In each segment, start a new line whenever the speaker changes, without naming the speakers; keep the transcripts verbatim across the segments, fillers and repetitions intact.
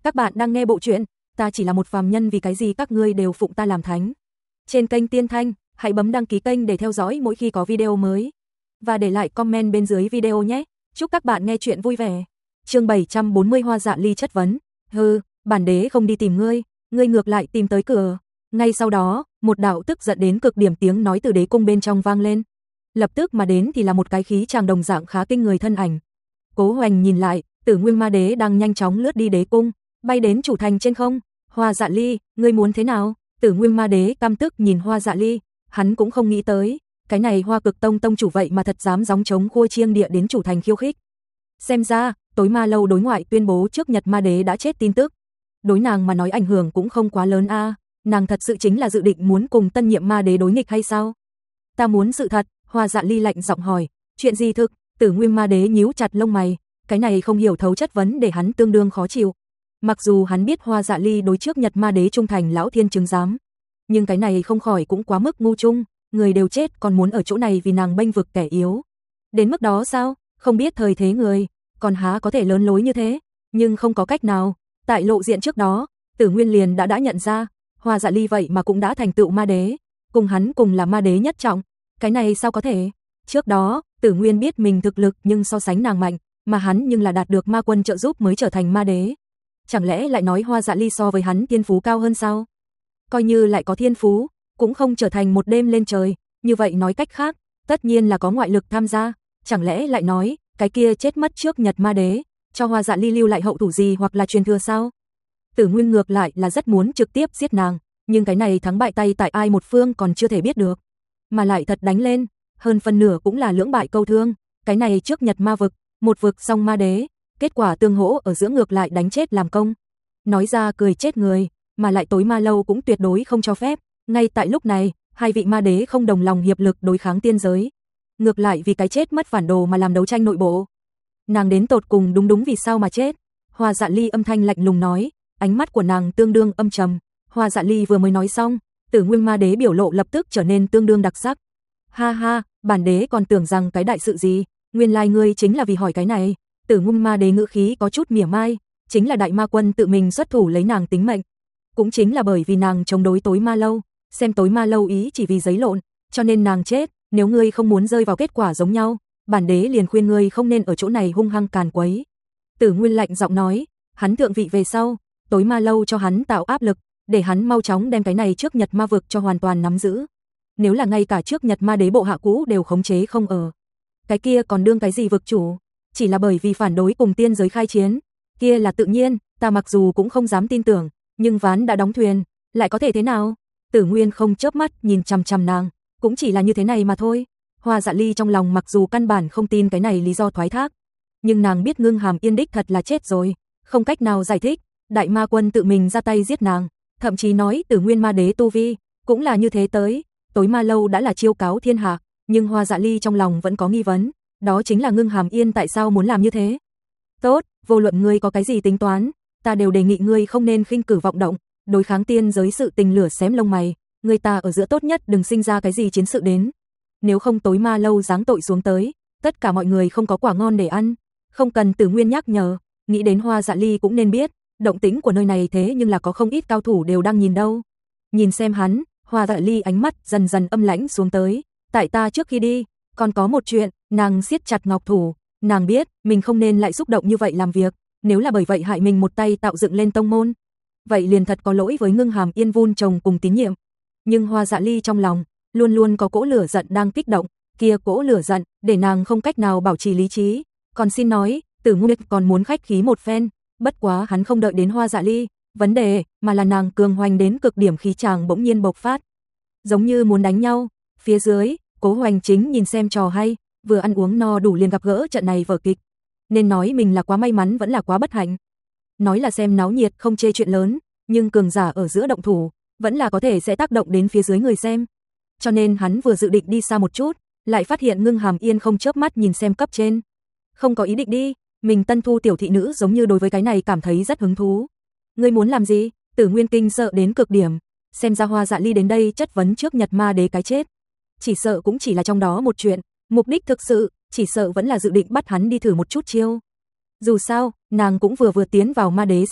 Các bạn đang nghe bộ truyện Ta chỉ là một phàm nhân vì cái gì các ngươi đều phụng ta làm thánh. Trên kênh Tiên Thanh, hãy bấm đăng ký kênh để theo dõi mỗi khi có video mới. Và để lại comment bên dưới video nhé. Chúc các bạn nghe truyện vui vẻ. Chương bảy trăm bốn mươi Hoa Dạ Ly chất vấn. Hừ, bản đế không đi tìm ngươi, ngươi ngược lại tìm tới cửa. Ngay sau đó, một đạo tức giận đến cực điểm tiếng nói từ đế cung bên trong vang lên. Lập tức mà đến thì là một cái khí chàng đồng dạng khá kinh người thân ảnh. Cố Hoành nhìn lại, Tử Nguyên Ma Đế đang nhanh chóng lướt đi đế cung, bay đến chủ thành trên không. Hoa Dạ Ly, ngươi muốn thế nào? Tử Nguyên Ma Đế căm tức nhìn Hoa Dạ Ly, hắn cũng không nghĩ tới, cái này Hoa Cực Tông tông chủ vậy mà thật dám gióng trống khua chiêng địa đến chủ thành khiêu khích. Xem ra, tối ma lâu đối ngoại tuyên bố trước Nhật Ma Đế đã chết tin tức. Đối nàng mà nói ảnh hưởng cũng không quá lớn a, à. Nàng thật sự chính là dự định muốn cùng tân nhiệm Ma Đế đối nghịch hay sao? Ta muốn sự thật, Hoa Dạ Ly lạnh giọng hỏi, chuyện gì thực? Tử Nguyên Ma Đế nhíu chặt lông mày, cái này không hiểu thấu chất vấn để hắn tương đương khó chịu. Mặc dù hắn biết Hoa Dạ Ly đối trước Nhật Ma Đế trung thành lão thiên chứng giám, nhưng cái này không khỏi cũng quá mức ngu chung, người đều chết còn muốn ở chỗ này vì nàng bênh vực kẻ yếu. Đến mức đó sao? Không biết thời thế người, còn há có thể lớn lối như thế, nhưng không có cách nào, tại lộ diện trước đó, Tử Nguyên liền đã đã nhận ra, Hoa Dạ Ly vậy mà cũng đã thành tựu Ma Đế, cùng hắn cùng là Ma Đế nhất trọng, cái này sao có thể? Trước đó, Tử Nguyên biết mình thực lực nhưng so sánh nàng mạnh, mà hắn nhưng là đạt được ma quân trợ giúp mới trở thành Ma Đế. Chẳng lẽ lại nói Hoa Dạ Ly so với hắn thiên phú cao hơn sao? Coi như lại có thiên phú, cũng không trở thành một đêm lên trời, như vậy nói cách khác, tất nhiên là có ngoại lực tham gia, chẳng lẽ lại nói, cái kia chết mất trước Nhật Ma Đế, cho Hoa Dạ Ly lưu lại hậu thủ gì hoặc là truyền thừa sao? Tử Nguyên ngược lại là rất muốn trực tiếp giết nàng, nhưng cái này thắng bại tay tại ai một phương còn chưa thể biết được, mà lại thật đánh lên, hơn phần nửa cũng là lưỡng bại câu thương, cái này trước Nhật Ma vực, một vực xong Ma Đế, kết quả tương hỗ ở giữa ngược lại đánh chết làm công. Nói ra cười chết người, mà lại tối ma lâu cũng tuyệt đối không cho phép, ngay tại lúc này, hai vị Ma Đế không đồng lòng hiệp lực đối kháng tiên giới, ngược lại vì cái chết mất phản đồ mà làm đấu tranh nội bộ. Nàng đến tột cùng đúng đúng vì sao mà chết? Hoa Dạ Ly âm thanh lạnh lùng nói, ánh mắt của nàng tương đương âm trầm. Hoa Dạ Ly vừa mới nói xong, Tử Nguyên Ma Đế biểu lộ lập tức trở nên tương đương đặc sắc. Ha ha, bản đế còn tưởng rằng cái đại sự gì, nguyên lai ngươi chính là vì hỏi cái này. Tử Nguyên Ma Đế ngữ khí có chút mỉa mai, chính là đại ma quân tự mình xuất thủ lấy nàng tính mệnh. Cũng chính là bởi vì nàng chống đối tối ma lâu, xem tối ma lâu ý chỉ vì giấy lộn, cho nên nàng chết, nếu ngươi không muốn rơi vào kết quả giống nhau, bản đế liền khuyên ngươi không nên ở chỗ này hung hăng càn quấy. Tử Nguyên lạnh giọng nói, hắn thượng vị về sau, tối ma lâu cho hắn tạo áp lực, để hắn mau chóng đem cái này trước Nhật Ma vực cho hoàn toàn nắm giữ. Nếu là ngay cả trước Nhật Ma Đế bộ hạ cũ đều khống chế không ở, cái kia còn đương cái gì vực chủ? Chỉ là bởi vì phản đối cùng tiên giới khai chiến, kia là tự nhiên, ta mặc dù cũng không dám tin tưởng, nhưng ván đã đóng thuyền, lại có thể thế nào? Tử Nguyên không chớp mắt nhìn chằm chằm nàng, cũng chỉ là như thế này mà thôi. Hoa Dạ Ly trong lòng mặc dù căn bản không tin cái này lý do thoái thác, nhưng nàng biết Ngưng Hàm Yên đích thật là chết rồi, không cách nào giải thích, đại ma quân tự mình ra tay giết nàng, thậm chí nói Tử Nguyên Ma Đế tu vi cũng là như thế tới, tối ma lâu đã là chiêu cáo thiên hạ, nhưng Hoa Dạ Ly trong lòng vẫn có nghi vấn, đó chính là Ngưng Hàm Yên tại sao muốn làm như thế. Tốt, vô luận ngươi có cái gì tính toán, ta đều đề nghị ngươi không nên khinh cử vọng động, đối kháng tiên giới sự tình lửa xém lông mày, người ta ở giữa tốt nhất đừng sinh ra cái gì chiến sự đến. Nếu không tối ma lâu giáng tội xuống tới, tất cả mọi người không có quả ngon để ăn. Không cần Tử Nguyên nhắc nhở, nghĩ đến Hoa Dạ Ly cũng nên biết, động tĩnh của nơi này thế nhưng là có không ít cao thủ đều đang nhìn đâu. Nhìn xem hắn, Hoa Dạ Ly ánh mắt dần dần âm lãnh xuống tới, tại ta trước khi đi, còn có một chuyện, nàng siết chặt ngọc thủ, nàng biết, mình không nên lại xúc động như vậy làm việc, nếu là bởi vậy hại mình một tay tạo dựng lên tông môn, vậy liền thật có lỗi với Ngưng Hàm Yên vun trồng cùng tín nhiệm. Nhưng Hoa Dạ Ly trong lòng luôn luôn có cỗ lửa giận đang kích động, kia cỗ lửa giận để nàng không cách nào bảo trì lý trí. Còn xin nói, Tử Nguyên còn muốn khách khí một phen, bất quá hắn không đợi đến Hoa Dạ Ly, vấn đề mà là nàng cường hoành đến cực điểm khí chàng bỗng nhiên bộc phát, giống như muốn đánh nhau. Phía dưới, Cố Hoành chính nhìn xem trò hay, vừa ăn uống no đủ liền gặp gỡ trận này vở kịch, nên nói mình là quá may mắn vẫn là quá bất hạnh. Nói là xem náo nhiệt không chê chuyện lớn, nhưng cường giả ở giữa động thủ, vẫn là có thể sẽ tác động đến phía dưới người xem. Cho nên hắn vừa dự định đi xa một chút, lại phát hiện Ngưng Hàm Yên không chớp mắt nhìn xem cấp trên. Không có ý định đi, mình tân thu tiểu thị nữ giống như đối với cái này cảm thấy rất hứng thú. Ngươi muốn làm gì? Tử Nguyên kinh sợ đến cực điểm, xem ra Hoa Dạ Ly đến đây chất vấn trước Nhật Ma Đế cái chết, chỉ sợ cũng chỉ là trong đó một chuyện, mục đích thực sự, chỉ sợ vẫn là dự định bắt hắn đi thử một chút chiêu. Dù sao, nàng cũng vừa vừa tiến vào Ma Đế giai,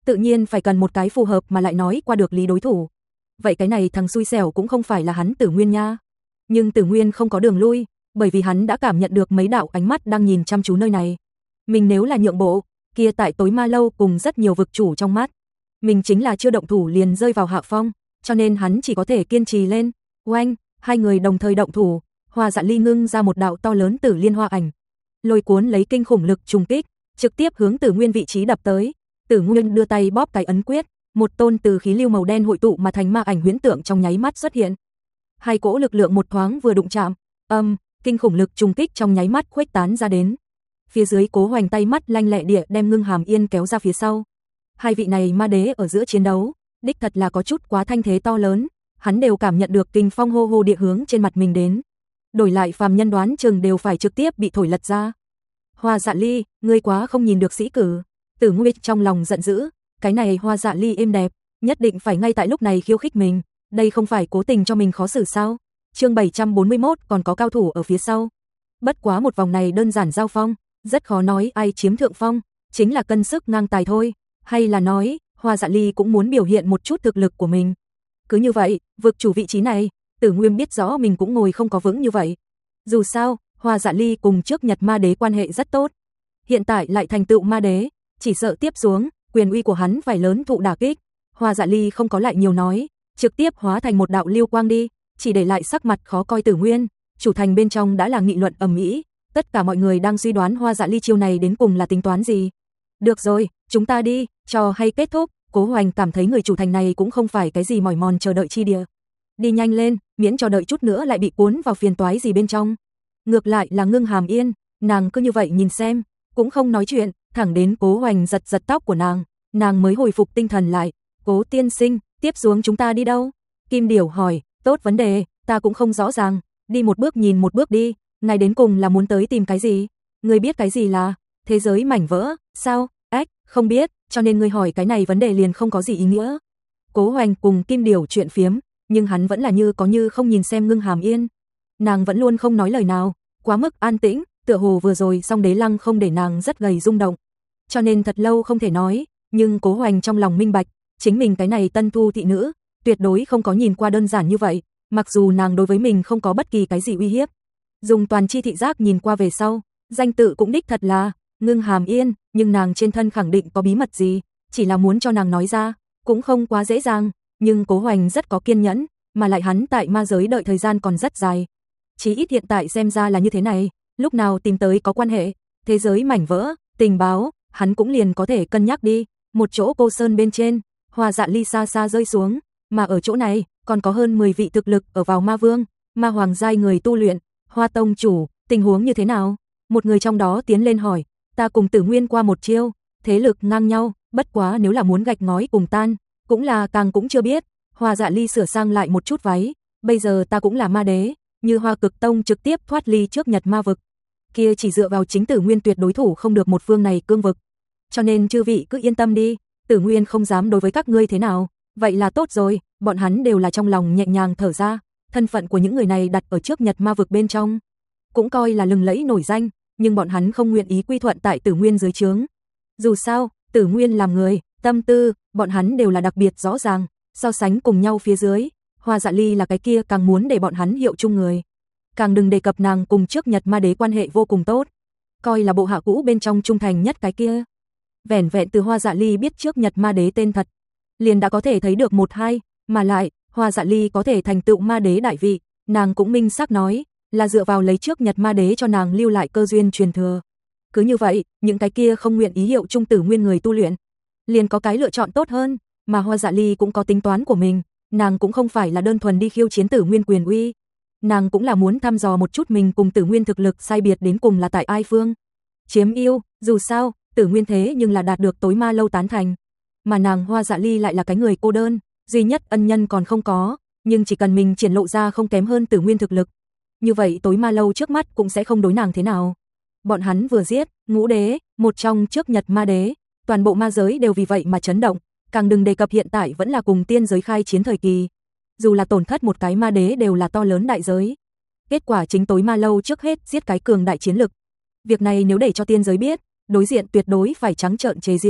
tự nhiên phải cần một cái phù hợp mà lại nói qua được lý đối thủ. Vậy cái này thằng xui xẻo cũng không phải là hắn Tử Nguyên nha. Nhưng Tử Nguyên không có đường lui, bởi vì hắn đã cảm nhận được mấy đạo ánh mắt đang nhìn chăm chú nơi này. Mình nếu là nhượng bộ, kia tại Tối Ma Lâu cùng rất nhiều vực chủ trong mắt, mình chính là chưa động thủ liền rơi vào hạ phong, cho nên hắn chỉ có thể kiên trì lên. Oanh, hai người đồng thời động thủ, Hoa Dạ Ly ngưng ra một đạo to lớn tử liên hoa ảnh, lôi cuốn lấy kinh khủng lực trùng kích, trực tiếp hướng Tử Nguyên vị trí đập tới. Tử Nguyên đưa tay bóp cái ấn quyết, một tôn từ khí lưu màu đen hội tụ mà thành ma ảnh huyễn tượng trong nháy mắt xuất hiện. Hai cỗ lực lượng một thoáng vừa đụng chạm, âm, um, kinh khủng lực trùng kích trong nháy mắt khuếch tán ra đến. Phía dưới Cố Hoành tay mắt lanh lẹ địa đem Ngưng Hàm Yên kéo ra phía sau. Hai vị này ma đế ở giữa chiến đấu, đích thật là có chút quá thanh thế to lớn, hắn đều cảm nhận được kinh phong hô hô địa hướng trên mặt mình đến. Đổi lại phàm nhân đoán chừng đều phải trực tiếp bị thổi lật ra. Hoa Dạ Ly, ngươi quá không nhìn được sĩ cử. Tử Nguyên trong lòng giận dữ, cái này Hoa Dạ Ly êm đẹp, nhất định phải ngay tại lúc này khiêu khích mình, đây không phải cố tình cho mình khó xử sao? Chương bảy trăm bốn mươi mốt còn có cao thủ ở phía sau. Bất quá một vòng này đơn giản giao phong, rất khó nói ai chiếm thượng phong, chính là cân sức ngang tài thôi, hay là nói, Hoa Dạ Ly cũng muốn biểu hiện một chút thực lực của mình. Cứ như vậy, vực chủ vị trí này, Tử Nguyên biết rõ mình cũng ngồi không có vững như vậy. Dù sao, Hoa Dạ Ly cùng trước Nhật Ma Đế quan hệ rất tốt, hiện tại lại thành tựu ma đế, chỉ sợ tiếp xuống, quyền uy của hắn phải lớn thụ đả kích. Hoa Dạ Ly không có lại nhiều nói, trực tiếp hóa thành một đạo lưu quang đi, chỉ để lại sắc mặt khó coi Tử Nguyên. Chủ thành bên trong đã là nghị luận ầm ĩ, tất cả mọi người đang suy đoán Hoa Dạ Ly chiêu này đến cùng là tính toán gì. Được rồi, chúng ta đi, trò hay kết thúc. Cố Hoành cảm thấy người chủ thành này cũng không phải cái gì mỏi mòn chờ đợi chi địa. Đi nhanh lên, miễn cho đợi chút nữa lại bị cuốn vào phiền toái gì bên trong. Ngược lại là Ngưng Hàm Yên, nàng cứ như vậy nhìn xem, cũng không nói chuyện, thẳng đến Cố Hoành giật giật tóc của nàng, nàng mới hồi phục tinh thần lại. Cố tiên sinh, tiếp xuống chúng ta đi đâu? Kim Điểu hỏi. Tốt vấn đề, ta cũng không rõ ràng, đi một bước nhìn một bước đi, ngài đến cùng là muốn tới tìm cái gì? Ngươi biết cái gì là thế giới mảnh vỡ, sao? Ách, không biết, cho nên ngươi hỏi cái này vấn đề liền không có gì ý nghĩa. Cố Hoành cùng Kim Điểu chuyện phiếm, nhưng hắn vẫn là như có như không nhìn xem Ngưng Hàm Yên. Nàng vẫn luôn không nói lời nào, quá mức an tĩnh, tựa hồ vừa rồi Song Đế Lăng không để nàng rất gầy rung động, cho nên thật lâu không thể nói, nhưng Cố Hoành trong lòng minh bạch, chính mình cái này tân thu thị nữ, tuyệt đối không có nhìn qua đơn giản như vậy, mặc dù nàng đối với mình không có bất kỳ cái gì uy hiếp. Dùng toàn chi thị giác nhìn qua về sau, danh tự cũng đích thật là Ngưng Hàm Yên, nhưng nàng trên thân khẳng định có bí mật gì, chỉ là muốn cho nàng nói ra, cũng không quá dễ dàng, nhưng Cố Hoành rất có kiên nhẫn, mà lại hắn tại ma giới đợi thời gian còn rất dài. Chí ít hiện tại xem ra là như thế này, lúc nào tìm tới có quan hệ, thế giới mảnh vỡ, tình báo, hắn cũng liền có thể cân nhắc đi. Một chỗ cô sơn bên trên, Hoa Dạ Ly xa xa rơi xuống, mà ở chỗ này, còn có hơn mười vị thực lực ở vào ma vương, ma hoàng giai người tu luyện. Hoa tông chủ, tình huống như thế nào? Một người trong đó tiến lên hỏi. Ta cùng Tử Nguyên qua một chiêu, thế lực ngang nhau, bất quá nếu là muốn gạch ngói cùng tan, cũng là càng cũng chưa biết. Hoa Dạ Ly sửa sang lại một chút váy, bây giờ ta cũng là ma đế, như Hoa Cực Tông trực tiếp thoát ly trước Nhật ma vực, kia chỉ dựa vào chính Tử Nguyên tuyệt đối thủ không được một phương này cương vực. Cho nên chư vị cứ yên tâm đi, Tử Nguyên không dám đối với các ngươi thế nào, vậy là tốt rồi. Bọn hắn đều là trong lòng nhẹ nhàng thở ra, thân phận của những người này đặt ở trước Nhật ma vực bên trong, cũng coi là lừng lẫy nổi danh, nhưng bọn hắn không nguyện ý quy thuận tại Tử Nguyên dưới trướng. Dù sao, Tử Nguyên làm người, tâm tư, bọn hắn đều là đặc biệt rõ ràng, so sánh cùng nhau phía dưới, Hoa Dạ Ly là cái kia càng muốn để bọn hắn hiệu chung người. Càng đừng đề cập nàng cùng trước Nhật ma đế quan hệ vô cùng tốt, coi là bộ hạ cũ bên trong trung thành nhất cái kia. Vẻn vẹn từ Hoa Dạ Ly biết trước Nhật ma đế tên thật, liền đã có thể thấy được một hai, mà lại, Hoa Dạ Ly có thể thành tựu ma đế đại vị, nàng cũng minh xác nói, là dựa vào lấy trước Nhật ma đế cho nàng lưu lại cơ duyên truyền thừa. Cứ như vậy, những cái kia không nguyện ý hiệu trung Tử Nguyên người tu luyện, liền có cái lựa chọn tốt hơn, mà Hoa Dạ Ly cũng có tính toán của mình, nàng cũng không phải là đơn thuần đi khiêu chiến Tử Nguyên quyền uy, nàng cũng là muốn thăm dò một chút mình cùng Tử Nguyên thực lực sai biệt đến cùng là tại ai phương. Chiếm ưu, dù sao, Tử Nguyên thế nhưng là đạt được Tối Ma Lâu tán thành, mà nàng Hoa Dạ Ly lại là cái người cô đơn, duy nhất ân nhân còn không có, nhưng chỉ cần mình triển lộ ra không kém hơn Tử Nguyên thực lực, như vậy Tối Ma Lâu trước mắt cũng sẽ không đối nàng thế nào. Bọn hắn vừa giết Ngũ Đế, một trong trước Nhật ma đế, toàn bộ ma giới đều vì vậy mà chấn động, càng đừng đề cập hiện tại vẫn là cùng tiên giới khai chiến thời kỳ, dù là tổn thất một cái ma đế đều là to lớn đại giới. Kết quả chính Tối Ma Lâu trước hết giết cái cường đại chiến lực, việc này nếu để cho tiên giới biết, đối diện tuyệt đối phải trắng trợn chế giễu,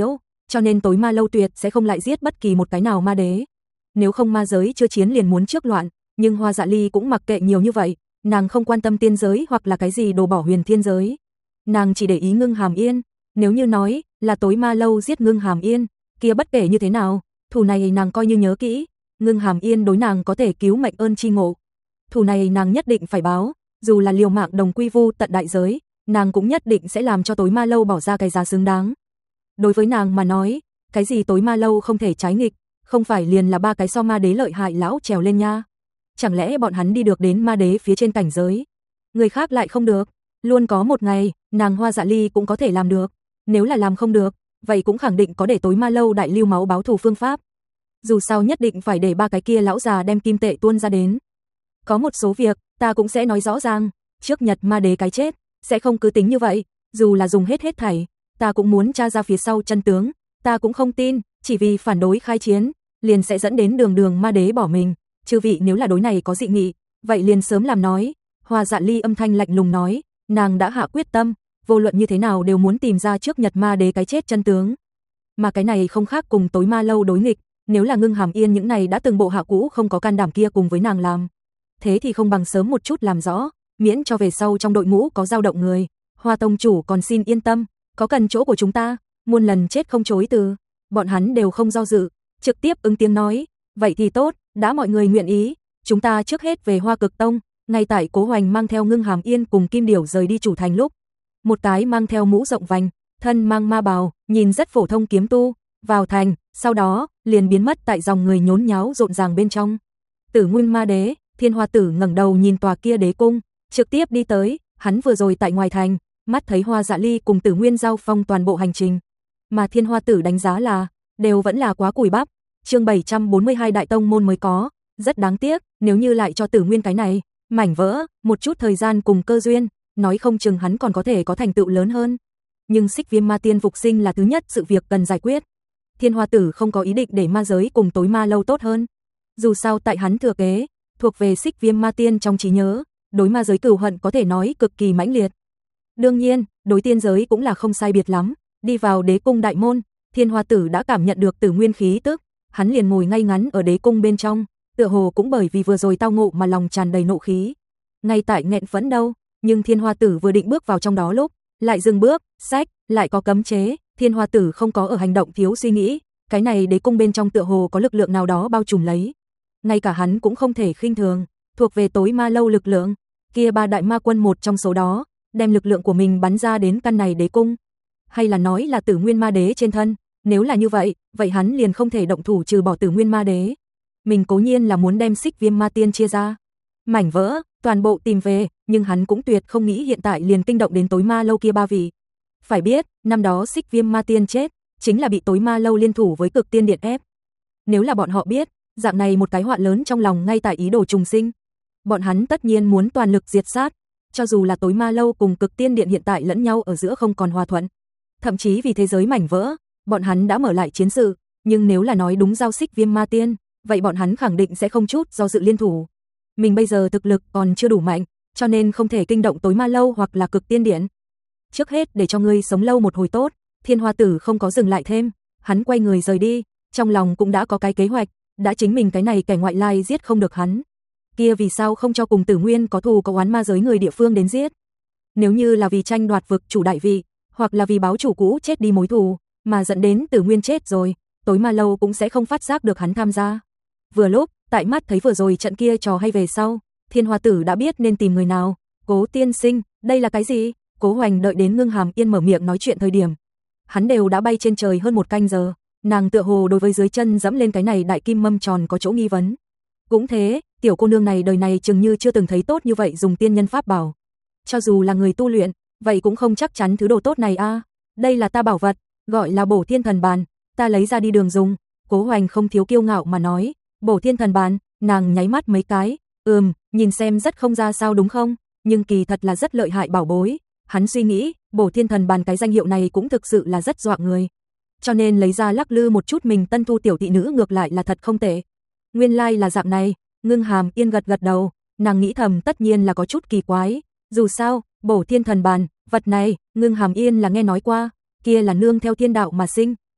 cho nên tối ma lâu tuyệt sẽ không lại giết bất kỳ một cái nào ma đế. Nếu không ma giới chưa chiến liền muốn trước loạn, nhưng Hoa Dạ Ly cũng mặc kệ nhiều như vậy, nàng không quan tâm tiên giới hoặc là cái gì đồ bỏ huyền thiên giới. Nàng chỉ để ý Ngưng Hàm Yên, nếu như nói là tối ma lâu giết Ngưng Hàm Yên, kia bất kể như thế nào, thù này nàng coi như nhớ kỹ, Ngưng Hàm Yên đối nàng có thể cứu mệnh ơn chi ngộ. Thù này nàng nhất định phải báo, dù là liều mạng đồng quy vu tận đại giới, nàng cũng nhất định sẽ làm cho tối ma lâu bỏ ra cái giá xứng đáng. Đối với nàng mà nói, cái gì tối ma lâu không thể trái nghịch, không phải liền là ba cái so ma đế lợi hại lão trèo lên nha. Chẳng lẽ bọn hắn đi được đến ma đế phía trên cảnh giới, người khác lại không được, luôn có một ngày, nàng Hoa Dạ Ly cũng có thể làm được, nếu là làm không được, vậy cũng khẳng định có để tối ma lâu đại lưu máu báo thù phương pháp. Dù sao nhất định phải để ba cái kia lão già đem kim tệ tuôn ra đến. Có một số việc, ta cũng sẽ nói rõ ràng, trước nhật ma đế cái chết, sẽ không cứ tính như vậy, dù là dùng hết hết thảy, ta cũng muốn tra ra phía sau chân tướng, ta cũng không tin, chỉ vì phản đối khai chiến, liền sẽ dẫn đến đường đường ma đế bỏ mình, chư vị nếu là đối này có dị nghị, vậy liền sớm làm nói. Hoa Dạ Ly âm thanh lạnh lùng nói, nàng đã hạ quyết tâm, vô luận như thế nào đều muốn tìm ra trước nhật ma đế cái chết chân tướng. Mà cái này không khác cùng tối ma lâu đối nghịch, nếu là Ngưng Hàm Yên những này đã từng bộ hạ cũ không có can đảm kia cùng với nàng làm, thế thì không bằng sớm một chút làm rõ, miễn cho về sau trong đội ngũ có dao động người. Hoa tông chủ còn xin yên tâm, có cần chỗ của chúng ta, muôn lần chết không chối từ. Bọn hắn đều không do dự, trực tiếp ứng tiếng nói, vậy thì tốt, đã mọi người nguyện ý, chúng ta trước hết về Hoa Cực Tông. Ngay tại Cố Hoành mang theo Ngưng Hàm Yên cùng Kim Điểu rời đi chủ thành lúc, một cái mang theo mũ rộng vành, thân mang ma bào, nhìn rất phổ thông kiếm tu, vào thành, sau đó liền biến mất tại dòng người nhốn nháo rộn ràng bên trong. Tử Nguyên Ma Đế, Thiên Hoa Tử ngẩng đầu nhìn tòa kia đế cung, trực tiếp đi tới, hắn vừa rồi tại ngoài thành, mắt thấy Hoa Dạ Ly cùng Tử Nguyên giao phong toàn bộ hành trình, mà Thiên Hoa Tử đánh giá là đều vẫn là quá cùi bắp. Chương bảy trăm bốn mươi hai đại tông môn mới có, rất đáng tiếc, nếu như lại cho Tử Nguyên cái này mảnh vỡ, một chút thời gian cùng cơ duyên, nói không chừng hắn còn có thể có thành tựu lớn hơn. Nhưng Xích Viêm Ma Tiên phục sinh là thứ nhất sự việc cần giải quyết. Thiên Hoa Tử không có ý định để ma giới cùng tối ma lâu tốt hơn. Dù sao tại hắn thừa kế, thuộc về Xích Viêm Ma Tiên trong trí nhớ, đối ma giới cừu hận có thể nói cực kỳ mãnh liệt. Đương nhiên, đối tiên giới cũng là không sai biệt lắm, đi vào đế cung đại môn, Thiên Hoa Tử đã cảm nhận được Tử Nguyên khí tức, hắn liền ngồi ngay ngắn ở đế cung bên trong, tựa hồ cũng bởi vì vừa rồi tao ngộ mà lòng tràn đầy nộ khí. Ngay tại nghẹn phẫn đâu, nhưng Thiên Hoa Tử vừa định bước vào trong đó lúc, lại dừng bước, sách, lại có cấm chế, Thiên Hoa Tử không có ở hành động thiếu suy nghĩ, cái này đế cung bên trong tựa hồ có lực lượng nào đó bao trùm lấy. Ngay cả hắn cũng không thể khinh thường, thuộc về tối ma lâu lực lượng, kia ba đại ma quân một trong số đó, đem lực lượng của mình bắn ra đến căn này đế cung. Hay là nói là Tử Nguyên Ma Đế trên thân, nếu là như vậy, vậy hắn liền không thể động thủ trừ bỏ Tử Nguyên Ma Đế. Mình cố nhiên là muốn đem Xích Viêm Ma Tiên chia ra, mảnh vỡ, toàn bộ tìm về, nhưng hắn cũng tuyệt không nghĩ hiện tại liền kinh động đến tối ma lâu kia ba vị. Phải biết, năm đó Xích Viêm Ma Tiên chết, chính là bị tối ma lâu liên thủ với Cực Tiên Điện ép. Nếu là bọn họ biết, dạng này một cái họa lớn trong lòng ngay tại ý đồ trùng sinh, bọn hắn tất nhiên muốn toàn lực diệt sát, cho dù là tối ma lâu cùng Cực Tiên Điện hiện tại lẫn nhau ở giữa không còn hòa thuận. Thậm chí vì thế giới mảnh vỡ, bọn hắn đã mở lại chiến sự, nhưng nếu là nói đúng giao Xích Viêm Ma Tiên, vậy bọn hắn khẳng định sẽ không chút do dự liên thủ. Mình bây giờ thực lực còn chưa đủ mạnh, cho nên không thể kinh động tối ma lâu hoặc là Cực Tiên Điện. Trước hết để cho ngươi sống lâu một hồi tốt, Thiên Hoa Tử không có dừng lại thêm, hắn quay người rời đi, trong lòng cũng đã có cái kế hoạch, đã chính mình cái này kẻ ngoại lai giết không được hắn, kia vì sao không cho cùng Tử Nguyên có thù có oán ma giới người địa phương đến giết. Nếu như là vì tranh đoạt vực chủ đại vị, hoặc là vì báo chủ cũ chết đi mối thù, mà dẫn đến Tử Nguyên chết rồi, tối ma lâu cũng sẽ không phát giác được hắn tham gia. Vừa lúc, tại mắt thấy vừa rồi trận kia trò hay về sau, Thiên Hoa Tử đã biết nên tìm người nào. Cố tiên sinh, đây là cái gì? Cố Hoành đợi đến Ngưng Hàm Yên mở miệng nói chuyện thời điểm, hắn đều đã bay trên trời hơn một canh giờ, nàng tựa hồ đối với dưới chân dẫm lên cái này đại kim mâm tròn có chỗ nghi vấn. Cũng thế, tiểu cô nương này đời này chừng như chưa từng thấy tốt như vậy dùng tiên nhân pháp bảo. Cho dù là người tu luyện, vậy cũng không chắc chắn thứ đồ tốt này a. À. Đây là ta bảo vật, gọi là Bổ Thiên Thần Bàn, ta lấy ra đi đường dùng. Cố Hoành không thiếu kiêu ngạo mà nói, Bổ Thiên Thần Bàn, nàng nháy mắt mấy cái, ừm, nhìn xem rất không ra sao đúng không, nhưng kỳ thật là rất lợi hại bảo bối. Hắn suy nghĩ, Bổ Thiên Thần Bàn cái danh hiệu này cũng thực sự là rất dọa người, cho nên lấy ra lắc lư một chút mình tân thu tiểu thị nữ ngược lại là thật không tệ. Nguyên lai like là dạng này, Ngưng Hàm Yên gật gật đầu, nàng nghĩ thầm tất nhiên là có chút kỳ quái, dù sao, Bổ Thiên Thần Bàn, vật này, Ngưng Hàm Yên là nghe nói qua, kia là nương theo thiên đạo mà sinh,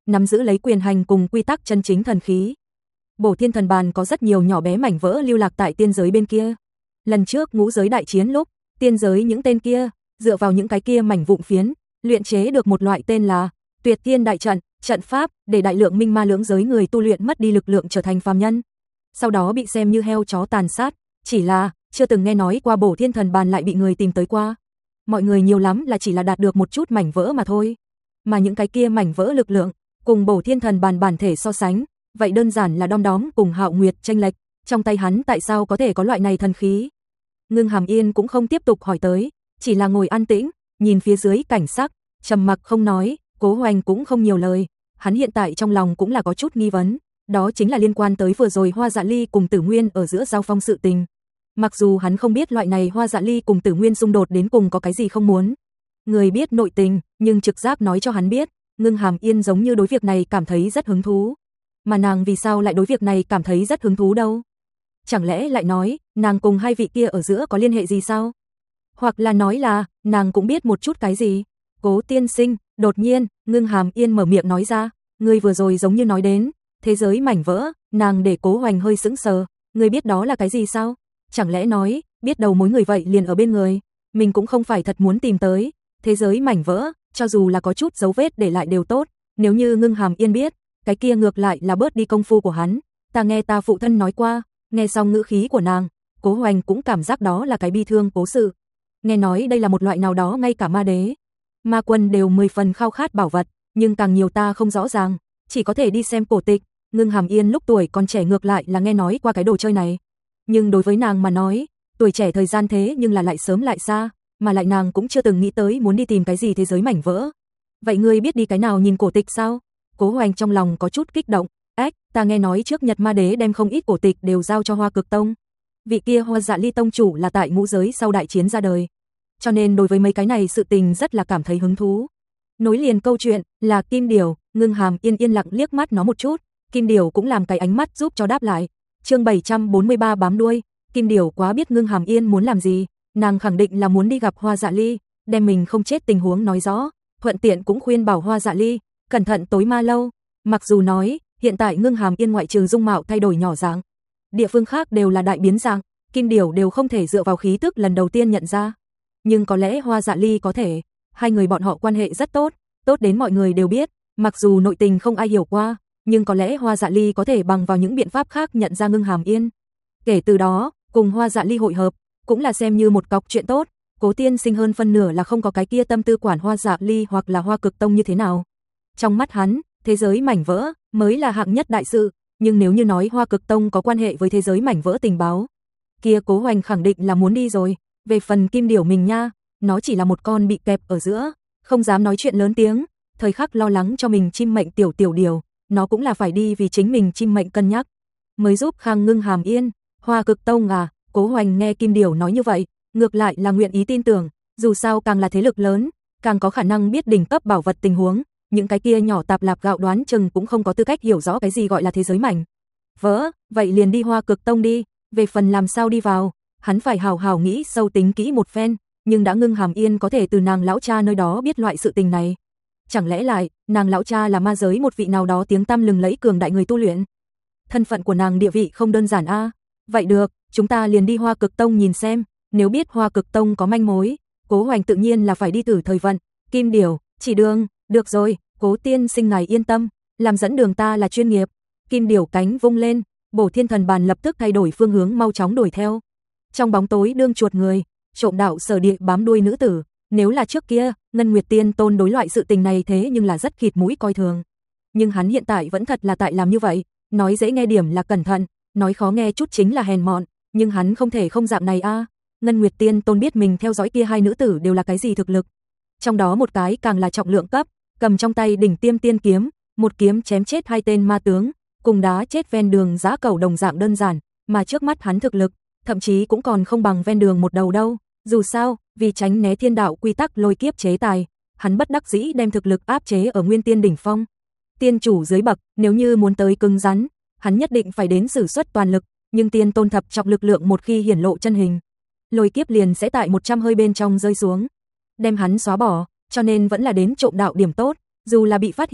nắm giữ lấy quyền hành cùng quy tắc chân chính thần khí. Bổ Thiên Thần Bàn có rất nhiều nhỏ bé mảnh vỡ lưu lạc tại tiên giới bên kia. Lần trước ngũ giới đại chiến lúc, tiên giới những tên kia, dựa vào những cái kia mảnh vụn phiến, luyện chế được một loại tên là Tuyệt Thiên Đại Trận, trận pháp, để đại lượng minh ma lưỡng giới người tu luyện mất đi lực lượng trở thành phàm nhân. Sau đó bị xem như heo chó tàn sát, chỉ là chưa từng nghe nói qua Bổ Thiên Thần Bàn lại bị người tìm tới qua. Mọi người nhiều lắm là chỉ là đạt được một chút mảnh vỡ mà thôi. Mà những cái kia mảnh vỡ lực lượng, cùng Bổ Thiên Thần Bàn bản thể so sánh, vậy đơn giản là đom đóm cùng Hạo Nguyệt chênh lệch, trong tay hắn tại sao có thể có loại này thần khí? Ngưng Hàm Yên cũng không tiếp tục hỏi tới, chỉ là ngồi an tĩnh, nhìn phía dưới cảnh sắc, trầm mặc không nói, Cố Hoành cũng không nhiều lời, hắn hiện tại trong lòng cũng là có chút nghi vấn, đó chính là liên quan tới vừa rồi Hoa Dạ Ly cùng Tử Nguyên ở giữa giao phong sự tình. Mặc dù hắn không biết loại này Hoa Dạ Ly cùng Tử Nguyên xung đột đến cùng có cái gì không muốn người biết nội tình, nhưng trực giác nói cho hắn biết, Ngưng Hàm Yên giống như đối việc này cảm thấy rất hứng thú. Mà nàng vì sao lại đối việc này cảm thấy rất hứng thú đâu? Chẳng lẽ lại nói, nàng cùng hai vị kia ở giữa có liên hệ gì sao? Hoặc là nói là, nàng cũng biết một chút cái gì? Cố tiên sinh, đột nhiên, Ngưng Hàm Yên mở miệng nói ra, ngươi vừa rồi giống như nói đến, thế giới mảnh vỡ, nàng để Cố Hoành hơi sững sờ, ngươi biết đó là cái gì sao? Chẳng lẽ nói, biết đầu mối người vậy liền ở bên người, mình cũng không phải thật muốn tìm tới, thế giới mảnh vỡ, cho dù là có chút dấu vết để lại đều tốt, nếu như Ngưng Hàm Yên biết, cái kia ngược lại là bớt đi công phu của hắn, ta nghe ta phụ thân nói qua, nghe xong ngữ khí của nàng, Cố Hoành cũng cảm giác đó là cái bi thương cố sự. Nghe nói đây là một loại nào đó ngay cả ma đế, ma quân đều mười phần khao khát bảo vật, nhưng càng nhiều ta không rõ ràng, chỉ có thể đi xem cổ tịch. Ngưng Hàm Yên lúc tuổi còn trẻ ngược lại là nghe nói qua cái đồ chơi này, nhưng đối với nàng mà nói, tuổi trẻ thời gian thế nhưng là lại sớm lại xa, mà lại nàng cũng chưa từng nghĩ tới muốn đi tìm cái gì thế giới mảnh vỡ. Vậy ngươi biết đi cái nào nhìn cổ tịch sao? Cố Hoành trong lòng có chút kích động, ách, ta nghe nói trước Nhật Ma Đế đem không ít cổ tịch đều giao cho Hoa Cực Tông. Vị kia Hoa Dạ Ly tông chủ là tại ngũ giới sau đại chiến ra đời, cho nên đối với mấy cái này sự tình rất là cảm thấy hứng thú. Nối liền câu chuyện là Kim Điểu, Ngưng Hàm Yên yên lặng liếc mắt nó một chút, Kim Điểu cũng làm cái ánh mắt giúp cho đáp lại. Chương bảy trăm bốn mươi ba bám đuôi, Kim Điểu quá biết Ngưng Hàm Yên muốn làm gì, nàng khẳng định là muốn đi gặp Hoa Dạ Ly, đem mình không chết tình huống nói rõ, thuận tiện cũng khuyên bảo Hoa Dạ Ly cẩn thận tối ma lâu. Mặc dù nói, hiện tại Ngưng Hàm Yên ngoại trừ dung mạo thay đổi nhỏ dạng, địa phương khác đều là đại biến dạng, Kim Điểu đều không thể dựa vào khí tức lần đầu tiên nhận ra. Nhưng có lẽ Hoa Dạ Ly có thể, hai người bọn họ quan hệ rất tốt, tốt đến mọi người đều biết, mặc dù nội tình không ai hiểu qua, nhưng có lẽ Hoa Dạ Ly có thể bằng vào những biện pháp khác nhận ra Ngưng Hàm Yên. Kể từ đó, cùng Hoa Dạ Ly hội hợp, cũng là xem như một cọc chuyện tốt. Cố tiên sinh hơn phân nửa là không có cái kia tâm tư quản Hoa Dạ Ly hoặc là Hoa Cực Tông như thế nào. Trong mắt hắn, thế giới mảnh vỡ mới là hạng nhất đại sự, nhưng nếu như nói Hoa Cực Tông có quan hệ với thế giới mảnh vỡ tình báo, kia Cố Hoành khẳng định là muốn đi rồi. Về phần Kim Điểu mình nha, nó chỉ là một con bị kẹp ở giữa, không dám nói chuyện lớn tiếng, thời khắc lo lắng cho mình chim mệnh tiểu tiểu điều, nó cũng là phải đi vì chính mình chim mệnh cân nhắc, mới giúp khang Ngưng Hàm Yên. Hoa Cực Tông à? Cố Hoành nghe Kim Điểu nói như vậy, ngược lại là nguyện ý tin tưởng, dù sao càng là thế lực lớn, càng có khả năng biết đỉnh cấp bảo vật tình huống, những cái kia nhỏ tạp lạp gạo đoán chừng cũng không có tư cách hiểu rõ cái gì gọi là thế giới mảnh vỡ, vậy liền đi Hoa Cực Tông đi, về phần làm sao đi vào, hắn phải hào hào nghĩ sâu tính kỹ một phen, nhưng đã Ngưng Hàm Yên có thể từ nàng lão cha nơi đó biết loại sự tình này. Chẳng lẽ lại, nàng lão cha là ma giới một vị nào đó tiếng tăm lừng lẫy cường đại người tu luyện? Thân phận của nàng địa vị không đơn giản a. À? Vậy được, chúng ta liền đi Hoa Cực Tông nhìn xem, nếu biết Hoa Cực Tông có manh mối, Cố Hoành tự nhiên là phải đi thử thời vận. Kim Điểu, chỉ đường, được rồi, Cố tiên sinh ngài yên tâm, làm dẫn đường ta là chuyên nghiệp. Kim Điểu cánh vung lên, Bổ Thiên Thần Bàn lập tức thay đổi phương hướng mau chóng đuổi theo. Trong bóng tối đương chuột người, trộm đạo sở địa bám đuôi nữ tử, nếu là trước kia, Ngân Nguyệt Tiên Tôn đối loại sự tình này thế nhưng là rất khịt mũi coi thường. Nhưng hắn hiện tại vẫn thật là tại làm như vậy, nói dễ nghe điểm là cẩn thận, nói khó nghe chút chính là hèn mọn, nhưng hắn không thể không dạng này a. À. Ngân Nguyệt Tiên Tôn biết mình theo dõi kia hai nữ tử đều là cái gì thực lực. Trong đó một cái càng là trọng lượng cấp, cầm trong tay đỉnh tiêm tiên kiếm, một kiếm chém chết hai tên ma tướng, cùng đá chết ven đường giã cẩu đồng dạng đơn giản, mà trước mắt hắn thực lực, thậm chí cũng còn không bằng ven đường một đầu đâu. Dù sao, vì tránh né thiên đạo quy tắc lôi kiếp chế tài, hắn bất đắc dĩ đem thực lực áp chế ở nguyên tiên đỉnh phong. Tiên chủ dưới bậc, nếu như muốn tới cứng rắn, hắn nhất định phải đến sử xuất toàn lực, nhưng tiên tôn thập trọng lực lượng một khi hiển lộ chân hình, lôi kiếp liền sẽ tại một trăm hơi bên trong rơi xuống, đem hắn xóa bỏ, cho nên vẫn là đến trộm đạo điểm tốt, dù là bị phát hiện,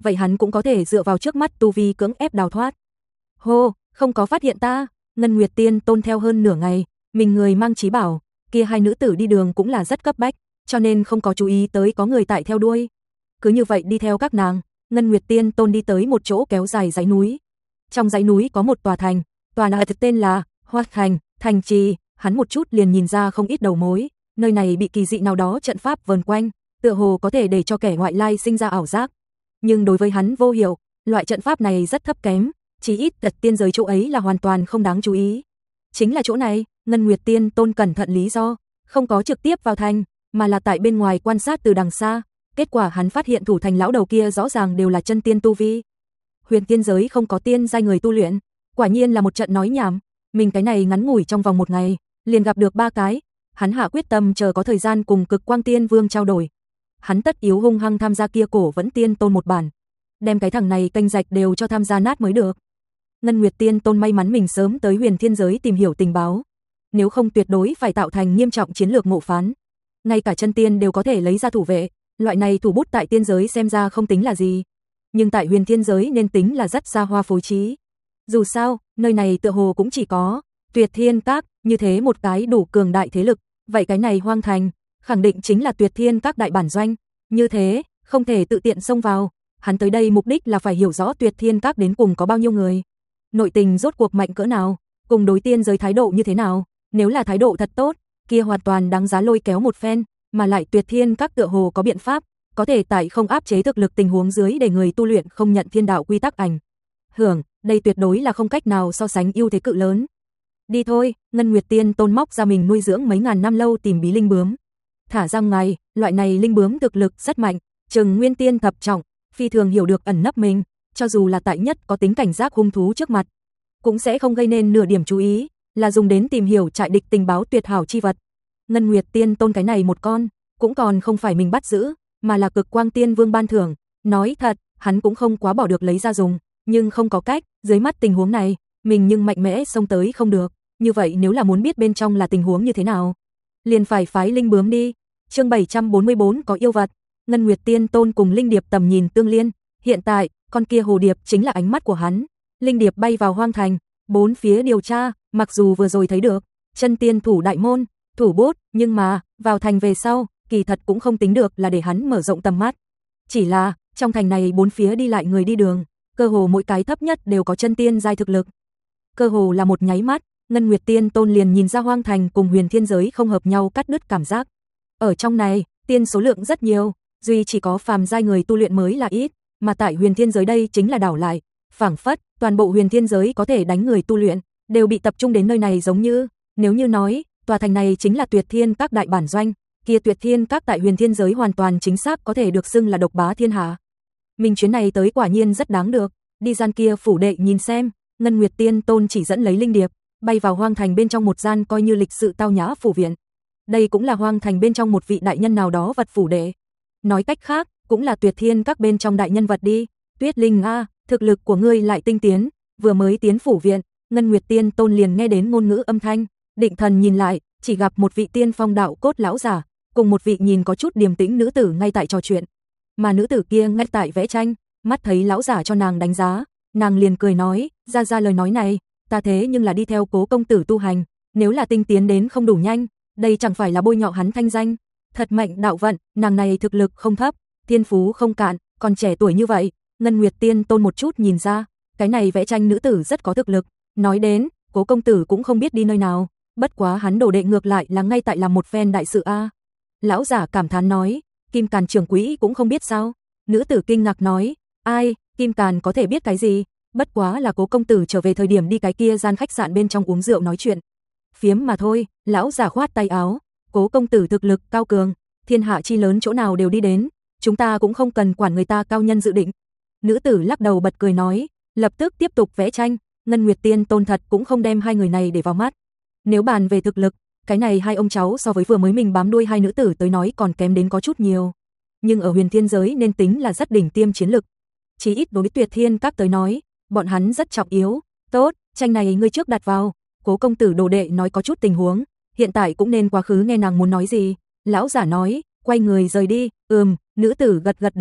vậy hắn cũng có thể dựa vào trước mắt tu vi cưỡng ép đào thoát. Hô, không có phát hiện ta. Ngân Nguyệt Tiên Tôn theo hơn nửa ngày, mình người mang trí bảo, kia hai nữ tử đi đường cũng là rất cấp bách, cho nên không có chú ý tới có người tại theo đuôi. Cứ như vậy đi theo các nàng, Ngân Nguyệt Tiên Tôn đi tới một chỗ kéo dài dãy núi. Trong dãy núi có một tòa thành, tòa này tên là Hoa Thành, thành trì, hắn một chút liền nhìn ra không ít đầu mối, nơi này bị kỳ dị nào đó trận pháp vờn quanh, tựa hồ có thể để cho kẻ ngoại lai sinh ra ảo giác. Nhưng đối với hắn vô hiệu, loại trận pháp này rất thấp kém, chỉ ít tật tiên giới chỗ ấy là hoàn toàn không đáng chú ý. Chính là chỗ này, Ngân Nguyệt Tiên Tôn cẩn thận lý do, không có trực tiếp vào thành, mà là tại bên ngoài quan sát từ đằng xa. Kết quả hắn phát hiện thủ thành lão đầu kia rõ ràng đều là chân tiên tu vi. Huyền tiên giới không có tiên giai người tu luyện, quả nhiên là một trận nói nhảm. Mình cái này ngắn ngủi trong vòng một ngày, liền gặp được ba cái. Hắn hạ quyết tâm chờ có thời gian cùng Cực Quang Tiên Vương trao đổi. Hắn tất yếu hung hăng tham gia kia cổ vẫn tiên tôn một bản, đem cái thằng này canh rạch đều cho tham gia nát mới được. Ngân Nguyệt Tiên Tôn may mắn mình sớm tới huyền thiên giới tìm hiểu tình báo, nếu không tuyệt đối phải tạo thành nghiêm trọng chiến lược ngộ phán. Ngay cả chân tiên đều có thể lấy ra thủ vệ, loại này thủ bút tại tiên giới xem ra không tính là gì, nhưng tại huyền thiên giới nên tính là rất xa hoa phối trí. Dù sao, nơi này tựa hồ cũng chỉ có Tuyệt Thiên Các, như thế một cái đủ cường đại thế lực, vậy cái này Hoang Thành, khẳng định chính là Tuyệt Thiên Các đại bản doanh, như thế, không thể tự tiện xông vào. Hắn tới đây mục đích là phải hiểu rõ Tuyệt Thiên Các đến cùng có bao nhiêu người, nội tình rốt cuộc mạnh cỡ nào, cùng đối tiên giới thái độ như thế nào. Nếu là thái độ thật tốt, kia hoàn toàn đáng giá lôi kéo một phen, mà lại Tuyệt Thiên Các tựa hồ có biện pháp, có thể tại không áp chế thực lực tình huống dưới để người tu luyện không nhận thiên đạo quy tắc ảnh hưởng, đây tuyệt đối là không cách nào so sánh ưu thế cự lớn. Đi thôi, Ngân Nguyệt Tiên Tôn móc ra mình nuôi dưỡng mấy ngàn năm lâu tìm bí linh bướm. Thả ra ngoài, loại này linh bướm thực lực rất mạnh, chừng nguyên tiên thập trọng, phi thường hiểu được ẩn nấp mình, cho dù là tại nhất có tính cảnh giác hung thú trước mặt, cũng sẽ không gây nên nửa điểm chú ý, là dùng đến tìm hiểu trại địch tình báo tuyệt hảo chi vật. Ngân Nguyệt Tiên Tôn cái này một con, cũng còn không phải mình bắt giữ, mà là Cực Quang Tiên Vương ban thưởng. Nói thật, hắn cũng không quá bỏ được lấy ra dùng, nhưng không có cách, dưới mắt tình huống này, mình nhưng mạnh mẽ xông tới không được. Như vậy nếu là muốn biết bên trong là tình huống như thế nào, liền phải phái linh bướm đi. Chương bảy trăm bốn mươi bốn có yêu vật. Ngân Nguyệt Tiên Tôn cùng linh điệp tầm nhìn tương liên, hiện tại, con kia hồ điệp chính là ánh mắt của hắn. Linh điệp bay vào hoang thành, bốn phía điều tra, mặc dù vừa rồi thấy được chân tiên thủ đại môn, thủ bút, nhưng mà vào thành về sau, kỳ thật cũng không tính được là để hắn mở rộng tầm mắt. Chỉ là, trong thành này bốn phía đi lại người đi đường, cơ hồ mỗi cái thấp nhất đều có chân tiên giai thực lực. Cơ hồ là một nháy mắt, Ngân Nguyệt Tiên Tôn liền nhìn ra hoang thành cùng huyền thiên giới không hợp nhau cắt đứt cảm giác. Ở trong này, tiên số lượng rất nhiều, duy chỉ có phàm giai người tu luyện mới là ít, mà tại huyền thiên giới đây chính là đảo lại, phảng phất toàn bộ huyền thiên giới có thể đánh người tu luyện đều bị tập trung đến nơi này, giống như nếu như nói tòa thành này chính là Tuyệt Thiên Các đại bản doanh, kia Tuyệt Thiên Các tại huyền thiên giới hoàn toàn chính xác có thể được xưng là độc bá thiên hạ. Mình chuyến này tới quả nhiên rất đáng được, đi gian kia phủ đệ nhìn xem. Ngân Nguyệt Tiên Tôn chỉ dẫn lấy linh điệp, bay vào hoang thành bên trong một gian coi như lịch sự tao nhã phủ viện. Đây cũng là hoang thành bên trong một vị đại nhân nào đó vật phủ đệ. Nói cách khác, cũng là Tuyệt Thiên Các bên trong đại nhân vật đi. Tuyết Linh a, thực lực của ngươi lại tinh tiến, vừa mới tiến phủ viện, Ngân Nguyệt Tiên Tôn liền nghe đến ngôn ngữ âm thanh, định thần nhìn lại, chỉ gặp một vị tiên phong đạo cốt lão giả, cùng một vị nhìn có chút điềm tĩnh nữ tử ngay tại trò chuyện. Mà nữ tử kia ngay tại vẽ tranh, mắt thấy lão giả cho nàng đánh giá, nàng liền cười nói, ra ra lời nói này, ta thế nhưng là đi theo Cố công tử tu hành, nếu là tinh tiến đến không đủ nhanh, đây chẳng phải là bôi nhọ hắn thanh danh. Thật mạnh đạo vận, nàng này thực lực không thấp, thiên phú không cạn, còn trẻ tuổi như vậy. Ngân Nguyệt Tiên Tôn một chút nhìn ra, cái này vẽ tranh nữ tử rất có thực lực. Nói đến, Cố công tử cũng không biết đi nơi nào, bất quá hắn đồ đệ ngược lại là ngay tại làm một phen đại sự a. Lão giả cảm thán nói, Kim Càn trưởng quỹ cũng không biết sao? Nữ tử kinh ngạc nói, ai, Kim Càn có thể biết cái gì? Bất quá là Cố công tử trở về thời điểm đi cái kia gian khách sạn bên trong uống rượu nói chuyện phiếm mà thôi. Lão giả khoát tay áo, Cố công tử thực lực cao cường, thiên hạ chi lớn chỗ nào đều đi đến, chúng ta cũng không cần quản người ta cao nhân dự định. Nữ tử lắc đầu bật cười nói, lập tức tiếp tục vẽ tranh. Ngân Nguyệt Tiên Tôn thật cũng không đem hai người này để vào mắt. Nếu bàn về thực lực, cái này hai ông cháu so với vừa mới mình bám đuôi hai nữ tử tới nói còn kém đến có chút nhiều. Nhưng ở huyền thiên giới nên tính là rất đỉnh tiêm chiến lực. Chỉ ít đối với Tuyệt Thiên Các tới nói, bọn hắn rất trọng yếu. Tốt, tranh này ngươi trước đặt vào. Cố công tử đồ đệ nói có chút tình huống, hiện tại cũng nên quá khứ nghe nàng muốn nói gì. Lão giả nói, quay người rời đi. Ừm, nữ tử gật gật đầu,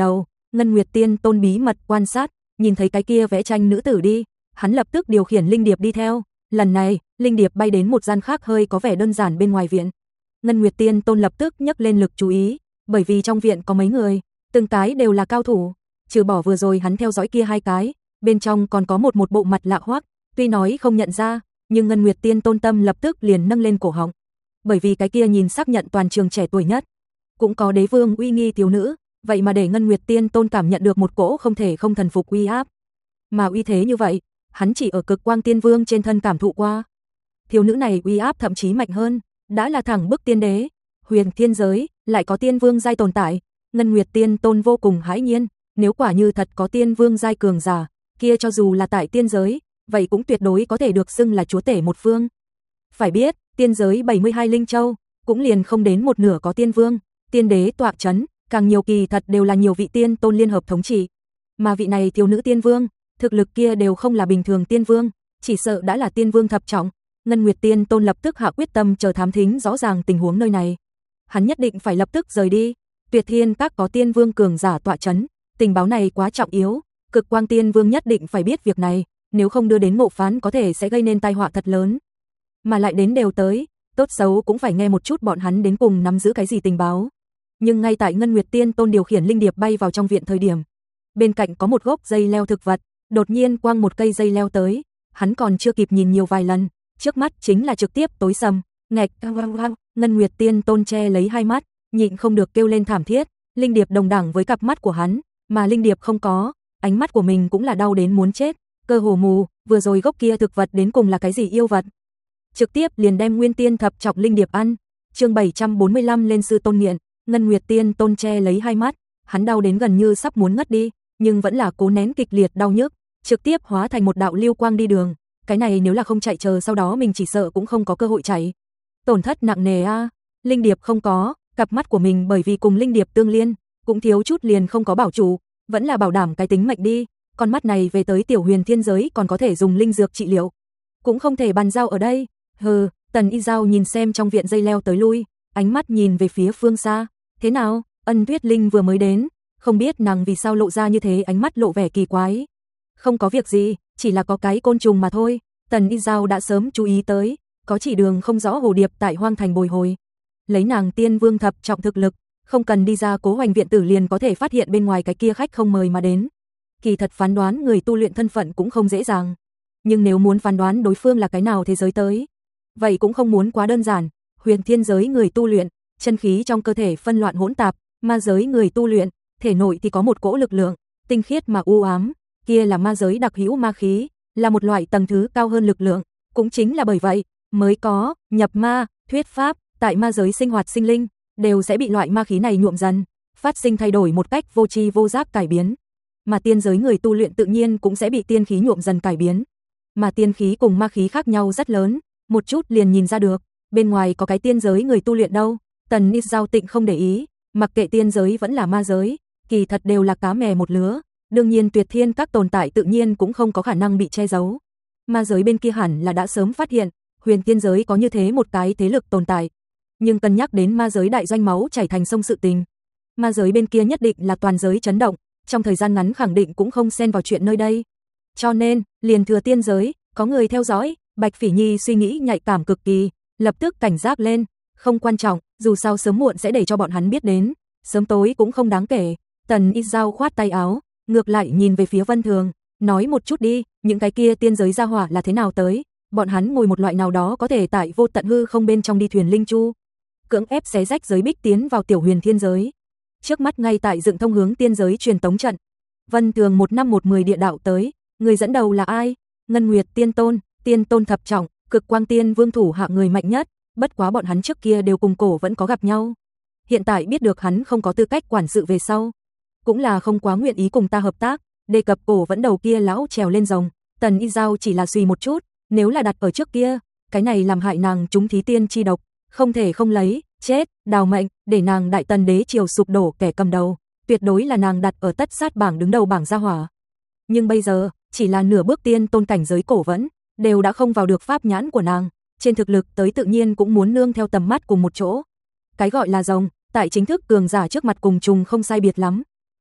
Ngân Nguyệt Tiên Tôn bí mật quan sát, nhìn thấy cái kia vẽ tranh nữ tử đi, hắn lập tức điều khiển linh điệp đi theo. Lần này, linh điệp bay đến một gian khác hơi có vẻ đơn giản bên ngoài viện. Ngân Nguyệt Tiên Tôn lập tức nhấc lên lực chú ý, bởi vì trong viện có mấy người, từng cái đều là cao thủ, trừ bỏ vừa rồi hắn theo dõi kia hai cái, bên trong còn có một một bộ mặt lạ hoắc, tuy nói không nhận ra, nhưng Ngân Nguyệt Tiên Tôn tâm lập tức liền nâng lên cổ họng. Bởi vì cái kia nhìn xác nhận toàn trường trẻ tuổi nhất, cũng có đế vương uy nghi thiếu nữ, vậy mà để Ngân Nguyệt Tiên Tôn cảm nhận được một cỗ không thể không thần phục uy áp. Mà uy thế như vậy, hắn chỉ ở Cực Quang Tiên Vương trên thân cảm thụ qua. Thiếu nữ này uy áp thậm chí mạnh hơn, đã là thẳng bức tiên đế, huyền thiên giới, lại có tiên vương giai tồn tại. Ngân Nguyệt Tiên Tôn vô cùng hãi nhiên, nếu quả như thật có tiên vương giai cường giả, kia cho dù là tại tiên giới, vậy cũng tuyệt đối có thể được xưng là chúa tể một phương. Phải biết, tiên giới bảy mươi hai linh châu, cũng liền không đến một nửa có tiên vương, tiên đế tọa chấn, càng nhiều kỳ thật đều là nhiều vị tiên tôn liên hợp thống trị. Mà vị này thiếu nữ tiên vương, thực lực kia đều không là bình thường tiên vương, chỉ sợ đã là tiên vương thập trọng. Ngân Nguyệt Tiên Tôn lập tức hạ quyết tâm chờ thám thính rõ ràng tình huống nơi này. Hắn nhất định phải lập tức rời đi. Tuyệt Thiên Các có tiên vương cường giả tọa chấn, tình báo này quá trọng yếu, Cực Quang Tiên Vương nhất định phải biết việc này, nếu không đưa đến ngộ phán có thể sẽ gây nên tai họa thật lớn. Mà lại đến đều tới, tốt xấu cũng phải nghe một chút bọn hắn đến cùng nắm giữ cái gì tình báo. Nhưng ngay tại Ngân Nguyệt Tiên Tôn điều khiển linh điệp bay vào trong viện thời điểm, bên cạnh có một gốc dây leo thực vật, đột nhiên quăng một cây dây leo tới, hắn còn chưa kịp nhìn nhiều vài lần, trước mắt chính là trực tiếp tối sầm, nghẹt. Ngân Nguyệt Tiên Tôn che lấy hai mắt, nhịn không được kêu lên thảm thiết, linh điệp đồng đẳng với cặp mắt của hắn, mà linh điệp không có, ánh mắt của mình cũng là đau đến muốn chết, cơ hồ mù, vừa rồi gốc kia thực vật đến cùng là cái gì yêu vật. Trực tiếp liền đem Nguyên Tiên thập trọng linh điệp ăn. Chương bảy trăm bốn mươi lăm lên sư tôn nghiện. Ngân Nguyệt Tiên Tôn che lấy hai mắt, hắn đau đến gần như sắp muốn ngất đi, nhưng vẫn là cố nén kịch liệt đau nhức, trực tiếp hóa thành một đạo lưu quang đi đường. Cái này nếu là không chạy chờ sau đó mình chỉ sợ cũng không có cơ hội chạy. Tổn thất nặng nề a, linh điệp không có, cặp mắt của mình bởi vì cùng linh điệp tương liên, cũng thiếu chút liền không có bảo trụ, vẫn là bảo đảm cái tính mệnh đi, con mắt này về tới tiểu huyền thiên giới còn có thể dùng linh dược trị liệu, cũng không thể bàn giao ở đây. Hừ, Tần Y Giao nhìn xem trong viện dây leo tới lui, ánh mắt nhìn về phía phương xa, thế nào, Ân Tuyết Linh vừa mới đến, không biết nàng vì sao lộ ra như thế, ánh mắt lộ vẻ kỳ quái. Không có việc gì, chỉ là có cái côn trùng mà thôi. Tần Y Giao đã sớm chú ý tới, có chỉ đường không rõ hồ điệp tại hoang thành bồi hồi. Lấy nàng tiên vương thập trọng thực lực, không cần đi ra Cố Hoành viện tử liền có thể phát hiện bên ngoài cái kia khách không mời mà đến. Kỳ thật phán đoán người tu luyện thân phận cũng không dễ dàng, nhưng nếu muốn phán đoán đối phương là cái nào thế giới tới, vậy cũng không muốn quá đơn giản. Huyền thiên giới người tu luyện, chân khí trong cơ thể phân loạn hỗn tạp, ma giới người tu luyện, thể nội thì có một cỗ lực lượng, tinh khiết mà u ám, kia là ma giới đặc hữu ma khí, là một loại tầng thứ cao hơn lực lượng, cũng chính là bởi vậy, mới có nhập ma, thuyết pháp, tại ma giới sinh hoạt sinh linh, đều sẽ bị loại ma khí này nhuộm dần, phát sinh thay đổi một cách vô tri vô giác cải biến. Mà tiên giới người tu luyện tự nhiên cũng sẽ bị tiên khí nhuộm dần cải biến. Mà tiên khí cùng ma khí khác nhau rất lớn, một chút liền nhìn ra được, bên ngoài có cái tiên giới người tu luyện đâu. Tần Y Giao Tịnh không để ý, mặc kệ tiên giới vẫn là ma giới, kỳ thật đều là cá mè một lứa, đương nhiên Tuyệt Thiên Các tồn tại tự nhiên cũng không có khả năng bị che giấu. Ma giới bên kia hẳn là đã sớm phát hiện, huyền tiên giới có như thế một cái thế lực tồn tại. Nhưng cân nhắc đến ma giới đại doanh máu chảy thành sông sự tình, ma giới bên kia nhất định là toàn giới chấn động, trong thời gian ngắn khẳng định cũng không xen vào chuyện nơi đây. Cho nên, liền thừa tiên giới, có người theo dõi, Bạch Phỉ Nhi suy nghĩ nhạy cảm cực kỳ, lập tức cảnh giác lên, không quan trọng, dù sao sớm muộn sẽ để cho bọn hắn biết đến, sớm tối cũng không đáng kể. Tần Y Giao khoát tay áo, ngược lại nhìn về phía Vân Thường, nói một chút đi, những cái kia tiên giới gia hỏa là thế nào tới, bọn hắn ngồi một loại nào đó có thể tại vô tận hư không bên trong đi thuyền linh chu, cưỡng ép xé rách giới bích tiến vào tiểu huyền thiên giới. Trước mắt ngay tại dựng thông hướng tiên giới truyền tống trận. Vân Thường một năm một mười địa đạo tới, người dẫn đầu là ai? Ngân Nguyệt Tiên Tôn, Tiên Tôn thập trọng, Cực Quang Tiên Vương thủ hạ người mạnh nhất, bất quá bọn hắn trước kia đều cùng Cổ vẫn có gặp nhau. Hiện tại biết được hắn không có tư cách quản sự về sau, cũng là không quá nguyện ý cùng ta hợp tác, đề cập Cổ vẫn đầu kia lão trèo lên rồng, Tần Y Giao chỉ là suy một chút, nếu là đặt ở trước kia, cái này làm hại nàng trúng thí tiên chi độc, không thể không lấy, chết, đào mệnh, để nàng đại tần đế triều sụp đổ kẻ cầm đầu, tuyệt đối là nàng đặt ở tất sát bảng đứng đầu bảng gia hỏa. Nhưng bây giờ, chỉ là nửa bước tiên tôn cảnh giới Cổ vẫn, đều đã không vào được pháp nhãn của nàng, trên thực lực tới tự nhiên cũng muốn nương theo tầm mắt cùng một chỗ. Cái gọi là rồng, tại chính thức cường giả trước mặt cùng trùng không sai biệt lắm.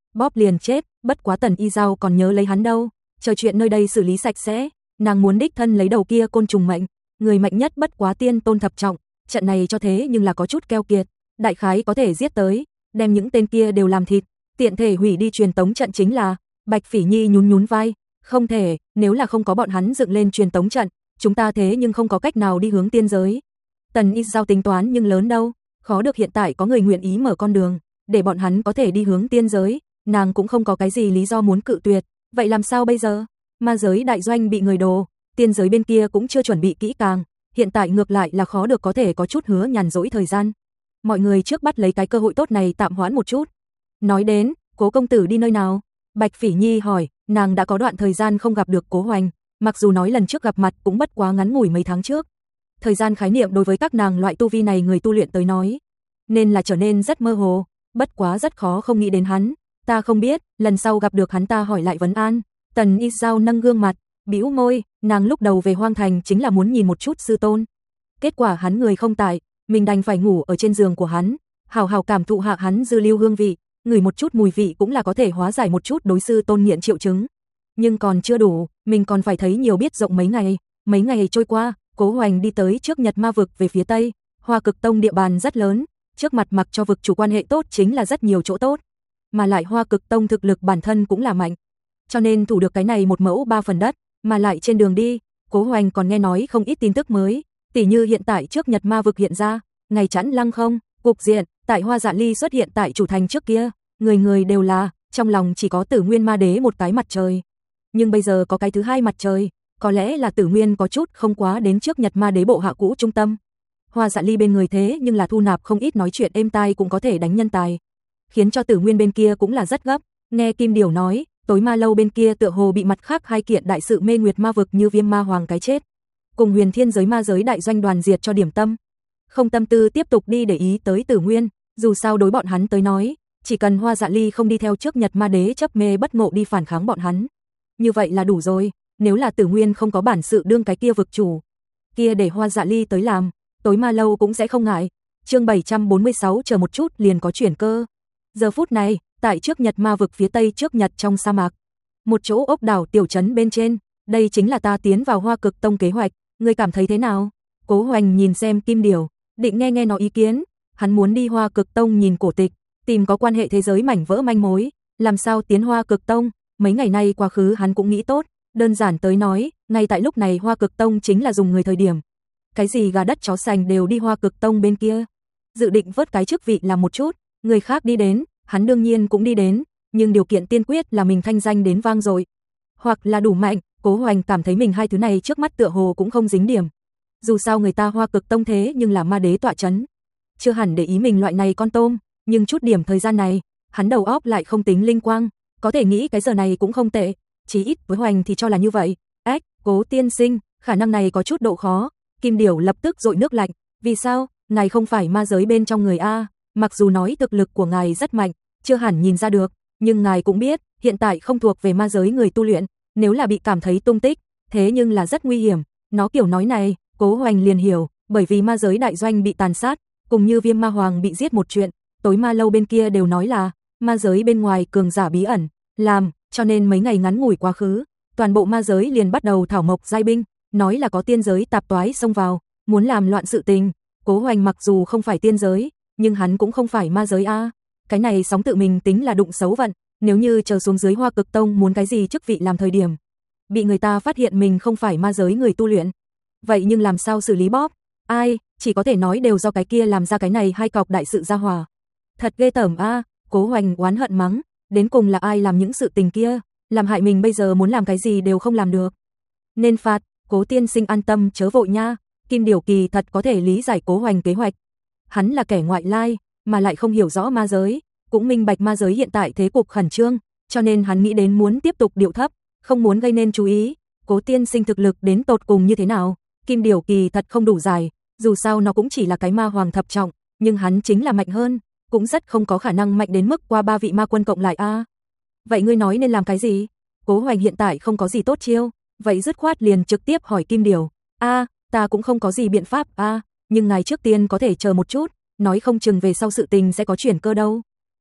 bóp liền chết, bất quá Tần Y Giao còn nhớ lấy hắn đâu, chờ chuyện nơi đây xử lý sạch sẽ, nàng muốn đích thân lấy đầu kia côn trùng mệnh, người mạnh nhất bất quá tiên tôn thập trọng, trận này cho thế nhưng là có chút keo kiệt, đại khái có thể giết tới, đem những tên kia đều làm thịt, tiện thể hủy đi truyền tống trận chính là. Bạch Phỉ Nhi nhún nhún vai, không thể, nếu là không có bọn hắn dựng lên truyền tống trận, chúng ta thế nhưng không có cách nào đi hướng tiên giới. Tần Y Giao tính toán nhưng lớn đâu, khó được hiện tại có người nguyện ý mở con đường, để bọn hắn có thể đi hướng tiên giới, nàng cũng không có cái gì lý do muốn cự tuyệt, vậy làm sao bây giờ? Ma giới đại doanh bị người đồ, tiên giới bên kia cũng chưa chuẩn bị kỹ càng, hiện tại ngược lại là khó được có thể có chút hứa nhàn rỗi thời gian. Mọi người trước bắt lấy cái cơ hội tốt này tạm hoãn một chút. Nói đến, Cố công tử đi nơi nào? Bạch Phỉ Nhi hỏi, nàng đã có đoạn thời gian không gặp được Cố Hoành, mặc dù nói lần trước gặp mặt cũng bất quá ngắn ngủi mấy tháng trước. Thời gian khái niệm đối với các nàng loại tu vi này người tu luyện tới nói, nên là trở nên rất mơ hồ, bất quá rất khó không nghĩ đến hắn. Ta không biết, lần sau gặp được hắn ta hỏi lại vấn an. Tần Y Giao nâng gương mặt, bĩu môi, nàng lúc đầu về Hoang Thành chính là muốn nhìn một chút sư tôn. Kết quả hắn người không tại, mình đành phải ngủ ở trên giường của hắn, hào hào cảm thụ hạ hắn dư lưu hương vị, ngửi một chút mùi vị cũng là có thể hóa giải một chút đối sư tôn nghiện triệu chứng. Nhưng còn chưa đủ, mình còn phải thấy nhiều biết rộng mấy ngày. Mấy ngày trôi qua, Cố Hoành đi tới trước Nhật Ma vực về phía tây, Hoa Cực Tông địa bàn rất lớn, trước mặt mặc cho vực chủ quan hệ tốt chính là rất nhiều chỗ tốt, mà lại Hoa Cực Tông thực lực bản thân cũng là mạnh, cho nên thủ được cái này một mẫu ba phần đất, mà lại trên đường đi, Cố Hoành còn nghe nói không ít tin tức mới, tỉ như hiện tại trước Nhật Ma vực hiện ra, ngày chẵn lăng không, cục diện tại Hoa Dạ Ly xuất hiện tại chủ thành trước kia, người người đều là, trong lòng chỉ có Tử Nguyên Ma Đế một cái mặt trời. Nhưng bây giờ có cái thứ hai mặt trời, có lẽ là Tử Nguyên có chút không quá đến trước Nhật Ma Đế bộ hạ cũ trung tâm. Hoa Dạ Ly bên người thế nhưng là thu nạp không ít nói chuyện êm tai cũng có thể đánh nhân tài, khiến cho Tử Nguyên bên kia cũng là rất gấp. Nghe Kim Điểu nói, tối ma lâu bên kia tựa hồ bị mặt khác hai kiện đại sự mê nguyệt ma vực như Viêm Ma Hoàng cái chết, cùng Huyền Thiên giới ma giới đại doanh đoàn diệt cho điểm tâm. Không tâm tư tiếp tục đi để ý tới Tử Nguyên, dù sao đối bọn hắn tới nói, chỉ cần Hoa Dạ Ly không đi theo trước Nhật Ma Đế chấp mê bất ngộ đi phản kháng bọn hắn, như vậy là đủ rồi. Nếu là Tử Nguyên không có bản sự đương cái kia vực chủ, kia để Hoa Dạ Ly tới làm, tối ma lâu cũng sẽ không ngại. Chương bảy trăm bốn mươi sáu chờ một chút liền có chuyển cơ. Giờ phút này, tại trước Nhật Ma vực phía tây trước Nhật trong sa mạc, một chỗ ốc đảo tiểu trấn bên trên, đây chính là ta tiến vào Hoa Cực Tông kế hoạch, ngươi cảm thấy thế nào? Cố Hoành nhìn xem Kim Điểu, định nghe nghe nó ý kiến, hắn muốn đi Hoa Cực Tông nhìn cổ tịch, tìm có quan hệ thế giới mảnh vỡ manh mối, làm sao tiến Hoa Cực Tông, mấy ngày nay quá khứ hắn cũng nghĩ tốt, đơn giản tới nói, ngay tại lúc này Hoa Cực Tông chính là dùng người thời điểm. Cái gì gà đất chó sành đều đi Hoa Cực Tông bên kia, dự định vớt cái chức vị làm một chút, người khác đi đến, hắn đương nhiên cũng đi đến, nhưng điều kiện tiên quyết là mình thanh danh đến vang rồi, hoặc là đủ mạnh. Cố Hoành cảm thấy mình hai thứ này trước mắt tựa hồ cũng không dính điểm. Dù sao người ta Hoa Cực Tông thế nhưng là ma đế tọa chấn, chưa hẳn để ý mình loại này con tôm, nhưng chút điểm thời gian này, hắn đầu óc lại không tính linh quang, có thể nghĩ cái giờ này cũng không tệ, chí ít với Hoành thì cho là như vậy. Ách, Cố tiên sinh, khả năng này có chút độ khó. Kim Điểu lập tức dội nước lạnh, vì sao? Ngài không phải ma giới bên trong người a, mặc dù nói thực lực của ngài rất mạnh, chưa hẳn nhìn ra được, nhưng ngài cũng biết, hiện tại không thuộc về ma giới người tu luyện, nếu là bị cảm thấy tung tích, thế nhưng là rất nguy hiểm. Nó kiểu nói này, Cố Hoành liền hiểu, bởi vì ma giới đại doanh bị tàn sát, cùng như Viêm Ma Hoàng bị giết một chuyện, tối ma lâu bên kia đều nói là ma giới bên ngoài cường giả bí ẩn làm, cho nên mấy ngày ngắn ngủi quá khứ, toàn bộ ma giới liền bắt đầu thảo mộc giai binh, nói là có tiên giới tạp toái xông vào, muốn làm loạn sự tình. Cố Hoành mặc dù không phải tiên giới, nhưng hắn cũng không phải ma giới a, cái này sóng tự mình tính là đụng xấu vận, nếu như chờ xuống dưới Hoa Cực Tông muốn cái gì chức vị làm thời điểm, bị người ta phát hiện mình không phải ma giới người tu luyện, vậy nhưng làm sao xử lý bóp? Ai, chỉ có thể nói đều do cái kia làm ra cái này hai cọc đại sự ra hòa. Thật ghê tởm a, Cố Hoành oán hận mắng, đến cùng là ai làm những sự tình kia, làm hại mình bây giờ muốn làm cái gì đều không làm được. Nên phạt, Cố tiên sinh an tâm chớ vội nha. Kim Điểu kỳ thật có thể lý giải Cố Hoành kế hoạch. Hắn là kẻ ngoại lai, mà lại không hiểu rõ ma giới, cũng minh bạch ma giới hiện tại thế cục khẩn trương, cho nên hắn nghĩ đến muốn tiếp tục điệu thấp, không muốn gây nên chú ý. Cố tiên sinh thực lực đến tột cùng như thế nào? Kim Điểu kỳ thật không đủ dài, dù sao nó cũng chỉ là cái ma hoàng thập trọng, nhưng hắn chính là mạnh hơn, cũng rất không có khả năng mạnh đến mức qua ba vị ma quân cộng lại a. À. Vậy ngươi nói nên làm cái gì? Cố Hoành hiện tại không có gì tốt chiêu, vậy dứt khoát liền trực tiếp hỏi Kim Điểu. A, à, ta cũng không có gì biện pháp a, à, nhưng ngài trước tiên có thể chờ một chút, nói không chừng về sau sự tình sẽ có chuyển cơ đâu.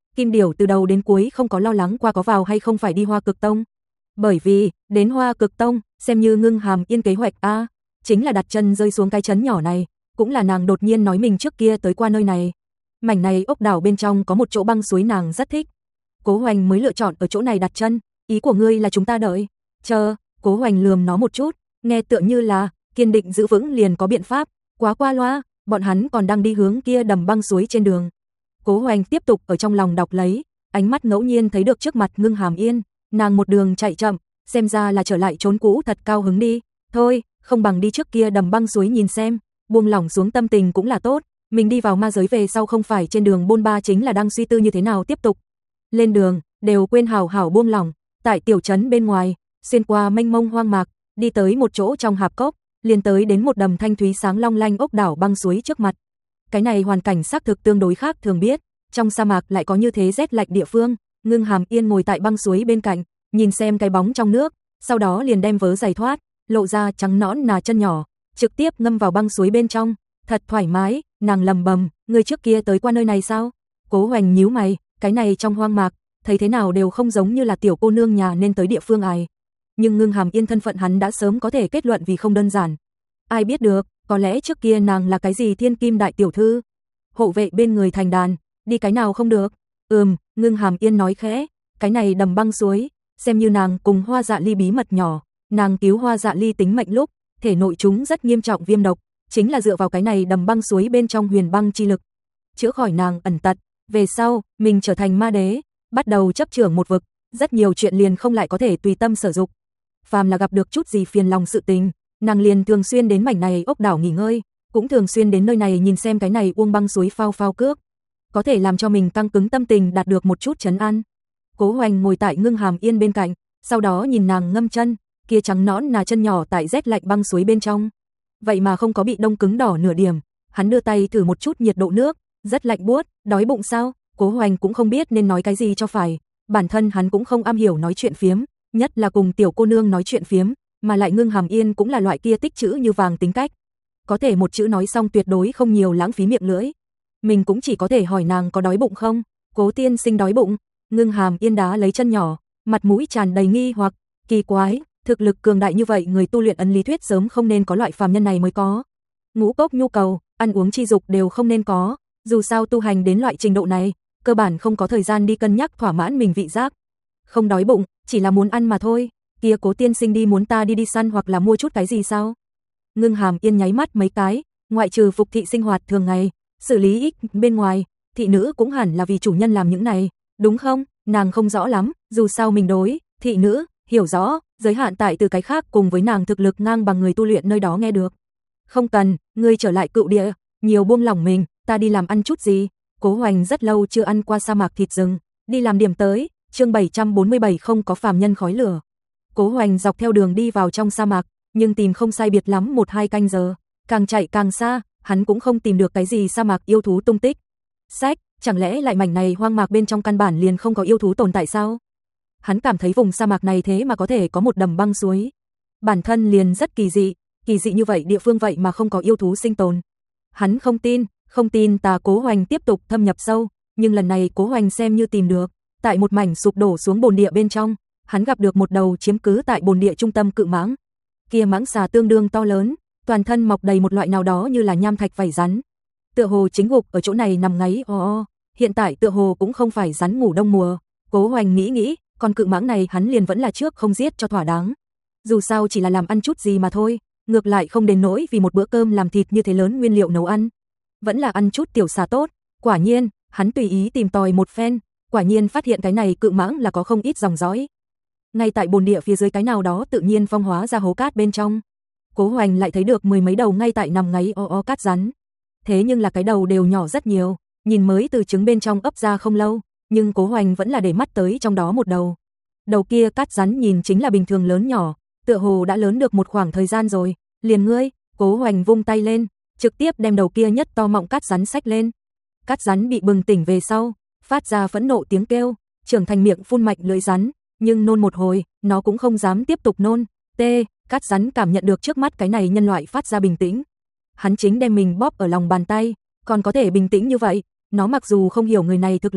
Kim Điểu từ đầu đến cuối không có lo lắng qua có vào hay không phải đi Hoa Cực Tông. Bởi vì, đến Hoa Cực Tông, xem như Ngưng Hàm Yên kế hoạch A, chính là đặt chân rơi xuống cái trấn nhỏ này, cũng là nàng đột nhiên nói mình trước kia tới qua nơi này. Mảnh này ốc đảo bên trong có một chỗ băng suối nàng rất thích. Cố Hoành mới lựa chọn ở chỗ này đặt chân, ý của ngươi là chúng ta đợi. Chờ, Cố Hoành lườm nó một chút, nghe tựa như là kiên định giữ vững liền có biện pháp, quá qua loa, bọn hắn còn đang đi hướng kia đầm băng suối trên đường. Cố Hoành tiếp tục ở trong lòng đọc lấy, ánh mắt ngẫu nhiên thấy được trước mặt Ngưng Hàm Yên, nàng một đường chạy chậm, xem ra là trở lại trốn cũ thật cao hứng đi, thôi, không bằng đi trước kia đầm băng suối nhìn xem, buông lỏng xuống tâm tình cũng là tốt, mình đi vào ma giới về sau không phải trên đường bôn ba chính là đang suy tư như thế nào tiếp tục. Lên đường, đều quên hảo hảo buông lỏng, tại tiểu trấn bên ngoài, xuyên qua mênh mông hoang mạc, đi tới một chỗ trong hạp cốc, liền tới đến một đầm thanh thúy sáng long lanh ốc đảo băng suối trước mặt. Cái này hoàn cảnh xác thực tương đối khác thường biết, trong sa mạc lại có như thế rét lạnh địa phương. Ngưng Hàm Yên ngồi tại băng suối bên cạnh, nhìn xem cái bóng trong nước, sau đó liền đem vớ giày thoát, lộ ra trắng nõn nà chân nhỏ, trực tiếp ngâm vào băng suối bên trong, thật thoải mái. Nàng lầm bầm, người trước kia tới qua nơi này sao? Cố Hoành nhíu mày, cái này trong hoang mạc, thấy thế nào đều không giống như là tiểu cô nương nhà nên tới địa phương ai. Nhưng Ngưng Hàm Yên thân phận hắn đã sớm có thể kết luận vì không đơn giản. Ai biết được, có lẽ trước kia nàng là cái gì thiên kim đại tiểu thư, hộ vệ bên người thành đàn, đi cái nào không được. Ừm, Ngưng Hàm Yên nói khẽ, cái này đầm băng suối, xem như nàng cùng Hoa Dạ Ly bí mật nhỏ, nàng cứu Hoa Dạ Ly tính mệnh lúc, thể nội chúng rất nghiêm trọng viêm độc, chính là dựa vào cái này đầm băng suối bên trong huyền băng chi lực, chữa khỏi nàng ẩn tật, về sau, mình trở thành ma đế, bắt đầu chấp trưởng một vực, rất nhiều chuyện liền không lại có thể tùy tâm sử dụng. Phàm là gặp được chút gì phiền lòng sự tình, nàng liền thường xuyên đến mảnh này ốc đảo nghỉ ngơi, cũng thường xuyên đến nơi này nhìn xem cái này uông băng suối phao phao cước, có thể làm cho mình căng cứng tâm tình đạt được một chút trấn an. Cố Hoành ngồi tại Ngưng Hàm Yên bên cạnh, sau đó nhìn nàng ngâm chân, kia trắng nõn nà chân nhỏ tại rét lạnh băng suối bên trong, vậy mà không có bị đông cứng đỏ nửa điểm. Hắn đưa tay thử một chút nhiệt độ nước, rất lạnh buốt. Đói bụng sao? Cố Hoành cũng không biết nên nói cái gì cho phải, bản thân hắn cũng không am hiểu nói chuyện phiếm, nhất là cùng tiểu cô nương nói chuyện phiếm, mà lại Ngưng Hàm Yên cũng là loại kia tích chữ như vàng tính cách, có thể một chữ nói xong tuyệt đối không nhiều lãng phí miệng lưỡi. Mình cũng chỉ có thể hỏi nàng có đói bụng không? Cố tiên sinh đói bụng. Ngưng Hàm Yên đá lấy chân nhỏ, mặt mũi tràn đầy nghi hoặc, kỳ quái, thực lực cường đại như vậy người tu luyện ấn lý thuyết sớm không nên có loại phàm nhân này mới có. Ngũ cốc nhu cầu, ăn uống chi dục đều không nên có, dù sao tu hành đến loại trình độ này, cơ bản không có thời gian đi cân nhắc thỏa mãn mình vị giác. Không đói bụng, chỉ là muốn ăn mà thôi. Kia Cố tiên sinh đi muốn ta đi đi săn hoặc là mua chút cái gì sao? Ngưng Hàm Yên nháy mắt mấy cái, ngoại trừ phục thị sinh hoạt thường ngày, xử lý ích bên ngoài, thị nữ cũng hẳn là vì chủ nhân làm những này, đúng không? Nàng không rõ lắm, dù sao mình đối thị nữ hiểu rõ, giới hạn tại từ cái khác cùng với nàng thực lực ngang bằng người tu luyện nơi đó nghe được. Không cần, ngươi trở lại cựu địa, nhiều buông lỏng mình, ta đi làm ăn chút gì. Cố Hoành rất lâu chưa ăn qua sa mạc thịt rừng, đi làm điểm tới. Chương bảy trăm bốn mươi bảy không có phàm nhân khói lửa. Cố Hoành dọc theo đường đi vào trong sa mạc, nhưng tìm không sai biệt lắm một hai canh giờ, càng chạy càng xa, hắn cũng không tìm được cái gì sa mạc yêu thú tung tích. Sách, chẳng lẽ lại mảnh này hoang mạc bên trong căn bản liền không có yêu thú tồn tại sao? Hắn cảm thấy vùng sa mạc này thế mà có thể có một đầm băng suối, bản thân liền rất kỳ dị, kỳ dị như vậy địa phương vậy mà không có yêu thú sinh tồn. Hắn không tin, không tin tà. Cố Hoành tiếp tục thâm nhập sâu, nhưng lần này Cố Hoành xem như tìm được, tại một mảnh sụp đổ xuống bồn địa bên trong, hắn gặp được một đầu chiếm cứ tại bồn địa trung tâm cự mãng. Kia mãng xà tương đương to lớn, toàn thân mọc đầy một loại nào đó như là nham thạch vảy rắn. Tựa hồ chính gục ở chỗ này nằm ngáy o o, hiện tại tựa hồ cũng không phải rắn ngủ đông mùa. Cố Hoành nghĩ nghĩ, con cự mãng này hắn liền vẫn là trước không giết cho thỏa đáng. Dù sao chỉ là làm ăn chút gì mà thôi, ngược lại không đến nỗi vì một bữa cơm làm thịt như thế lớn nguyên liệu nấu ăn. Vẫn là ăn chút tiểu xà tốt. Quả nhiên, hắn tùy ý tìm tòi một phen, quả nhiên phát hiện cái này cự mãng là có không ít dòng dõi. Ngay tại bồn địa phía dưới cái nào đó tự nhiên phong hóa ra hố cát bên trong, Cố Hoành lại thấy được mười mấy đầu ngay tại nằm ngáy o o cát rắn. Thế nhưng là cái đầu đều nhỏ rất nhiều, nhìn mới từ trứng bên trong ấp ra không lâu, nhưng Cố Hoành vẫn là để mắt tới trong đó một đầu. Đầu kia cát rắn nhìn chính là bình thường lớn nhỏ, tựa hồ đã lớn được một khoảng thời gian rồi. Liền ngươi, Cố Hoành vung tay lên, trực tiếp đem đầu kia nhất to mọng cát rắn xách lên. Cát rắn bị bừng tỉnh về sau, phát ra phẫn nộ tiếng kêu, trưởng thành miệng phun mạnh lưỡi rắn, nhưng nôn một hồi, nó cũng không dám tiếp tục nôn. T, cát rắn cảm nhận được trước mắt cái này nhân loại phát ra bình tĩnh. Hắn chính đem mình bóp ở lòng bàn tay, còn có thể bình tĩnh như vậy, nó mặc dù không hiểu người này thực lực,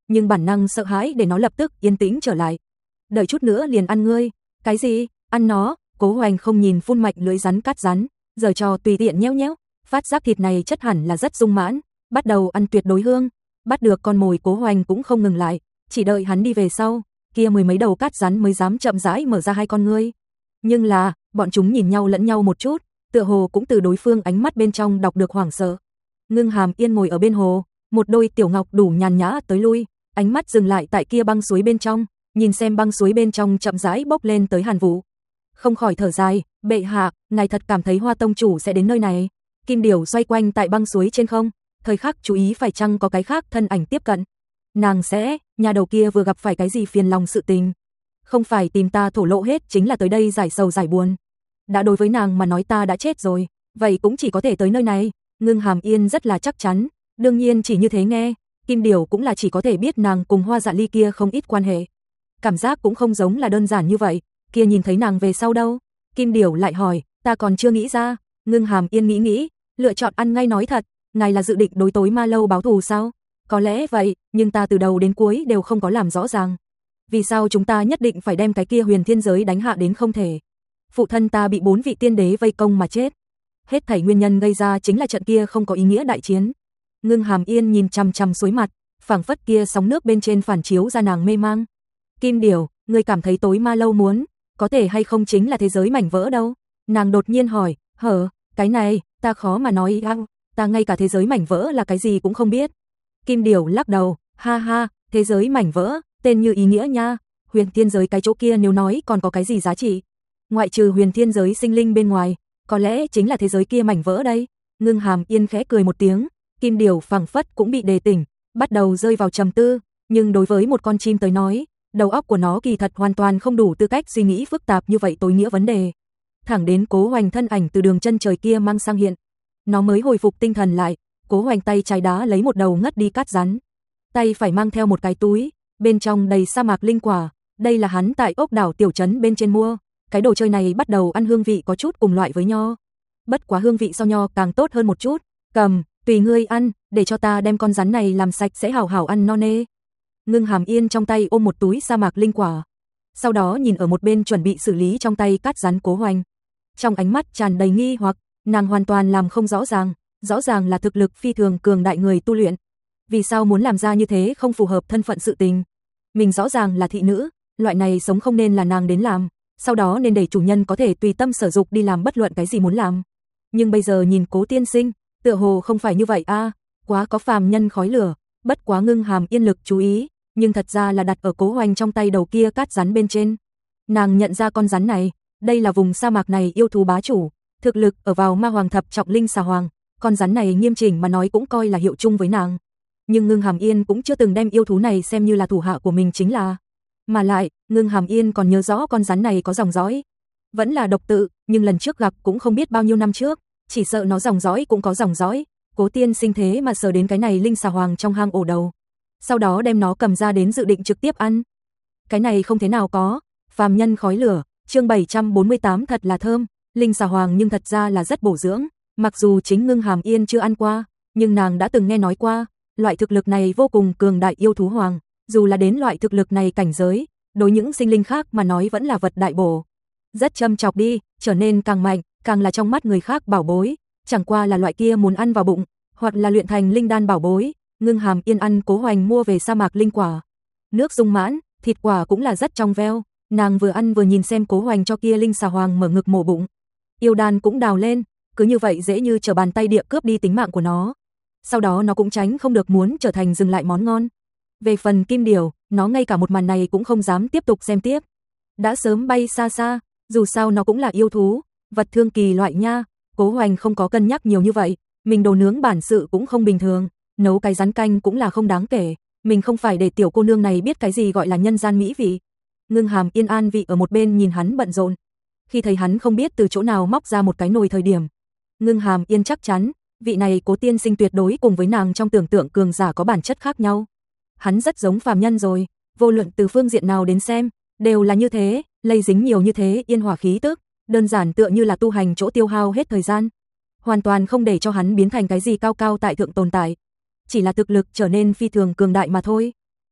nhưng bản năng sợ hãi để nó lập tức yên tĩnh trở lại. Đợi chút nữa liền ăn ngươi. Cái gì? Ăn nó? Cố Hoành không nhìn phun mạnh lưỡi rắn cắt rắn, giở trò tùy tiện nhéo nhéo, phát giác thịt này chất hẳn là rất sung mãn, bắt đầu ăn tuyệt đối hương. Bắt được con mồi Cố Hoành cũng không ngừng lại, chỉ đợi hắn đi về sau, kia mười mấy đầu cát rắn mới dám chậm rãi mở ra hai con ngươi. Nhưng là, bọn chúng nhìn nhau lẫn nhau một chút, tựa hồ cũng từ đối phương ánh mắt bên trong đọc được hoảng sợ. Ngưng Hàm Yên ngồi ở bên hồ, một đôi tiểu ngọc đủ nhàn nhã tới lui, ánh mắt dừng lại tại kia băng suối bên trong, nhìn xem băng suối bên trong chậm rãi bốc lên tới Hàn Vũ. Không khỏi thở dài, bệ hạ, ngài thật cảm thấy Hoa tông chủ sẽ đến nơi này? Kim điểu xoay quanh tại băng suối trên không, thời khắc chú ý phải chăng có cái khác thân ảnh tiếp cận. Nàng sẽ, nhà đầu kia vừa gặp phải cái gì phiền lòng sự tình, không phải tìm ta thổ lộ hết chính là tới đây giải sầu giải buồn. Đã đối với nàng mà nói ta đã chết rồi, vậy cũng chỉ có thể tới nơi này. Ngưng Hàm Yên rất là chắc chắn, đương nhiên chỉ như thế nghe, Kim điểu cũng là chỉ có thể biết nàng cùng Hoa Dạ Ly kia không ít quan hệ. Cảm giác cũng không giống là đơn giản như vậy, kia nhìn thấy nàng về sau đâu? Kim điểu lại hỏi, ta còn chưa nghĩ ra. Ngưng Hàm Yên nghĩ nghĩ, lựa chọn ăn ngay nói thật, ngài là dự định đối tối Ma Lâu báo thù sao? Có lẽ vậy, nhưng ta từ đầu đến cuối đều không có làm rõ ràng. Vì sao chúng ta nhất định phải đem cái kia huyền thiên giới đánh hạ đến không thể? Phụ thân ta bị bốn vị tiên đế vây công mà chết. Hết thảy nguyên nhân gây ra chính là trận kia không có ý nghĩa đại chiến. Ngưng Hàm Yên nhìn chằm chằm suối mặt, phảng phất kia sóng nước bên trên phản chiếu ra nàng mê mang. Kim điểu, ngươi cảm thấy tối Ma Lâu muốn, có thể hay không chính là thế giới mảnh vỡ đâu? Nàng đột nhiên hỏi, hở, cái này, ta khó mà nói à, ta ngay cả thế giới mảnh vỡ là cái gì cũng không biết. Kim điểu lắc đầu, ha ha, thế giới mảnh vỡ, tên như ý nghĩa nha, huyền thiên giới cái chỗ kia nếu nói còn có cái gì giá trị. Ngoại trừ huyền thiên giới sinh linh bên ngoài, có lẽ chính là thế giới kia mảnh vỡ đây. Ngưng Hàm Yên khẽ cười một tiếng, Kim điểu phảng phất cũng bị đề tỉnh, bắt đầu rơi vào trầm tư, nhưng đối với một con chim tới nói, đầu óc của nó kỳ thật hoàn toàn không đủ tư cách suy nghĩ phức tạp như vậy tối nghĩa vấn đề. Thẳng đến Cố Hoành thân ảnh từ đường chân trời kia mang sang hiện, nó mới hồi phục tinh thần lại. Cố Hoành tay trái đá lấy một đầu ngất đi cát rắn, tay phải mang theo một cái túi, bên trong đầy sa mạc linh quả, đây là hắn tại ốc đảo tiểu trấn bên trên mua. Cái đồ chơi này bắt đầu ăn hương vị có chút cùng loại với nho, bất quá hương vị so nho càng tốt hơn một chút. Cầm, tùy ngươi ăn, để cho ta đem con rắn này làm sạch sẽ hảo hảo ăn no nê. Ngưng Hàm Yên trong tay ôm một túi sa mạc linh quả, sau đó nhìn ở một bên chuẩn bị xử lý trong tay cát rắn Cố Hoành, trong ánh mắt tràn đầy nghi hoặc, nàng hoàn toàn làm không rõ ràng, rõ ràng là thực lực phi thường cường đại người tu luyện, vì sao muốn làm ra như thế không phù hợp thân phận sự tình. Mình rõ ràng là thị nữ, loại này sống không nên là nàng đến làm, sau đó nên để chủ nhân có thể tùy tâm sở dục đi làm bất luận cái gì muốn làm. Nhưng bây giờ nhìn Cố tiên sinh, tựa hồ không phải như vậy a, à, quá có phàm nhân khói lửa. Bất quá Ngưng Hàm Yên lực chú ý, nhưng thật ra là đặt ở Cố Hoành trong tay đầu kia cát rắn bên trên. Nàng nhận ra con rắn này, đây là vùng sa mạc này yêu thú bá chủ, thực lực ở vào ma hoàng thập trọng linh xà hoàng, con rắn này nghiêm chỉnh mà nói cũng coi là hiệu chung với nàng. Nhưng Ngưng Hàm Yên cũng chưa từng đem yêu thú này xem như là thủ hạ của mình chính là. Mà lại, Ngưng Hàm Yên còn nhớ rõ con rắn này có dòng dõi, vẫn là độc tự, nhưng lần trước gặp cũng không biết bao nhiêu năm trước, chỉ sợ nó dòng dõi cũng có dòng dõi. Cố tiên sinh thế mà sờ đến cái này linh xà hoàng trong hang ổ đầu, sau đó đem nó cầm ra đến dự định trực tiếp ăn. Cái này không thế nào có, phàm nhân khói lửa, chương bảy trăm bốn mươi tám thật là thơm, linh xà hoàng nhưng thật ra là rất bổ dưỡng, mặc dù chính Ngưng Hàm Yên chưa ăn qua, nhưng nàng đã từng nghe nói qua, loại thực lực này vô cùng cường đại yêu thú hoàng, dù là đến loại thực lực này cảnh giới, đối những sinh linh khác mà nói vẫn là vật đại bổ. Rất châm chọc đi, trở nên càng mạnh, càng là trong mắt người khác bảo bối, chẳng qua là loại kia muốn ăn vào bụng, hoặc là luyện thành linh đan bảo bối. Ngưng Hàm Yên ăn Cố Hoành mua về sa mạc linh quả, nước dung mãn, thịt quả cũng là rất trong veo, nàng vừa ăn vừa nhìn xem Cố Hoành cho kia linh xà hoàng mở ngực mổ bụng, yêu đan cũng đào lên, cứ như vậy dễ như trở bàn tay địa cướp đi tính mạng của nó. Sau đó nó cũng tránh không được muốn trở thành dừng lại món ngon. Về phần Kim điểu, nó ngay cả một màn này cũng không dám tiếp tục xem tiếp, đã sớm bay xa xa, dù sao nó cũng là yêu thú, vật thương kỳ loại nha. Cố Hoành không có cân nhắc nhiều như vậy, mình đồ nướng bản sự cũng không bình thường, nấu cái rắn canh cũng là không đáng kể, mình không phải để tiểu cô nương này biết cái gì gọi là nhân gian mỹ vị. Ngưng Hàm Yên an vị ở một bên nhìn hắn bận rộn, khi thấy hắn không biết từ chỗ nào móc ra một cái nồi thời điểm, Ngưng Hàm Yên chắc chắn, vị này Cố tiên sinh tuyệt đối cùng với nàng trong tưởng tượng cường giả có bản chất khác nhau. Hắn rất giống phàm nhân rồi, vô luận từ phương diện nào đến xem, đều là như thế, lây dính nhiều như thế yên hòa khí tức, đơn giản tựa như là tu hành chỗ tiêu hao hết thời gian, hoàn toàn không để cho hắn biến thành cái gì cao cao tại thượng tồn tại, chỉ là thực lực trở nên phi thường cường đại mà thôi.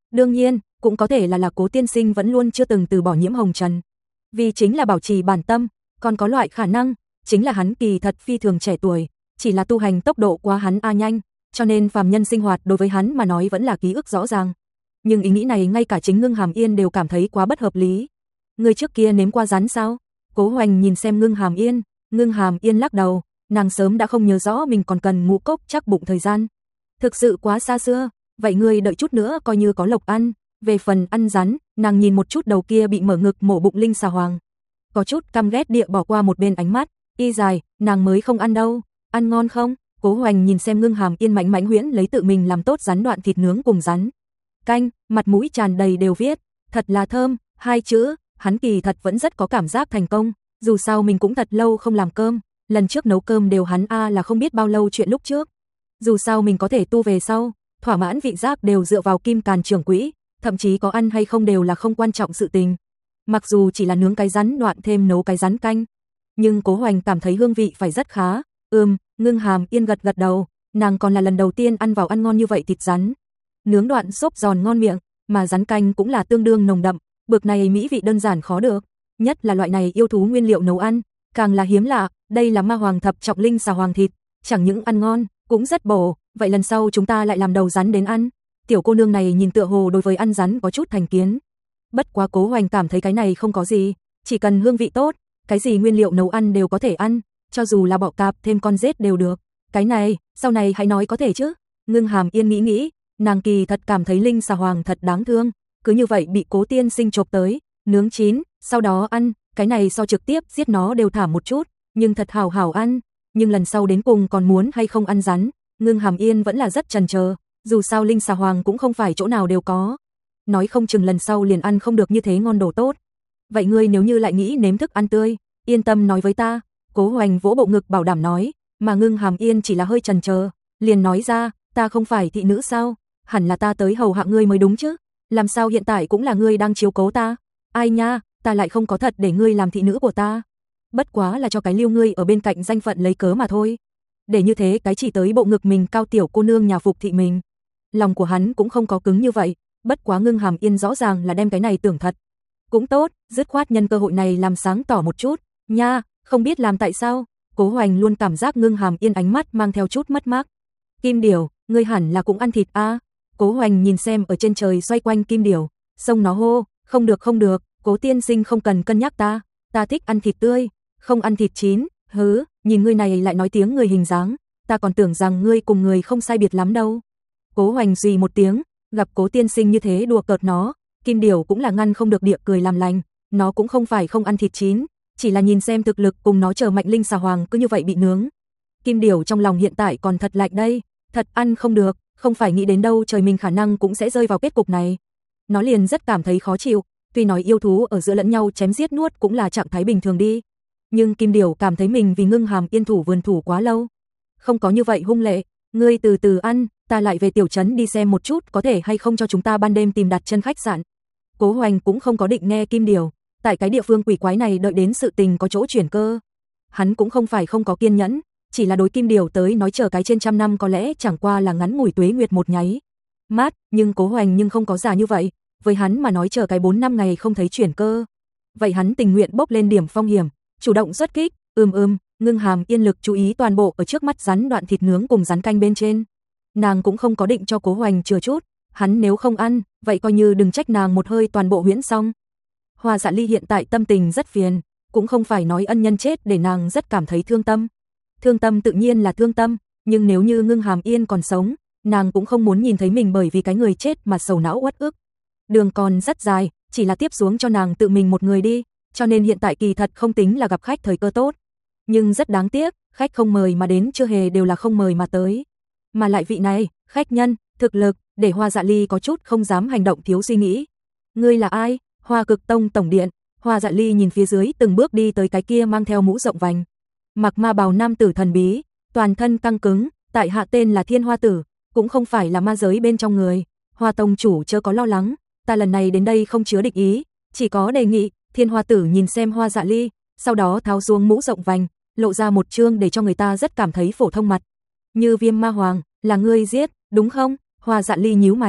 Đương nhiên, cũng có thể là là Cố tiên sinh vẫn luôn chưa từng từ bỏ nhiễm hồng trần. Vì chính là bảo trì bản tâm, còn có loại khả năng, chính là hắn kỳ thật phi thường trẻ tuổi, chỉ là tu hành tốc độ quá hắn a nhanh, cho nên phàm nhân sinh hoạt đối với hắn mà nói vẫn là ký ức rõ ràng. Nhưng ý nghĩ này ngay cả chính Ngưng Hàm Yên đều cảm thấy quá bất hợp lý. Người trước kia nếm qua rắn sao? Cố Hoành nhìn xem Ngưng Hàm Yên, Ngưng Hàm Yên lắc đầu, nàng sớm đã không nhớ rõ mình còn cần ngũ cốc chắc bụng thời gian. Thực sự quá xa xưa, vậy ngươi đợi chút nữa coi như có lộc ăn. Về phần ăn rắn, nàng nhìn một chút đầu kia bị mở ngực mổ bụng linh xà hoàng, có chút căm ghét địa bỏ qua một bên ánh mắt, y dài, nàng mới không ăn đâu, ăn ngon không? Cố Hoành nhìn xem Ngưng Hàm Yên mãnh mãnh huyễn lấy tự mình làm tốt rắn đoạn thịt nướng cùng rắn canh, mặt mũi tràn đầy đều viết, thật là thơm, hai chữ, hắn kỳ thật vẫn rất có cảm giác thành công, dù sao mình cũng thật lâu không làm cơm, lần trước nấu cơm đều hắn a là không biết bao lâu chuyện lúc trước. Dù sao mình có thể tu về sau, thỏa mãn vị giác đều dựa vào kim càn trưởng quỹ, thậm chí có ăn hay không đều là không quan trọng sự tình. Mặc dù chỉ là nướng cái rắn đoạn thêm nấu cái rắn canh, nhưng Cố Hoành cảm thấy hương vị phải rất khá. Ừm, Ngưng Hàm Yên gật gật đầu, nàng còn là lần đầu tiên ăn vào ăn ngon như vậy thịt rắn. Nướng đoạn xốp giòn ngon miệng, mà rắn canh cũng là tương đương nồng đậm, bực này mỹ vị đơn giản khó được, nhất là loại này yêu thú nguyên liệu nấu ăn, càng là hiếm lạ, đây là ma hoàng thập trọng linh xà hoàng thịt, chẳng những ăn ngon, cũng rất bổ, vậy lần sau chúng ta lại làm đầu rắn đến ăn. Tiểu cô nương này nhìn tựa hồ đối với ăn rắn có chút thành kiến. Bất quá Cố Hoành cảm thấy cái này không có gì, chỉ cần hương vị tốt, cái gì nguyên liệu nấu ăn đều có thể ăn, cho dù là bọ cạp thêm con rết đều được. Cái này, sau này hãy nói có thể chứ. Ngưng Hàm Yên nghĩ nghĩ, nàng kỳ thật cảm thấy linh xà hoàng thật đáng thương, cứ như vậy bị Cố tiên sinh chộp tới, nướng chín, sau đó ăn, cái này so trực tiếp giết nó đều thả một chút, nhưng thật hảo hảo ăn, nhưng lần sau đến cùng còn muốn hay không ăn rắn, Ngưng Hàm Yên vẫn là rất chần chờ, dù sao linh xà hoàng cũng không phải chỗ nào đều có. Nói không chừng lần sau liền ăn không được như thế ngon đồ tốt. Vậy ngươi nếu như lại nghĩ nếm thức ăn tươi, yên tâm nói với ta, Cố Hoành vỗ bộ ngực bảo đảm nói, mà Ngưng Hàm Yên chỉ là hơi chần chờ, liền nói ra, ta không phải thị nữ sao, hẳn là ta tới hầu hạ ngươi mới đúng chứ, làm sao hiện tại cũng là ngươi đang chiếu cố ta, ai nha, ta lại không có thật để ngươi làm thị nữ của ta, bất quá là cho cái lưu ngươi ở bên cạnh danh phận lấy cớ mà thôi, để như thế cái chỉ tới bộ ngực mình cao tiểu cô nương nhà phục thị mình. Lòng của hắn cũng không có cứng như vậy, bất quá Ngưng Hàm Yên rõ ràng là đem cái này tưởng thật. Cũng tốt, dứt khoát nhân cơ hội này làm sáng tỏ một chút, nha, không biết làm tại sao, Cố Hoành luôn cảm giác Ngưng Hàm Yên ánh mắt mang theo chút mất mát. Kim điểu, ngươi hẳn là cũng ăn thịt a? À? Cố Hoành nhìn xem ở trên trời xoay quanh kim điểu, xông nó hô, không được không được, Cố tiên sinh không cần cân nhắc ta, ta thích ăn thịt tươi, không ăn thịt chín, hứ, nhìn ngươi này lại nói tiếng người hình dáng, ta còn tưởng rằng ngươi cùng người không sai biệt lắm đâu. Cố Hoành suy một tiếng, gặp Cố tiên sinh như thế đùa cợt nó, kim điểu cũng là ngăn không được địa cười làm lành, nó cũng không phải không ăn thịt chín, chỉ là nhìn xem thực lực cùng nó chờ mạnh linh xà hoàng cứ như vậy bị nướng. Kim điểu trong lòng hiện tại còn thật lạnh đây, thật ăn không được, không phải nghĩ đến đâu trời mình khả năng cũng sẽ rơi vào kết cục này. Nó liền rất cảm thấy khó chịu, tuy nói yêu thú ở giữa lẫn nhau chém giết nuốt cũng là trạng thái bình thường đi, nhưng kim điểu cảm thấy mình vì Ngưng Hàm Yên thủ vườn thủ quá lâu, không có như vậy hung lệ, ngươi từ từ ăn, ta lại về tiểu trấn đi xem một chút có thể hay không cho chúng ta ban đêm tìm đặt chân khách sạn. Cố Hoành cũng không có định nghe kim điểu, tại cái địa phương quỷ quái này đợi đến sự tình có chỗ chuyển cơ. Hắn cũng không phải không có kiên nhẫn, chỉ là đối kim điểu tới nói chờ cái trên trăm năm có lẽ chẳng qua là ngắn ngủi tuế nguyệt một nháy mát, nhưng Cố Hoành nhưng không có già như vậy, với hắn mà nói chờ cái bốn năm ngày không thấy chuyển cơ. Vậy hắn tình nguyện bốc lên điểm phong hiểm, chủ động xuất kích, ừm ừm, Ngưng Hàm Yên lực chú ý toàn bộ ở trước mắt rắn đoạn thịt nướng cùng rắn canh bên trên. Nàng cũng không có định cho Cố Hoành chừa chút, hắn nếu không ăn, vậy coi như đừng trách nàng một hơi toàn bộ huyễn xong. Hoa Dạ Ly hiện tại tâm tình rất phiền, cũng không phải nói ân nhân chết để nàng rất cảm thấy thương tâm. Thương tâm tự nhiên là thương tâm, nhưng nếu như Ngưng Hàm Yên còn sống, nàng cũng không muốn nhìn thấy mình bởi vì cái người chết mà sầu não uất ức. Đường còn rất dài, chỉ là tiếp xuống cho nàng tự mình một người đi, cho nên hiện tại kỳ thật không tính là gặp khách thời cơ tốt. Nhưng rất đáng tiếc, khách không mời mà đến chưa hề đều là không mời mà tới. Mà lại vị này, khách nhân, thực lực, để Hoa Dạ Ly có chút không dám hành động thiếu suy nghĩ. Ngươi là ai? Hoa Cực Tông tổng điện. Hoa Dạ Ly nhìn phía dưới từng bước đi tới cái kia mang theo mũ rộng vành, mặc ma bào nam tử thần bí, toàn thân căng cứng, tại hạ tên là Thiên Hoa Tử, cũng không phải là ma giới bên trong người. Hoa tông chủ chớ có lo lắng, ta lần này đến đây không chứa địch ý, chỉ có đề nghị. Thiên Hoa Tử nhìn xem Hoa Dạ Ly, sau đó tháo xuống mũ rộng vành, lộ ra một trương để cho người ta rất cảm thấy phổ thông mặt. Như Viêm Ma Hoàng, là ngươi giết, đúng không? Hoa Dạ Ly nhíu mày,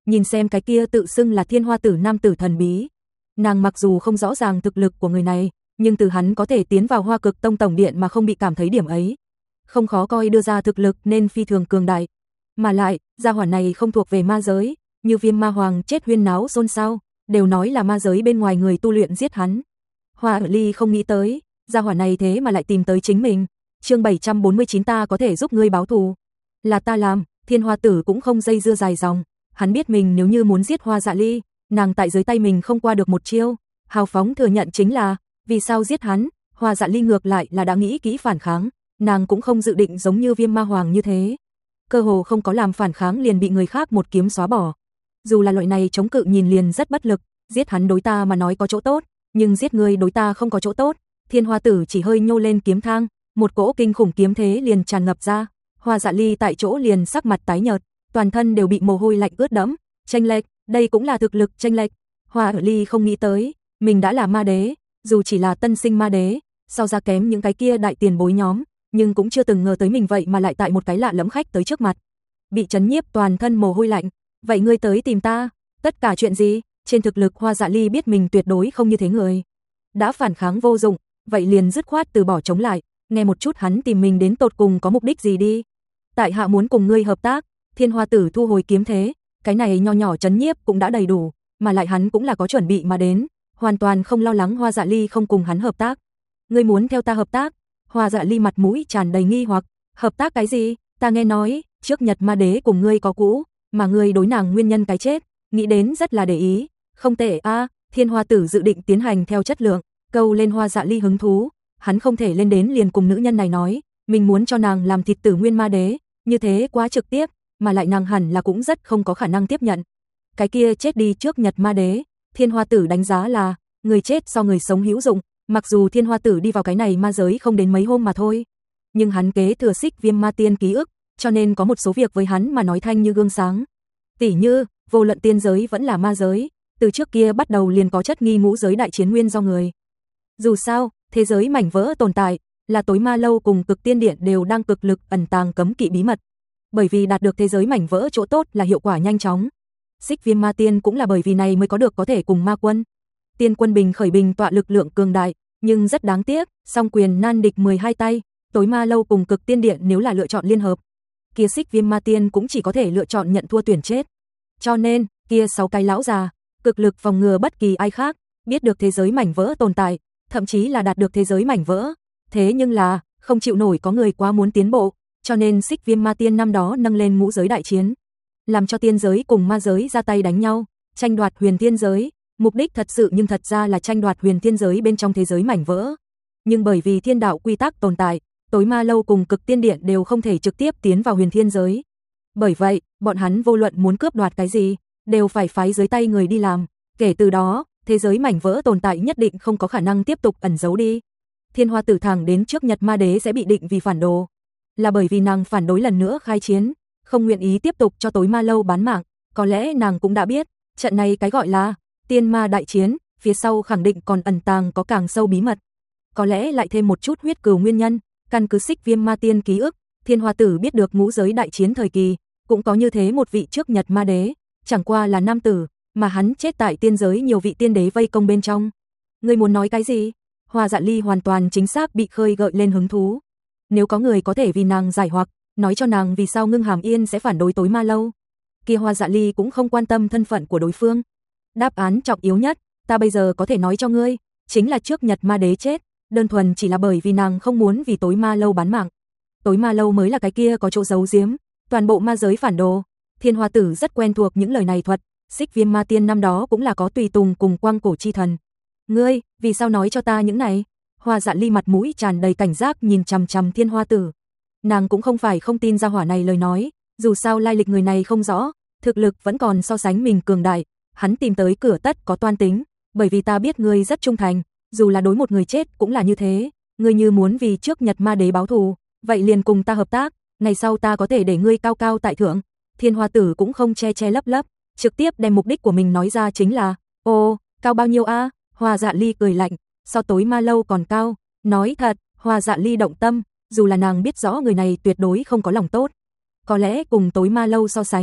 nhìn xem cái kia tự xưng là Thiên Hoa Tử nam tử thần bí. Nàng mặc dù không rõ ràng thực lực của người này, nhưng từ hắn có thể tiến vào Hoa Cực Tông tổng điện mà không bị cảm thấy điểm ấy, không khó coi đưa ra thực lực nên phi thường cường đại. Mà lại, gia hỏa này không thuộc về ma giới, như Viêm Ma Hoàng chết huyên náo xôn xao, đều nói là ma giới bên ngoài người tu luyện giết hắn. Hoa Ly không nghĩ tới, gia hỏa này thế mà lại tìm tới chính mình. Chương bảy trăm bốn mươi chín ta có thể giúp ngươi báo thù. Là ta làm, Thiên Hoa Tử cũng không dây dưa dài dòng, hắn biết mình nếu như muốn giết Hoa Dạ Ly, nàng tại dưới tay mình không qua được một chiêu, hào phóng thừa nhận chính là, vì sao giết hắn, Hoa Dạ Ly ngược lại là đã nghĩ kỹ phản kháng, nàng cũng không dự định giống như Viêm Ma Hoàng như thế, cơ hồ không có làm phản kháng liền bị người khác một kiếm xóa bỏ. Dù là loại này chống cự nhìn liền rất bất lực, giết hắn đối ta mà nói có chỗ tốt, nhưng giết ngươi đối ta không có chỗ tốt. Thiên Hoa Tử chỉ hơi nhô lên kiếm thang, một cỗ kinh khủng kiếm thế liền tràn ngập ra, Hoa Dạ Ly tại chỗ liền sắc mặt tái nhợt, toàn thân đều bị mồ hôi lạnh ướt đẫm, chênh lệch, đây cũng là thực lực chênh lệch. Hoa Ly không nghĩ tới, mình đã là ma đế, dù chỉ là tân sinh ma đế, so ra kém những cái kia đại tiền bối nhóm, nhưng cũng chưa từng ngờ tới mình vậy mà lại tại một cái lạ lẫm khách tới trước mặt. Bị chấn nhiếp toàn thân mồ hôi lạnh, vậy ngươi tới tìm ta, tất cả chuyện gì? Trên thực lực Hoa Dạ Ly biết mình tuyệt đối không như thế người. Đã phản kháng vô dụng, vậy liền dứt khoát từ bỏ chống lại, nghe một chút hắn tìm mình đến tột cùng có mục đích gì đi. Tại hạ muốn cùng ngươi hợp tác. Thiên Hoa Tử thu hồi kiếm thế, cái này nho nhỏ chấn nhiếp cũng đã đầy đủ, mà lại hắn cũng là có chuẩn bị mà đến, hoàn toàn không lo lắng Hoa Dạ Ly không cùng hắn hợp tác. Ngươi muốn theo ta hợp tác? Hoa Dạ Ly mặt mũi tràn đầy nghi hoặc, hợp tác cái gì? Ta nghe nói, trước Nhật Ma Đế cùng ngươi có cũ, mà ngươi đối nàng nguyên nhân cái chết, nghĩ đến rất là để ý, không tệ a. Thiên Hoa Tử dự định tiến hành theo chất lượng, câu lên Hoa Dạ Ly hứng thú, hắn không thể lên đến liền cùng nữ nhân này nói, mình muốn cho nàng làm thịt tử nguyên ma đế, như thế quá trực tiếp, mà lại nàng hẳn là cũng rất không có khả năng tiếp nhận. Cái kia chết đi trước Nhật Ma Đế, Thiên Hoa Tử đánh giá là người chết so người sống hữu dụng, mặc dù Thiên Hoa Tử đi vào cái này ma giới không đến mấy hôm mà thôi, nhưng hắn kế thừa Xích Viêm Ma Tiên ký ức, cho nên có một số việc với hắn mà nói thanh như gương sáng. Tỉ như, vô luận tiên giới vẫn là ma giới, từ trước kia bắt đầu liền có chất nghi ngũ giới đại chiến nguyên do người. Dù sao, thế giới mảnh vỡ tồn tại, là tối ma lâu cùng cực tiên điện đều đang cực lực ẩn tàng cấm kỵ bí mật. Bởi vì đạt được thế giới mảnh vỡ chỗ tốt là hiệu quả nhanh chóng. Xích Viêm Ma Tiên cũng là bởi vì này mới có được có thể cùng ma quân Tiên Quân bình khởi bình tọa lực lượng cường đại, nhưng rất đáng tiếc, song quyền nan địch mười hai tay, tối ma lâu cùng cực tiên điện nếu là lựa chọn liên hợp, kia Xích Viêm Ma Tiên cũng chỉ có thể lựa chọn nhận thua tuyển chết. Cho nên, kia sáu cái lão già, cực lực phòng ngừa bất kỳ ai khác biết được thế giới mảnh vỡ tồn tại, thậm chí là đạt được thế giới mảnh vỡ. Thế nhưng là, không chịu nổi có người quá muốn tiến bộ, cho nên Xích Viêm Ma Tiên năm đó nâng lên ngũ giới đại chiến, làm cho tiên giới cùng ma giới ra tay đánh nhau, tranh đoạt huyền thiên giới, mục đích thật sự nhưng thật ra là tranh đoạt huyền thiên giới bên trong thế giới mảnh vỡ. Nhưng bởi vì thiên đạo quy tắc tồn tại, tối ma lâu cùng cực tiên điện đều không thể trực tiếp tiến vào huyền thiên giới. Bởi vậy, bọn hắn vô luận muốn cướp đoạt cái gì, đều phải phái dưới tay người đi làm, kể từ đó, thế giới mảnh vỡ tồn tại nhất định không có khả năng tiếp tục ẩn giấu đi. Thiên Hoa Tử thẳng đến trước Nhật Ma Đế sẽ bị định vì phản đồ, là bởi vì nàng phản đối lần nữa khai chiến, không nguyện ý tiếp tục cho tối ma lâu bán mạng, có lẽ nàng cũng đã biết, trận này cái gọi là tiên ma đại chiến, phía sau khẳng định còn ẩn tàng có càng sâu bí mật. Có lẽ lại thêm một chút huyết cừu nguyên nhân, căn cứ Xích Viêm Ma Tiên ký ức, Thiên Hoa Tử biết được ngũ giới đại chiến thời kỳ, cũng có như thế một vị trước Nhật Ma Đế, chẳng qua là nam tử, mà hắn chết tại tiên giới nhiều vị tiên đế vây công bên trong. Ngươi muốn nói cái gì? Hoa Dạ Ly hoàn toàn chính xác bị khơi gợi lên hứng thú. Nếu có người có thể vì nàng giải hoặc, nói cho nàng vì sao Ngưng Hàm Yên sẽ phản đối tối ma lâu, kia Hoa Dạ Ly cũng không quan tâm thân phận của đối phương. Đáp án trọng yếu nhất, ta bây giờ có thể nói cho ngươi, chính là trước Nhật Ma Đế chết, đơn thuần chỉ là bởi vì nàng không muốn vì tối ma lâu bán mạng. Tối ma lâu mới là cái kia có chỗ giấu giếm, toàn bộ ma giới phản đồ. Thiên Hoa Tử rất quen thuộc những lời này thuật, Xích Viêm Ma Tiên năm đó cũng là có tùy tùng cùng Quang Cổ chi thần. Ngươi, vì sao nói cho ta những này? Hoa Dạ Ly mặt mũi tràn đầy cảnh giác nhìn chằm chằm Thiên Hoa Tử. Nàng cũng không phải không tin gia hỏa này lời nói, dù sao lai lịch người này không rõ, thực lực vẫn còn so sánh mình cường đại, hắn tìm tới cửa tất có toan tính, bởi vì ta biết ngươi rất trung thành, dù là đối một người chết cũng là như thế, ngươi như muốn vì trước Nhật Ma Đế báo thù, vậy liền cùng ta hợp tác, ngày sau ta có thể để ngươi cao cao tại thượng. Thiên Hoa Tử cũng không che che lấp lấp, trực tiếp đem mục đích của mình nói ra chính là, ô, cao bao nhiêu a? Hoa Dạ Ly cười lạnh, so tối ma lâu còn cao, nói thật, Hoa Dạ Ly động tâm, dù là nàng biết rõ người này tuyệt đối không có lòng tốt. Có lẽ cùng tối ma lâu so sánh,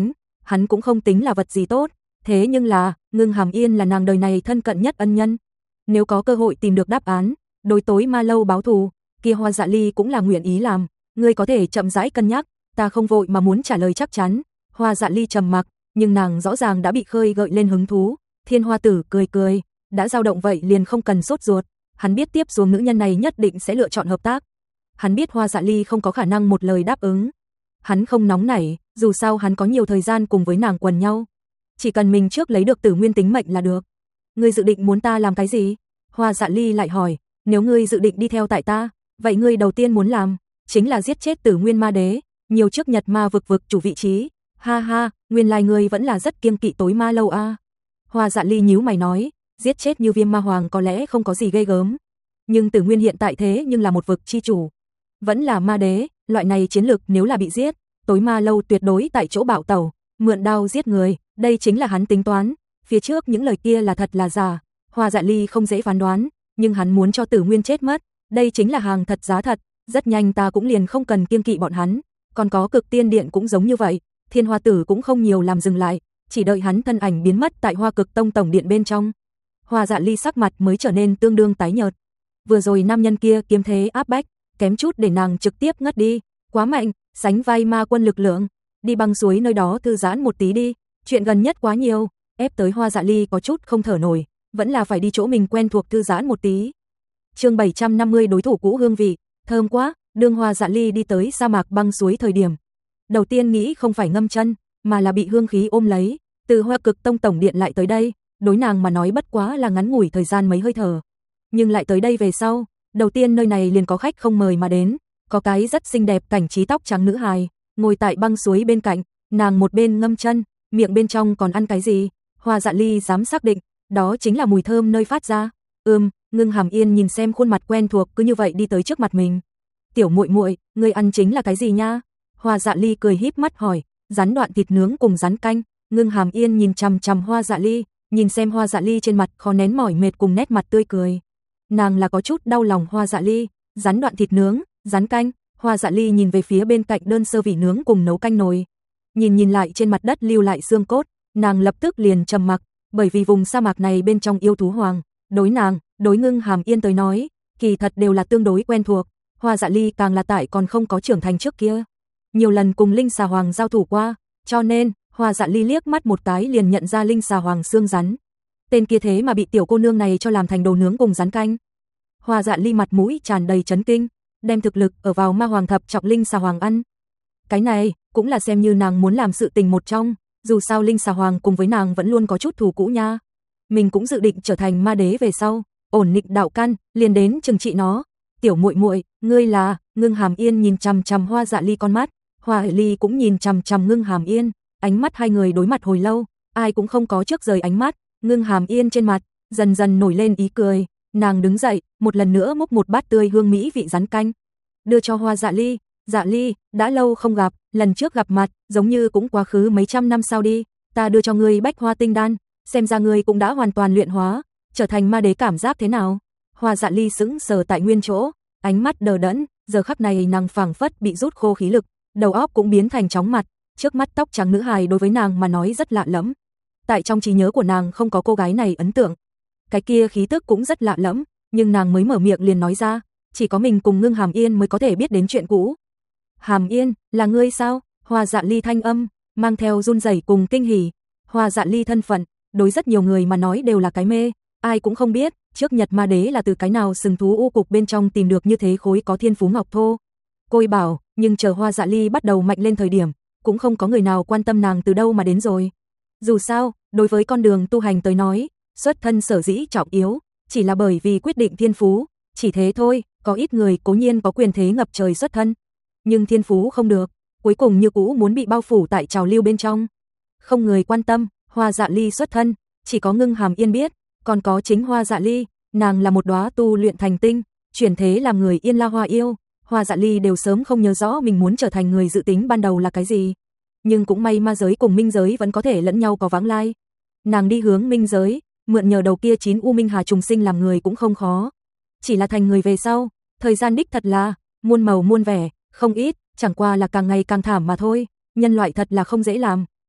hắn cũng không tính là vật gì tốt, thế nhưng là, Ngưng Hàm Yên là nàng đời này thân cận nhất ân nhân. Nếu có cơ hội tìm được đáp án, đối tối ma lâu báo thù, kia Hoa Dạ Ly cũng là nguyện ý làm, ngươi có thể chậm rãi cân nhắc, ta không vội mà muốn trả lời chắc chắn. Hoa Dạ Ly trầm mặc, nhưng nàng rõ ràng đã bị khơi gợi lên hứng thú. Thiên Hoa Tử cười cười, đã dao động vậy liền không cần sốt ruột, hắn biết tiếp xuống nữ nhân này nhất định sẽ lựa chọn hợp tác. Hắn biết Hoa Dạ Ly không có khả năng một lời đáp ứng. Hắn không nóng nảy, dù sao hắn có nhiều thời gian cùng với nàng quần nhau. Chỉ cần mình trước lấy được Tử Nguyên tính mệnh là được. Ngươi dự định muốn ta làm cái gì? Hoa Dạ Ly lại hỏi, nếu ngươi dự định đi theo tại ta, vậy ngươi đầu tiên muốn làm chính là giết chết Tử Nguyên Ma Đế, nhiều trước Nhật Ma vực vực chủ vị trí. Ha ha, nguyên lai ngươi vẫn là rất kiêng kỵ tối ma lâu a. À. Hoa Dạ Ly nhíu mày nói, giết chết như Viêm Ma Hoàng có lẽ không có gì ghê gớm, nhưng Tử Nguyên hiện tại thế nhưng là một vực chi chủ, vẫn là ma đế, loại này chiến lược nếu là bị giết, tối ma lâu tuyệt đối tại chỗ bạo tẩu, mượn đao giết người, đây chính là hắn tính toán, phía trước những lời kia là thật là giả. Hoa Dạ Ly không dễ phán đoán, nhưng hắn muốn cho Tử Nguyên chết mất, đây chính là hàng thật giá thật, rất nhanh ta cũng liền không cần kiêng kỵ bọn hắn, còn có Cực Tiên Điện cũng giống như vậy. Thiên Hoa Tử cũng không nhiều làm dừng lại, chỉ đợi hắn thân ảnh biến mất tại Hoa Cực Tông tổng điện bên trong. Hoa Dạ Ly sắc mặt mới trở nên tương đương tái nhợt. Vừa rồi nam nhân kia kiếm thế áp bách, kém chút để nàng trực tiếp ngất đi, quá mạnh, sánh vai ma quân lực lượng, đi băng suối nơi đó thư giãn một tí đi, chuyện gần nhất quá nhiều, ép tới Hoa Dạ Ly có chút không thở nổi, vẫn là phải đi chỗ mình quen thuộc thư giãn một tí. Chương bảy trăm năm mươi đối thủ cũ hương vị, thơm quá, đương Hoa Dạ Ly đi tới sa mạc băng suối thời điểm, đầu tiên nghĩ không phải ngâm chân, mà là bị hương khí ôm lấy, từ Hoa Cực Tông tổng điện lại tới đây, đối nàng mà nói bất quá là ngắn ngủi thời gian mấy hơi thở. Nhưng lại tới đây về sau, đầu tiên nơi này liền có khách không mời mà đến, có cái rất xinh đẹp cảnh trí tóc trắng nữ hài, ngồi tại băng suối bên cạnh, nàng một bên ngâm chân, miệng bên trong còn ăn cái gì? Hoa Dạ Ly dám xác định, đó chính là mùi thơm nơi phát ra. Ừm, Ngưng Hàm Yên nhìn xem khuôn mặt quen thuộc cứ như vậy đi tới trước mặt mình. Tiểu muội muội, ngươi ăn chính là cái gì nha? Hoa Dạ Ly cười híp mắt hỏi, rắn đoạn thịt nướng cùng rắn canh. Ngưng Hàm Yên nhìn chằm chằm Hoa Dạ Ly, nhìn xem Hoa Dạ Ly trên mặt khó nén mỏi mệt cùng nét mặt tươi cười. Nàng là có chút đau lòng Hoa Dạ Ly, rắn đoạn thịt nướng, rắn canh. Hoa Dạ Ly nhìn về phía bên cạnh đơn sơ vị nướng cùng nấu canh nồi. Nhìn nhìn lại trên mặt đất lưu lại xương cốt, nàng lập tức liền trầm mặc, bởi vì vùng sa mạc này bên trong yêu thú hoàng, đối nàng, đối Ngưng Hàm Yên tới nói, kỳ thật đều là tương đối quen thuộc. Hoa Dạ Ly càng là tại còn không có trưởng thành trước kia, nhiều lần cùng Linh Xà Hoàng giao thủ qua, cho nên Hoa Dạ Ly liếc mắt một cái liền nhận ra Linh Xà Hoàng xương rắn. Tên kia thế mà bị tiểu cô nương này cho làm thành đồ nướng cùng rắn canh. Hoa Dạ Ly mặt mũi tràn đầy chấn kinh, đem thực lực ở vào Ma Hoàng thập trọng Linh Xà Hoàng ăn. Cái này cũng là xem như nàng muốn làm sự tình một trong, dù sao Linh Xà Hoàng cùng với nàng vẫn luôn có chút thù cũ nha. Mình cũng dự định trở thành ma đế về sau, ổn định đạo căn, liền đến trừng trị nó. Tiểu muội muội, ngươi là? Ngưng Hàm Yên nhìn chằm chằm Hoa Dạ Ly con mắt, Hoa Ly cũng nhìn chằm chằm Ngưng Hàm Yên, ánh mắt hai người đối mặt hồi lâu, ai cũng không có trước rời ánh mắt. Ngưng Hàm Yên trên mặt dần dần nổi lên ý cười, nàng đứng dậy, một lần nữa múc một bát tươi hương mỹ vị rắn canh, đưa cho Hoa Dạ Ly. Dạ Ly, đã lâu không gặp, lần trước gặp mặt, giống như cũng quá khứ mấy trăm năm sau đi, ta đưa cho ngươi Bách Hoa Tinh Đan, xem ra ngươi cũng đã hoàn toàn luyện hóa, trở thành ma đế cảm giác thế nào? Hoa Dạ Ly sững sờ tại nguyên chỗ, ánh mắt đờ đẫn, giờ khắc này nàng phảng phất bị rút khô khí lực, đầu óc cũng biến thành chóng mặt, trước mắt tóc trắng nữ hài đối với nàng mà nói rất lạ lẫm. Tại trong trí nhớ của nàng không có cô gái này ấn tượng. Cái kia khí tức cũng rất lạ lẫm, nhưng nàng mới mở miệng liền nói ra, chỉ có mình cùng Ngưng Hàm Yên mới có thể biết đến chuyện cũ. Hàm Yên, là ngươi sao? Hoa Dạ Ly thanh âm mang theo run rẩy cùng kinh hỉ. Hoa Dạ Ly thân phận, đối rất nhiều người mà nói đều là cái mê, ai cũng không biết, trước Nhật Ma Đế là từ cái nào sừng thú u cục bên trong tìm được như thế khối có thiên phú ngọc thô. Côi bảo, nhưng chờ Hoa Dạ Ly bắt đầu mạnh lên thời điểm, cũng không có người nào quan tâm nàng từ đâu mà đến rồi. Dù sao, đối với con đường tu hành tới nói, xuất thân sở dĩ trọng yếu, chỉ là bởi vì quyết định thiên phú, chỉ thế thôi, có ít người cố nhiên có quyền thế ngập trời xuất thân, nhưng thiên phú không được, cuối cùng như cũ muốn bị bao phủ tại trào lưu bên trong. Không người quan tâm, Hoa Dạ Ly xuất thân, chỉ có Ngưng Hàm Yên biết, còn có chính Hoa Dạ Ly, nàng là một đóa tu luyện thành tinh, chuyển thế làm người Yên La Hoa yêu. Hoa Dạ Ly đều sớm không nhớ rõ mình muốn trở thành người dự tính ban đầu là cái gì, nhưng cũng may ma giới cùng minh giới vẫn có thể lẫn nhau có vãng lai. Nàng đi hướng minh giới, mượn nhờ đầu kia chín U Minh Hà trùng sinh làm người cũng không khó. Chỉ là thành người về sau, thời gian đích thật là muôn màu muôn vẻ, không ít, chẳng qua là càng ngày càng thảm mà thôi. Nhân loại thật là không dễ làm,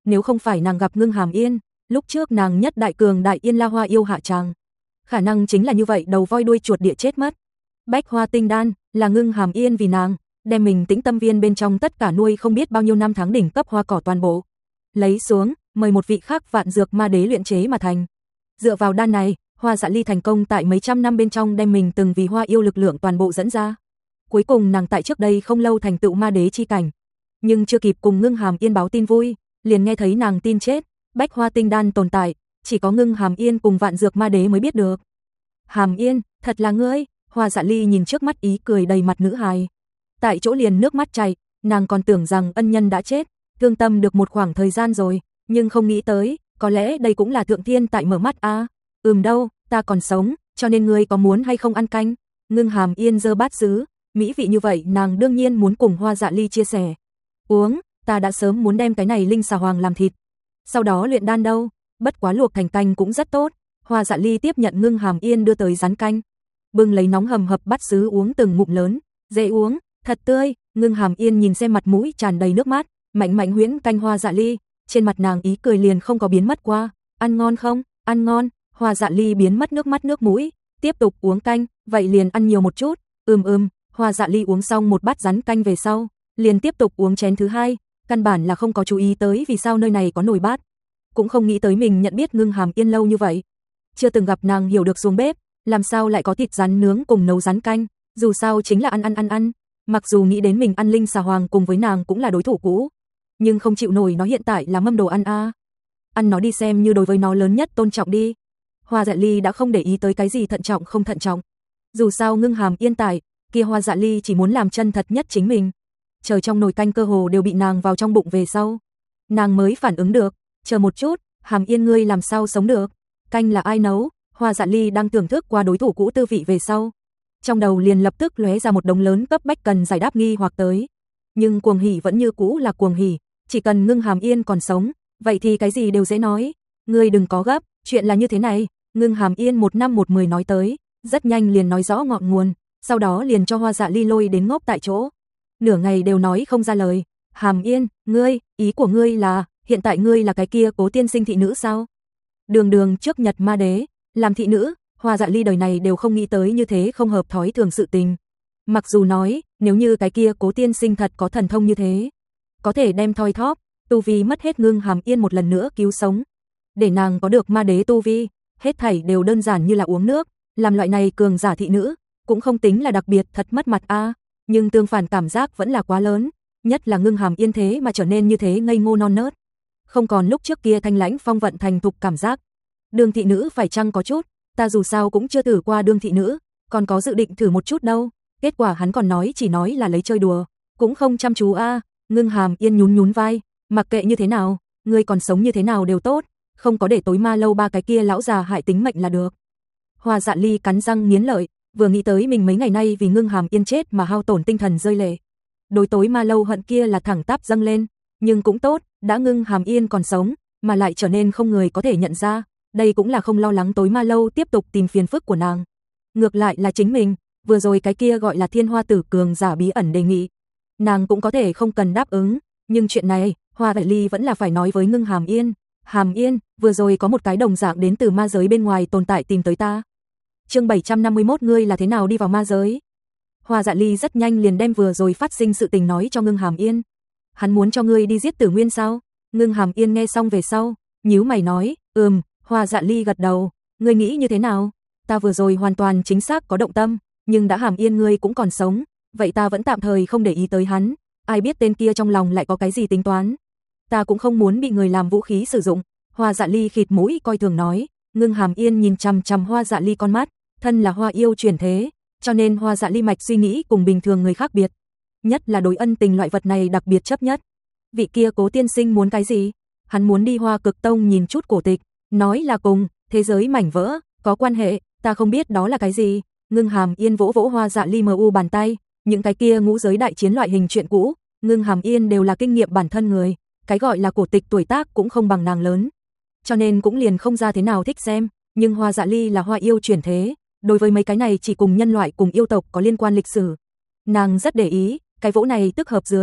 nếu không phải nàng gặp Ngưng Hàm Yên, lúc trước nàng nhất đại cường đại Yên La Hoa yêu hạ tràng. Khả năng chính là như vậy, đầu voi đuôi chuột địa chết mất. Bách Hoa Tinh Đan là Ngưng Hàm Yên vì nàng đem mình Tĩnh Tâm Viên bên trong tất cả nuôi không biết bao nhiêu năm tháng đỉnh cấp hoa cỏ toàn bộ lấy xuống, mời một vị khác vạn dược ma đế luyện chế mà thành. Dựa vào đan này, Hoa Dạ Ly thành công tại mấy trăm năm bên trong đem mình từng vì hoa yêu lực lượng toàn bộ dẫn ra. Cuối cùng nàng tại trước đây không lâu thành tựu ma đế chi cảnh, nhưng chưa kịp cùng Ngưng Hàm Yên báo tin vui, liền nghe thấy nàng tin chết. Bách Hoa Tinh Đan tồn tại, chỉ có Ngưng Hàm Yên cùng vạn dược ma đế mới biết được. Hàm Yên, thật là ngươi? Hoa Dạ Ly nhìn trước mắt ý cười đầy mặt nữ hài, tại chỗ liền nước mắt chảy, nàng còn tưởng rằng ân nhân đã chết, thương tâm được một khoảng thời gian rồi, nhưng không nghĩ tới, có lẽ đây cũng là thượng thiên tại mở mắt a. À? Ừm đâu, ta còn sống, cho nên ngươi có muốn hay không ăn canh? Ngưng Hàm Yên giơ bát sứ, mỹ vị như vậy nàng đương nhiên muốn cùng Hoa Dạ Ly chia sẻ. Uống, ta đã sớm muốn đem cái này linh xà hoàng làm thịt, sau đó luyện đan đâu, bất quá luộc thành canh cũng rất tốt. Hoa Dạ Ly tiếp nhận Ngưng Hàm Yên đưa tới rán canh, bưng lấy nóng hầm hập bát sứ uống từng ngụm lớn, dễ uống, thật tươi. Ngưng Hàm Yên nhìn xem mặt mũi tràn đầy nước mắt, mạnh mạnh huyễn canh Hoa Dạ Ly, trên mặt nàng ý cười liền không có biến mất qua. Ăn ngon không? Ăn ngon. Hoa Dạ Ly biến mất nước mắt nước mũi, tiếp tục uống canh, vậy liền ăn nhiều một chút. Ừm ừm. Hoa Dạ Ly uống xong một bát rán canh về sau, liền tiếp tục uống chén thứ hai, căn bản là không có chú ý tới vì sao nơi này có nồi bát, cũng không nghĩ tới mình nhận biết Ngưng Hàm Yên lâu như vậy, chưa từng gặp nàng hiểu được xuống bếp, làm sao lại có thịt rắn nướng cùng nấu rán canh, dù sao chính là ăn ăn ăn ăn. Mặc dù nghĩ đến mình ăn linh xà hoàng cùng với nàng cũng là đối thủ cũ, nhưng không chịu nổi nó hiện tại là mâm đồ ăn a. À. Ăn nó đi xem như đối với nó lớn nhất tôn trọng đi. Hoa Dạ Ly đã không để ý tới cái gì thận trọng không thận trọng. Dù sao Ngưng Hàm Yên tại, kia Hoa Dạ Ly chỉ muốn làm chân thật nhất chính mình. Chờ trong nồi canh cơ hồ đều bị nàng vào trong bụng về sau, nàng mới phản ứng được, chờ một chút, Hàm Yên ngươi làm sao sống được? Canh là ai nấu? Hoa Dạ Ly đang thưởng thức qua đối thủ cũ tư vị về sau, trong đầu liền lập tức lóe ra một đống lớn cấp bách cần giải đáp nghi hoặc tới. Nhưng cuồng hỉ vẫn như cũ là cuồng hỉ, chỉ cần Ngưng Hàm Yên còn sống, vậy thì cái gì đều dễ nói. Ngươi đừng có gấp, chuyện là như thế này, Ngưng Hàm Yên một năm một mười nói tới, rất nhanh liền nói rõ ngọn nguồn, sau đó liền cho Hoa Dạ Ly lôi đến ngốc tại chỗ. Nửa ngày đều nói không ra lời. Hàm Yên, ngươi, ý của ngươi là, hiện tại ngươi là cái kia Cố tiên sinh thị nữ sao? Đường đường trước Nhật ma đế, làm thị nữ, Hoa Dạ Ly đời này đều không nghĩ tới như thế không hợp thói thường sự tình. Mặc dù nói, nếu như cái kia Cố tiên sinh thật có thần thông như thế, có thể đem thoi thóp, tu vi mất hết Ngưng Hàm Yên một lần nữa cứu sống, để nàng có được ma đế tu vi, hết thảy đều đơn giản như là uống nước, làm loại này cường giả thị nữ, cũng không tính là đặc biệt thật mất mặt a, à, nhưng tương phản cảm giác vẫn là quá lớn, nhất là Ngưng Hàm Yên thế mà trở nên như thế ngây ngô non nớt, không còn lúc trước kia thanh lãnh phong vận thành thục cảm giác. Đương thị nữ phải chăng có chút, ta dù sao cũng chưa thử qua đương thị nữ, còn có dự định thử một chút đâu. Kết quả hắn còn nói chỉ nói là lấy chơi đùa, cũng không chăm chú a. À. Ngưng Hàm Yên nhún nhún vai, mặc kệ như thế nào, ngươi còn sống như thế nào đều tốt, không có để tối ma lâu ba cái kia lão già hại tính mệnh là được. Hoa Dạ Ly cắn răng nghiến lợi, vừa nghĩ tới mình mấy ngày nay vì Ngưng Hàm Yên chết mà hao tổn tinh thần rơi lệ, đối tối ma lâu hận kia là thẳng tắp dâng lên, nhưng cũng tốt, đã Ngưng Hàm Yên còn sống, mà lại trở nên không người có thể nhận ra, đây cũng là không lo lắng tối ma lâu tiếp tục tìm phiền phức của nàng. Ngược lại là chính mình, vừa rồi cái kia gọi là Thiên Hoa Tử cường giả bí ẩn đề nghị, nàng cũng có thể không cần đáp ứng, nhưng chuyện này, Hoa Dạ Ly vẫn là phải nói với Ngưng Hàm Yên. Hàm Yên, vừa rồi có một cái đồng dạng đến từ ma giới bên ngoài tồn tại tìm tới ta. Chương bảy trăm năm mươi mốt ngươi là thế nào đi vào ma giới? Hoa Dạ Ly rất nhanh liền đem vừa rồi phát sinh sự tình nói cho Ngưng Hàm Yên. Hắn muốn cho ngươi đi giết Tử Nguyên sao? Ngưng Hàm Yên nghe xong về sau, nhíu mày nói, ừm. Hoa Dạ Ly gật đầu, ngươi nghĩ như thế nào? Ta vừa rồi hoàn toàn chính xác có động tâm, nhưng đã Hàm Yên ngươi cũng còn sống, vậy ta vẫn tạm thời không để ý tới hắn, ai biết tên kia trong lòng lại có cái gì tính toán. Ta cũng không muốn bị người làm vũ khí sử dụng. Hoa Dạ Ly khịt mũi coi thường nói. Ngưng Hàm Yên nhìn chằm chằm Hoa Dạ Ly con mắt, thân là hoa yêu chuyển thế, cho nên Hoa Dạ Ly mạch suy nghĩ cùng bình thường người khác biệt, nhất là đối ân tình loại vật này đặc biệt chấp nhất. Vị kia Cố tiên sinh muốn cái gì? Hắn muốn đi Hoa Cực Tông nhìn chút cổ tịch, nói là cùng thế giới mảnh vỡ có quan hệ, ta không biết đó là cái gì. Ngưng Hàm Yên vỗ vỗ Hoa Dạ Ly mờ u bàn tay, những cái kia ngũ giới đại chiến loại hình chuyện cũ, Ngưng Hàm Yên đều là kinh nghiệm bản thân người, cái gọi là cổ tịch tuổi tác cũng không bằng nàng lớn, cho nên cũng liền không ra thế nào thích xem, nhưng Hoa Dạ Ly là hoa yêu chuyển thế, đối với mấy cái này chỉ cùng nhân loại cùng yêu tộc có liên quan lịch sử, nàng rất để ý, cái vỗ này tức hợp dưới,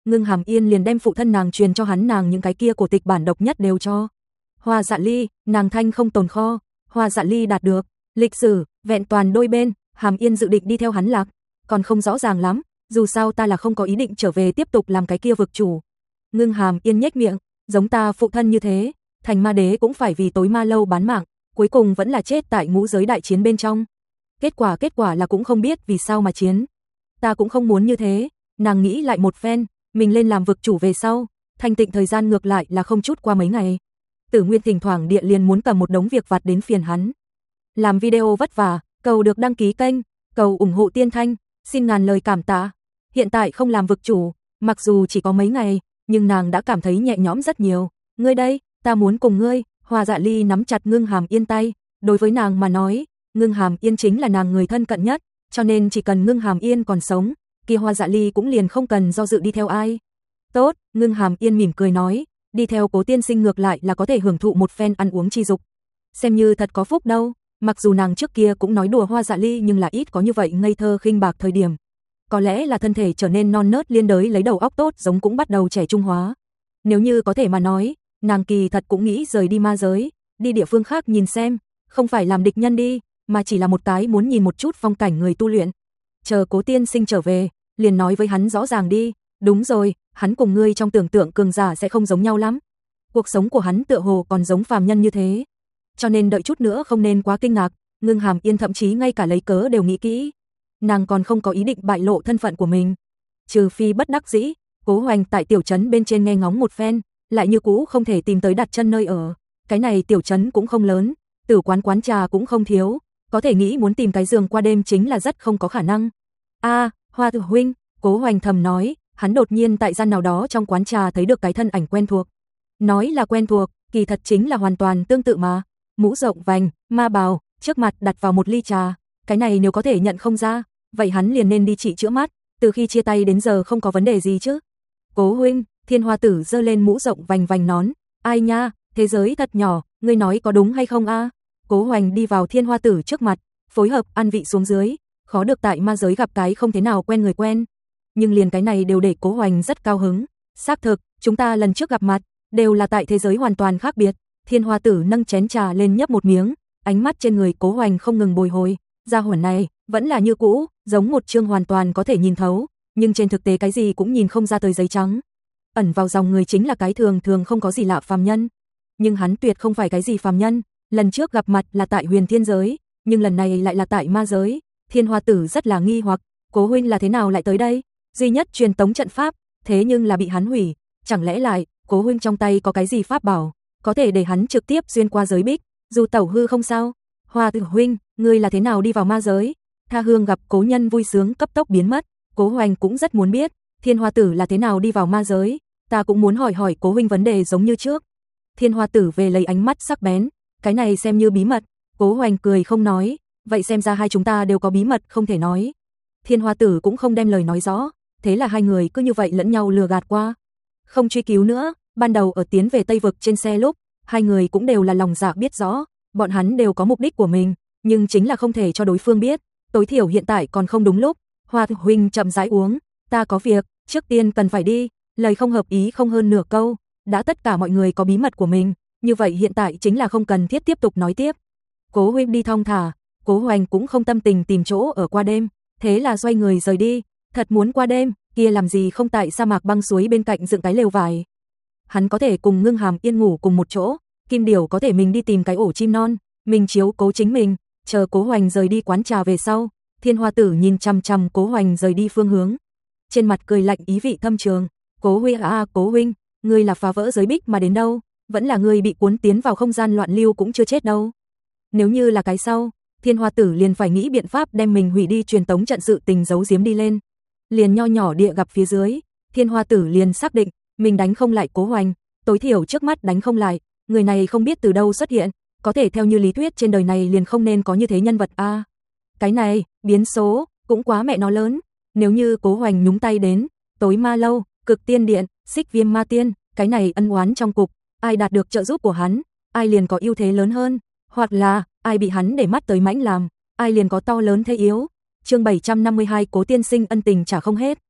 Ngưng Hàm Yên liền đem phụ thân nàng truyền cho hắn nàng những cái kia cổ tịch bản độc nhất đều cho. Hoa Dạ Ly, nàng thanh không tồn kho, Hoa Dạ Ly đạt được, lịch sử, vẹn toàn đôi bên, Hàm Yên dự định đi theo hắn lạc, còn không rõ ràng lắm, dù sao ta là không có ý định trở về tiếp tục làm cái kia vực chủ. Ngưng Hàm Yên nhếch miệng, giống ta phụ thân như thế, thành ma đế cũng phải vì tối ma lâu bán mạng, cuối cùng vẫn là chết tại ngũ giới đại chiến bên trong. Kết quả kết quả là cũng không biết vì sao mà chiến. Ta cũng không muốn như thế, nàng nghĩ lại một phen, mình lên làm vực chủ về sau, thanh tịnh thời gian ngược lại là không chút qua mấy ngày. Tử Nguyên thỉnh thoảng điện liền muốn cầm một đống việc vặt đến phiền hắn. Làm video vất vả, cầu được đăng ký kênh, cầu ủng hộ Tiên Thanh, xin ngàn lời cảm tạ. Hiện tại không làm vực chủ, mặc dù chỉ có mấy ngày, nhưng nàng đã cảm thấy nhẹ nhõm rất nhiều. Ngươi đây, ta muốn cùng ngươi. Hoa Dạ Ly nắm chặt Ngưng Hàm Yên tay, đối với nàng mà nói, Ngưng Hàm Yên chính là nàng người thân cận nhất, cho nên chỉ cần Ngưng Hàm Yên còn sống, kia Hoa Dạ Ly cũng liền không cần do dự đi theo ai. Tốt, Ngưng Hàm Yên mỉm cười nói, đi theo Cố tiên sinh ngược lại là có thể hưởng thụ một phen ăn uống chi dục. Xem như thật có phúc đâu, mặc dù nàng trước kia cũng nói đùa Hoa Dạ Ly nhưng là ít có như vậy ngây thơ khinh bạc thời điểm. Có lẽ là thân thể trở nên non nớt liên đới lấy đầu óc tốt giống cũng bắt đầu trẻ trung hóa. Nếu như có thể mà nói, nàng kỳ thật cũng nghĩ rời đi ma giới, đi địa phương khác nhìn xem, không phải làm địch nhân đi, mà chỉ là một cái muốn nhìn một chút phong cảnh người tu luyện. Chờ Cố tiên sinh trở về, liền nói với hắn rõ ràng đi, đúng rồi, hắn cùng ngươi trong tưởng tượng cường giả sẽ không giống nhau lắm. Cuộc sống của hắn tựa hồ còn giống phàm nhân như thế. Cho nên đợi chút nữa không nên quá kinh ngạc, Ngưng Hàm Yên thậm chí ngay cả lấy cớ đều nghĩ kỹ. Nàng còn không có ý định bại lộ thân phận của mình. Trừ phi bất đắc dĩ, Cố Hoành tại tiểu trấn bên trên nghe ngóng một phen, lại như cũ không thể tìm tới đặt chân nơi ở. Cái này tiểu trấn cũng không lớn, tử quán quán trà cũng không thiếu, có thể nghĩ muốn tìm cái giường qua đêm chính là rất không có khả năng. A, Hoa Tử huynh, Cố Hoành thầm nói, hắn đột nhiên tại gian nào đó trong quán trà thấy được cái thân ảnh quen thuộc. Nói là quen thuộc, kỳ thật chính là hoàn toàn tương tự mà. Mũ rộng vành, ma bào, trước mặt đặt vào một ly trà, cái này nếu có thể nhận không ra, vậy hắn liền nên đi trị chữa mắt, từ khi chia tay đến giờ không có vấn đề gì chứ. Cố huynh, Thiên Hoa Tử giơ lên mũ rộng vành vành nón, ai nha, thế giới thật nhỏ, ngươi nói có đúng hay không a? Cố Hoành đi vào Thiên Hoa Tử trước mặt, phối hợp ăn vị xuống dưới, khó được tại ma giới gặp cái không thế nào quen người quen. Nhưng liền cái này đều để Cố Hoành rất cao hứng. Xác thực, chúng ta lần trước gặp mặt, đều là tại thế giới hoàn toàn khác biệt. Thiên Hoa Tử nâng chén trà lên nhấp một miếng, ánh mắt trên người Cố Hoành không ngừng bồi hồi. Gia hỏa này, vẫn là như cũ, giống một chương hoàn toàn có thể nhìn thấu, nhưng trên thực tế cái gì cũng nhìn không ra tới giấy trắng. Ẩn vào dòng người chính là cái thường thường không có gì lạ phàm nhân. Nhưng hắn tuyệt không phải cái gì phàm nhân, lần trước gặp mặt là tại huyền thiên giới, nhưng lần này lại là tại ma giới. Thiên Hoa Tử rất là nghi hoặc, Cố huynh là thế nào lại tới đây? Duy nhất truyền tống trận pháp, thế nhưng là bị hắn hủy, chẳng lẽ lại, Cố huynh trong tay có cái gì pháp bảo, có thể để hắn trực tiếp xuyên qua giới bích, dù tẩu hư không sao? Hoa Tử huynh, ngươi là thế nào đi vào ma giới? Tha Hương gặp cố nhân vui sướng cấp tốc biến mất, Cố Hoành cũng rất muốn biết, Thiên Hoa Tử là thế nào đi vào ma giới, ta cũng muốn hỏi hỏi Cố huynh vấn đề giống như trước. Thiên Hoa Tử về lấy ánh mắt sắc bén, cái này xem như bí mật. Cố Hoành cười không nói, vậy xem ra hai chúng ta đều có bí mật không thể nói. Thiên Hoa Tử cũng không đem lời nói rõ, thế là hai người cứ như vậy lẫn nhau lừa gạt qua. Không truy cứu nữa, ban đầu ở tiến về Tây Vực trên xe lúc, hai người cũng đều là lòng dạ biết rõ, bọn hắn đều có mục đích của mình, nhưng chính là không thể cho đối phương biết, tối thiểu hiện tại còn không đúng lúc. Hoa huynh chậm rãi uống, ta có việc, trước tiên cần phải đi, lời không hợp ý không hơn nửa câu, đã tất cả mọi người có bí mật của mình, như vậy hiện tại chính là không cần thiết tiếp tục nói tiếp. Cố huynh đi thong thả, Cố Hoành cũng không tâm tình tìm chỗ ở qua đêm, thế là xoay người rời đi, thật muốn qua đêm, kia làm gì không tại sa mạc băng suối bên cạnh dựng cái lều vải. Hắn có thể cùng Ngưng Hàm Yên ngủ cùng một chỗ, Kim Điểu có thể mình đi tìm cái ổ chim non, mình chiếu cố chính mình, chờ Cố Hoành rời đi quán trà về sau, Thiên Hoa Tử nhìn chằm chằm Cố Hoành rời đi phương hướng, trên mặt cười lạnh ý vị thâm trường. Cố huynh a à, Cố huynh, ngươi là phá vỡ giới bích mà đến đâu, vẫn là ngươi bị cuốn tiến vào không gian loạn lưu cũng chưa chết đâu. Nếu như là cái sau, Thiên Hoa Tử liền phải nghĩ biện pháp đem mình hủy đi truyền tống trận sự tình giấu giếm đi lên. Liền nho nhỏ địa gặp phía dưới, Thiên Hoa Tử liền xác định, mình đánh không lại Cố Hoành, tối thiểu trước mắt đánh không lại, người này không biết từ đâu xuất hiện, có thể theo như lý thuyết trên đời này liền không nên có như thế nhân vật a. À, cái này, biến số, cũng quá mẹ nó lớn, nếu như Cố Hoành nhúng tay đến, tối ma lâu, cực tiên điện, xích viêm ma tiên, cái này ân oán trong cục, ai đạt được trợ giúp của hắn, ai liền có ưu thế lớn hơn, hoặc là, ai bị hắn để mắt tới mãnh làm, ai liền có to lớn thế yếu. Chương bảy trăm năm mươi hai Cố tiên sinh ân tình trả không hết.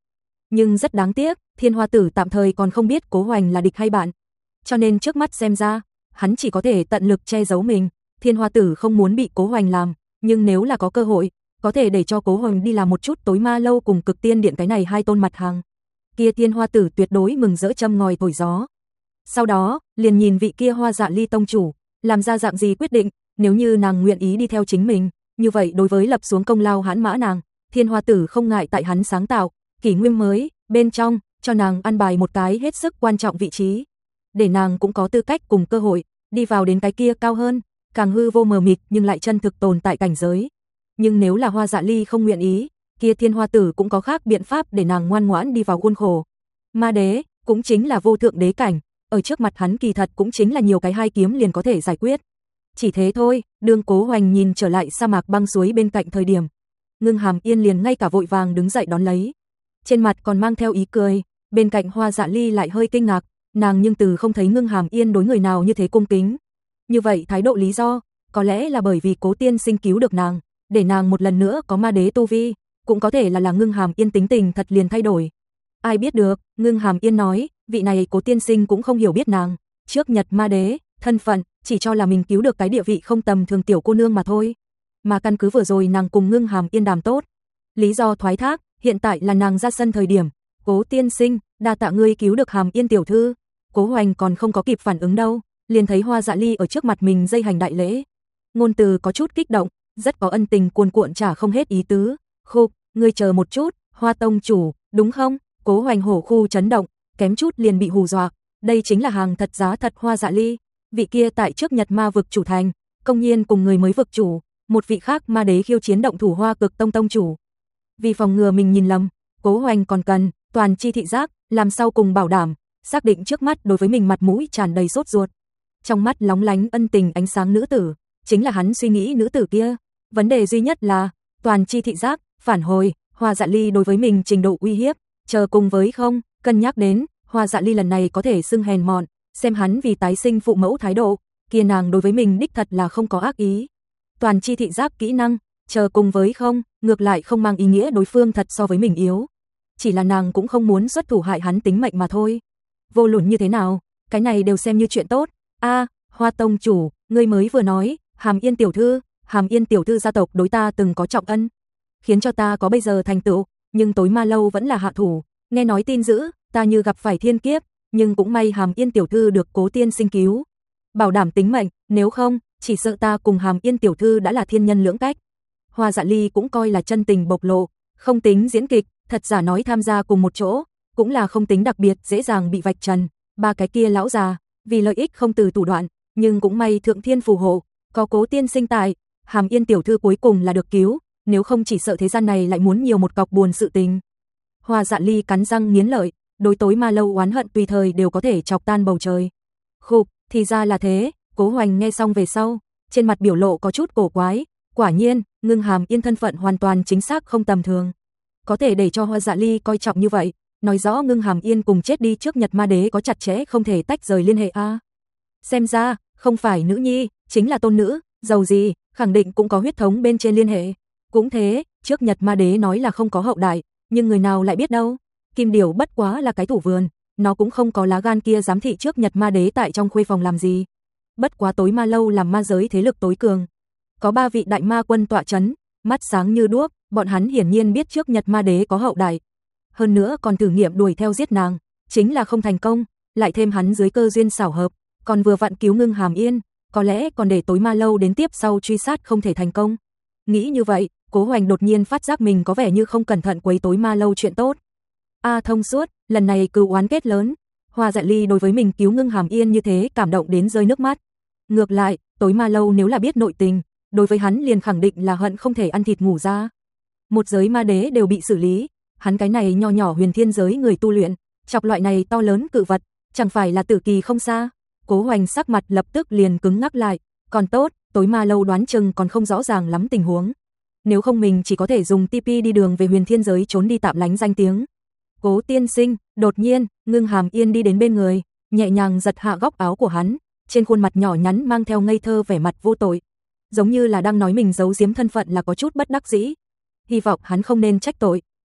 Nhưng rất đáng tiếc, Thiên Hoa Tử tạm thời còn không biết Cố Hoành là địch hay bạn. Cho nên trước mắt xem ra, hắn chỉ có thể tận lực che giấu mình. Thiên Hoa Tử không muốn bị Cố Hoành làm, nhưng nếu là có cơ hội, có thể để cho Cố Hoành đi làm một chút tối ma lâu cùng Cực Tiên Điện cái này hai tôn mặt hàng. Kia Thiên Hoa Tử tuyệt đối mừng rỡ châm ngòi thổi gió. Sau đó, liền nhìn vị kia Hoa Dạ Ly tông chủ, làm ra dạng gì quyết định, nếu như nàng nguyện ý đi theo chính mình, như vậy đối với lập xuống công lao hãn mã nàng, Thiên Hoa Tử không ngại tại hắn sáng tạo kỷ nguyên mới bên trong cho nàng ăn bài một cái hết sức quan trọng vị trí, để nàng cũng có tư cách cùng cơ hội đi vào đến cái kia cao hơn, càng hư vô mờ mịt nhưng lại chân thực tồn tại cảnh giới. Nhưng nếu là Hoa Dạ Ly không nguyện ý, kia Thiên Hoa Tử cũng có khác biện pháp để nàng ngoan ngoãn đi vào khuôn khổ. Ma đế cũng chính là vô thượng đế cảnh, ở trước mặt hắn kỳ thật cũng chính là nhiều cái hai kiếm liền có thể giải quyết. Chỉ thế thôi, đương Cố Hoành nhìn trở lại sa mạc băng suối bên cạnh thời điểm, Ngưng Hàm Yên liền ngay cả vội vàng đứng dậy đón lấy. Trên mặt còn mang theo ý cười, bên cạnh Hoa Dạ Ly lại hơi kinh ngạc, nàng nhưng từ không thấy Ngưng Hàm Yên đối người nào như thế cung kính. Như vậy thái độ lý do, có lẽ là bởi vì Cố tiên sinh cứu được nàng, để nàng một lần nữa có ma đế tu vi, cũng có thể là là Ngưng Hàm Yên tính tình thật liền thay đổi. Ai biết được, Ngưng Hàm Yên nói, vị này Cố tiên sinh cũng không hiểu biết nàng, trước Nhật ma đế, thân phận, chỉ cho là mình cứu được cái địa vị không tầm thường tiểu cô nương mà thôi. Mà căn cứ vừa rồi nàng cùng Ngưng Hàm Yên đàm tốt, lý do thoái thác, hiện tại là nàng ra sân thời điểm, Cố tiên sinh, đa tạ ngươi cứu được Hàm Yên tiểu thư. Cố Hoành còn không có kịp phản ứng đâu, liền thấy Hoa Dạ Ly ở trước mặt mình dây hành đại lễ. Ngôn từ có chút kích động, rất có ân tình cuồn cuộn trả không hết ý tứ. Khục, ngươi chờ một chút, Hoa tông chủ, đúng không? Cố Hoành hổ khu chấn động, kém chút liền bị hù dọa. Đây chính là hàng thật giá thật Hoa Dạ Ly, vị kia tại trước Nhật ma vực chủ thành, công nhiên cùng người mới vực chủ, một vị khác ma đế khiêu chiến động thủ Hoa Cực tông tông chủ. Vì phòng ngừa mình nhìn lầm, Cố Hoành còn cần toàn chi thị giác, làm sau cùng bảo đảm, xác định trước mắt đối với mình mặt mũi tràn đầy sốt ruột. Trong mắt lóng lánh ân tình ánh sáng nữ tử, chính là hắn suy nghĩ nữ tử kia. Vấn đề duy nhất là, toàn chi thị giác, phản hồi, Hoa Dạ Ly đối với mình trình độ uy hiếp, chờ cùng với không, cân nhắc đến, Hoa Dạ Ly lần này có thể xưng hèn mọn, xem hắn vì tái sinh phụ mẫu thái độ, kia nàng đối với mình đích thật là không có ác ý. Toàn chi thị giác kỹ năng, chờ cùng với không, ngược lại không mang ý nghĩa đối phương thật so với mình yếu. Chỉ là nàng cũng không muốn xuất thủ hại hắn tính mệnh mà thôi. Vô luận như thế nào, cái này đều xem như chuyện tốt. A, Hoa tông chủ, ngươi mới vừa nói, Hàm Yên tiểu thư, Hàm Yên tiểu thư gia tộc đối ta từng có trọng ân, khiến cho ta có bây giờ thành tựu, nhưng tối ma lâu vẫn là hạ thủ, nghe nói tin dữ, ta như gặp phải thiên kiếp, nhưng cũng may Hàm Yên tiểu thư được Cố tiên sinh cứu, bảo đảm tính mệnh, nếu không, chỉ sợ ta cùng Hàm Yên tiểu thư đã là thiên nhân lưỡng cách. Hoa Dạ Ly cũng coi là chân tình bộc lộ, không tính diễn kịch, thật giả nói tham gia cùng một chỗ, cũng là không tính đặc biệt dễ dàng bị vạch trần. Ba cái kia lão già, vì lợi ích không từ thủ đoạn, nhưng cũng may thượng thiên phù hộ, có Cố tiên sinh tại, Hàm Yên tiểu thư cuối cùng là được cứu, nếu không chỉ sợ thế gian này lại muốn nhiều một cọc buồn sự tình. Hoa Dạ Ly cắn răng nghiến lợi, đối tối ma lâu oán hận tùy thời đều có thể chọc tan bầu trời. Khục, thì ra là thế. Cố Hoành nghe xong về sau, trên mặt biểu lộ có chút cổ quái, quả nhiên, Ngưng Hàm Yên thân phận hoàn toàn chính xác không tầm thường. Có thể để cho Hoa Dạ Ly coi trọng như vậy, nói rõ Ngưng Hàm Yên cùng chết đi trước Nhật ma đế có chặt chẽ không thể tách rời liên hệ a. À, xem ra, không phải nữ nhi, chính là tôn nữ, giàu gì, khẳng định cũng có huyết thống bên trên liên hệ. Cũng thế, trước Nhật ma đế nói là không có hậu đại, nhưng người nào lại biết đâu. Kim Điểu bất quá là cái thủ vườn, nó cũng không có lá gan kia giám thị trước Nhật ma đế tại trong khuê phòng làm gì. Bất quá tối ma lâu làm ma giới thế lực tối cường, có ba vị đại ma quân tọa chấn, mắt sáng như đuốc, bọn hắn hiển nhiên biết trước Nhật ma đế có hậu đại. Hơn nữa còn thử nghiệm đuổi theo giết nàng, chính là không thành công, lại thêm hắn dưới cơ duyên xảo hợp, còn vừa vặn cứu Ngưng Hàm Yên, có lẽ còn để tối ma lâu đến tiếp sau truy sát không thể thành công. Nghĩ như vậy, Cố Hoành đột nhiên phát giác mình có vẻ như không cẩn thận quấy tối ma lâu chuyện tốt. A à, thông suốt, lần này cừu oán kết lớn. Hoa Dạ Ly đối với mình cứu Ngưng Hàm Yên như thế cảm động đến rơi nước mắt. Ngược lại, tối ma lâu nếu là biết nội tình, đối với hắn liền khẳng định là hận không thể ăn thịt ngủ ra. Một giới ma đế đều bị xử lý, hắn cái này nho nhỏ huyền thiên giới người tu luyện, chọc loại này to lớn cự vật, chẳng phải là tử kỳ không xa. Cố Hoành sắc mặt lập tức liền cứng ngắc lại, còn tốt, tối ma lâu đoán chừng còn không rõ ràng lắm tình huống. Nếu không mình chỉ có thể dùng tê pê đi đường về huyền thiên giới trốn đi tạm lánh danh tiếng. Cố tiên sinh, đột nhiên, Ngưng Hàm Yên đi đến bên người, nhẹ nhàng giật hạ góc áo của hắn, trên khuôn mặt nhỏ nhắn mang theo ngây thơ vẻ mặt vô tội, giống như là đang nói mình giấu giếm thân phận là có chút bất đắc dĩ. Hy vọng hắn không nên trách tội.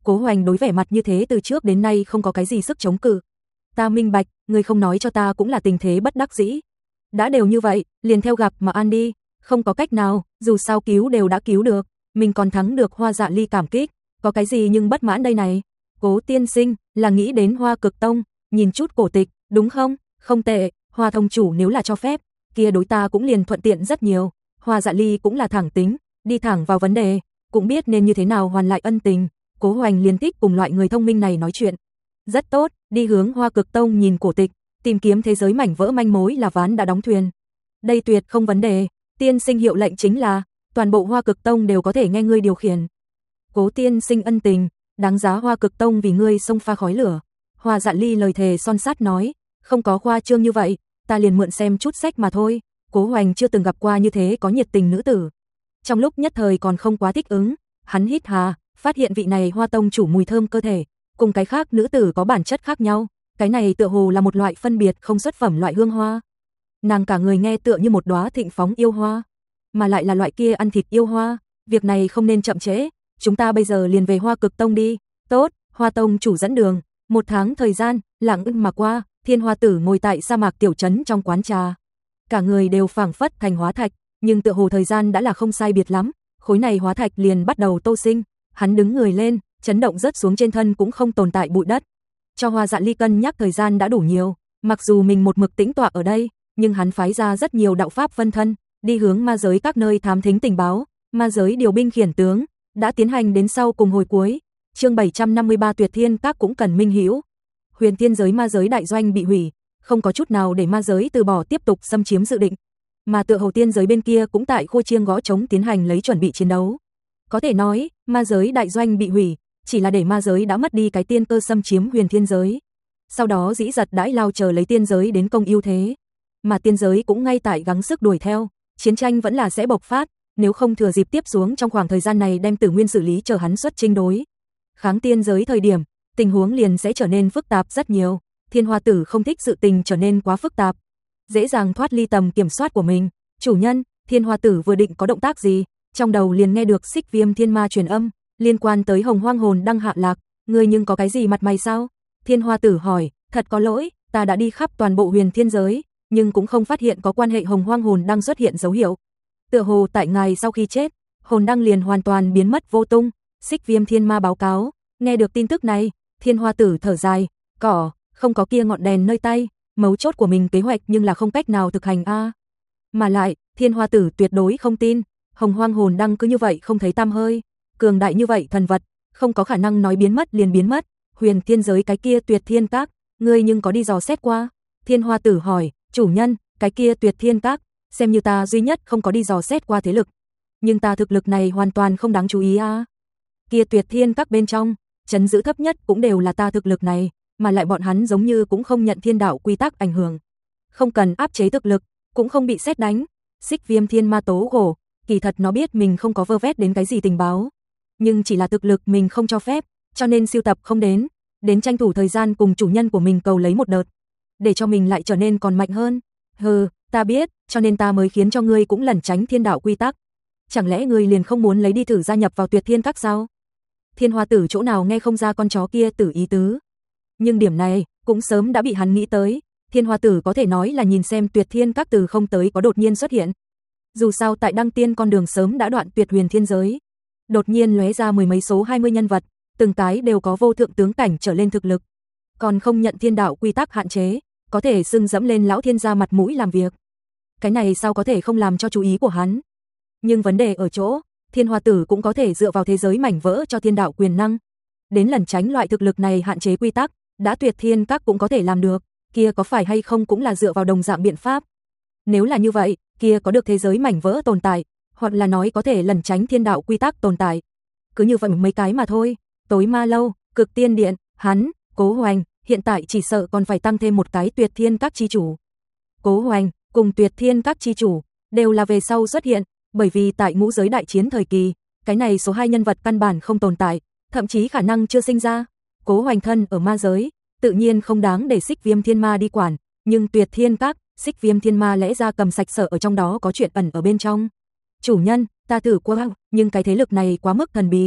Cố Hoành đối vẻ mặt như thế từ trước đến nay không có cái gì sức chống cự. Ta minh bạch, ngươi không nói cho ta cũng là tình thế bất đắc dĩ. Đã đều như vậy, liền theo gặp mà ăn đi, không có cách nào, dù sao cứu đều đã cứu được, mình còn thắng được Hoa Dạ Ly cảm kích, có cái gì nhưng bất mãn đây này. Cố tiên sinh, là nghĩ đến Hoa Cực Tông, nhìn chút cổ tịch, đúng không? Không tệ, Hoa thông chủ nếu là cho phép, kia đối ta cũng liền thuận tiện rất nhiều. Hoa Dạ Ly cũng là thẳng tính, đi thẳng vào vấn đề, cũng biết nên như thế nào hoàn lại ân tình. Cố Hoành liên thích cùng loại người thông minh này nói chuyện. Rất tốt, đi hướng Hoa Cực Tông nhìn cổ tịch, tìm kiếm thế giới mảnh vỡ manh mối là ván đã đóng thuyền. Đây tuyệt không vấn đề, tiên sinh hiệu lệnh chính là, toàn bộ Hoa Cực Tông đều có thể nghe ngươi điều khiển. Cố tiên sinh ân tình, đáng giá Hoa Cực Tông vì ngươi xông pha khói lửa. Hoa Dạ Ly lời thề son sắt nói, không có khoa trương như vậy, ta liền mượn xem chút sách mà thôi. Cố Hoành chưa từng gặp qua như thế có nhiệt tình nữ tử. Trong lúc nhất thời còn không quá thích ứng, hắn hít hà, phát hiện vị này Hoa tông chủ mùi thơm cơ thể, cùng cái khác nữ tử có bản chất khác nhau, cái này tựa hồ là một loại phân biệt không xuất phẩm loại hương hoa. Nàng cả người nghe tựa như một đóa thịnh phóng yêu hoa, mà lại là loại kia ăn thịt yêu hoa, việc này không nên chậm trễ, chúng ta bây giờ liền về Hoa Cực Tông đi. Tốt, Hoa tông chủ dẫn đường. Một tháng thời gian, lặng im mà qua, Thiên Hoa tử ngồi tại sa mạc tiểu trấn trong quán trà. Cả người đều phảng phất thành hóa thạch, nhưng tựa hồ thời gian đã là không sai biệt lắm, khối này hóa thạch liền bắt đầu tô sinh, hắn đứng người lên, chấn động rớt xuống trên thân cũng không tồn tại bụi đất. Cho Hoa Dạ Ly cân nhắc thời gian đã đủ nhiều, mặc dù mình một mực tĩnh tọa ở đây, nhưng hắn phái ra rất nhiều đạo pháp phân thân, đi hướng ma giới các nơi thám thính tình báo, ma giới điều binh khiển tướng, đã tiến hành đến sau cùng hồi cuối. Chương bảy trăm năm mươi ba Tuyệt Thiên Các cũng cần minh hữu. Huyền Thiên giới ma giới đại doanh bị hủy, không có chút nào để ma giới từ bỏ tiếp tục xâm chiếm dự định, mà tựa hồ tiên giới bên kia cũng tại khô chiêng gõ trống tiến hành lấy chuẩn bị chiến đấu. Có thể nói, ma giới đại doanh bị hủy, chỉ là để ma giới đã mất đi cái tiên cơ xâm chiếm huyền thiên giới. Sau đó dĩ giật đãi lao chờ lấy tiên giới đến công ưu thế, mà tiên giới cũng ngay tại gắng sức đuổi theo, chiến tranh vẫn là sẽ bộc phát, nếu không thừa dịp tiếp xuống trong khoảng thời gian này đem Tử Nguyên xử lý chờ hắn xuất chinh đối kháng tiên giới thời điểm, tình huống liền sẽ trở nên phức tạp rất nhiều. Thiên Hoa tử không thích sự tình trở nên quá phức tạp, dễ dàng thoát ly tầm kiểm soát của mình. Chủ nhân, Thiên Hoa tử vừa định có động tác gì, trong đầu liền nghe được Xích Viêm Thiên Ma truyền âm, liên quan tới Hồng Hoang hồn đang hạ lạc, ngươi nhưng có cái gì mặt mày sao? Thiên Hoa tử hỏi, thật có lỗi, ta đã đi khắp toàn bộ huyền thiên giới, nhưng cũng không phát hiện có quan hệ Hồng Hoang hồn đang xuất hiện dấu hiệu. Tựa hồ tại ngài sau khi chết, hồn đăng liền hoàn toàn biến mất vô tung. Xích Viêm Thiên Ma báo cáo. Nghe được tin tức này, Thiên Hoa tử thở dài, cỏ, không có kia ngọn đèn nơi tay, mấu chốt của mình kế hoạch nhưng là không cách nào thực hành a. À. Mà lại, Thiên Hoa tử tuyệt đối không tin, Hồng Hoang hồn đăng cứ như vậy không thấy tăm hơi, cường đại như vậy thần vật, không có khả năng nói biến mất liền biến mất. Huyền thiên giới cái kia Tuyệt Thiên Các, ngươi nhưng có đi dò xét qua? Thiên Hoa tử hỏi, chủ nhân, cái kia Tuyệt Thiên Các, xem như ta duy nhất không có đi dò xét qua thế lực, nhưng ta thực lực này hoàn toàn không đáng chú ý a. À. Kia Tuyệt Thiên Các bên trong, trấn giữ thấp nhất cũng đều là ta thực lực này, mà lại bọn hắn giống như cũng không nhận thiên đạo quy tắc ảnh hưởng, không cần áp chế thực lực, cũng không bị sét đánh. Xích Viêm Thiên Ma tố gỗ, kỳ thật nó biết mình không có vơ vét đến cái gì tình báo, nhưng chỉ là thực lực mình không cho phép, cho nên siêu tập không đến, đến tranh thủ thời gian cùng chủ nhân của mình cầu lấy một đợt, để cho mình lại trở nên còn mạnh hơn. Hừ, ta biết, cho nên ta mới khiến cho ngươi cũng lẩn tránh thiên đạo quy tắc. Chẳng lẽ ngươi liền không muốn lấy đi thử gia nhập vào Tuyệt Thiên Các sao? Thiên Hoa tử chỗ nào nghe không ra con chó kia tử ý tứ. Nhưng điểm này cũng sớm đã bị hắn nghĩ tới, Thiên Hoa tử có thể nói là nhìn xem Tuyệt Thiên Các từ không tới có đột nhiên xuất hiện. Dù sao tại đăng tiên con đường sớm đã đoạn tuyệt huyền thiên giới, đột nhiên lóe ra mười mấy số hai mươi nhân vật, từng cái đều có vô thượng tướng cảnh trở lên thực lực, còn không nhận thiên đạo quy tắc hạn chế, có thể xưng dẫm lên lão thiên gia mặt mũi làm việc. Cái này sao có thể không làm cho chú ý của hắn? Nhưng vấn đề ở chỗ, Thiên Hoa tử cũng có thể dựa vào thế giới mảnh vỡ cho thiên đạo quyền năng, đến lẩn tránh loại thực lực này hạn chế quy tắc, đã Tuyệt Thiên Các cũng có thể làm được, kia có phải hay không cũng là dựa vào đồng dạng biện pháp. Nếu là như vậy, kia có được thế giới mảnh vỡ tồn tại, hoặc là nói có thể lẩn tránh thiên đạo quy tắc tồn tại. Cứ như vậy mấy cái mà thôi. Tối Ma Lâu, Cực Tiên Điện, hắn, Cố Hoành, hiện tại chỉ sợ còn phải tăng thêm một cái Tuyệt Thiên Các chi chủ. Cố Hoành cùng Tuyệt Thiên Các chi chủ đều là về sau xuất hiện, bởi vì tại ngũ giới đại chiến thời kỳ, cái này số hai nhân vật căn bản không tồn tại, thậm chí khả năng chưa sinh ra. Cố Hoành thân ở ma giới, tự nhiên không đáng để Xích Viêm Thiên Ma đi quản, nhưng Tuyệt Thiên Các, Xích Viêm Thiên Ma lẽ ra cầm sạch sở ở trong đó có chuyện ẩn ở bên trong. Chủ nhân, ta thử qua, nhưng cái thế lực này quá mức thần bí,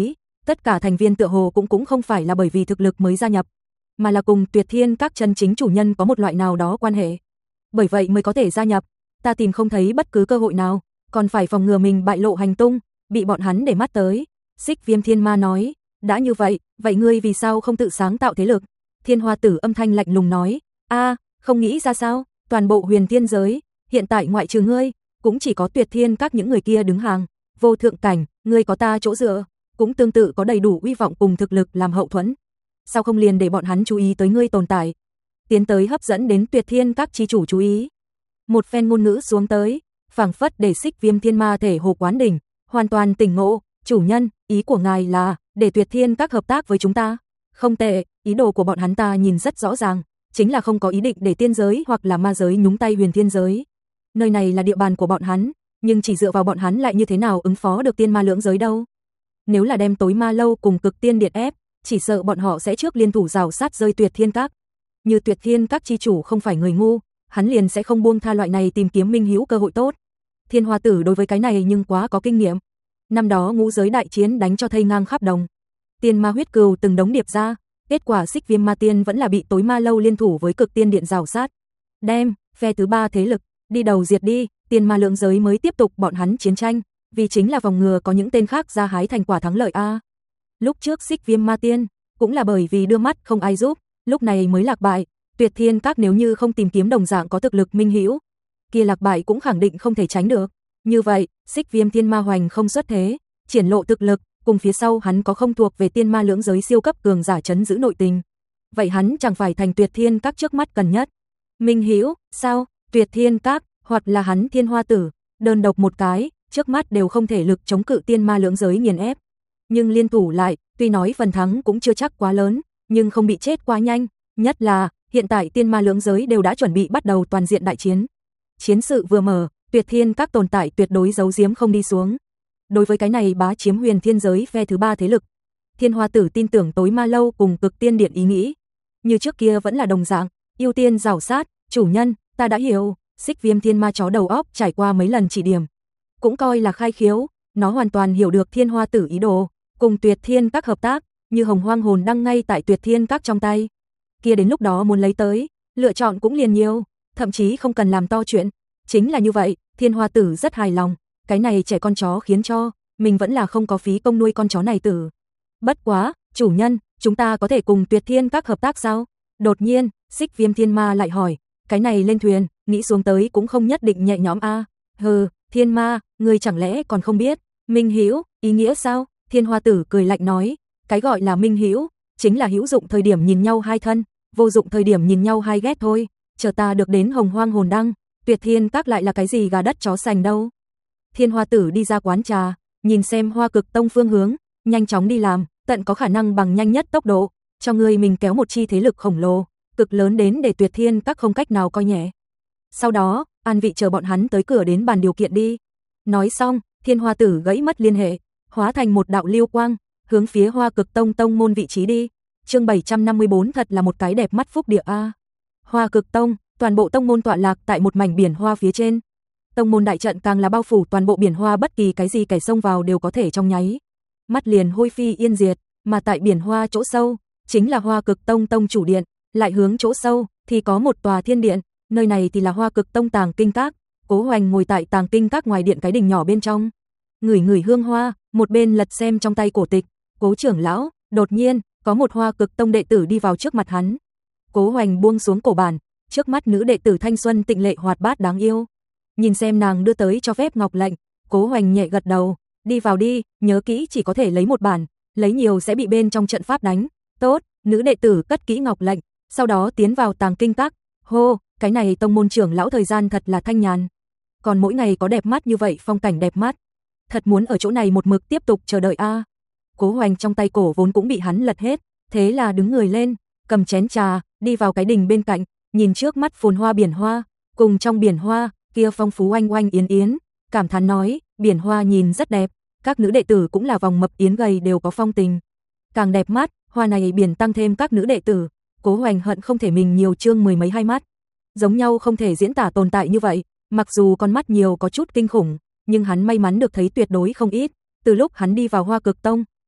Tất cả thành viên tựa hồ cũng cũng không phải là bởi vì thực lực mới gia nhập, mà là cùng Tuyệt Thiên Các chân chính chủ nhân có một loại nào đó quan hệ. Bởi vậy mới có thể gia nhập, ta tìm không thấy bất cứ cơ hội nào, còn phải phòng ngừa mình bại lộ hành tung, bị bọn hắn để mắt tới. Xích Viêm Thiên Ma nói, đã như vậy, vậy ngươi vì sao không tự sáng tạo thế lực? Thiên Hoa Tử âm thanh lạnh lùng nói, a, không nghĩ ra sao, toàn bộ huyền thiên giới, hiện tại ngoại trừ ngươi, cũng chỉ có Tuyệt Thiên Các những người kia đứng hàng, vô thượng cảnh, ngươi có ta chỗ dựa, cũng tương tự có đầy đủ uy vọng cùng thực lực làm hậu thuẫn. Sao không liền để bọn hắn chú ý tới ngươi tồn tại, tiến tới hấp dẫn đến Tuyệt Thiên Các chi chủ chú ý. Một phen ngôn ngữ xuống tới, phảng phất để Xích Viêm Thiên Ma thể hồ quán đỉnh, hoàn toàn tỉnh ngộ, chủ nhân, ý của ngài là để Tuyệt Thiên Các hợp tác với chúng ta. Không tệ, ý đồ của bọn hắn ta nhìn rất rõ ràng, chính là không có ý định để tiên giới hoặc là ma giới nhúng tay huyền thiên giới. Nơi này là địa bàn của bọn hắn, nhưng chỉ dựa vào bọn hắn lại như thế nào ứng phó được tiên ma lưỡng giới đâu. Nếu là đem tối ma lâu cùng cực tiên điện ép, chỉ sợ bọn họ sẽ trước liên thủ rào sát rơi Tuyệt Thiên Các. Như Tuyệt Thiên Các chi chủ không phải người ngu, hắn liền sẽ không buông tha loại này tìm kiếm minh hữu cơ hội tốt. Thiên Hoa Tử đối với cái này nhưng quá có kinh nghiệm. Năm đó ngũ giới đại chiến đánh cho thây ngang khắp đồng. Tiên ma huyết cừu từng đống điệp ra, kết quả Xích Viêm Ma Tiên vẫn là bị tối ma lâu liên thủ với cực tiên điện rào sát. Đem, phe thứ ba thế lực, đi đầu diệt đi, tiên ma lượng giới mới tiếp tục bọn hắn chiến tranh, vì chính là phòng ngừa có những tên khác ra hái thành quả thắng lợi a. Lúc trước Xích Viêm Ma Tiên, cũng là bởi vì đưa mắt không ai giúp, lúc này mới lạc bại. Tuyệt Thiên Các nếu như không tìm kiếm đồng dạng có thực lực minh hữu, kia lạc bại cũng khẳng định không thể tránh được. Như vậy, Xích Viêm Thiên Ma Hoành không xuất thế, triển lộ thực lực, cùng phía sau hắn có không thuộc về tiên ma lưỡng giới siêu cấp cường giả trấn giữ nội tình. Vậy hắn chẳng phải thành Tuyệt Thiên Các trước mắt cần nhất. Minh hữu, sao? Tuyệt Thiên Các, hoặc là hắn Thiên Hoa Tử, đơn độc một cái, trước mắt đều không thể lực chống cự tiên ma lưỡng giới nghiền ép. Nhưng liên thủ lại, tuy nói phần thắng cũng chưa chắc quá lớn, nhưng không bị chết quá nhanh, nhất là hiện tại tiên ma lưỡng giới đều đã chuẩn bị bắt đầu toàn diện đại chiến. Chiến sự vừa mở, Tuyệt Thiên Các tồn tại tuyệt đối giấu giếm không đi xuống. Đối với cái này bá chiếm huyền thiên giới phe thứ ba thế lực, Thiên Hoa Tử tin tưởng tối ma lâu cùng cực tiên điện ý nghĩ. Như trước kia vẫn là đồng dạng, ưu tiên rào sát, chủ nhân, ta đã hiểu. Xích Viêm Thiên Ma chó đầu óc trải qua mấy lần chỉ điểm, cũng coi là khai khiếu, nó hoàn toàn hiểu được Thiên Hoa Tử ý đồ, cùng Tuyệt Thiên Các hợp tác, như hồng hoang hồn đăng ngay tại Tuyệt Thiên Các trong tay. Kia đến lúc đó muốn lấy tới, lựa chọn cũng liền nhiều, thậm chí không cần làm to chuyện. Chính là như vậy, Thiên Hoa Tử rất hài lòng, cái này trẻ con chó khiến cho mình vẫn là không có phí công nuôi con chó này tử. Bất quá, chủ nhân, chúng ta có thể cùng Tuyệt Thiên Các hợp tác sao? Đột nhiên, Xích Viêm Thiên Ma lại hỏi, cái này lên thuyền, nghĩ xuống tới cũng không nhất định nhẹ nhõm a. À. Hừ, Thiên Ma, ngươi chẳng lẽ còn không biết, minh hữu, ý nghĩa sao? Thiên Hoa Tử cười lạnh nói, cái gọi là minh hữu, chính là hữu dụng thời điểm nhìn nhau hai thân, vô dụng thời điểm nhìn nhau hai ghét thôi. Chờ ta được đến hồng hoang hồn đăng, Tuyệt Thiên Các lại là cái gì gà đất chó sành đâu. Thiên Hoa Tử đi ra quán trà, nhìn xem Hoa Cực Tông phương hướng, nhanh chóng đi làm, tận có khả năng bằng nhanh nhất tốc độ, cho người mình kéo một chi thế lực khổng lồ, cực lớn đến để Tuyệt Thiên Các không cách nào coi nhẹ. Sau đó, an vị chờ bọn hắn tới cửa đến bàn điều kiện đi. Nói xong, Thiên Hoa Tử gãy mất liên hệ, hóa thành một đạo lưu quang, hướng phía Hoa Cực Tông tông môn vị trí đi. Chương bảy trăm năm mươi bốn thật là một cái đẹp mắt phúc địa a. Hoa Cực Tông, toàn bộ tông môn tọa lạc tại một mảnh biển hoa phía trên. Tông môn đại trận càng là bao phủ toàn bộ biển hoa, bất kỳ cái gì kẻ xông vào đều có thể trong nháy mắt liền hôi phi yên diệt, mà tại biển hoa chỗ sâu, chính là Hoa Cực Tông tông chủ điện, lại hướng chỗ sâu thì có một tòa thiên điện, nơi này thì là Hoa Cực Tông Tàng Kinh Các. Cố Hoành ngồi tại Tàng Kinh Các ngoài điện cái đình nhỏ bên trong, ngửi ngửi hương hoa, một bên lật xem trong tay cổ tịch. Cố trưởng lão, đột nhiên có một Hoa Cực Tông đệ tử đi vào trước mặt hắn. Cố Hoành buông xuống cổ bản, trước mắt nữ đệ tử thanh xuân tịnh lệ hoạt bát đáng yêu. Nhìn xem nàng đưa tới cho phép ngọc lệnh, Cố Hoành nhẹ gật đầu, đi vào đi, nhớ kỹ chỉ có thể lấy một bản, lấy nhiều sẽ bị bên trong trận pháp đánh. Tốt, nữ đệ tử cất kỹ ngọc lệnh, sau đó tiến vào Tàng Kinh Các. Hô, cái này tông môn trưởng lão thời gian thật là thanh nhàn. Còn mỗi ngày có đẹp mắt như vậy, phong cảnh đẹp mắt. Thật muốn ở chỗ này một mực tiếp tục chờ đợi a. À. Cố Hoành trong tay cổ vốn cũng bị hắn lật hết, thế là đứng người lên, cầm chén trà, đi vào cái đình bên cạnh, nhìn trước mắt phồn hoa biển hoa, cùng trong biển hoa kia phong phú oanh oanh yến yến, cảm thán nói, biển hoa nhìn rất đẹp, các nữ đệ tử cũng là vòng mập yến gầy đều có phong tình. Càng đẹp mắt, hoa này biển tăng thêm các nữ đệ tử, Cố Hoành hận không thể mình nhiều trương mười mấy hai mắt. Giống nhau không thể diễn tả tồn tại như vậy, mặc dù con mắt nhiều có chút kinh khủng, nhưng hắn may mắn được thấy tuyệt đối không ít. Từ lúc hắn đi vào Hoa Cực Tông,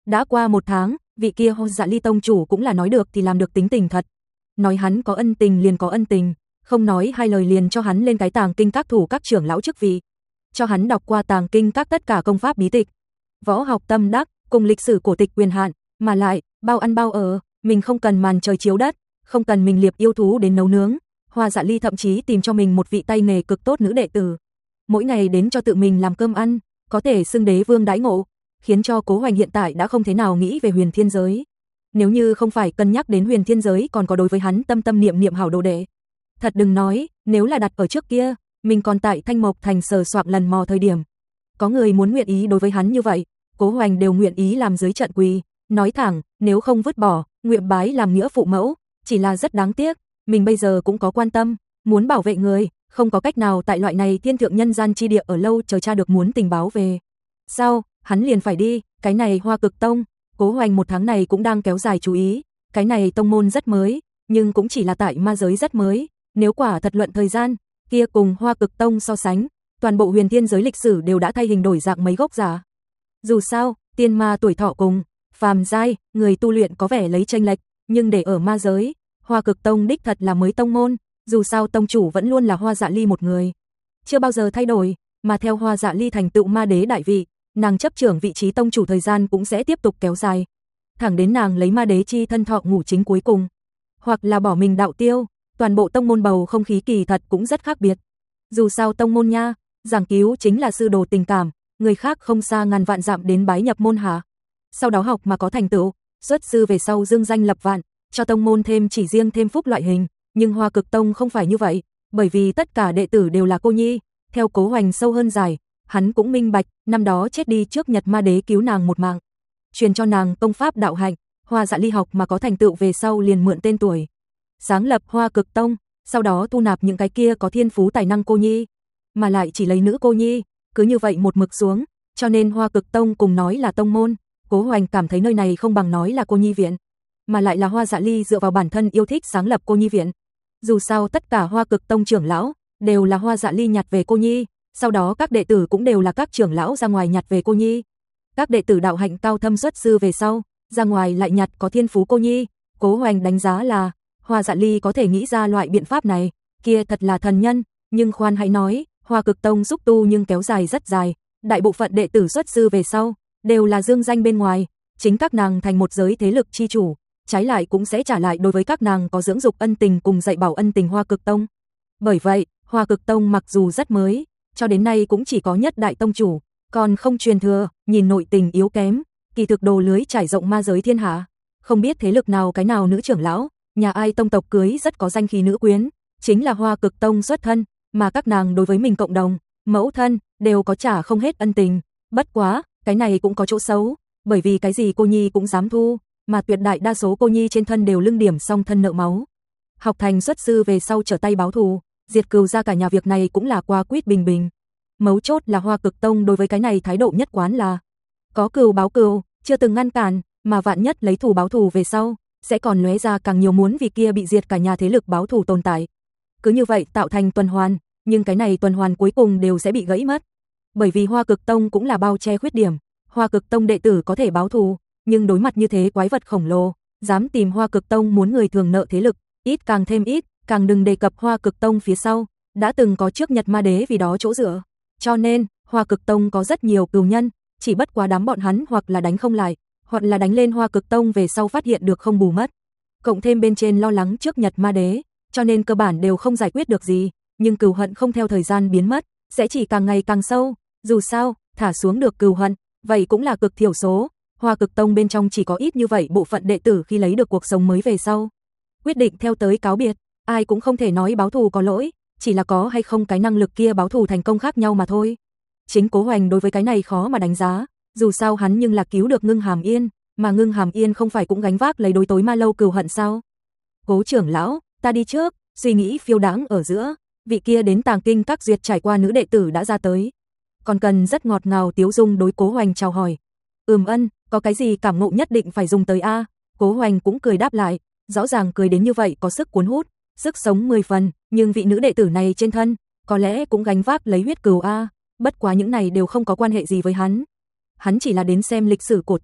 Đã qua một tháng, vị kia Hoa Dạ Ly tông chủ cũng là nói được thì làm được tính tình thật. Nói hắn có ân tình liền có ân tình, không nói hai lời liền cho hắn lên cái tàng kinh các thủ các trưởng lão chức vị. Cho hắn đọc qua tàng kinh các tất cả công pháp bí tịch, võ học tâm đắc, cùng lịch sử cổ tịch quyền hạn, mà lại, bao ăn bao ở, mình không cần màn trời chiếu đất, không cần mình liệp yêu thú đến nấu nướng. Hoa Dạ Ly thậm chí tìm cho mình một vị tay nghề cực tốt nữ đệ tử, mỗi ngày đến cho tự mình làm cơm ăn, có thể xưng đế vương đãi ngộ, khiến cho Cố Hoành hiện tại đã không thế nào nghĩ về huyền thiên giới. Nếu như không phải cân nhắc đến huyền thiên giới còn có đối với hắn tâm tâm niệm niệm hảo đồ đệ. Thật đừng nói, nếu là đặt ở trước kia, mình còn tại Thanh Mộc Thành sờ soạng lần mò thời điểm. Có người muốn nguyện ý đối với hắn như vậy, Cố Hoành đều nguyện ý làm dưới trận quỳ, nói thẳng, nếu không vứt bỏ, nguyện bái làm nghĩa phụ mẫu, chỉ là rất đáng tiếc, mình bây giờ cũng có quan tâm, muốn bảo vệ người, không có cách nào tại loại này thiên thượng nhân gian chi địa ở lâu chờ cha được muốn tình báo về. Sau, hắn liền phải đi, cái này Hoa Cực Tông, Cố Hoành một tháng này cũng đang kéo dài chú ý, cái này tông môn rất mới, nhưng cũng chỉ là tại ma giới rất mới, nếu quả thật luận thời gian, kia cùng Hoa Cực Tông so sánh, toàn bộ huyền thiên giới lịch sử đều đã thay hình đổi dạng mấy gốc giả. Dù sao, tiên ma tuổi thọ cùng phàm giai, người tu luyện có vẻ lấy chênh lệch, nhưng để ở ma giới, Hoa Cực Tông đích thật là mới tông môn, dù sao tông chủ vẫn luôn là Hoa Dạ Ly một người, chưa bao giờ thay đổi, mà theo Hoa Dạ Ly thành tựu ma đế đại vị, nàng chấp trưởng vị trí tông chủ thời gian cũng sẽ tiếp tục kéo dài, thẳng đến nàng lấy ma đế chi thân thọ ngủ chính cuối cùng, hoặc là bỏ mình đạo tiêu, toàn bộ tông môn bầu không khí kỳ thật cũng rất khác biệt. Dù sao tông môn nha, giảng cứu chính là sư đồ tình cảm, người khác không xa ngàn vạn dặm đến bái nhập môn hạ. Sau đó học mà có thành tựu, xuất sư về sau dương danh lập vạn, cho tông môn thêm chỉ riêng thêm phúc loại hình, nhưng Hoa Cực Tông không phải như vậy, bởi vì tất cả đệ tử đều là cô nhi, theo Cố Hoành sâu hơn dài, hắn cũng minh bạch, năm đó chết đi trước Nhật Ma Đế cứu nàng một mạng, truyền cho nàng công pháp đạo hạnh, Hoa Dạ Ly học mà có thành tựu về sau liền mượn tên tuổi, sáng lập Hoa Cực Tông, sau đó thu nạp những cái kia có thiên phú tài năng cô nhi, mà lại chỉ lấy nữ cô nhi, cứ như vậy một mực xuống, cho nên Hoa Cực Tông cùng nói là tông môn, Cố Hoành cảm thấy nơi này không bằng nói là cô nhi viện, mà lại là Hoa Dạ Ly dựa vào bản thân yêu thích sáng lập cô nhi viện. Dù sao tất cả Hoa Cực Tông trưởng lão đều là Hoa Dạ Ly nhặt về cô nhi, sau đó các đệ tử cũng đều là các trưởng lão ra ngoài nhặt về cô nhi. Các đệ tử đạo hạnh cao thâm xuất sư về sau, ra ngoài lại nhặt có thiên phú cô nhi, Cố Hoành đánh giá là Hoa Dạ Ly có thể nghĩ ra loại biện pháp này, kia thật là thần nhân, nhưng khoan hãy nói, Hoa Cực Tông xúc tu nhưng kéo dài rất dài, đại bộ phận đệ tử xuất sư về sau đều là dương danh bên ngoài, chính các nàng thành một giới thế lực chi chủ, trái lại cũng sẽ trả lại đối với các nàng có dưỡng dục ân tình cùng dạy bảo ân tình Hoa Cực Tông. Bởi vậy, Hoa Cực Tông mặc dù rất mới, cho đến nay cũng chỉ có nhất đại tông chủ, còn không truyền thừa, nhìn nội tình yếu kém, kỳ thực đồ lưới trải rộng ma giới thiên hạ, không biết thế lực nào cái nào nữ trưởng lão, nhà ai tông tộc cưới rất có danh khí nữ quyến, chính là Hoa Cực Tông xuất thân, mà các nàng đối với mình cộng đồng, mẫu thân, đều có trả không hết ân tình, bất quá, cái này cũng có chỗ xấu, bởi vì cái gì cô nhi cũng dám thu, mà tuyệt đại đa số cô nhi trên thân đều lưng điểm song thân nợ máu. Học thành xuất sư về sau trở tay báo thù, diệt cừu ra cả nhà việc này cũng là qua quýt bình bình. Mấu chốt là Hoa Cực Tông đối với cái này thái độ nhất quán là có cừu báo cừu, chưa từng ngăn cản, mà vạn nhất lấy thù báo thù về sau, sẽ còn lóe ra càng nhiều muốn vì kia bị diệt cả nhà thế lực báo thù tồn tại. Cứ như vậy tạo thành tuần hoàn, nhưng cái này tuần hoàn cuối cùng đều sẽ bị gãy mất. Bởi vì Hoa Cực Tông cũng là bao che khuyết điểm, Hoa Cực Tông đệ tử có thể báo thù, nhưng đối mặt như thế quái vật khổng lồ, dám tìm Hoa Cực Tông muốn người thường nợ thế lực, ít càng thêm ít, càng đừng đề cập Hoa Cực Tông phía sau, đã từng có trước Nhật Ma Đế vì đó chỗ dựa. Cho nên, Hoa Cực Tông có rất nhiều cừu nhân, chỉ bất quá đám bọn hắn hoặc là đánh không lại, hoặc là đánh lên Hoa Cực Tông về sau phát hiện được không bù mất. Cộng thêm bên trên lo lắng trước Nhật Ma Đế, cho nên cơ bản đều không giải quyết được gì, nhưng cừu hận không theo thời gian biến mất, sẽ chỉ càng ngày càng sâu, dù sao, thả xuống được cừu hận, vậy cũng là cực thiểu số. Hoa Cực Tông bên trong chỉ có ít như vậy bộ phận đệ tử khi lấy được cuộc sống mới về sau, quyết định theo tới cáo biệt, ai cũng không thể nói báo thù có lỗi, chỉ là có hay không cái năng lực kia báo thù thành công khác nhau mà thôi. Chính Cố Hoành đối với cái này khó mà đánh giá, dù sao hắn nhưng là cứu được Ngưng Hàm Yên, mà Ngưng Hàm Yên không phải cũng gánh vác lấy đối tối ma lâu cừu hận sao? Cố trưởng lão, ta đi trước, suy nghĩ phiêu đãng ở giữa, vị kia đến Tàng Kinh các duyệt trải qua nữ đệ tử đã ra tới. Còn cần rất ngọt ngào tiếu dung đối Cố Hoành chào hỏi. Ừm ân, có cái gì cảm ngộ nhất định phải dùng tới a? Cố Hoành cũng cười đáp lại, rõ ràng cười đến như vậy có sức cuốn hút, sức sống mười phần, nhưng vị nữ đệ tử này trên thân, có lẽ cũng gánh vác lấy huyết cừu a, bất quá những này đều không có quan hệ gì với hắn. Hắn chỉ là đến xem lịch sử cổ tịch,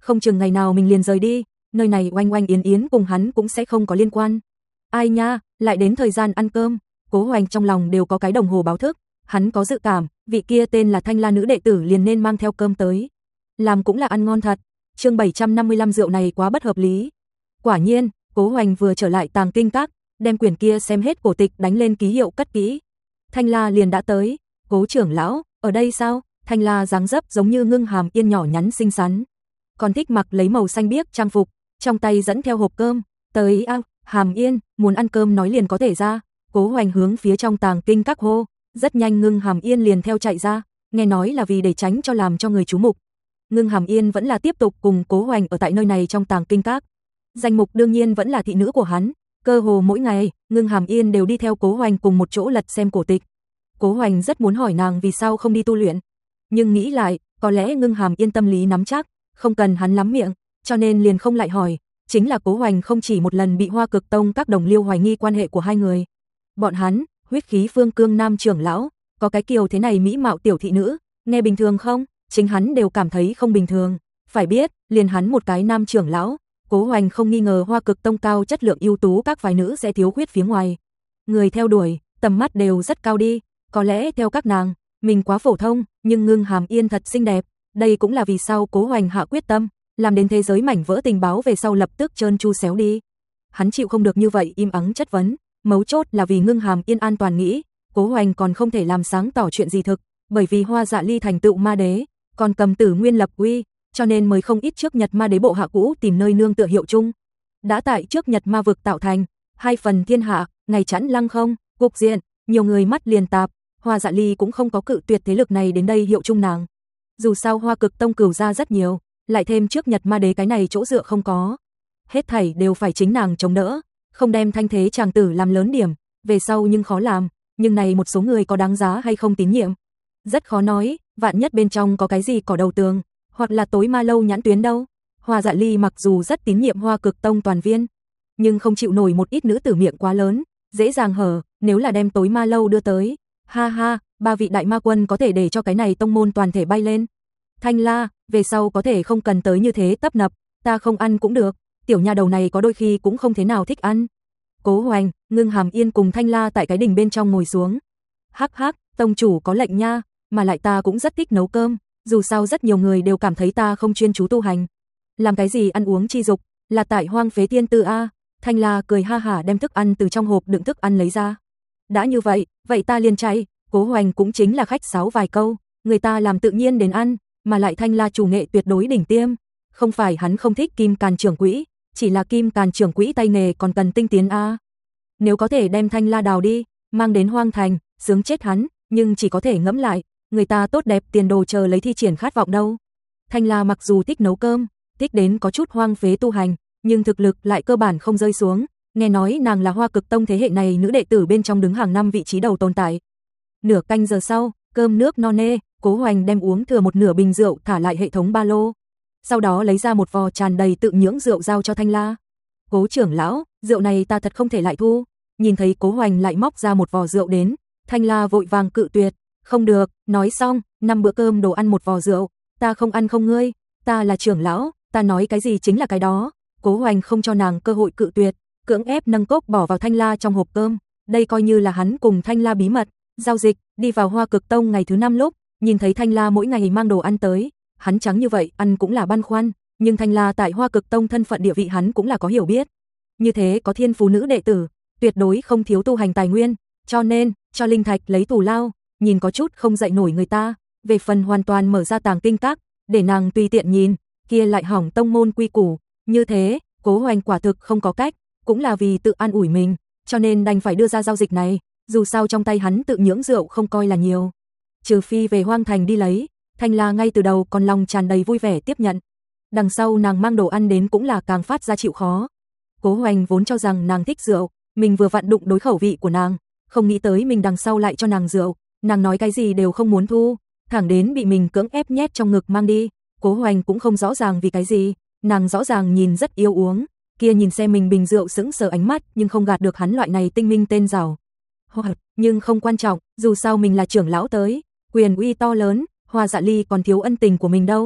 không chừng ngày nào mình liền rời đi, nơi này oanh oanh yến yến cùng hắn cũng sẽ không có liên quan. Ai nha, lại đến thời gian ăn cơm, Cố Hoành trong lòng đều có cái đồng hồ báo thức, hắn có dự cảm, vị kia tên là Thanh La nữ đệ tử liền nên mang theo cơm tới. Làm cũng là ăn ngon thật. Chương bảy trăm năm mươi lăm rượu này quá bất hợp lý. Quả nhiên, Cố Hoành vừa trở lại Tàng Kinh Các, đem quyển kia xem hết cổ tịch đánh lên ký hiệu cất kỹ. Thanh La liền đã tới, Cố trưởng lão, ở đây sao? Thanh La dáng dấp giống như Ngưng Hàm Yên nhỏ nhắn xinh xắn, còn thích mặc lấy màu xanh biếc trang phục, trong tay dẫn theo hộp cơm, tới a, Hàm Yên, muốn ăn cơm nói liền có thể ra. Cố Hoành hướng phía trong Tàng Kinh Các hô, rất nhanh Ngưng Hàm Yên liền theo chạy ra, nghe nói là vì để tránh cho làm cho người chú mục. Ngưng Hàm Yên vẫn là tiếp tục cùng Cố Hoành ở tại nơi này trong Tàng Kinh Các. Danh mục đương nhiên vẫn là thị nữ của hắn, cơ hồ mỗi ngày, Ngưng Hàm Yên đều đi theo Cố Hoành cùng một chỗ lật xem cổ tịch. Cố Hoành rất muốn hỏi nàng vì sao không đi tu luyện, nhưng nghĩ lại, có lẽ Ngưng Hàm Yên tâm lý nắm chắc, không cần hắn lắm miệng, cho nên liền không lại hỏi. Chính là Cố Hoành không chỉ một lần bị Hoa Cực Tông các đồng liêu hoài nghi quan hệ của hai người. Bọn hắn, huyết khí phương cương nam trưởng lão, có cái kiều thế này mỹ mạo tiểu thị nữ, nghe bình thường không? Chính hắn đều cảm thấy không bình thường. Phải biết, liền hắn một cái nam trưởng lão, Cố Hoành không nghi ngờ Hoa Cực Tông cao chất lượng ưu tú các phái nữ sẽ thiếu khuyết phía ngoài. Người theo đuổi, tầm mắt đều rất cao đi, có lẽ theo các nàng, mình quá phổ thông, nhưng Ngưng Hàm Yên thật xinh đẹp, đây cũng là vì sao Cố Hoành hạ quyết tâm, làm đến thế giới mảnh vỡ tình báo về sau lập tức trơn tru xéo đi. Hắn chịu không được như vậy im ắng chất vấn, mấu chốt là vì Ngưng Hàm Yên an toàn nghĩ, Cố Hoành còn không thể làm sáng tỏ chuyện gì thực, bởi vì Hoa Dạ Ly thành tựu ma đế, còn cầm Tử Nguyên lập uy, cho nên mới không ít trước Nhật ma đế bộ hạ cũ tìm nơi nương tựa hiệu chung. Đã tại trước Nhật ma vực tạo thành hai phần thiên hạ, ngày chẵn lăng không, cục diện, nhiều người mắt liền tạp, Hoa Dạ Ly cũng không có cự tuyệt thế lực này đến đây hiệu chung nàng. Dù sao Hoa Cực Tông cửu ra rất nhiều, lại thêm trước Nhật ma đế cái này chỗ dựa không có, hết thảy đều phải chính nàng chống đỡ, không đem thanh thế chàng tử làm lớn điểm, về sau nhưng khó làm, nhưng này một số người có đáng giá hay không tín nhiệm, rất khó nói, vạn nhất bên trong có cái gì cỏ đầu tường, hoặc là tối ma lâu nhãn tuyến đâu. Hoa Dạ Ly mặc dù rất tín nhiệm Hoa Cực Tông toàn viên, nhưng không chịu nổi một ít nữ tử miệng quá lớn, dễ dàng hở, nếu là đem tối ma lâu đưa tới, ha ha, ba vị đại ma quân có thể để cho cái này tông môn toàn thể bay lên. Thanh La, về sau có thể không cần tới như thế tấp nập, ta không ăn cũng được, tiểu nha đầu này có đôi khi cũng không thế nào thích ăn. Cố Hoành, Ngưng Hàm Yên cùng Thanh La tại cái đình bên trong ngồi xuống. Hắc hắc, tông chủ có lệnh nha, mà lại ta cũng rất thích nấu cơm, dù sao rất nhiều người đều cảm thấy ta không chuyên chú tu hành. Làm cái gì ăn uống chi dục, là tại hoang phế tiên tư a. Thanh La cười ha hả đem thức ăn từ trong hộp đựng thức ăn lấy ra. Đã như vậy, vậy ta liền chạy. Cố Hoành cũng chính là khách sáo vài câu, người ta làm tự nhiên đến ăn, mà lại Thanh La chủ nghệ tuyệt đối đỉnh tiêm, không phải hắn không thích Kim Càn trưởng quỹ, chỉ là Kim Càn trưởng quỹ tay nghề còn cần tinh tiến a. Nếu có thể đem Thanh La đào đi, mang đến hoang thành, sướng chết hắn, nhưng chỉ có thể ngẫm lại, người ta tốt đẹp tiền đồ chờ lấy thi triển khát vọng đâu. Thanh La mặc dù thích nấu cơm, thích đến có chút hoang phế tu hành, nhưng thực lực lại cơ bản không rơi xuống, nghe nói nàng là Hoa Cực Tông thế hệ này nữ đệ tử bên trong đứng hàng năm vị trí đầu tồn tại. Nửa canh giờ sau, cơm nước no nê, Cố Hoành đem uống thừa một nửa bình rượu thả lại hệ thống ba lô. Sau đó lấy ra một vò tràn đầy tự nhưỡng rượu giao cho Thanh La. Cố trưởng lão, rượu này ta thật không thể lại thu. Nhìn thấy Cố Hoành lại móc ra một vò rượu đến, Thanh La vội vàng cự tuyệt. Không được, nói xong, năm bữa cơm đồ ăn một vò rượu, ta không ăn không ngươi, ta là trưởng lão, ta nói cái gì chính là cái đó. Cố Hoành không cho nàng cơ hội cự tuyệt, cưỡng ép nâng cốc bỏ vào Thanh La trong hộp cơm. Đây coi như là hắn cùng Thanh La bí mật giao dịch. Đi vào Hoa Cực Tông ngày thứ năm lúc, nhìn thấy Thanh La mỗi ngày mang đồ ăn tới, hắn trắng như vậy ăn cũng là băn khoăn, nhưng Thanh La tại Hoa Cực Tông thân phận địa vị hắn cũng là có hiểu biết. Như thế có thiên phú nữ đệ tử, tuyệt đối không thiếu tu hành tài nguyên, cho nên cho linh thạch lấy tù lao, nhìn có chút không dậy nổi người ta. Về phần hoàn toàn mở ra Tàng Kinh Các, để nàng tùy tiện nhìn, kia lại hỏng tông môn quy củ. Như thế, Cố Hoành quả thực không có cách, cũng là vì tự an ủi mình, cho nên đành phải đưa ra giao dịch này. Dù sao trong tay hắn tự nhưỡng rượu không coi là nhiều, trừ phi về hoang thành đi lấy. Thanh La ngay từ đầu còn lòng tràn đầy vui vẻ tiếp nhận, đằng sau nàng mang đồ ăn đến cũng là càng phát ra chịu khó. Cố Hoành vốn cho rằng nàng thích rượu, mình vừa vặn đụng đối khẩu vị của nàng, không nghĩ tới mình đằng sau lại cho nàng rượu, nàng nói cái gì đều không muốn thu, thẳng đến bị mình cưỡng ép nhét trong ngực mang đi. Cố Hoành cũng không rõ ràng vì cái gì, nàng rõ ràng nhìn rất yêu uống, kia nhìn xem mình bình rượu sững sờ ánh mắt, nhưng không gạt được hắn loại này tinh minh tên giàu. Nhưng không quan trọng, dù sao mình là trưởng lão tới, quyền uy to lớn, Hoa Dạ Ly còn thiếu ân tình của mình đâu.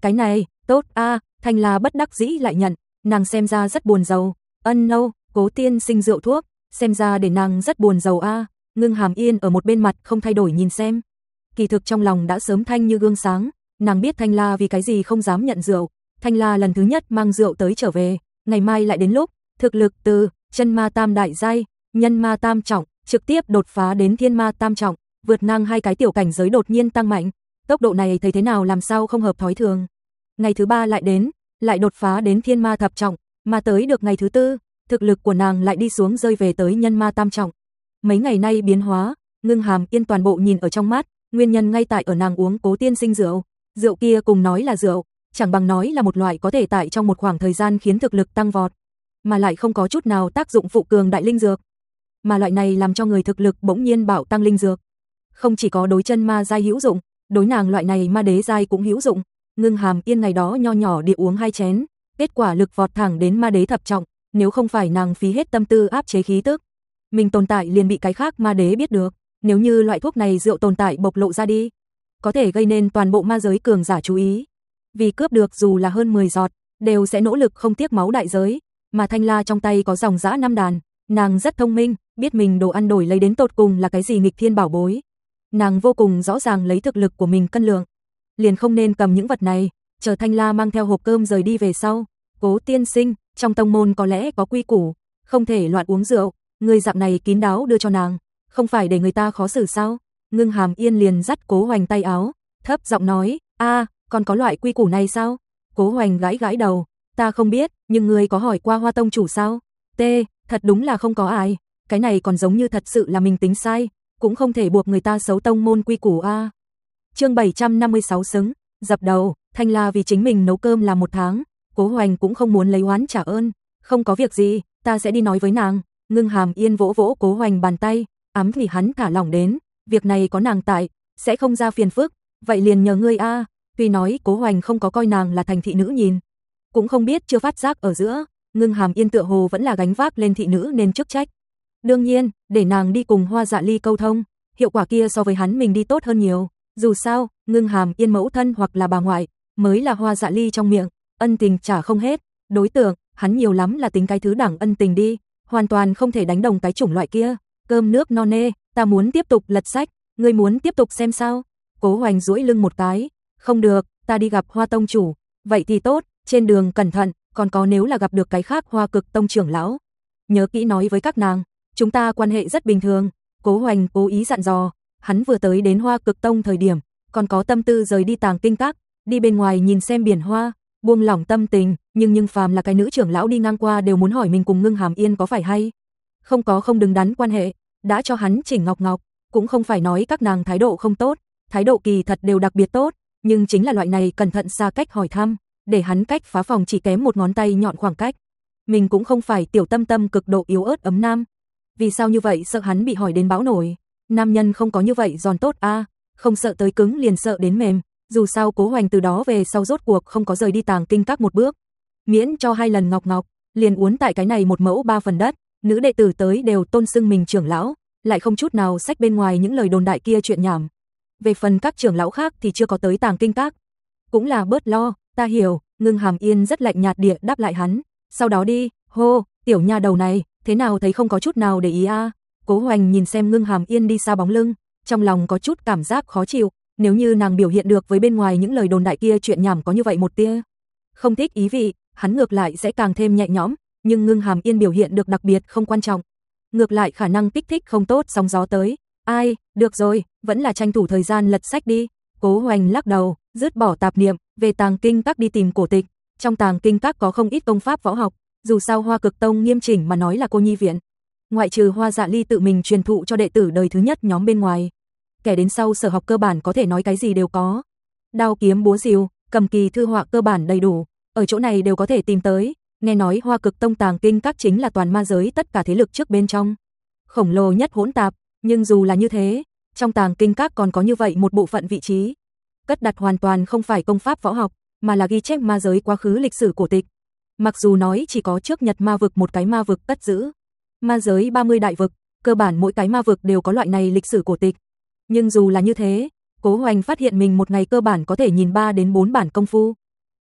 Cái này, tốt a, Thanh La bất đắc dĩ lại nhận, nàng xem ra rất buồn rầu. Ân nâu, Cố tiên sinh rượu thuốc, xem ra để nàng rất buồn rầu a. Ngưng Hàm Yên ở một bên mặt không thay đổi nhìn xem. Kỳ thực trong lòng đã sớm thanh như gương sáng, nàng biết Thanh La vì cái gì không dám nhận rượu. Thanh La lần thứ nhất mang rượu tới trở về, ngày mai lại đến lúc, thực lực từ chân ma tam đại giai, nhân ma tam trọng, trực tiếp đột phá đến thiên ma tam trọng, vượt ngang hai cái tiểu cảnh giới đột nhiên tăng mạnh. Tốc độ này thấy thế nào làm sao không hợp thói thường. Ngày thứ ba lại đến, lại đột phá đến thiên ma thập trọng, mà tới được ngày thứ tư, thực lực của nàng lại đi xuống rơi về tới nhân ma tam trọng. Mấy ngày nay biến hóa, Ngưng Hàm Yên toàn bộ nhìn ở trong mắt, nguyên nhân ngay tại ở nàng uống Cố tiên sinh rượu. Rượu kia cùng nói là rượu, chẳng bằng nói là một loại có thể tại trong một khoảng thời gian khiến thực lực tăng vọt, mà lại không có chút nào tác dụng phụ cường đại linh dược. Mà loại này làm cho người thực lực bỗng nhiên bạo tăng linh dược, không chỉ có đối chân ma giai hữu dụng, đối nàng loại này ma đế giai cũng hữu dụng. Ngưng Hàm Yên ngày đó nho nhỏ địa uống hai chén, kết quả lực vọt thẳng đến ma đế thập trọng, nếu không phải nàng phí hết tâm tư áp chế khí tức, mình tồn tại liền bị cái khác ma đế biết được. Nếu như loại thuốc này rượu tồn tại bộc lộ ra đi, có thể gây nên toàn bộ ma giới cường giả chú ý. Vì cướp được dù là hơn mười giọt, đều sẽ nỗ lực không tiếc máu đại giới, mà Thanh La trong tay có dòng dã năm đàn, nàng rất thông minh, biết mình đồ ăn đổi lấy đến tột cùng là cái gì nghịch thiên bảo bối. Nàng vô cùng rõ ràng lấy thực lực của mình cân lượng, liền không nên cầm những vật này. Chờ Thanh La mang theo hộp cơm rời đi về sau, Cố tiên sinh, trong tông môn có lẽ có quy củ, không thể loạn uống rượu, người dạng này kín đáo đưa cho nàng, không phải để người ta khó xử sao? Ngưng Hàm Yên liền dắt Cố Hoành tay áo, thấp giọng nói, a, còn có loại quy củ này sao? Cố Hoành gãi gãi đầu, ta không biết, nhưng ngươi có hỏi qua Hoa tông chủ sao? T, thật đúng là không có ai, cái này còn giống như thật sự là mình tính sai, cũng không thể buộc người ta xấu tông môn quy củ a. Chương bảy trăm năm mươi sáu xứng, dập đầu. Thanh La vì chính mình nấu cơm làm một tháng, Cố Hoành cũng không muốn lấy oán trả ơn, không có việc gì, ta sẽ đi nói với nàng. Ngưng Hàm Yên vỗ vỗ Cố Hoành bàn tay, ám thì hắn thả lỏng đến, việc này có nàng tại, sẽ không ra phiền phức, vậy liền nhờ ngươi a. Tuy nói Cố Hoành không có coi nàng là thành thị nữ nhìn, cũng không biết chưa phát giác ở giữa, Ngưng Hàm Yên tựa hồ vẫn là gánh vác lên thị nữ nên chức trách. Đương nhiên, để nàng đi cùng Hoa Dạ Ly câu thông, hiệu quả kia so với hắn mình đi tốt hơn nhiều. Dù sao, Ngưng Hàm Yên mẫu thân hoặc là bà ngoại, mới là Hoa Dạ Ly trong miệng, ân tình trả không hết. Đối tượng, hắn nhiều lắm là tính cái thứ đẳng ân tình đi, hoàn toàn không thể đánh đồng cái chủng loại kia. Cơm nước no nê, ta muốn tiếp tục lật sách, ngươi muốn tiếp tục xem sao? Cố Hoành duỗi lưng một cái, không được, ta đi gặp Hoa tông chủ. Vậy thì tốt, trên đường cẩn thận, còn có nếu là gặp được cái khác Hoa Cực tông trưởng lão, nhớ kỹ nói với các nàng, chúng ta quan hệ rất bình thường. Cố Hoành cố ý dặn dò, hắn vừa tới đến Hoa Cực tông thời điểm, còn có tâm tư rời đi Tàng Kinh Các, đi bên ngoài nhìn xem biển hoa, buông lỏng tâm tình, nhưng nhưng phàm là cái nữ trưởng lão đi ngang qua đều muốn hỏi mình cùng Ngưng Hàm Yên có phải hay không có không đứng đắn quan hệ, đã cho hắn chỉnh ngọc ngọc, cũng không phải nói các nàng thái độ không tốt, thái độ kỳ thật đều đặc biệt tốt, nhưng chính là loại này cẩn thận xa cách hỏi thăm, để hắn cách phá phòng chỉ kém một ngón tay nhọn khoảng cách. Mình cũng không phải tiểu tâm tâm cực độ yếu ớt ấm nam, vì sao như vậy sợ hắn bị hỏi đến bão nổi. Nam nhân không có như vậy giòn tốt a, không sợ tới cứng liền sợ đến mềm. Dù sao Cố Hoành từ đó về sau rốt cuộc không có rời đi Tàng Kinh Các một bước, miễn cho hai lần ngọc ngọc, liền uốn tại cái này một mẫu ba phần đất. Nữ đệ tử tới đều tôn xưng mình trưởng lão, lại không chút nào xách bên ngoài những lời đồn đại kia chuyện nhảm. Về phần các trưởng lão khác thì chưa có tới Tàng Kinh Các, cũng là bớt lo, ta hiểu. Ngưng Hàm Yên rất lạnh nhạt địa đáp lại hắn, sau đó đi. Hô, tiểu nha đầu này, thế nào thấy không có chút nào để ý a? À? Cố Hoành nhìn xem Ngưng Hàm Yên đi xa bóng lưng, trong lòng có chút cảm giác khó chịu, nếu như nàng biểu hiện được với bên ngoài những lời đồn đại kia chuyện nhảm có như vậy một tia không thích ý vị, hắn ngược lại sẽ càng thêm nhẹ nhõm, nhưng Ngưng Hàm Yên biểu hiện được đặc biệt không quan trọng, ngược lại khả năng kích thích không tốt sóng gió tới. Ai, được rồi, vẫn là tranh thủ thời gian lật sách đi. Cố Hoành lắc đầu, dứt bỏ tạp niệm, về Tàng Kinh Các đi tìm cổ tịch. Trong Tàng Kinh Các có không ít công pháp võ học, dù sao Hoa Cực tông nghiêm chỉnh mà nói là cô nhi viện, ngoại trừ Hoa Dạ Ly tự mình truyền thụ cho đệ tử đời thứ nhất nhóm bên ngoài, kẻ đến sau sở học cơ bản có thể nói cái gì đều có. Đao kiếm búa rìu, cầm kỳ thư họa cơ bản đầy đủ, ở chỗ này đều có thể tìm tới. Nghe nói Hoa Cực tông Tàng Kinh Các chính là toàn ma giới tất cả thế lực trước bên trong khổng lồ nhất hỗn tạp, nhưng dù là như thế, trong Tàng Kinh Các còn có như vậy một bộ phận vị trí cất đặt hoàn toàn không phải công pháp võ học, mà là ghi chép ma giới quá khứ lịch sử cổ tịch. Mặc dù nói chỉ có trước Nhật ma vực một cái ma vực cất giữ ma giới ba mươi đại vực, cơ bản mỗi cái ma vực đều có loại này lịch sử cổ tịch. Nhưng dù là như thế, Cố Hoành phát hiện mình một ngày cơ bản có thể nhìn ba đến bốn bản công phu.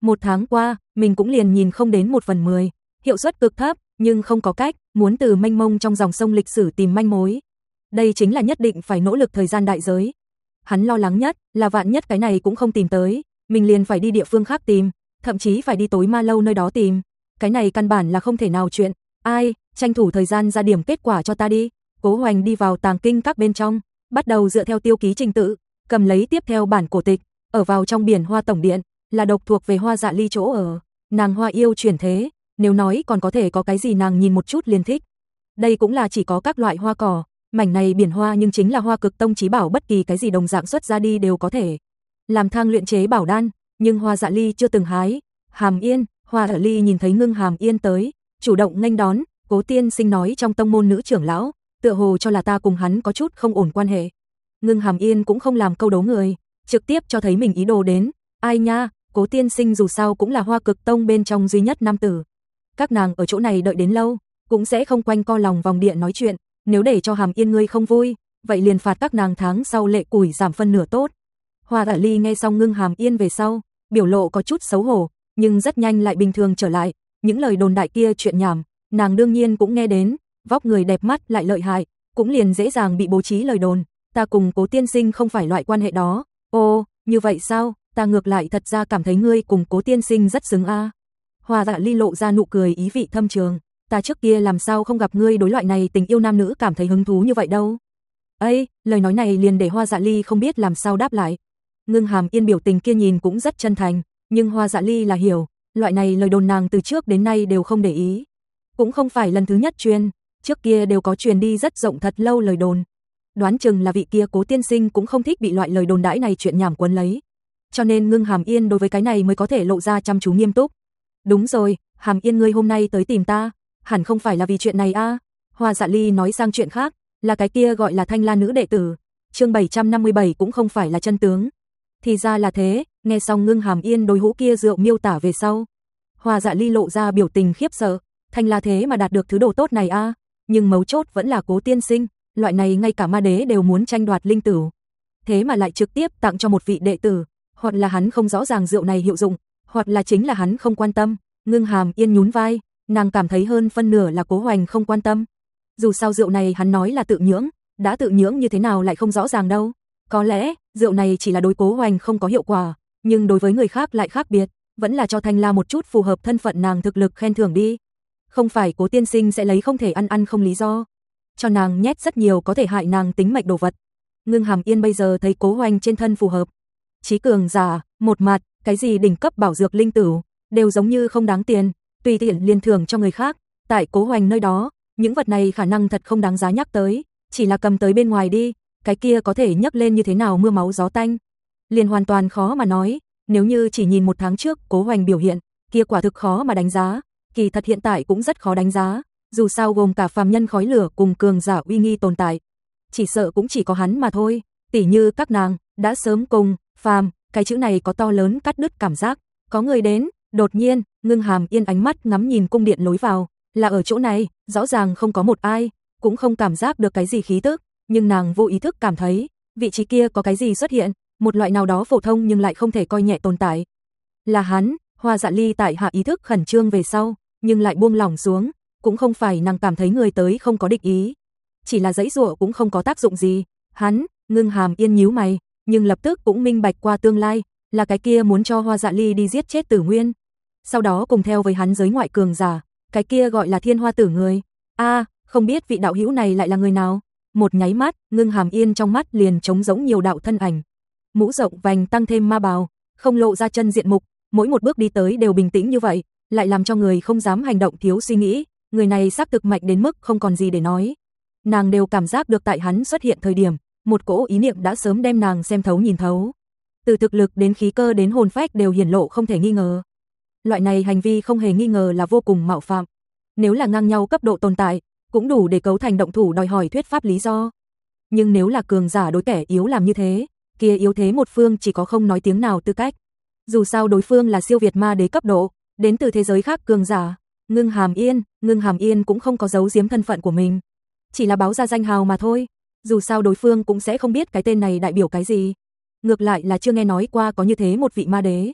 Một tháng qua, mình cũng liền nhìn không đến một phần mười, hiệu suất cực thấp, nhưng không có cách, muốn từ mênh mông trong dòng sông lịch sử tìm manh mối. Đây chính là nhất định phải nỗ lực thời gian đại giới. Hắn lo lắng nhất là vạn nhất cái này cũng không tìm tới, mình liền phải đi địa phương khác tìm, thậm chí phải đi tối ma lâu nơi đó tìm. Cái này căn bản là không thể nào chuyện. Ai, tranh thủ thời gian ra điểm kết quả cho ta đi. Cố Hoành đi vào tàng kinh các bên trong, bắt đầu dựa theo tiêu ký trình tự, cầm lấy tiếp theo bản cổ tịch, ở vào trong biển Hoa tổng điện, là độc thuộc về Hoa Dạ Ly chỗ ở, nàng Hoa yêu chuyển thế, nếu nói còn có thể có cái gì nàng nhìn một chút liền thích. Đây cũng là chỉ có các loại hoa cỏ, mảnh này biển hoa nhưng chính là Hoa Cực Tông chí bảo, bất kỳ cái gì đồng dạng xuất ra đi đều có thể làm thang luyện chế bảo đan, nhưng Hoa Dạ Ly chưa từng hái. Hàm Yên, Hoa Dạ Ly nhìn thấy Ngưng Hàm Yên tới, chủ động nghênh đón, Cố tiên sinh nói trong tông môn nữ trưởng lão, tựa hồ cho là ta cùng hắn có chút không ổn quan hệ. Ngưng Hàm Yên cũng không làm câu đấu người, trực tiếp cho thấy mình ý đồ đến. Ai nha, Cố tiên sinh dù sao cũng là Hoa Cực Tông bên trong duy nhất nam tử. Các nàng ở chỗ này đợi đến lâu, cũng sẽ không quanh co lòng vòng điện nói chuyện, nếu để cho Hàm Yên ngươi không vui, vậy liền phạt các nàng tháng sau lệ củi giảm phân nửa tốt. Hoa Dạ Ly nghe xong Ngưng Hàm Yên về sau, biểu lộ có chút xấu hổ, nhưng rất nhanh lại bình thường trở lại, những lời đồn đại kia chuyện nhảm, nàng đương nhiên cũng nghe đến, vóc người đẹp mắt lại lợi hại, cũng liền dễ dàng bị bố trí lời đồn, ta cùng Cố tiên sinh không phải loại quan hệ đó. Ô, như vậy sao, ta ngược lại thật ra cảm thấy ngươi cùng Cố tiên sinh rất xứng a. À. Hoa Dạ Ly lộ ra nụ cười ý vị thâm trường, ta trước kia làm sao không gặp ngươi đối loại này tình yêu nam nữ cảm thấy hứng thú như vậy đâu. Ây, lời nói này liền để Hoa Dạ Ly không biết làm sao đáp lại. Ngưng Hàm Yên biểu tình kia nhìn cũng rất chân thành, nhưng Hoa Dạ Ly là hiểu, loại này lời đồn nàng từ trước đến nay đều không để ý. Cũng không phải lần thứ nhất truyền, trước kia đều có truyền đi rất rộng thật lâu lời đồn. Đoán chừng là vị kia Cố tiên sinh cũng không thích bị loại lời đồn đãi này chuyện nhảm quấn lấy. Cho nên Ngưng Hàm Yên đối với cái này mới có thể lộ ra chăm chú nghiêm túc. Đúng rồi, Hàm Yên ngươi hôm nay tới tìm ta, hẳn không phải là vì chuyện này a? À? Hoa Dạ Ly nói sang chuyện khác, là cái kia gọi là Thanh La nữ đệ tử. Chương bảy trăm năm mươi bảy cũng không phải là chân tướng. Thì ra là thế, nghe xong Ngưng Hàm Yên đối hũ kia rượu miêu tả về sau, Hoa Dạ Ly lộ ra biểu tình khiếp sợ, Thanh La thế mà đạt được thứ đồ tốt này a, à? Nhưng mấu chốt vẫn là Cố tiên sinh, loại này ngay cả ma đế đều muốn tranh đoạt linh tử. Thế mà lại trực tiếp tặng cho một vị đệ tử, hoặc là hắn không rõ ràng rượu này hiệu dụng, hoặc là chính là hắn không quan tâm. Ngưng Hàm Yên nhún vai, nàng cảm thấy hơn phân nửa là Cố Hoành không quan tâm. Dù sao rượu này hắn nói là tự nhưỡng, đã tự nhưỡng như thế nào lại không rõ ràng đâu. Có lẽ, rượu này chỉ là đối Cố Hoành không có hiệu quả, nhưng đối với người khác lại khác biệt, vẫn là cho Thanh La một chút phù hợp thân phận nàng thực lực khen thưởng đi. Không phải Cố tiên sinh sẽ lấy không thể ăn ăn không lý do, cho nàng nhét rất nhiều có thể hại nàng tính mệnh đồ vật. Ngưng Hàm Yên bây giờ thấy Cố Hoành trên thân phù hợp, trí cường giả, một mặt, cái gì đỉnh cấp bảo dược linh tử, đều giống như không đáng tiền, tùy tiện liền thưởng cho người khác, tại Cố Hoành nơi đó, những vật này khả năng thật không đáng giá nhắc tới, chỉ là cầm tới bên ngoài đi, cái kia có thể nhấc lên như thế nào mưa máu gió tanh, liền hoàn toàn khó mà nói. Nếu như chỉ nhìn một tháng trước Cố Hoành biểu hiện, kia quả thực khó mà đánh giá, kỳ thật hiện tại cũng rất khó đánh giá, dù sao gồm cả phàm nhân khói lửa cùng cường giả uy nghi tồn tại, chỉ sợ cũng chỉ có hắn mà thôi, tỉ như các nàng, đã sớm cùng, phàm, cái chữ này có to lớn cắt đứt cảm giác, có người đến, đột nhiên, Ngưng Hàm Yên ánh mắt ngắm nhìn cung điện lối vào, là ở chỗ này, rõ ràng không có một ai, cũng không cảm giác được cái gì khí tức, nhưng nàng vô ý thức cảm thấy, vị trí kia có cái gì xuất hiện, một loại nào đó phổ thông nhưng lại không thể coi nhẹ tồn tại. Là hắn. Hoa Dạ Ly tại hạ ý thức khẩn trương về sau, nhưng lại buông lỏng xuống, cũng không phải nàng cảm thấy người tới không có địch ý, chỉ là giãy giụa cũng không có tác dụng gì. Hắn, Ngưng Hàm Yên nhíu mày, nhưng lập tức cũng minh bạch qua tương lai, là cái kia muốn cho Hoa Dạ Ly đi giết chết Tử Nguyên, sau đó cùng theo với hắn giới ngoại cường giả, cái kia gọi là Thiên Hoa Tử người. A, à, không biết vị đạo hữu này lại là người nào? Một nháy mắt, Ngưng Hàm Yên trong mắt liền trống rỗng nhiều đạo thân ảnh. Mũ rộng vành tăng thêm ma bào, không lộ ra chân diện mục, mỗi một bước đi tới đều bình tĩnh như vậy, lại làm cho người không dám hành động thiếu suy nghĩ, người này xác thực mạnh đến mức không còn gì để nói. Nàng đều cảm giác được tại hắn xuất hiện thời điểm, một cỗ ý niệm đã sớm đem nàng xem thấu nhìn thấu. Từ thực lực đến khí cơ đến hồn phách đều hiển lộ không thể nghi ngờ. Loại này hành vi không hề nghi ngờ là vô cùng mạo phạm. Nếu là ngang nhau cấp độ tồn tại, cũng đủ để cấu thành động thủ đòi hỏi thuyết pháp lý do. Nhưng nếu là cường giả đối kẻ yếu làm như thế, kia yếu thế một phương chỉ có không nói tiếng nào tư cách. Dù sao đối phương là siêu việt ma đế cấp độ, đến từ thế giới khác cường giả. Ngưng Hàm Yên, Ngưng Hàm Yên cũng không có giấu giếm thân phận của mình, chỉ là báo ra danh hào mà thôi. Dù sao đối phương cũng sẽ không biết cái tên này đại biểu cái gì. Ngược lại là chưa nghe nói qua có như thế một vị ma đế.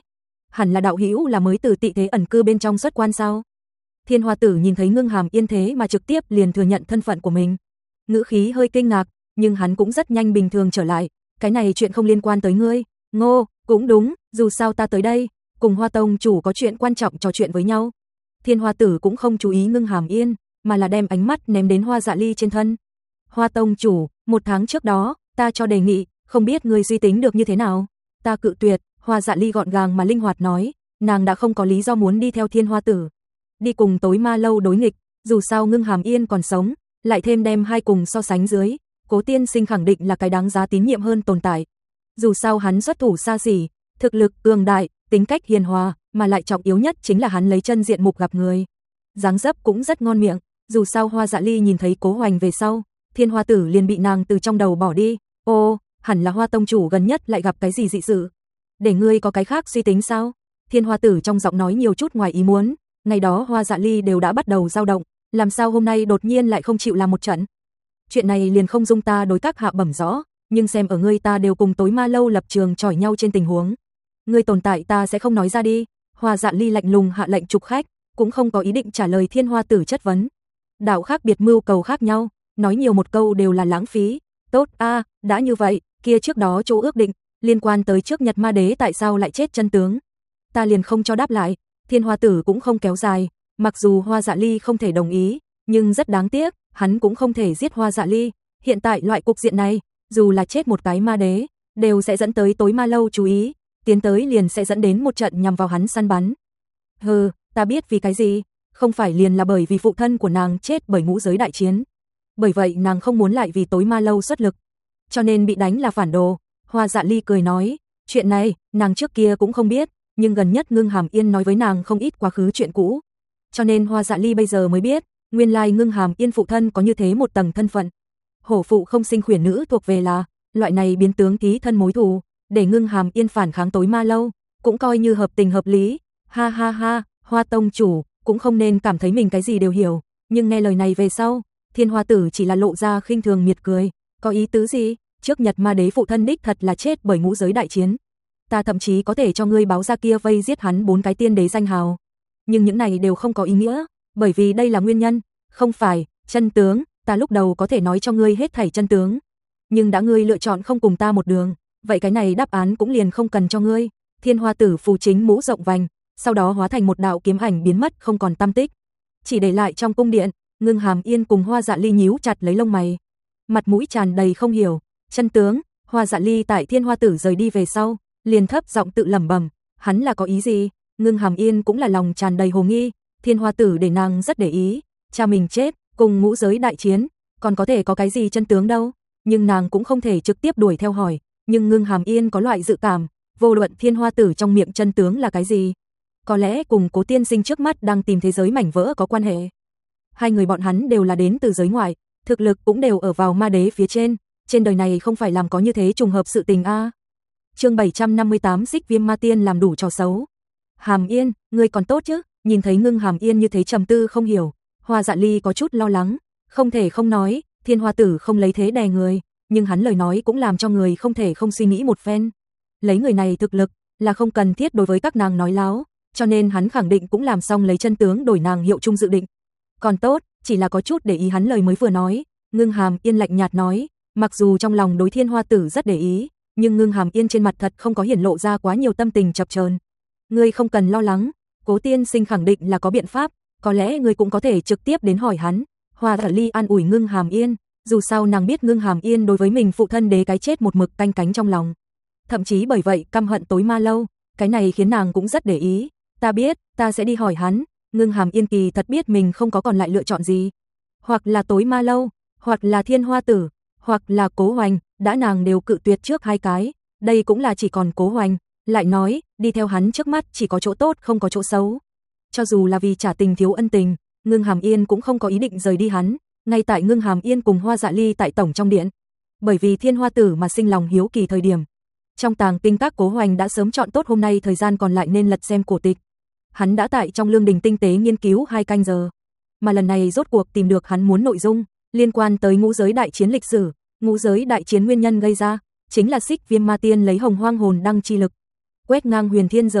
hẳn là đạo hữu là mới từ tị thế ẩn cư bên trong xuất quan sao? Thiên Hoa Tử nhìn thấy Ngưng Hàm Yên thế mà trực tiếp liền thừa nhận thân phận của mình. Ngữ khí hơi kinh ngạc, nhưng hắn cũng rất nhanh bình thường trở lại, cái này chuyện không liên quan tới ngươi. Ngô, cũng đúng, dù sao ta tới đây, cùng Hoa Tông chủ có chuyện quan trọng trò chuyện với nhau. Thiên Hoa Tử cũng không chú ý Ngưng Hàm Yên, mà là đem ánh mắt ném đến Hoa Dạ Ly trên thân. Hoa Tông chủ, một tháng trước đó, ta cho đề nghị, không biết ngươi suy tính được như thế nào? Ta cự tuyệt. Hoa Dạ Ly gọn gàng mà linh hoạt nói, nàng đã không có lý do muốn đi theo Thiên Hoa Tử, đi cùng Tối Ma Lâu đối nghịch, dù sao Ngưng Hàm Yên còn sống, lại thêm đem hai cùng so sánh dưới, Cố tiên sinh khẳng định là cái đáng giá tín nhiệm hơn tồn tại. Dù sao hắn xuất thủ xa xỉ, thực lực cường đại, tính cách hiền hòa, mà lại trọng yếu nhất chính là hắn lấy chân diện mục gặp người. Dáng dấp cũng rất ngon miệng, dù sao Hoa Dạ Ly nhìn thấy Cố Hoành về sau, Thiên Hoa Tử liền bị nàng từ trong đầu bỏ đi. Ô, hẳn là Hoa tông chủ gần nhất lại gặp cái gì dị sự. Để ngươi có cái khác suy tính sao? Thiên Hoa Tử trong giọng nói nhiều chút ngoài ý muốn, ngày đó Hoa Dạ Ly đều đã bắt đầu dao động, làm sao hôm nay đột nhiên lại không chịu làm một trận? Chuyện này liền không dung ta đối các hạ bẩm rõ, nhưng xem ở ngươi ta đều cùng Tối Ma Lâu lập trường chọi nhau trên tình huống. Ngươi tồn tại ta sẽ không nói ra đi. Hoa Dạ Ly lạnh lùng hạ lệnh trục khách, cũng không có ý định trả lời Thiên Hoa Tử chất vấn. Đạo khác biệt mưu cầu khác nhau, nói nhiều một câu đều là lãng phí. Tốt a, à, đã như vậy, kia trước đó chỗ ước định, liên quan tới trước Nhật Ma Đế tại sao lại chết chân tướng. Ta liền không cho đáp lại. Thiên Hoa Tử cũng không kéo dài, mặc dù Hoa Dạ Ly không thể đồng ý, nhưng rất đáng tiếc, hắn cũng không thể giết Hoa Dạ Ly. Hiện tại loại cục diện này, dù là chết một cái ma đế, đều sẽ dẫn tới Tối Ma Lâu chú ý, tiến tới liền sẽ dẫn đến một trận nhằm vào hắn săn bắn. Hừ, ta biết vì cái gì, không phải liền là bởi vì phụ thân của nàng chết bởi ngũ giới đại chiến. Bởi vậy nàng không muốn lại vì Tối Ma Lâu xuất lực, cho nên bị đánh là phản đồ. Hoa Dạ Ly cười nói, chuyện này, nàng trước kia cũng không biết, nhưng gần nhất Ngưng Hàm Yên nói với nàng không ít quá khứ chuyện cũ. Cho nên Hoa Dạ Ly bây giờ mới biết, nguyên lai Ngưng Hàm Yên phụ thân có như thế một tầng thân phận. Hổ phụ không sinh khuyển nữ thuộc về là, loại này biến tướng ký thân mối thù, để Ngưng Hàm Yên phản kháng Tối Ma Lâu, cũng coi như hợp tình hợp lý. Ha ha ha, Hoa tông chủ, cũng không nên cảm thấy mình cái gì đều hiểu, nhưng nghe lời này về sau, Thiên Hoa Tử chỉ là lộ ra khinh thường miệt cười, có ý tứ gì? Trước Nhật Ma Đế phụ thân đích thật là chết bởi ngũ giới đại chiến. Ta thậm chí có thể cho ngươi báo ra kia vây giết hắn bốn cái tiên đế danh hào. Nhưng những này đều không có ý nghĩa, bởi vì đây là nguyên nhân, không phải chân tướng, ta lúc đầu có thể nói cho ngươi hết thảy chân tướng. Nhưng đã ngươi lựa chọn không cùng ta một đường, vậy cái này đáp án cũng liền không cần cho ngươi. Thiên Hoa Tử phù chính mũ rộng vành, sau đó hóa thành một đạo kiếm ảnh biến mất không còn tăm tích. Chỉ để lại trong cung điện, Ngưng Hàm Yên cùng Hoa Dạ Ly nhíu chặt lấy lông mày, mặt mũi tràn đầy không hiểu. Chân tướng, Hoa Dạ Ly tại Thiên Hoa Tử rời đi về sau, liền thấp giọng tự lẩm bẩm, hắn là có ý gì? Ngưng Hàm Yên cũng là lòng tràn đầy hồ nghi, Thiên Hoa Tử để nàng rất để ý, cha mình chết, cùng ngũ giới đại chiến, còn có thể có cái gì chân tướng đâu, nhưng nàng cũng không thể trực tiếp đuổi theo hỏi, nhưng Ngưng Hàm Yên có loại dự cảm, vô luận Thiên Hoa Tử trong miệng chân tướng là cái gì, có lẽ cùng Cố tiên sinh trước mắt đang tìm thế giới mảnh vỡ có quan hệ. Hai người bọn hắn đều là đến từ giới ngoại, thực lực cũng đều ở vào ma đế phía trên. Trên đời này không phải làm có như thế trùng hợp sự tình a. À. Chương bảy trăm năm mươi tám Xích Viêm Ma Tiên làm đủ trò xấu. Hàm Yên, ngươi còn tốt chứ? Nhìn thấy Ngưng Hàm Yên như thế trầm tư không hiểu, Hoa Dạ Ly có chút lo lắng, không thể không nói, Thiên Hoa Tử không lấy thế đè người, nhưng hắn lời nói cũng làm cho người không thể không suy nghĩ một phen. Lấy người này thực lực là không cần thiết đối với các nàng nói láo, cho nên hắn khẳng định cũng làm xong lấy chân tướng đổi nàng hiệu chung dự định. Còn tốt, chỉ là có chút để ý hắn lời mới vừa nói. Ngưng Hàm Yên lạnh nhạt nói, mặc dù trong lòng đối Thiên Hoa Tử rất để ý, nhưng Ngưng Hàm Yên trên mặt thật không có hiển lộ ra quá nhiều tâm tình chập chờn. Ngươi không cần lo lắng, Cố tiên sinh khẳng định là có biện pháp, có lẽ ngươi cũng có thể trực tiếp đến hỏi hắn. Hoa Dạ Ly an ủi Ngưng Hàm Yên, dù sao nàng biết Ngưng Hàm Yên đối với mình phụ thân đế cái chết một mực canh cánh trong lòng, thậm chí bởi vậy căm hận Tối Ma Lâu, cái này khiến nàng cũng rất để ý. Ta biết, ta sẽ đi hỏi hắn. Ngưng Hàm Yên kỳ thật biết mình không có còn lại lựa chọn gì, hoặc là Tối Ma Lâu, hoặc là Thiên Hoa Tử, hoặc là Cố Hoành, đã nàng đều cự tuyệt trước hai cái, đây cũng là chỉ còn Cố Hoành, lại nói, đi theo hắn trước mắt chỉ có chỗ tốt không có chỗ xấu. Cho dù là vì trả tình thiếu ân tình, Ngưng Hàm Yên cũng không có ý định rời đi hắn, ngay tại Ngưng Hàm Yên cùng Hoa Dạ Ly tại tổng trong điện, bởi vì Thiên Hoa Tử mà sinh lòng hiếu kỳ thời điểm. Trong tàng kinh các Cố Hoành đã sớm chọn tốt hôm nay thời gian còn lại nên lật xem cổ tịch. Hắn đã tại trong lương đình tinh tế nghiên cứu hai canh giờ, mà lần này rốt cuộc tìm được hắn muốn nội dung liên quan tới ngũ giới đại chiến lịch sử. Ngũ giới đại chiến nguyên nhân gây ra chính là Xích Viêm Ma Tiên lấy Hồng Hoang hồn đăng chi lực quét ngang huyền thiên giới,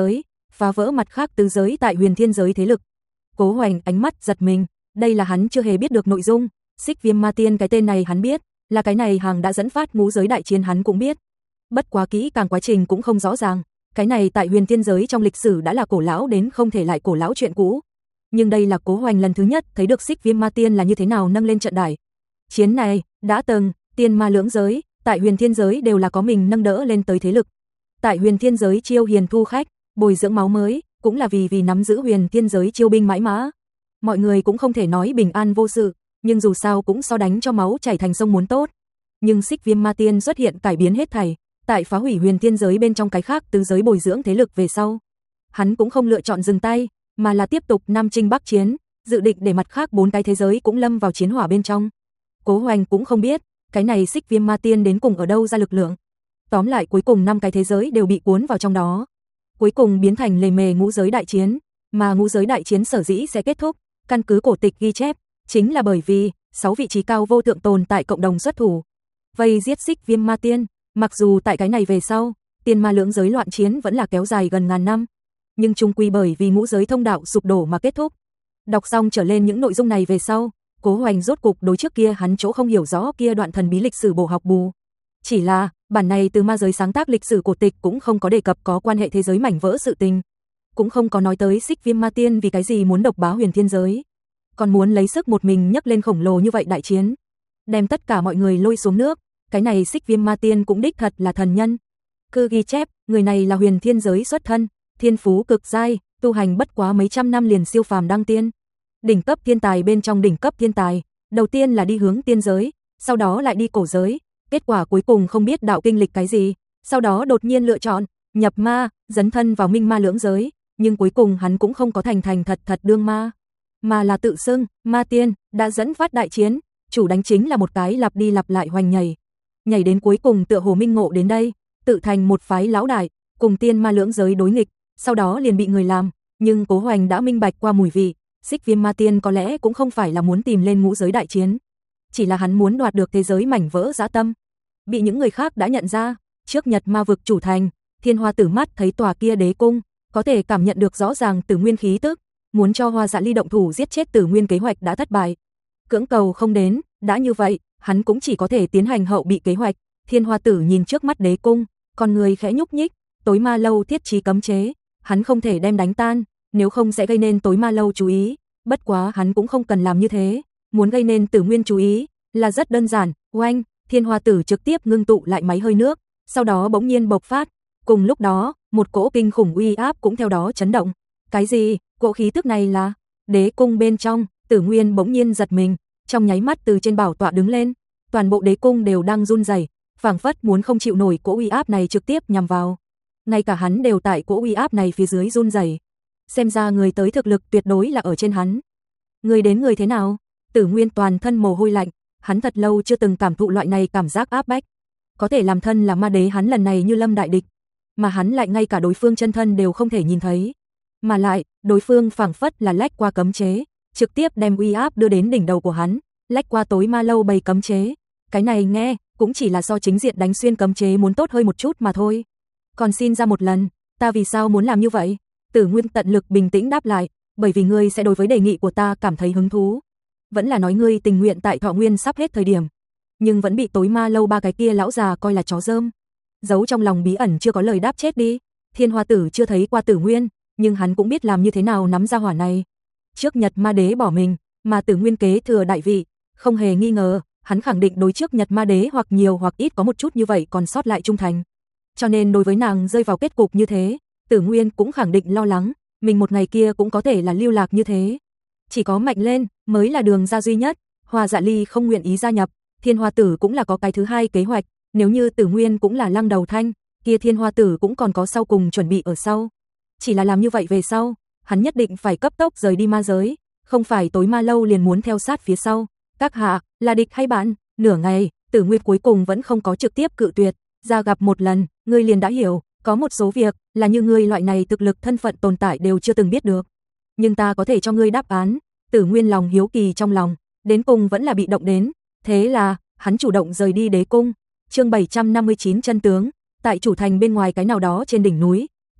phá vỡ mặt khác tứ giới tại huyền thiên giới thế lực. Cố Hoành ánh mắt giật mình, đây là hắn chưa hề biết được nội dung, Xích Viêm Ma Tiên cái tên này hắn biết, là cái này hàng đã dẫn phát ngũ giới đại chiến hắn cũng biết. Bất quá kỹ càng quá trình cũng không rõ ràng, cái này tại huyền thiên giới trong lịch sử đã là cổ lão đến không thể lại cổ lão chuyện cũ. Nhưng đây là Cố Hoành lần thứ nhất thấy được Xích Viêm Ma Tiên là như thế nào nâng lên trận đài. Chiến này, đã từng, tiên ma lưỡng giới, tại huyền thiên giới đều là có mình nâng đỡ lên tới thế lực. Tại huyền thiên giới chiêu hiền thu khách, bồi dưỡng máu mới, cũng là vì vì nắm giữ huyền thiên giới chiêu binh mãi mã. Mọi người cũng không thể nói bình an vô sự, nhưng dù sao cũng so đánh cho máu chảy thành sông muốn tốt. Nhưng Xích Viêm Ma Tiên xuất hiện cải biến hết thảy, tại phá hủy huyền thiên giới bên trong cái khác tứ giới bồi dưỡng thế lực về sau. Hắn cũng không lựa chọn dừng tay, mà là tiếp tục Nam Chinh Bắc Chiến, dự định để mặt khác bốn cái thế giới cũng lâm vào chiến hỏa bên trong. Cố Hoành cũng không biết, cái này Xích Viêm Ma Tiên đến cùng ở đâu ra lực lượng. Tóm lại cuối cùng năm cái thế giới đều bị cuốn vào trong đó. Cuối cùng biến thành lề mề ngũ giới đại chiến, mà ngũ giới đại chiến sở dĩ sẽ kết thúc, căn cứ cổ tịch ghi chép, chính là bởi vì sáu vị trí cao vô thượng tồn tại cộng đồng xuất thủ, vây giết Xích Viêm Ma Tiên. Mặc dù tại cái này về sau, tiên ma lưỡng giới loạn chiến vẫn là kéo dài gần ngàn năm, nhưng chung quy bởi vì ngũ giới thông đạo sụp đổ mà kết thúc. Đọc xong trở lên những nội dung này về sau, Cố Hoành rốt cục đối trước kia hắn chỗ không hiểu rõ kia đoạn thần bí lịch sử bổ học bù. Chỉ là, bản này từ ma giới sáng tác lịch sử cổ tịch cũng không có đề cập có quan hệ thế giới mảnh vỡ sự tình, cũng không có nói tới Xích Viêm Ma Tiên vì cái gì muốn độc bá huyền thiên giới, còn muốn lấy sức một mình nhấc lên khổng lồ như vậy đại chiến, đem tất cả mọi người lôi xuống nước. Cái này Xích Viêm Ma Tiên cũng đích thật là thần nhân. Cứ ghi chép, người này là huyền thiên giới xuất thân, thiên phú cực giai, tu hành bất quá mấy trăm năm liền siêu phàm đăng tiên. Đỉnh cấp thiên tài bên trong đỉnh cấp thiên tài, đầu tiên là đi hướng tiên giới, sau đó lại đi cổ giới, kết quả cuối cùng không biết đạo kinh lịch cái gì, sau đó đột nhiên lựa chọn nhập ma, dấn thân vào minh ma lưỡng giới, nhưng cuối cùng hắn cũng không có thành thành thật thật đương ma, mà là tự xưng Ma Tiên, đã dẫn phát đại chiến, chủ đánh chính là một cái lặp đi lặp lại hoành nhảy. Nhảy đến cuối cùng tựa hồ minh ngộ đến đây, tự thành một phái lão đại, cùng tiên ma lưỡng giới đối nghịch, sau đó liền bị người làm, nhưng Cố Hoành đã minh bạch qua mùi vị, Xích Viêm Ma Tiên có lẽ cũng không phải là muốn tìm lên ngũ giới đại chiến, chỉ là hắn muốn đoạt được thế giới mảnh vỡ dã tâm. Bị những người khác đã nhận ra, trước Nhật Ma vực chủ thành, Thiên Hoa Tử mắt thấy tòa kia đế cung, có thể cảm nhận được rõ ràng Tử Nguyên khí tức, muốn cho Hoa Dạ Ly động thủ giết chết Tử Nguyên kế hoạch đã thất bại. Cưỡng cầu không đến, đã như vậy, hắn cũng chỉ có thể tiến hành hậu bị kế hoạch. Thiên Hoa Tử nhìn trước mắt đế cung, con người khẽ nhúc nhích, tối ma lâu thiết trí cấm chế, hắn không thể đem đánh tan, nếu không sẽ gây nên tối ma lâu chú ý, bất quá hắn cũng không cần làm như thế, muốn gây nên Tử Nguyên chú ý là rất đơn giản. Oanh, Thiên Hoa Tử trực tiếp ngưng tụ lại máy hơi nước, sau đó bỗng nhiên bộc phát, cùng lúc đó, một cỗ kinh khủng uy áp cũng theo đó chấn động. Cái gì? Cỗ khí tức này là? Đế cung bên trong, Tử Nguyên bỗng nhiên giật mình, trong nháy mắt từ trên bảo tọa đứng lên, toàn bộ đế cung đều đang run rẩy, phảng phất muốn không chịu nổi cỗ uy áp này trực tiếp nhằm vào. Ngay cả hắn đều tại cỗ uy áp này phía dưới run rẩy. Xem ra người tới thực lực tuyệt đối là ở trên hắn. Người đến người thế nào? Tử Nguyên toàn thân mồ hôi lạnh, hắn thật lâu chưa từng cảm thụ loại này cảm giác áp bách. Có thể làm thân là ma đế hắn lần này như lâm đại địch, mà hắn lại ngay cả đối phương chân thân đều không thể nhìn thấy. Mà lại, đối phương phảng phất là lách qua cấm chế, trực tiếp đem uy áp đưa đến đỉnh đầu của hắn, lách qua tối ma lâu bày cấm chế. Cái này nghe, cũng chỉ là so chính diện đánh xuyên cấm chế muốn tốt hơi một chút mà thôi. Còn xin ra một lần, ta vì sao muốn làm như vậy? Tử Nguyên tận lực bình tĩnh đáp lại, bởi vì ngươi sẽ đối với đề nghị của ta cảm thấy hứng thú. Vẫn là nói ngươi tình nguyện tại Thọ Nguyên sắp hết thời điểm, nhưng vẫn bị tối ma lâu ba cái kia lão già coi là chó rơm. Giấu trong lòng bí ẩn chưa có lời đáp chết đi. Thiên Hoa Tử chưa thấy qua Tử Nguyên, nhưng hắn cũng biết làm như thế nào nắm ra hỏa này. Trước Nhật Ma Đế bỏ mình, mà Tử Nguyên kế thừa đại vị, không hề nghi ngờ, hắn khẳng định đối trước Nhật Ma Đế hoặc nhiều hoặc ít có một chút như vậy còn sót lại trung thành. Cho nên đối với nàng rơi vào kết cục như thế, Tử Nguyên cũng khẳng định lo lắng, mình một ngày kia cũng có thể là lưu lạc như thế. Chỉ có mạnh lên mới là đường ra duy nhất. Hoa Dạ Ly không nguyện ý gia nhập, Thiên Hoa Tử cũng là có cái thứ hai kế hoạch, nếu như Tử Nguyên cũng là lăng đầu thanh, kia Thiên Hoa Tử cũng còn có sau cùng chuẩn bị ở sau. Chỉ là làm như vậy về sau, hắn nhất định phải cấp tốc rời đi ma giới, không phải tối ma lâu liền muốn theo sát phía sau. Các hạ, là địch hay bạn? Nửa ngày, Tử Nguyên cuối cùng vẫn không có trực tiếp cự tuyệt, ra gặp một lần, ngươi liền đã hiểu, có một số việc là như ngươi loại này thực lực thân phận tồn tại đều chưa từng biết được. Nhưng ta có thể cho ngươi đáp án. Tử Nguyên lòng hiếu kỳ trong lòng, đến cùng vẫn là bị động đến, thế là, hắn chủ động rời đi đế cung. Chương bảy trăm năm mươi chín chân tướng, tại chủ thành bên ngoài cái nào đó trên đỉnh núi,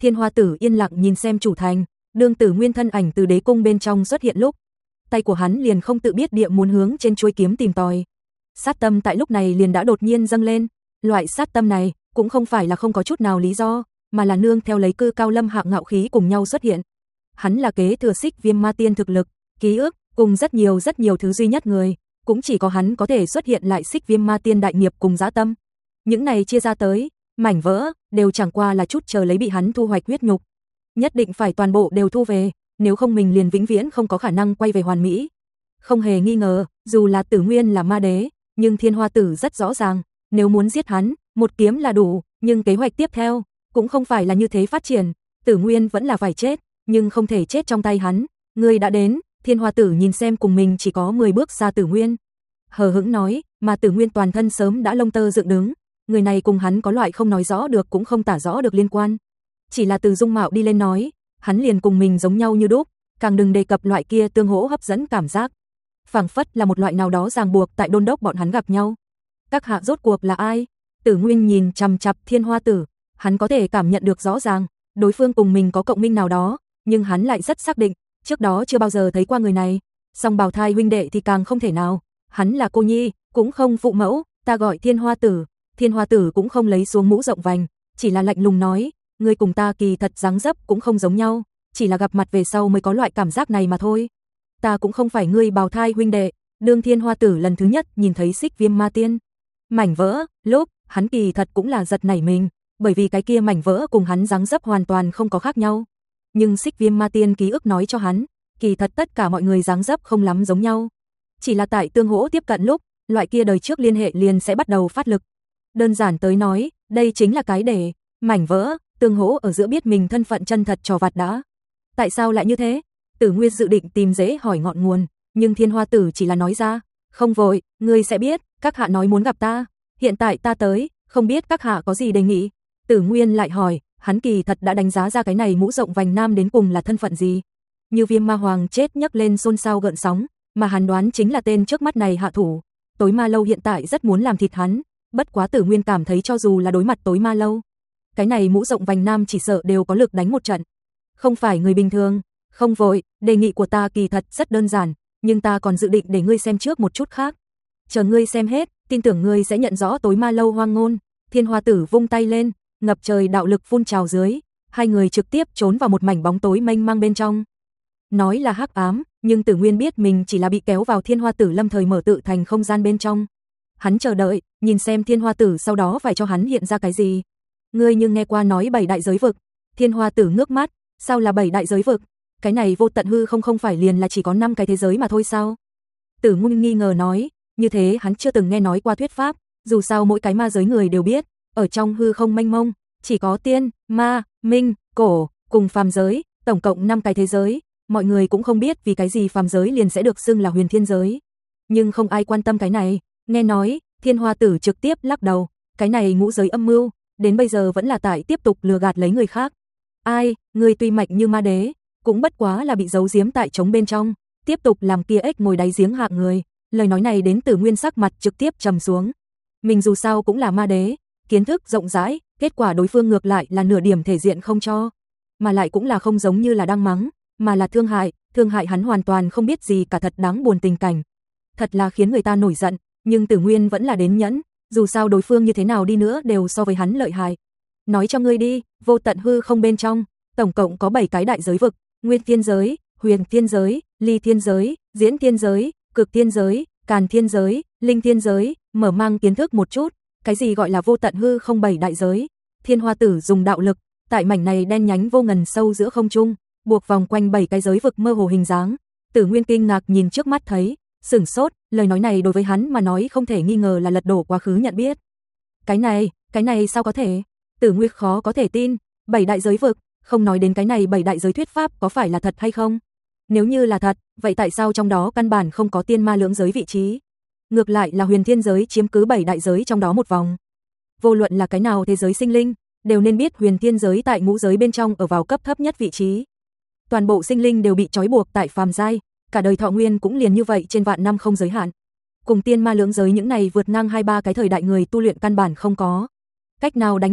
Thiên Hoa Tử yên lặng nhìn xem chủ thành, đương Tử Nguyên thân ảnh từ đế cung bên trong xuất hiện lúc, tay của hắn liền không tự biết địa muốn hướng trên chuôi kiếm tìm tòi. Sát tâm tại lúc này liền đã đột nhiên dâng lên, loại sát tâm này cũng không phải là không có chút nào lý do, mà là nương theo lấy cư cao lâm hạng ngạo khí cùng nhau xuất hiện. Hắn là kế thừa Xích Viêm Ma Tiên thực lực, ký ức, cùng rất nhiều rất nhiều thứ duy nhất người, cũng chỉ có hắn có thể xuất hiện lại Xích Viêm Ma Tiên đại nghiệp cùng dã tâm. Những này chia ra tới, mảnh vỡ, đều chẳng qua là chút chờ lấy bị hắn thu hoạch huyết nhục. Nhất định phải toàn bộ đều thu về, nếu không mình liền vĩnh viễn không có khả năng quay về hoàn mỹ. Không hề nghi ngờ, dù là Tử Nguyên là ma đế, nhưng Thiên Hoa Tử rất rõ ràng, nếu muốn giết hắn, một kiếm là đủ, nhưng kế hoạch tiếp theo cũng không phải là như thế phát triển, Tử Nguyên vẫn là phải chết, nhưng không thể chết trong tay hắn. Người đã đến, Thiên Hoa Tử nhìn xem cùng mình chỉ có mười bước xa Tử Nguyên, hờ hững nói, mà Tử Nguyên toàn thân sớm đã lông tơ dựng đứng, người này cùng hắn có loại không nói rõ được cũng không tả rõ được liên quan. Chỉ là từ dung mạo đi lên nói, hắn liền cùng mình giống nhau như đúc, càng đừng đề cập loại kia tương hỗ hấp dẫn cảm giác. Phảng phất là một loại nào đó ràng buộc tại đôn đốc bọn hắn gặp nhau. Các hạ rốt cuộc là ai? Tử Nguyên nhìn chằm chằm Thiên Hoa Tử, hắn có thể cảm nhận được rõ ràng, đối phương cùng mình có cộng minh nào đó, nhưng hắn lại rất xác định, trước đó chưa bao giờ thấy qua người này, song bào thai huynh đệ thì càng không thể nào, hắn là cô nhi, cũng không phụ mẫu, ta gọi Thiên Hoa Tử. Thiên Hoa Tử cũng không lấy xuống mũ rộng vành, chỉ là lạnh lùng nói, ngươi cùng ta kỳ thật dáng dấp cũng không giống nhau, chỉ là gặp mặt về sau mới có loại cảm giác này mà thôi. Ta cũng không phải ngươi bào thai huynh đệ. Đương Thiên Hoa Tử lần thứ nhất nhìn thấy Xích Viêm Ma Tiên mảnh vỡ, lúc hắn kỳ thật cũng là giật nảy mình, bởi vì cái kia mảnh vỡ cùng hắn dáng dấp hoàn toàn không có khác nhau. Nhưng Xích Viêm Ma Tiên ký ức nói cho hắn, kỳ thật tất cả mọi người dáng dấp không lắm giống nhau. Chỉ là tại tương hỗ tiếp cận lúc, loại kia đời trước liên hệ liền sẽ bắt đầu phát lực. Đơn giản tới nói, đây chính là cái để mảnh vỡ, tương hỗ ở giữa biết mình thân phận chân thật trò vặt đã. Tại sao lại như thế? Tử Nguyên dự định tìm dễ hỏi ngọn nguồn, nhưng Thiên Hoa Tử chỉ là nói ra, không vội, ngươi sẽ biết, các hạ nói muốn gặp ta, hiện tại ta tới, không biết các hạ có gì đề nghị. Tử Nguyên lại hỏi, hắn kỳ thật đã đánh giá ra cái này mũ rộng vành nam đến cùng là thân phận gì. Như Viêm Ma Hoàng chết nhấc lên xôn xao gợn sóng, mà hắn đoán chính là tên trước mắt này hạ thủ. Tối Ma Lâu hiện tại rất muốn làm thịt hắn, bất quá Tử Nguyên cảm thấy cho dù là đối mặt Tối Ma Lâu, cái này mũ rộng vành nam chỉ sợ đều có lực đánh một trận. Không phải người bình thường. Không vội, đề nghị của ta kỳ thật rất đơn giản, nhưng ta còn dự định để ngươi xem trước một chút khác. Chờ ngươi xem hết, tin tưởng ngươi sẽ nhận rõ Tối Ma Lâu hoang ngôn. Thiên Hoa Tử vung tay lên, ngập trời đạo lực phun trào dưới, hai người trực tiếp trốn vào một mảnh bóng tối mênh mang bên trong. Nói là hắc ám, nhưng Tử Nguyên biết mình chỉ là bị kéo vào Thiên Hoa Tử lâm thời mở tự thành không gian bên trong. Hắn chờ đợi, nhìn xem Thiên Hoa Tử sau đó phải cho hắn hiện ra cái gì. Ngươi nhưng nghe qua nói bảy đại giới vực. Thiên Hoa Tử ngước mắt, sao là bảy đại giới vực? Cái này vô tận hư không không phải liền là chỉ có năm cái thế giới mà thôi sao? Tử Nguyên nghi ngờ nói, như thế hắn chưa từng nghe nói qua thuyết pháp, dù sao mỗi cái ma giới người đều biết, ở trong hư không mênh mông, chỉ có tiên, ma, minh, cổ, cùng phàm giới, tổng cộng năm cái thế giới, mọi người cũng không biết vì cái gì phàm giới liền sẽ được xưng là huyền thiên giới. Nhưng không ai quan tâm cái này, nghe nói, Thiên Hoa Tử trực tiếp lắc đầu, cái này ngũ giới âm mưu, đến bây giờ vẫn là tại tiếp tục lừa gạt lấy người khác. Ai, người tuy mạnh như ma đế, cũng bất quá là bị giấu giếm tại trống bên trong, tiếp tục làm kia ếch ngồi đáy giếng hạng người. Lời nói này đến Tử Nguyên sắc mặt trực tiếp trầm xuống. Mình dù sao cũng là ma đế, kiến thức rộng rãi, kết quả đối phương ngược lại là nửa điểm thể diện không cho, mà lại cũng là không giống như là đang mắng, mà là thương hại, thương hại hắn hoàn toàn không biết gì cả, thật đáng buồn tình cảnh. Thật là khiến người ta nổi giận, nhưng Tử Nguyên vẫn là đến nhẫn, dù sao đối phương như thế nào đi nữa đều so với hắn lợi hại. Nói cho ngươi đi, vô tận hư không bên trong, tổng cộng có bảy cái đại giới vực, Nguyên Thiên giới, Huyền Thiên giới, Ly Thiên giới, Diễn Thiên giới, Cực Thiên giới, Càn Thiên giới, Linh Thiên giới, mở mang kiến thức một chút, cái gì gọi là vô tận hư không bảy đại giới. Thiên Hoa Tử dùng đạo lực, tại mảnh này đen nhánh vô ngần sâu giữa không trung, buộc vòng quanh bảy cái giới vực mơ hồ hình dáng. Tử Nguyên kinh ngạc nhìn trước mắt thấy, sửng sốt, lời nói này đối với hắn mà nói không thể nghi ngờ là lật đổ quá khứ nhận biết. Cái này, cái này sao có thể? Tử Nguyên khó có thể tin, bảy đại giới vực, không nói đến cái này bảy đại giới thuyết pháp có phải là thật hay không? Nếu như là thật, vậy tại sao trong đó căn bản không có tiên ma lưỡng giới vị trí? Ngược lại là Huyền Thiên giới chiếm cứ bảy đại giới trong đó một vòng. Vô luận là cái nào thế giới sinh linh, đều nên biết Huyền Thiên giới tại ngũ giới bên trong ở vào cấp thấp nhất vị trí. Toàn bộ sinh linh đều bị trói buộc tại phàm giai, cả đời thọ nguyên cũng liền như vậy trên vạn năm không giới hạn. Cùng tiên ma lưỡng giới những này vượt ngang hai ba cái thời đại người tu luyện căn bản không có cách nào đánh đồng.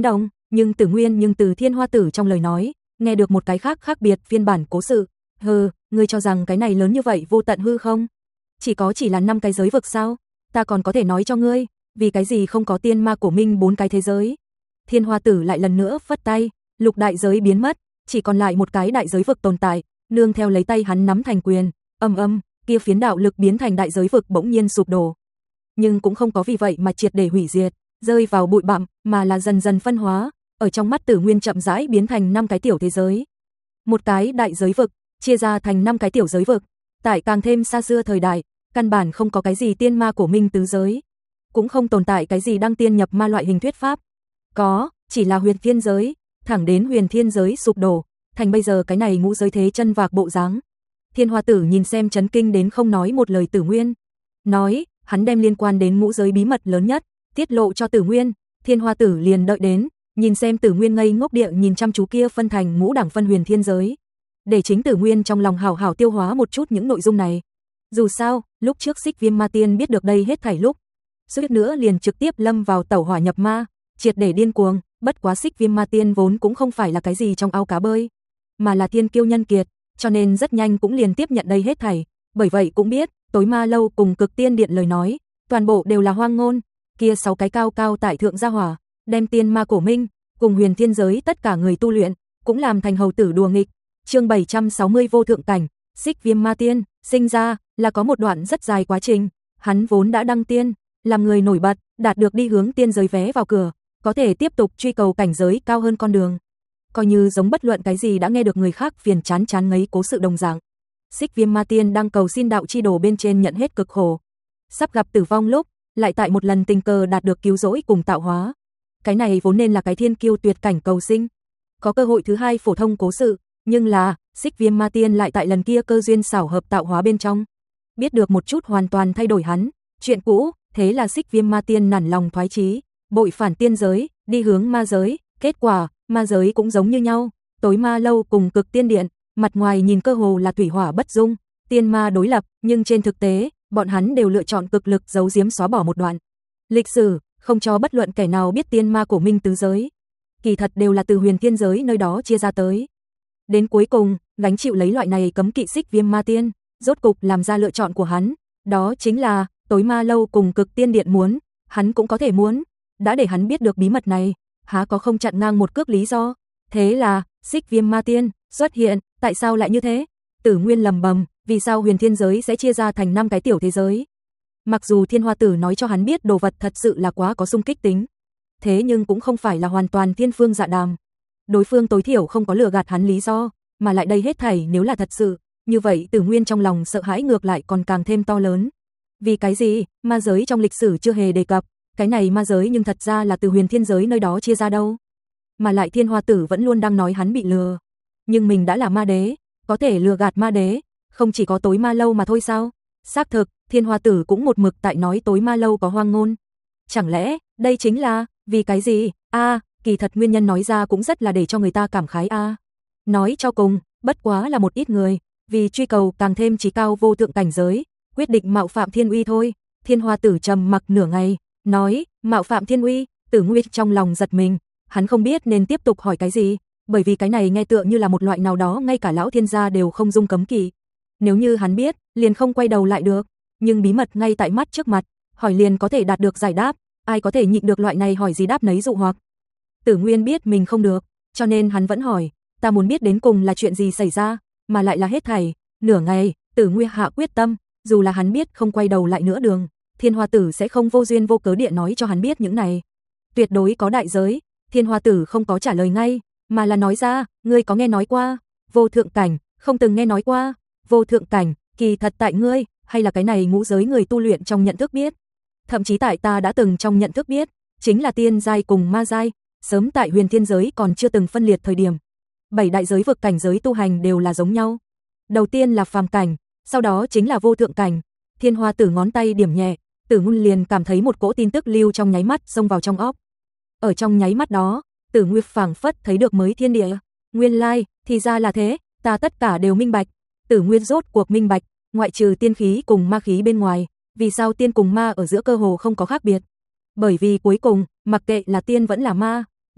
Nhưng Tử Nguyên nhưng từ Thiên Hoa Tử trong lời nói, nghe được một cái khác khác biệt phiên bản cố sự. Hừ, ngươi cho rằng cái này lớn như vậy vô tận hư không? Chỉ có chỉ là năm cái giới vực sao? Ta còn có thể nói cho ngươi, vì cái gì không có tiên ma cổ minh bốn cái thế giới? Thiên Hoa Tử lại lần nữa phất tay, lục đại giới biến mất, chỉ còn lại một cái đại giới vực tồn tại, nương theo lấy tay hắn nắm thành quyền, âm âm, kia phiến đạo lực biến thành đại giới vực bỗng nhiên sụp đổ. Nhưng cũng không có vì vậy mà triệt để hủy diệt, rơi vào bụi bặm, mà là dần dần phân hóa, ở trong mắt Tử Nguyên chậm rãi biến thành năm cái tiểu thế giới. Một cái đại giới vực, chia ra thành năm cái tiểu giới vực, tại càng thêm xa xưa thời đại, căn bản không có cái gì tiên ma cổ minh tứ giới, cũng không tồn tại cái gì đăng tiên nhập ma loại hình thuyết pháp. Có, chỉ là huyền thiên giới, thẳng đến huyền thiên giới sụp đổ, thành bây giờ cái này ngũ giới thế chân vạc bộ dáng. Thiên Hoa Tử nhìn xem chấn kinh đến không nói một lời Tử Nguyên, nói, hắn đem liên quan đến ngũ giới bí mật lớn nhất tiết lộ cho Tử Nguyên. Thiên Hoa Tử liền đợi đến, nhìn xem Tử Nguyên ngây ngốc địa nhìn chăm chú kia phân thành ngũ đẳng phân huyền thiên giới, để chính Tử Nguyên trong lòng hảo hảo tiêu hóa một chút những nội dung này. Dù sao, lúc trước Xích Viêm Ma Tiên biết được đây hết thảy lúc, suýt nữa liền trực tiếp lâm vào tẩu hỏa nhập ma, triệt để điên cuồng. Bất quá Xích Viêm Ma Tiên vốn cũng không phải là cái gì trong ao cá bơi, mà là thiên kiêu nhân kiệt, cho nên rất nhanh cũng liền tiếp nhận đây hết thảy. Bởi vậy cũng biết, tối ma lâu cùng cực tiên điện lời nói, toàn bộ đều là hoang ngôn. Kia sáu cái cao cao tại thượng gia hỏa, đem tiên ma cổ minh cùng huyền thiên giới tất cả người tu luyện cũng làm thành hầu tử đùa nghịch. Chương bảy trăm sáu mươi vô thượng cảnh. Xích Viêm Ma Tiên sinh ra là có một đoạn rất dài quá trình, hắn vốn đã đăng tiên, làm người nổi bật, đạt được đi hướng tiên giới vé vào cửa, có thể tiếp tục truy cầu cảnh giới cao hơn con đường. Coi như giống bất luận cái gì đã nghe được người khác phiền chán chán ngấy cố sự đồng dạng. Xích Viêm Ma Tiên đang cầu xin đạo chi đồ bên trên nhận hết cực khổ, sắp gặp tử vong lúc, lại tại một lần tình cờ đạt được cứu rỗi cùng tạo hóa. Cái này vốn nên là cái thiên kiêu tuyệt cảnh cầu sinh, có cơ hội thứ hai phổ thông cố sự, nhưng là Xích Viêm Ma Tiên lại tại lần kia cơ duyên xảo hợp tạo hóa bên trong, biết được một chút hoàn toàn thay đổi hắn chuyện cũ, thế là Xích Viêm Ma Tiên nản lòng thoái chí, bội phản tiên giới, đi hướng ma giới. Kết quả, ma giới cũng giống như nhau, tối ma lâu cùng cực tiên điện, mặt ngoài nhìn cơ hồ là thủy hỏa bất dung, tiên ma đối lập, nhưng trên thực tế, bọn hắn đều lựa chọn cực lực giấu giếm xóa bỏ một đoạn lịch sử, không cho bất luận kẻ nào biết tiên ma cổ minh tứ giới. Kỳ thật đều là từ huyền thiên giới nơi đó chia ra tới. Đến cuối cùng, gánh chịu lấy loại này cấm kỵ Xích Viêm Ma Tiên, rốt cục làm ra lựa chọn của hắn, đó chính là tối ma lâu cùng cực tiên điện muốn, hắn cũng có thể muốn, đã để hắn biết được bí mật này, há có không chặn ngang một cước lý do. Thế là, Xích Viêm Ma Tiên xuất hiện, tại sao lại như thế? Tử Nguyên lầm bầm, vì sao huyền thiên giới sẽ chia ra thành năm cái tiểu thế giới? Mặc dù Thiên Hoa Tử nói cho hắn biết đồ vật thật sự là quá có xung kích tính, thế nhưng cũng không phải là hoàn toàn thiên phương dạ đàm. Đối phương tối thiểu không có lừa gạt hắn lý do, mà lại đây hết thảy nếu là thật sự, như vậy Tử Nguyên trong lòng sợ hãi ngược lại còn càng thêm to lớn. Vì cái gì, ma giới trong lịch sử chưa hề đề cập, cái này ma giới nhưng thật ra là từ huyền thiên giới nơi đó chia ra đâu. Mà lại Thiên Hoa Tử vẫn luôn đang nói hắn bị lừa. Nhưng mình đã là ma đế, có thể lừa gạt ma đế, không chỉ có tối ma lâu mà thôi sao? Xác thực, Thiên Hoa Tử cũng một mực tại nói tối ma lâu có hoang ngôn. Chẳng lẽ, đây chính là, vì cái gì? A, à, kỳ thật nguyên nhân nói ra cũng rất là để cho người ta cảm khái a. À. Nói cho cùng, bất quá là một ít người, vì truy cầu càng thêm chí cao vô thượng cảnh giới, quyết định mạo phạm thiên uy thôi. Thiên Hoa Tử trầm mặc nửa ngày, nói, mạo phạm thiên uy. Tử Nguyên trong lòng giật mình, hắn không biết nên tiếp tục hỏi cái gì, bởi vì cái này nghe tựa như là một loại nào đó ngay cả lão thiên gia đều không dung cấm kỵ. Nếu như hắn biết, liền không quay đầu lại được, nhưng bí mật ngay tại mắt trước mặt, hỏi liền có thể đạt được giải đáp, ai có thể nhịn được loại này hỏi gì đáp nấy dụ hoặc. Tử Nguyên biết mình không được, cho nên hắn vẫn hỏi, ta muốn biết đến cùng là chuyện gì xảy ra, mà lại là hết thảy. Nửa ngày, Tử Nguyên hạ quyết tâm, dù là hắn biết không quay đầu lại nữa đường, Thiên Hoa Tử sẽ không vô duyên vô cớ địa nói cho hắn biết những này. Tuyệt đối có đại giới. Thiên Hoa Tử không có trả lời ngay, mà là nói ra, ngươi có nghe nói qua vô thượng cảnh? Không từng nghe nói qua. Vô thượng cảnh, kỳ thật tại ngươi, hay là cái này ngũ giới người tu luyện trong nhận thức biết. Thậm chí tại ta đã từng trong nhận thức biết, chính là tiên giai cùng ma giai, sớm tại huyền thiên giới còn chưa từng phân liệt thời điểm. Bảy đại giới vực cảnh giới tu hành đều là giống nhau. Đầu tiên là phàm cảnh, sau đó chính là vô thượng cảnh. Thiên Hoa Tử ngón tay điểm nhẹ, Tử Nguyên liền cảm thấy một cỗ tin tức lưu trong nháy mắt xông vào trong óc. Ở trong nháy mắt đó, Tử Nguyên phảng phất thấy được mới thiên địa. Nguyên lai, thì ra là thế, ta tất cả đều minh bạch. Tử Nguyên rốt cuộc minh bạch, ngoại trừ tiên khí cùng ma khí bên ngoài, vì sao tiên cùng ma ở giữa cơ hồ không có khác biệt. Bởi vì cuối cùng, mặc kệ là tiên vẫn là ma,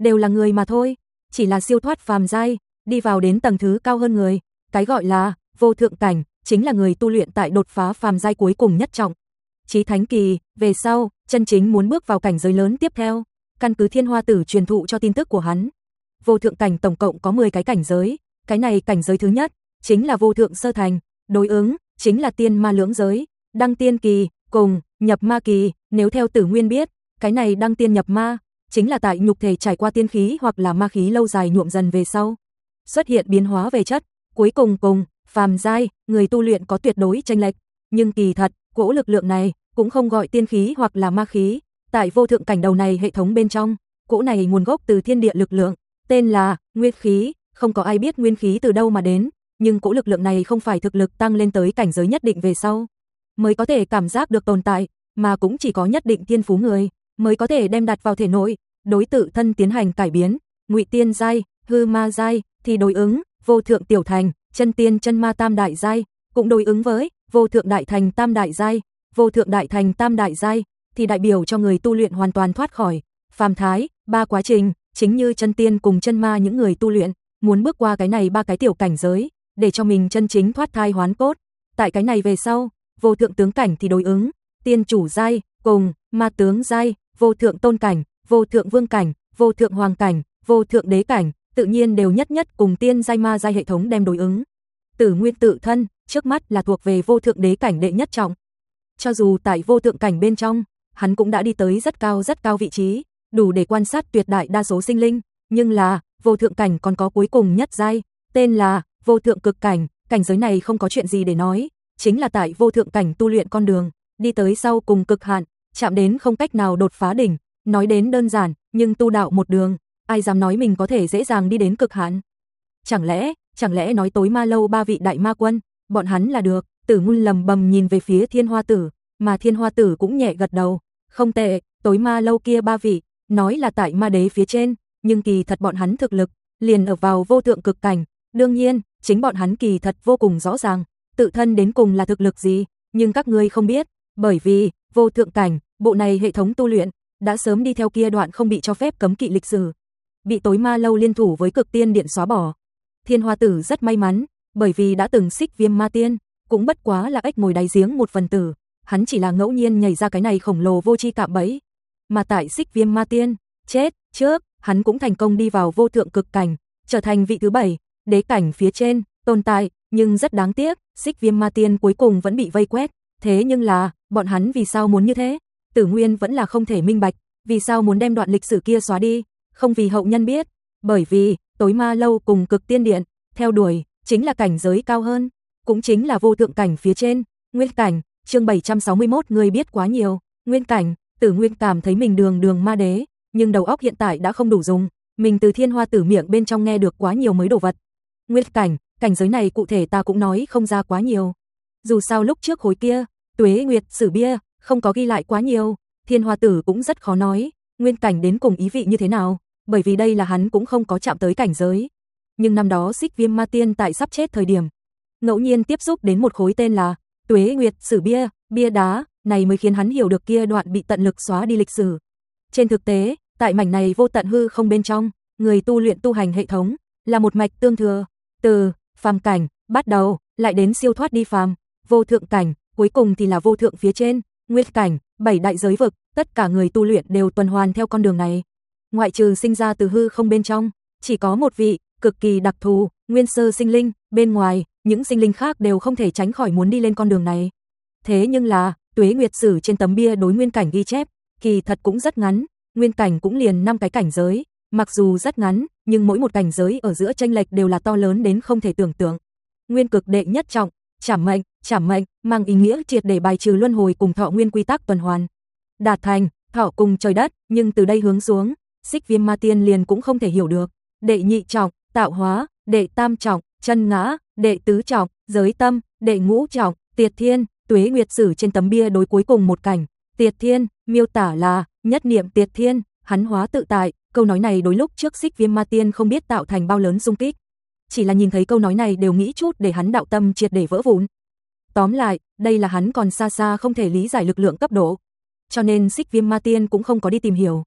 đều là người mà thôi, chỉ là siêu thoát phàm giai, đi vào đến tầng thứ cao hơn người, cái gọi là vô thượng cảnh, chính là người tu luyện tại đột phá phàm giai cuối cùng nhất trọng. Chí thánh kỳ, về sau, chân chính muốn bước vào cảnh giới lớn tiếp theo, căn cứ Thiên Hoa Tử truyền thụ cho tin tức của hắn. Vô thượng cảnh tổng cộng có mười cái cảnh giới, cái này cảnh giới thứ nhất chính là vô thượng sơ thành, đối ứng chính là tiên ma lưỡng giới, đăng tiên kỳ cùng nhập ma kỳ, nếu theo Tử Nguyên biết, cái này đăng tiên nhập ma chính là tại nhục thể trải qua tiên khí hoặc là ma khí lâu dài nhuộm dần về sau, xuất hiện biến hóa về chất, cuối cùng cùng phàm giai, người tu luyện có tuyệt đối chênh lệch, nhưng kỳ thật, cỗ lực lượng này cũng không gọi tiên khí hoặc là ma khí, tại vô thượng cảnh đầu này hệ thống bên trong, cỗ này nguồn gốc từ thiên địa lực lượng, tên là nguyên khí, không có ai biết nguyên khí từ đâu mà đến, nhưng cỗ lực lượng này không phải thực lực tăng lên tới cảnh giới nhất định về sau mới có thể cảm giác được tồn tại, mà cũng chỉ có nhất định thiên phú người mới có thể đem đặt vào thể nội, đối tự thân tiến hành cải biến, ngụy tiên giai, hư ma giai thì đối ứng vô thượng tiểu thành, chân tiên chân ma tam đại giai, cũng đối ứng với vô thượng đại thành tam đại giai, vô thượng đại thành tam đại giai thì đại biểu cho người tu luyện hoàn toàn thoát khỏi phàm thái, ba quá trình, chính như chân tiên cùng chân ma những người tu luyện muốn bước qua cái này ba cái tiểu cảnh giới, để cho mình chân chính thoát thai hoán cốt. Tại cái này về sau, vô thượng tướng cảnh thì đối ứng tiên chủ giai cùng ma tướng giai, vô thượng tôn cảnh, vô thượng vương cảnh, vô thượng hoàng cảnh, vô thượng đế cảnh, tự nhiên đều nhất nhất cùng tiên giai ma giai hệ thống đem đối ứng. Tử Nguyên tự thân, trước mắt là thuộc về vô thượng đế cảnh đệ nhất trọng. Cho dù tại vô thượng cảnh bên trong, hắn cũng đã đi tới rất cao rất cao vị trí, đủ để quan sát tuyệt đại đa số sinh linh, nhưng là, vô thượng cảnh còn có cuối cùng nhất giai, tên là vô thượng cực cảnh, cảnh giới này không có chuyện gì để nói, chính là tại vô thượng cảnh tu luyện con đường, đi tới sau cùng cực hạn, chạm đến không cách nào đột phá đỉnh, nói đến đơn giản, nhưng tu đạo một đường, ai dám nói mình có thể dễ dàng đi đến cực hạn. Chẳng lẽ, chẳng lẽ nói tối ma lâu ba vị đại ma quân, bọn hắn là được, Tử Nguyên lầm bầm nhìn về phía Thiên Hoa Tử, mà Thiên Hoa Tử cũng nhẹ gật đầu, không tệ, tối ma lâu kia ba vị, nói là tại ma đế phía trên, nhưng kỳ thật bọn hắn thực lực, liền ở vào vô thượng cực cảnh, đương nhiên, chính bọn hắn kỳ thật vô cùng rõ ràng, tự thân đến cùng là thực lực gì, nhưng các ngươi không biết, bởi vì, vô thượng cảnh, bộ này hệ thống tu luyện, đã sớm đi theo kia đoạn không bị cho phép cấm kỵ lịch sử, bị tối ma lâu liên thủ với cực tiên điện xóa bỏ. Thiên Hoa Tử rất may mắn, bởi vì đã từng xích viêm ma tiên, cũng bất quá là ếch ngồi đáy giếng một phần tử, hắn chỉ là ngẫu nhiên nhảy ra cái này khổng lồ vô tri cạm bẫy, mà tại xích viêm ma tiên, chết, trước, hắn cũng thành công đi vào vô thượng cực cảnh, trở thành vị thứ bảy, đế cảnh phía trên, tồn tại, nhưng rất đáng tiếc, xích viêm ma tiên cuối cùng vẫn bị vây quét, thế nhưng là, bọn hắn vì sao muốn như thế? Tử Nguyên vẫn là không thể minh bạch, vì sao muốn đem đoạn lịch sử kia xóa đi, không vì hậu nhân biết, bởi vì, tối ma lâu cùng cực tiên điện, theo đuổi, chính là cảnh giới cao hơn, cũng chính là vô thượng cảnh phía trên, nguyên cảnh, chương bảy trăm sáu mươi mốt người biết quá nhiều, nguyên cảnh, Tử Nguyên cảm thấy mình đường đường ma đế, nhưng đầu óc hiện tại đã không đủ dùng, mình từ Thiên Hoa Tử miệng bên trong nghe được quá nhiều mới đồ vật. Nguyên cảnh, cảnh giới này cụ thể ta cũng nói không ra quá nhiều. Dù sao lúc trước khối kia, Tuế Nguyệt Sử bia, không có ghi lại quá nhiều, Thiên Hoa Tử cũng rất khó nói, nguyên cảnh đến cùng ý vị như thế nào, bởi vì đây là hắn cũng không có chạm tới cảnh giới. Nhưng năm đó xích viêm ma tiên tại sắp chết thời điểm, ngẫu nhiên tiếp xúc đến một khối tên là Tuế Nguyệt Sử bia, bia đá, này mới khiến hắn hiểu được kia đoạn bị tận lực xóa đi lịch sử. Trên thực tế, tại mảnh này vô tận hư không bên trong, người tu luyện tu hành hệ thống là một mạch tương thừa, từ phàm cảnh bắt đầu, lại đến siêu thoát đi phàm, vô thượng cảnh, cuối cùng thì là vô thượng phía trên, nguyên cảnh, bảy đại giới vực, tất cả người tu luyện đều tuần hoàn theo con đường này. Ngoại trừ sinh ra từ hư không bên trong, chỉ có một vị cực kỳ đặc thù, nguyên sơ sinh linh, bên ngoài, những sinh linh khác đều không thể tránh khỏi muốn đi lên con đường này. Thế nhưng là, Tuế Nguyệt Sử trên tấm bia đối nguyên cảnh ghi chép, kỳ thật cũng rất ngắn, nguyên cảnh cũng liền năm cái cảnh giới, mặc dù rất ngắn, nhưng mỗi một cảnh giới ở giữa chênh lệch đều là to lớn đến không thể tưởng tượng. Nguyên cực đệ nhất trọng, trảm mệnh, trảm mệnh, mang ý nghĩa triệt để bài trừ luân hồi cùng thọ nguyên quy tắc tuần hoàn. Đạt thành, thọ cùng trời đất, nhưng từ đây hướng xuống, xích viêm ma tiên liền cũng không thể hiểu được. Đệ nhị trọng, tạo hóa, đệ tam trọng, chân ngã, đệ tứ trọng, giới tâm, đệ ngũ trọng, tiệt thiên, Tuế Nguyệt Sử trên tấm bia đối cuối cùng một cảnh, tiệt thiên, miêu tả là nhất niệm tiệt thiên, hắn hóa tự tại, câu nói này đối lúc trước xích viêm ma tiên không biết tạo thành bao lớn xung kích. Chỉ là nhìn thấy câu nói này đều nghĩ chút để hắn đạo tâm triệt để vỡ vụn. Tóm lại, đây là hắn còn xa xa không thể lý giải lực lượng cấp độ. Cho nên xích viêm ma tiên cũng không có đi tìm hiểu.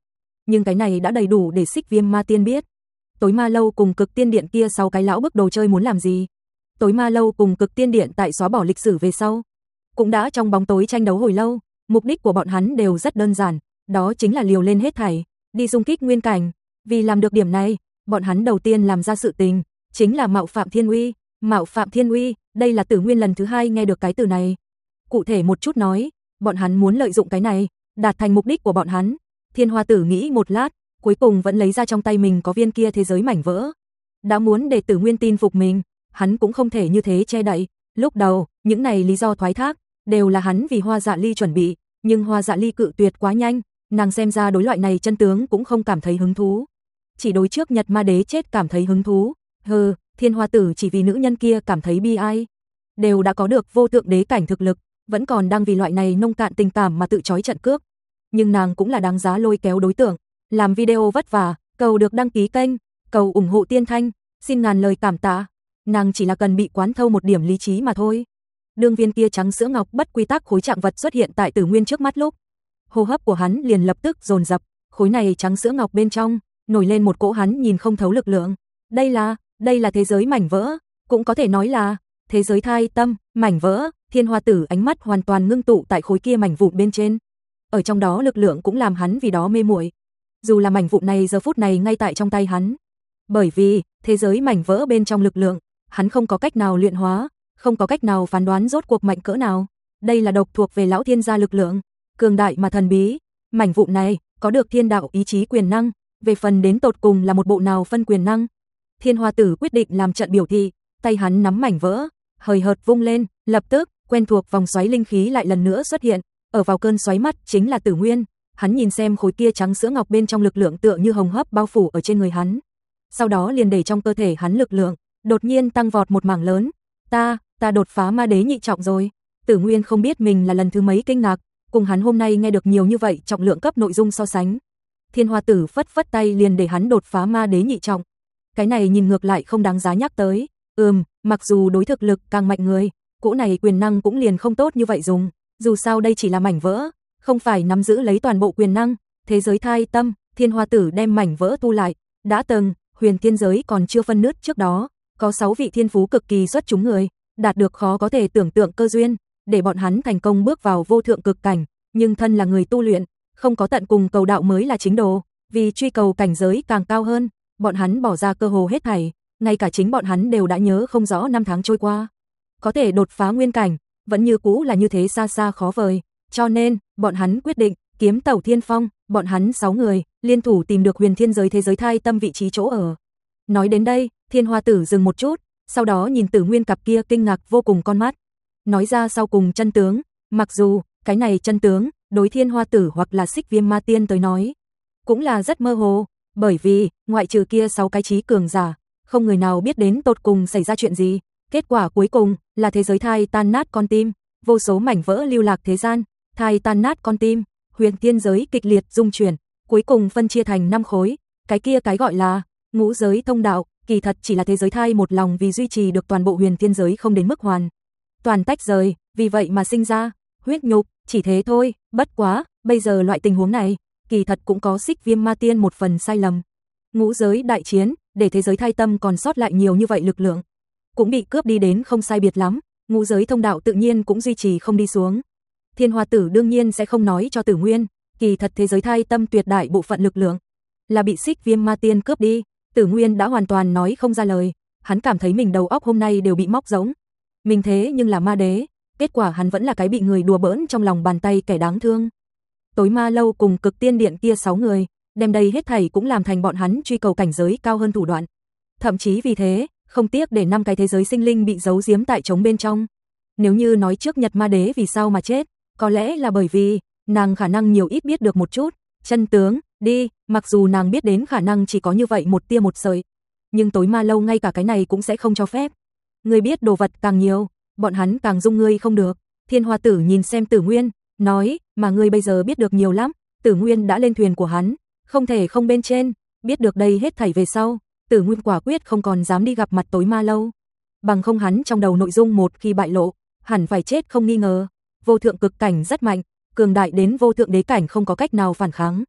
nhưng cái này đã đầy đủ để Xích Viêm Ma Tiên biết. Tối Ma Lâu cùng Cực Tiên Điện kia sáu cái lão bức đồ chơi muốn làm gì? Tối Ma Lâu cùng Cực Tiên Điện tại xóa bỏ lịch sử về sau, cũng đã trong bóng tối tranh đấu hồi lâu, mục đích của bọn hắn đều rất đơn giản, đó chính là liều lên hết thảy, đi xung kích nguyên cảnh. Vì làm được điểm này, bọn hắn đầu tiên làm ra sự tình, chính là mạo phạm thiên uy. Mạo phạm thiên uy, đây là Tử Nguyên lần thứ hai nghe được cái từ này. Cụ thể một chút nói, bọn hắn muốn lợi dụng cái này, đạt thành mục đích của bọn hắn. Thiên Hoa Tử nghĩ một lát, cuối cùng vẫn lấy ra trong tay mình có viên kia thế giới mảnh vỡ. Đã muốn để Tử Nguyên tin phục mình, hắn cũng không thể như thế che đậy. Lúc đầu, những này lý do thoái thác, đều là hắn vì Hoa Dạ Ly chuẩn bị, nhưng Hoa Dạ Ly cự tuyệt quá nhanh, nàng xem ra đối loại này chân tướng cũng không cảm thấy hứng thú. Chỉ đối trước Nhật Ma Đế chết cảm thấy hứng thú. Hừ, Thiên Hoa Tử chỉ vì nữ nhân kia cảm thấy bi ai. Đều đã có được vô thượng đế cảnh thực lực, vẫn còn đang vì loại này nông cạn tình cảm mà tự chói trận cước. Nhưng nàng cũng là đáng giá lôi kéo đối tượng. Làm video vất vả, cầu được đăng ký kênh, cầu ủng hộ Tiên Thanh, xin ngàn lời cảm tạ. Nàng chỉ là cần bị quán thâu một điểm lý trí mà thôi. Đương viên kia trắng sữa ngọc bất quy tắc khối trạng vật xuất hiện tại Tử Nguyên trước mắt lúc, hô hấp của hắn liền lập tức dồn dập, khối này trắng sữa ngọc bên trong nổi lên một cỗ hắn nhìn không thấu lực lượng. Đây là, đây là thế giới mảnh vỡ, cũng có thể nói là thế giới thai tâm, mảnh vỡ. Thiên Hoa Tử ánh mắt hoàn toàn ngưng tụ tại khối kia mảnh vụn bên trên. Ở trong đó lực lượng cũng làm hắn vì đó mê muội. Dù là mảnh vụn này giờ phút này ngay tại trong tay hắn, bởi vì thế giới mảnh vỡ bên trong lực lượng, hắn không có cách nào luyện hóa, không có cách nào phán đoán rốt cuộc mạnh cỡ nào. Đây là độc thuộc về lão thiên gia lực lượng, cường đại mà thần bí. Mảnh vụn này có được thiên đạo ý chí quyền năng, về phần đến tột cùng là một bộ nào phân quyền năng. Thiên Hoa Tử quyết định làm trận biểu thị, tay hắn nắm mảnh vỡ, hời hợt vung lên, lập tức quen thuộc vòng xoáy linh khí lại lần nữa xuất hiện, ở vào cơn xoáy mắt chính là Tử Nguyên. Hắn nhìn xem khối kia trắng sữa ngọc bên trong lực lượng tựa như hồng hấp bao phủ ở trên người hắn. Sau đó liền để trong cơ thể hắn lực lượng đột nhiên tăng vọt một mảng lớn. Ta, ta đột phá ma đế nhị trọng rồi. Tử Nguyên không biết mình là lần thứ mấy kinh ngạc, cùng hắn hôm nay nghe được nhiều như vậy trọng lượng cấp nội dung so sánh. Thiên Hoa Tử phất phất tay liền để hắn đột phá ma đế nhị trọng. Cái này nhìn ngược lại không đáng giá nhắc tới. Ừm, mặc dù đối thực lực càng mạnh người, cỗ này quyền năng cũng liền không tốt như vậy dùng. Dù sao đây chỉ là mảnh vỡ, không phải nắm giữ lấy toàn bộ quyền năng. Thế giới thai tâm, Thiên Hoa Tử đem mảnh vỡ tu lại. Đã từng, huyền thiên giới còn chưa phân nứt trước đó, có sáu vị thiên phú cực kỳ xuất chúng người, đạt được khó có thể tưởng tượng cơ duyên, để bọn hắn thành công bước vào vô thượng cực cảnh. Nhưng thân là người tu luyện, không có tận cùng cầu đạo mới là chính đồ. Vì truy cầu cảnh giới càng cao hơn, bọn hắn bỏ ra cơ hồ hết thảy, ngay cả chính bọn hắn đều đã nhớ không rõ năm tháng trôi qua. Có thể đột phá nguyên cảnh, vẫn như cũ là như thế xa xa khó vời. Cho nên, bọn hắn quyết định kiếm tẩu thiên phong. Bọn hắn sáu người liên thủ tìm được huyền thiên giới thế giới thai tâm vị trí chỗ ở. Nói đến đây, Thiên Hoa Tử dừng một chút, sau đó nhìn Tử Nguyên cặp kia kinh ngạc vô cùng con mắt, nói ra sau cùng chân tướng. Mặc dù cái này chân tướng đối Thiên Hoa Tử hoặc là Xích Viêm Ma Tiên tới nói cũng là rất mơ hồ, bởi vì ngoại trừ kia sáu cái trí cường giả, không người nào biết đến tột cùng xảy ra chuyện gì. Kết quả cuối cùng là thế giới thai tan nát con tim, vô số mảnh vỡ lưu lạc thế gian, thai tan nát con tim, huyền thiên giới kịch liệt rung chuyển, cuối cùng phân chia thành năm khối. Cái kia cái gọi là ngũ giới thông đạo, kỳ thật chỉ là thế giới thai một lòng vì duy trì được toàn bộ huyền thiên giới không đến mức hoàn toàn tách rời, vì vậy mà sinh ra huyết nhục, chỉ thế thôi. Bất quá, bây giờ loại tình huống này, kỳ thật cũng có Xích Viêm Ma Tiên một phần sai lầm. Ngũ giới đại chiến, để thế giới thai tâm còn sót lại nhiều như vậy lực lượng, cũng bị cướp đi đến không sai biệt lắm, ngũ giới thông đạo tự nhiên cũng duy trì không đi xuống. Thiên Hoa Tử đương nhiên sẽ không nói cho Tử Nguyên, kỳ thật thế giới thai tâm tuyệt đại bộ phận lực lượng là bị Xích Viêm Ma Tiên cướp đi. Tử Nguyên đã hoàn toàn nói không ra lời, hắn cảm thấy mình đầu óc hôm nay đều bị móc rỗng. Mình thế nhưng là ma đế, kết quả hắn vẫn là cái bị người đùa bỡn trong lòng bàn tay kẻ đáng thương. Tối Ma Lâu cùng Cực Tiên Điện kia sáu người, đem đây hết thảy cũng làm thành bọn hắn truy cầu cảnh giới cao hơn thủ đoạn. Thậm chí vì thế, không tiếc để năm cái thế giới sinh linh bị giấu giếm tại trống bên trong. Nếu như nói trước Nhật Ma Đế vì sao mà chết, có lẽ là bởi vì nàng khả năng nhiều ít biết được một chút chân tướng đi, mặc dù nàng biết đến khả năng chỉ có như vậy một tia một sợi, nhưng Tối Ma Lâu ngay cả cái này cũng sẽ không cho phép. Ngươi biết đồ vật càng nhiều, bọn hắn càng dung ngươi không được. Thiên Hoa Tử nhìn xem Tử Nguyên, nói, mà ngươi bây giờ biết được nhiều lắm. Tử Nguyên đã lên thuyền của hắn, không thể không bên trên. Biết được đây hết thảy về sau, Tử Nguyên quả quyết không còn dám đi gặp mặt Tối Ma Lâu. Bằng không hắn trong đầu nội dung một khi bại lộ, hẳn phải chết không nghi ngờ. Vô thượng cực cảnh rất mạnh, cường đại đến vô thượng đế cảnh không có cách nào phản kháng.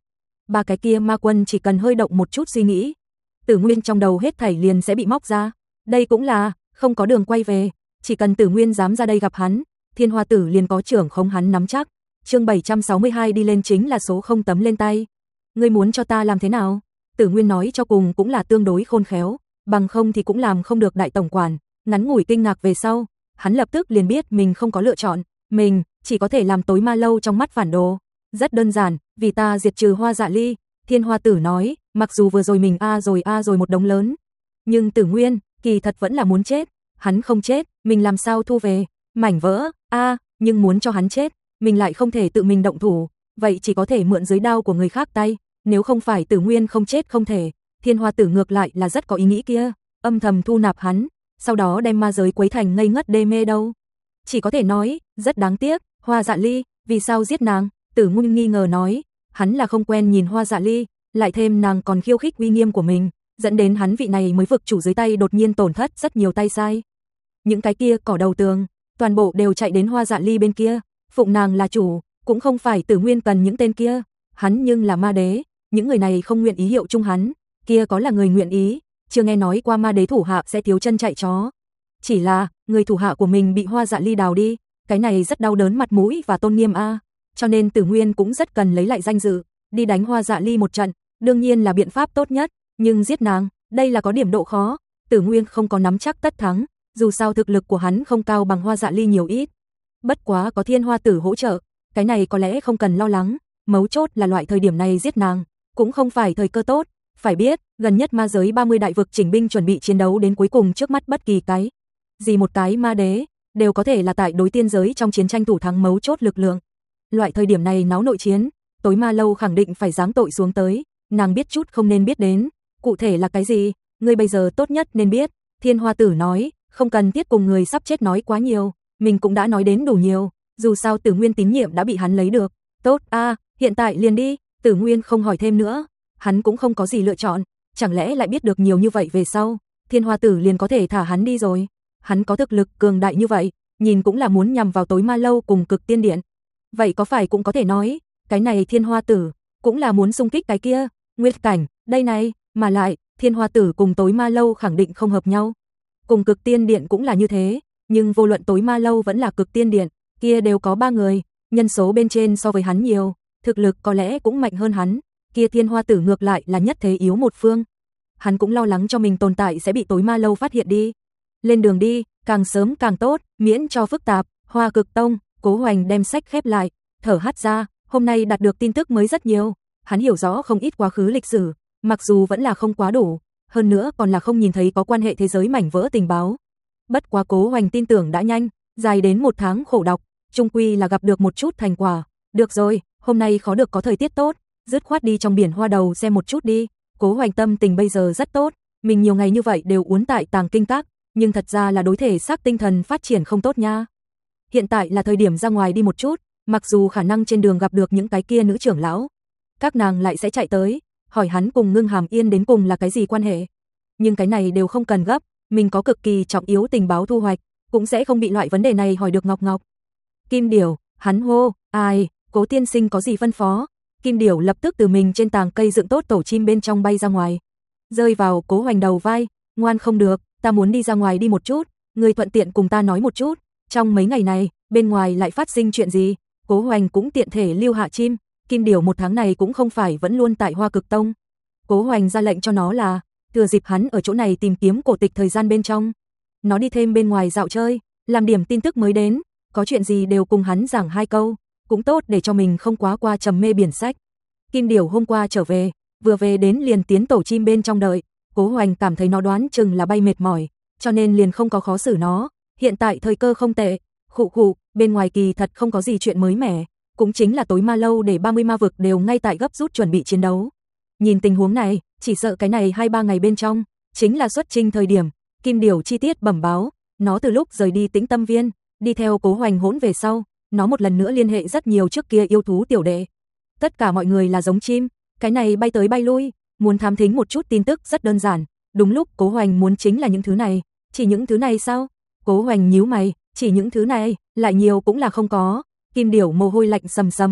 ba cái kia ma quân chỉ cần hơi động một chút suy nghĩ, Tử Nguyên trong đầu hết thảy liền sẽ bị móc ra. Đây cũng là không có đường quay về, chỉ cần Tử Nguyên dám ra đây gặp hắn, Thiên Hoa Tử liền có trưởng khống hắn nắm chắc. Chương bảy trăm sáu mươi hai đi lên chính là số không tấm lên tay. Ngươi muốn cho ta làm thế nào? Tử Nguyên nói cho cùng cũng là tương đối khôn khéo, bằng không thì cũng làm không được đại tổng quản. Ngắn ngủi kinh ngạc về sau, hắn lập tức liền biết mình không có lựa chọn, mình chỉ có thể làm tối ma lâu trong mắt phản đồ. Rất đơn giản, vì ta diệt trừ Hoa Dạ Ly. Thiên Hoa Tử nói, mặc dù vừa rồi mình a rồi a rồi một đống lớn, nhưng Tử Nguyên kỳ thật vẫn là muốn chết. Hắn không chết, mình làm sao thu về mảnh vỡ a, nhưng muốn cho hắn chết, mình lại không thể tự mình động thủ, vậy chỉ có thể mượn dưới đao của người khác tay. Nếu không phải Tử Nguyên không chết không thể, Thiên Hoa Tử ngược lại là rất có ý nghĩ kia, âm thầm thu nạp hắn, sau đó đem ma giới quấy thành ngây ngất đê mê đâu. Chỉ có thể nói, rất đáng tiếc. Hoa Dạ Ly, vì sao giết nàng? Tử Nguyên nghi ngờ nói, hắn là không quen nhìn Hoa Dạ Ly, lại thêm nàng còn khiêu khích uy nghiêm của mình, dẫn đến hắn vị này mới vực chủ dưới tay đột nhiên tổn thất rất nhiều tay sai. Những cái kia cỏ đầu tường, toàn bộ đều chạy đến Hoa Dạ Ly bên kia, phụng nàng là chủ, cũng không phải Tử Nguyên cần những tên kia, hắn nhưng là ma đế, những người này không nguyện ý hiệu chung hắn, kia có là người nguyện ý, chưa nghe nói qua ma đế thủ hạ sẽ thiếu chân chạy chó. Chỉ là, người thủ hạ của mình bị Hoa Dạ Ly đào đi, cái này rất đau đớn mặt mũi và tôn nghiêm a, cho nên Tử Nguyên cũng rất cần lấy lại danh dự, đi đánh Hoa Dạ Ly một trận, đương nhiên là biện pháp tốt nhất, nhưng giết nàng, đây là có điểm độ khó, Tử Nguyên không có nắm chắc tất thắng, dù sao thực lực của hắn không cao bằng Hoa Dạ Ly nhiều ít. Bất quá có Thiên Hoa Tử hỗ trợ, cái này có lẽ không cần lo lắng, mấu chốt là loại thời điểm này giết nàng, cũng không phải thời cơ tốt, phải biết, gần nhất ma giới ba mươi đại vực chỉnh binh chuẩn bị chiến đấu đến cuối cùng, trước mắt bất kỳ cái gì một cái ma đế đều có thể là tại đối tiên giới trong chiến tranh thủ thắng mấu chốt lực lượng. Loại thời điểm này náo nội chiến, tối ma lâu khẳng định phải giáng tội xuống tới, nàng biết chút không nên biết đến, cụ thể là cái gì, ngươi bây giờ tốt nhất nên biết. Thiên Hoa Tử nói, không cần thiết cùng người sắp chết nói quá nhiều, mình cũng đã nói đến đủ nhiều, dù sao Tử Nguyên tín nhiệm đã bị hắn lấy được. Tốt a, hiện tại liền đi. Tử Nguyên không hỏi thêm nữa, hắn cũng không có gì lựa chọn, chẳng lẽ lại biết được nhiều như vậy về sau, Thiên Hoa Tử liền có thể thả hắn đi rồi. Hắn có thực lực cường đại như vậy, nhìn cũng là muốn nhằm vào tối ma lâu cùng Cực Tiên Điện. Vậy có phải cũng có thể nói, cái này Thiên Hoa Tử cũng là muốn xung kích cái kia, Nguyệt cảnh, đây này, mà lại, Thiên Hoa Tử cùng tối ma lâu khẳng định không hợp nhau. Cùng Cực Tiên Điện cũng là như thế, nhưng vô luận tối ma lâu vẫn là Cực Tiên Điện, kia đều có ba người, nhân số bên trên so với hắn nhiều, thực lực có lẽ cũng mạnh hơn hắn, kia Thiên Hoa Tử ngược lại là nhất thế yếu một phương. Hắn cũng lo lắng cho mình tồn tại sẽ bị tối ma lâu phát hiện đi. Lên đường đi, càng sớm càng tốt, miễn cho phức tạp. Hoa Cực Tông, Cố Hoành đem sách khép lại, thở hắt ra, hôm nay đạt được tin tức mới rất nhiều, hắn hiểu rõ không ít quá khứ lịch sử, mặc dù vẫn là không quá đủ, hơn nữa còn là không nhìn thấy có quan hệ thế giới mảnh vỡ tình báo. Bất quá Cố Hoành tin tưởng đã nhanh, dài đến một tháng khổ đọc, chung quy là gặp được một chút thành quả. Được rồi, hôm nay khó được có thời tiết tốt, dứt khoát đi trong biển hoa đầu xem một chút đi. Cố Hoành tâm tình bây giờ rất tốt, mình nhiều ngày như vậy đều uốn tại Tàng Kinh Các, nhưng thật ra là đối thể xác tinh thần phát triển không tốt nha. Hiện tại là thời điểm ra ngoài đi một chút, mặc dù khả năng trên đường gặp được những cái kia nữ trưởng lão, các nàng lại sẽ chạy tới, hỏi hắn cùng Ngưng Hàm Yên đến cùng là cái gì quan hệ. Nhưng cái này đều không cần gấp, mình có cực kỳ trọng yếu tình báo thu hoạch, cũng sẽ không bị loại vấn đề này hỏi được Ngọc Ngọc. Kim Điểu, hắn hô, ai, Cố tiên sinh có gì phân phó? Kim Điểu lập tức từ mình trên tàng cây dựng tốt tổ chim bên trong bay ra ngoài, rơi vào Cố Hoành đầu vai, ngoan không được, ta muốn đi ra ngoài đi một chút, người thuận tiện cùng ta nói một chút, trong mấy ngày này, bên ngoài lại phát sinh chuyện gì? Cố Hoành cũng tiện thể lưu hạ chim, Kim Điểu một tháng này cũng không phải vẫn luôn tại Hoa Cực Tông. Cố Hoành ra lệnh cho nó là, thừa dịp hắn ở chỗ này tìm kiếm cổ tịch thời gian bên trong, nó đi thêm bên ngoài dạo chơi, làm điểm tin tức mới đến, có chuyện gì đều cùng hắn giảng hai câu, cũng tốt để cho mình không quá qua trầm mê biển sách. Kim Điểu hôm qua trở về, vừa về đến liền tiến tổ chim bên trong đợi, Cố Hoành cảm thấy nó đoán chừng là bay mệt mỏi, cho nên liền không có khó xử nó, hiện tại thời cơ không tệ. Khụ khụ, bên ngoài kỳ thật không có gì chuyện mới mẻ, cũng chính là tối ma lâu để ba mươi ma vực đều ngay tại gấp rút chuẩn bị chiến đấu. Nhìn tình huống này, chỉ sợ cái này hai ba ngày bên trong, chính là xuất chinh thời điểm. Kim Điểu chi tiết bẩm báo, nó từ lúc rời đi Tĩnh Tâm Viên, đi theo Cố Hoành hỗn về sau, nó một lần nữa liên hệ rất nhiều trước kia yêu thú tiểu đệ. Tất cả mọi người là giống chim, cái này bay tới bay lui, muốn thám thính một chút tin tức rất đơn giản, đúng lúc Cố Hoành muốn chính là những thứ này, chỉ những thứ này sao? Cố Hoành nhíu mày, chỉ những thứ này, lại nhiều cũng là không có. Kim Điểu mồ hôi lạnh sầm sầm,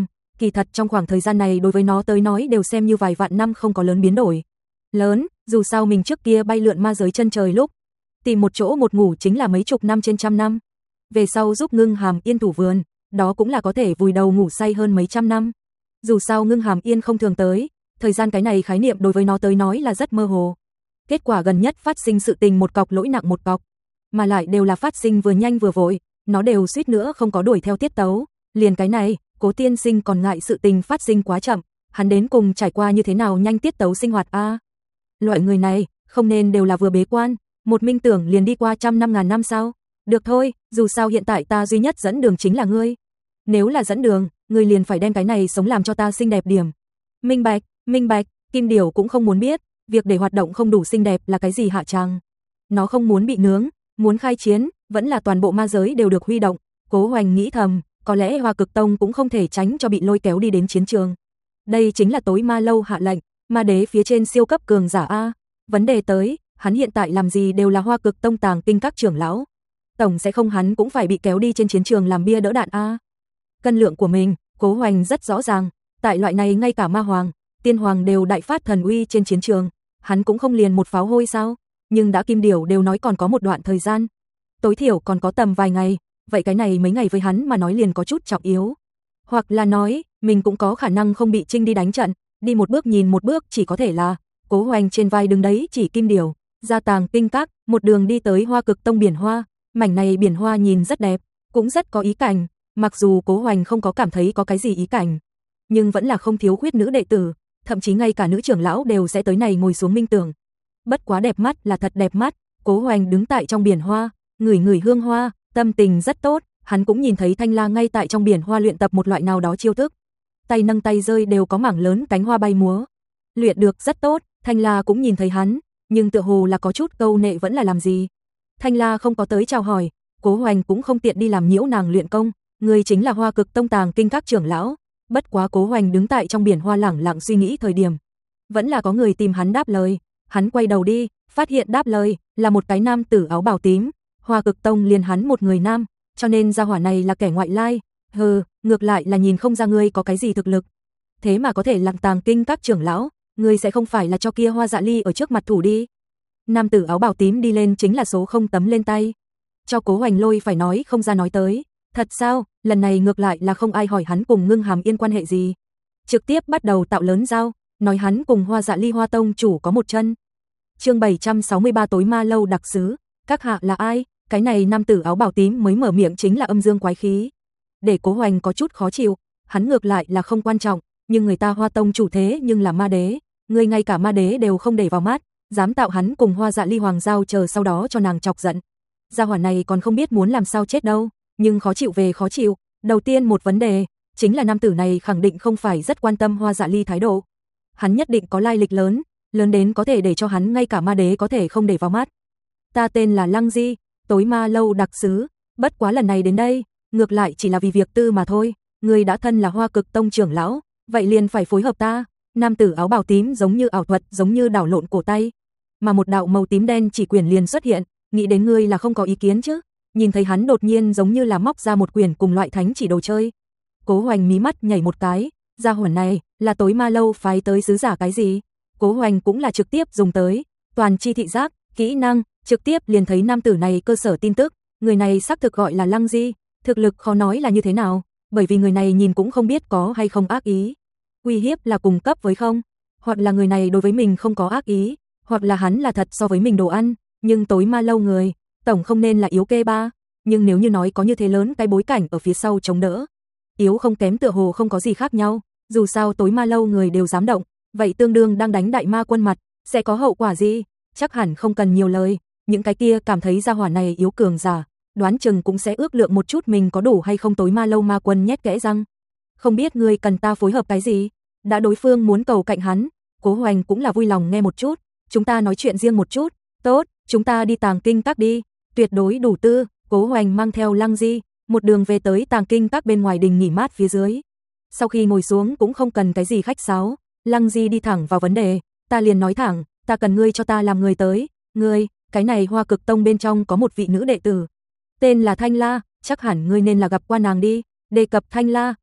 Kỳ thật trong khoảng thời gian này đối với nó tới nói đều xem như vài vạn năm không có lớn biến đổi. Lớn, dù sao mình trước kia bay lượn ma giới chân trời lúc tìm một chỗ một ngủ chính là mấy chục năm trên trăm năm. Về sau giúp Ngưng Hàm Yên thủ vườn, đó cũng là có thể vùi đầu ngủ say hơn mấy trăm năm. Dù sao Ngưng Hàm Yên không thường tới, thời gian cái này khái niệm đối với nó tới nói là rất mơ hồ. Kết quả gần nhất phát sinh sự tình một cọc lỗi nặng một cọc, mà lại đều là phát sinh vừa nhanh vừa vội, nó đều suýt nữa không có đuổi theo tiết tấu. Liền cái này, Cố tiên sinh còn ngại sự tình phát sinh quá chậm, hắn đến cùng trải qua như thế nào nhanh tiết tấu sinh hoạt a? À, loại người này, không nên đều là vừa bế quan, một minh tưởng liền đi qua trăm năm ngàn năm sao? Được thôi, dù sao hiện tại ta duy nhất dẫn đường chính là ngươi. Nếu là dẫn đường, ngươi liền phải đem cái này sống làm cho ta xinh đẹp điểm. Minh bạch, minh bạch, Kim Điểu cũng không muốn biết, việc để hoạt động không đủ xinh đẹp là cái gì hạ tràng. Nó không muốn bị nướng, muốn khai chiến, vẫn là toàn bộ ma giới đều được huy động. Cố Hoành nghĩ thầm, có lẽ Hoa Cực Tông cũng không thể tránh cho bị lôi kéo đi đến chiến trường. Đây chính là tối ma lâu hạ lệnh, ma đế phía trên siêu cấp cường giả a. Vấn đề tới, hắn hiện tại làm gì đều là Hoa Cực Tông tàng kinh các trưởng lão. Tổng sẽ không hắn cũng phải bị kéo đi trên chiến trường làm bia đỡ đạn a. Cân lượng của mình, Cố Hoành rất rõ ràng, tại loại này ngay cả ma hoàng, tiên hoàng đều đại phát thần uy trên chiến trường, hắn cũng không liền một pháo hôi sao? Nhưng đã Kim Điểu đều nói còn có một đoạn thời gian, tối thiểu còn có tầm vài ngày, vậy cái này mấy ngày với hắn mà nói liền có chút trọng yếu. Hoặc là nói, mình cũng có khả năng không bị trinh đi đánh trận, đi một bước nhìn một bước chỉ có thể là, Cố Hoành trên vai đứng đấy chỉ Kim Điểu, ra tàng kinh các, một đường đi tới Hoa Cực Tông biển hoa, mảnh này biển hoa nhìn rất đẹp, cũng rất có ý cảnh, mặc dù Cố Hoành không có cảm thấy có cái gì ý cảnh, nhưng vẫn là không thiếu khuyết nữ đệ tử, thậm chí ngay cả nữ trưởng lão đều sẽ tới này ngồi xuống minh tưởng. Bất quá đẹp mắt là thật đẹp mắt, Cố Hoành đứng tại trong biển hoa, ngửi ngửi hương hoa, tâm tình rất tốt, hắn cũng nhìn thấy Thanh La ngay tại trong biển hoa luyện tập một loại nào đó chiêu thức. Tay nâng tay rơi đều có mảng lớn cánh hoa bay múa. Luyện được rất tốt, Thanh La cũng nhìn thấy hắn, nhưng tựa hồ là có chút câu nệ vẫn là làm gì. Thanh La không có tới chào hỏi, Cố Hoành cũng không tiện đi làm nhiễu nàng luyện công, người chính là Hoa Cực Tông tàng kinh các trưởng lão. Bất quá Cố Hoành đứng tại trong biển hoa lẳng lặng suy nghĩ thời điểm, vẫn là có người tìm hắn đáp lời, hắn quay đầu đi, phát hiện đáp lời là một cái nam tử áo bào tím, Hoa Cực Tông liền hắn một người nam, cho nên gia hỏa này là kẻ ngoại lai, hừ, ngược lại là nhìn không ra ngươi có cái gì thực lực. Thế mà có thể lặng tàng kinh các trưởng lão, ngươi sẽ không phải là cho kia Hoa Dạ Ly ở trước mặt thủ đi. Nam tử áo bào tím đi lên chính là số không tấm lên tay. Cho Cố Hoành lôi phải nói không ra nói tới. Thật sao, lần này ngược lại là không ai hỏi hắn cùng Ngưng Hàm Yên quan hệ gì. Trực tiếp bắt đầu tạo lớn giao, nói hắn cùng Hoa Dạ Ly Hoa Tông chủ có một chân. Chương bảy trăm sáu mươi ba tối ma lâu đặc sứ, các hạ là ai? Cái này nam tử áo bào tím mới mở miệng chính là âm dương quái khí. Để Cố Hoành có chút khó chịu, hắn ngược lại là không quan trọng, nhưng người ta Hoa Tông chủ thế nhưng là ma đế, người ngay cả ma đế đều không để vào mắt, dám tạo hắn cùng Hoa Dạ Ly hoàng giao chờ sau đó cho nàng chọc giận. Gia hỏa này còn không biết muốn làm sao chết đâu, nhưng khó chịu về khó chịu, đầu tiên một vấn đề, chính là nam tử này khẳng định không phải rất quan tâm Hoa Dạ Ly thái độ. Hắn nhất định có lai lịch lớn, lớn đến có thể để cho hắn ngay cả ma đế có thể không để vào mắt. Ta tên là Lăng Di, tối ma lâu đặc sứ, bất quá lần này đến đây, ngược lại chỉ là vì việc tư mà thôi, người đã thân là Hoa Cực Tông trưởng lão, vậy liền phải phối hợp ta. Nam tử áo bào tím giống như ảo thuật, giống như đảo lộn cổ tay, mà một đạo màu tím đen chỉ quyển liền xuất hiện, nghĩ đến ngươi là không có ý kiến chứ? Nhìn thấy hắn đột nhiên giống như là móc ra một quyển cùng loại thánh chỉ đồ chơi. Cố Hoành mí mắt nhảy một cái, gia hỏa này là tối ma lâu phái tới sứ giả cái gì? Cố Hoành cũng là trực tiếp dùng tới toàn chi thị giác, kỹ năng, trực tiếp liền thấy nam tử này cơ sở tin tức, người này xác thực gọi là Lăng Di, thực lực khó nói là như thế nào, bởi vì người này nhìn cũng không biết có hay không ác ý. Uy hiếp là cùng cấp với không, hoặc là người này đối với mình không có ác ý, hoặc là hắn là thật so với mình đồ ăn, nhưng tối ma lâu người, tổng không nên là yếu kê ba, nhưng nếu như nói có như thế lớn cái bối cảnh ở phía sau chống đỡ, yếu không kém tựa hồ không có gì khác nhau, dù sao tối ma lâu người đều dám động, vậy tương đương đang đánh đại ma quân mặt, sẽ có hậu quả gì, chắc hẳn không cần nhiều lời, những cái kia cảm thấy gia hỏa này yếu cường giả, đoán chừng cũng sẽ ước lượng một chút mình có đủ hay không tối ma lâu ma quân nhét kẽ răng. Không biết ngươi cần ta phối hợp cái gì? Đã đối phương muốn cầu cạnh hắn, Cố Hoành cũng là vui lòng nghe một chút, chúng ta nói chuyện riêng một chút, tốt, chúng ta đi tàng kinh các đi, tuyệt đối đủ tư. Cố Hoành mang theo Lăng Di, một đường về tới tàng kinh các bên ngoài đình nghỉ mát phía dưới. Sau khi ngồi xuống cũng không cần cái gì khách sáo, Lăng Di đi thẳng vào vấn đề, ta liền nói thẳng, ta cần ngươi cho ta làm người tới, ngươi, cái này Hoa Cực Tông bên trong có một vị nữ đệ tử, tên là Thanh La, chắc hẳn ngươi nên là gặp qua nàng đi. Đề cập Thanh La,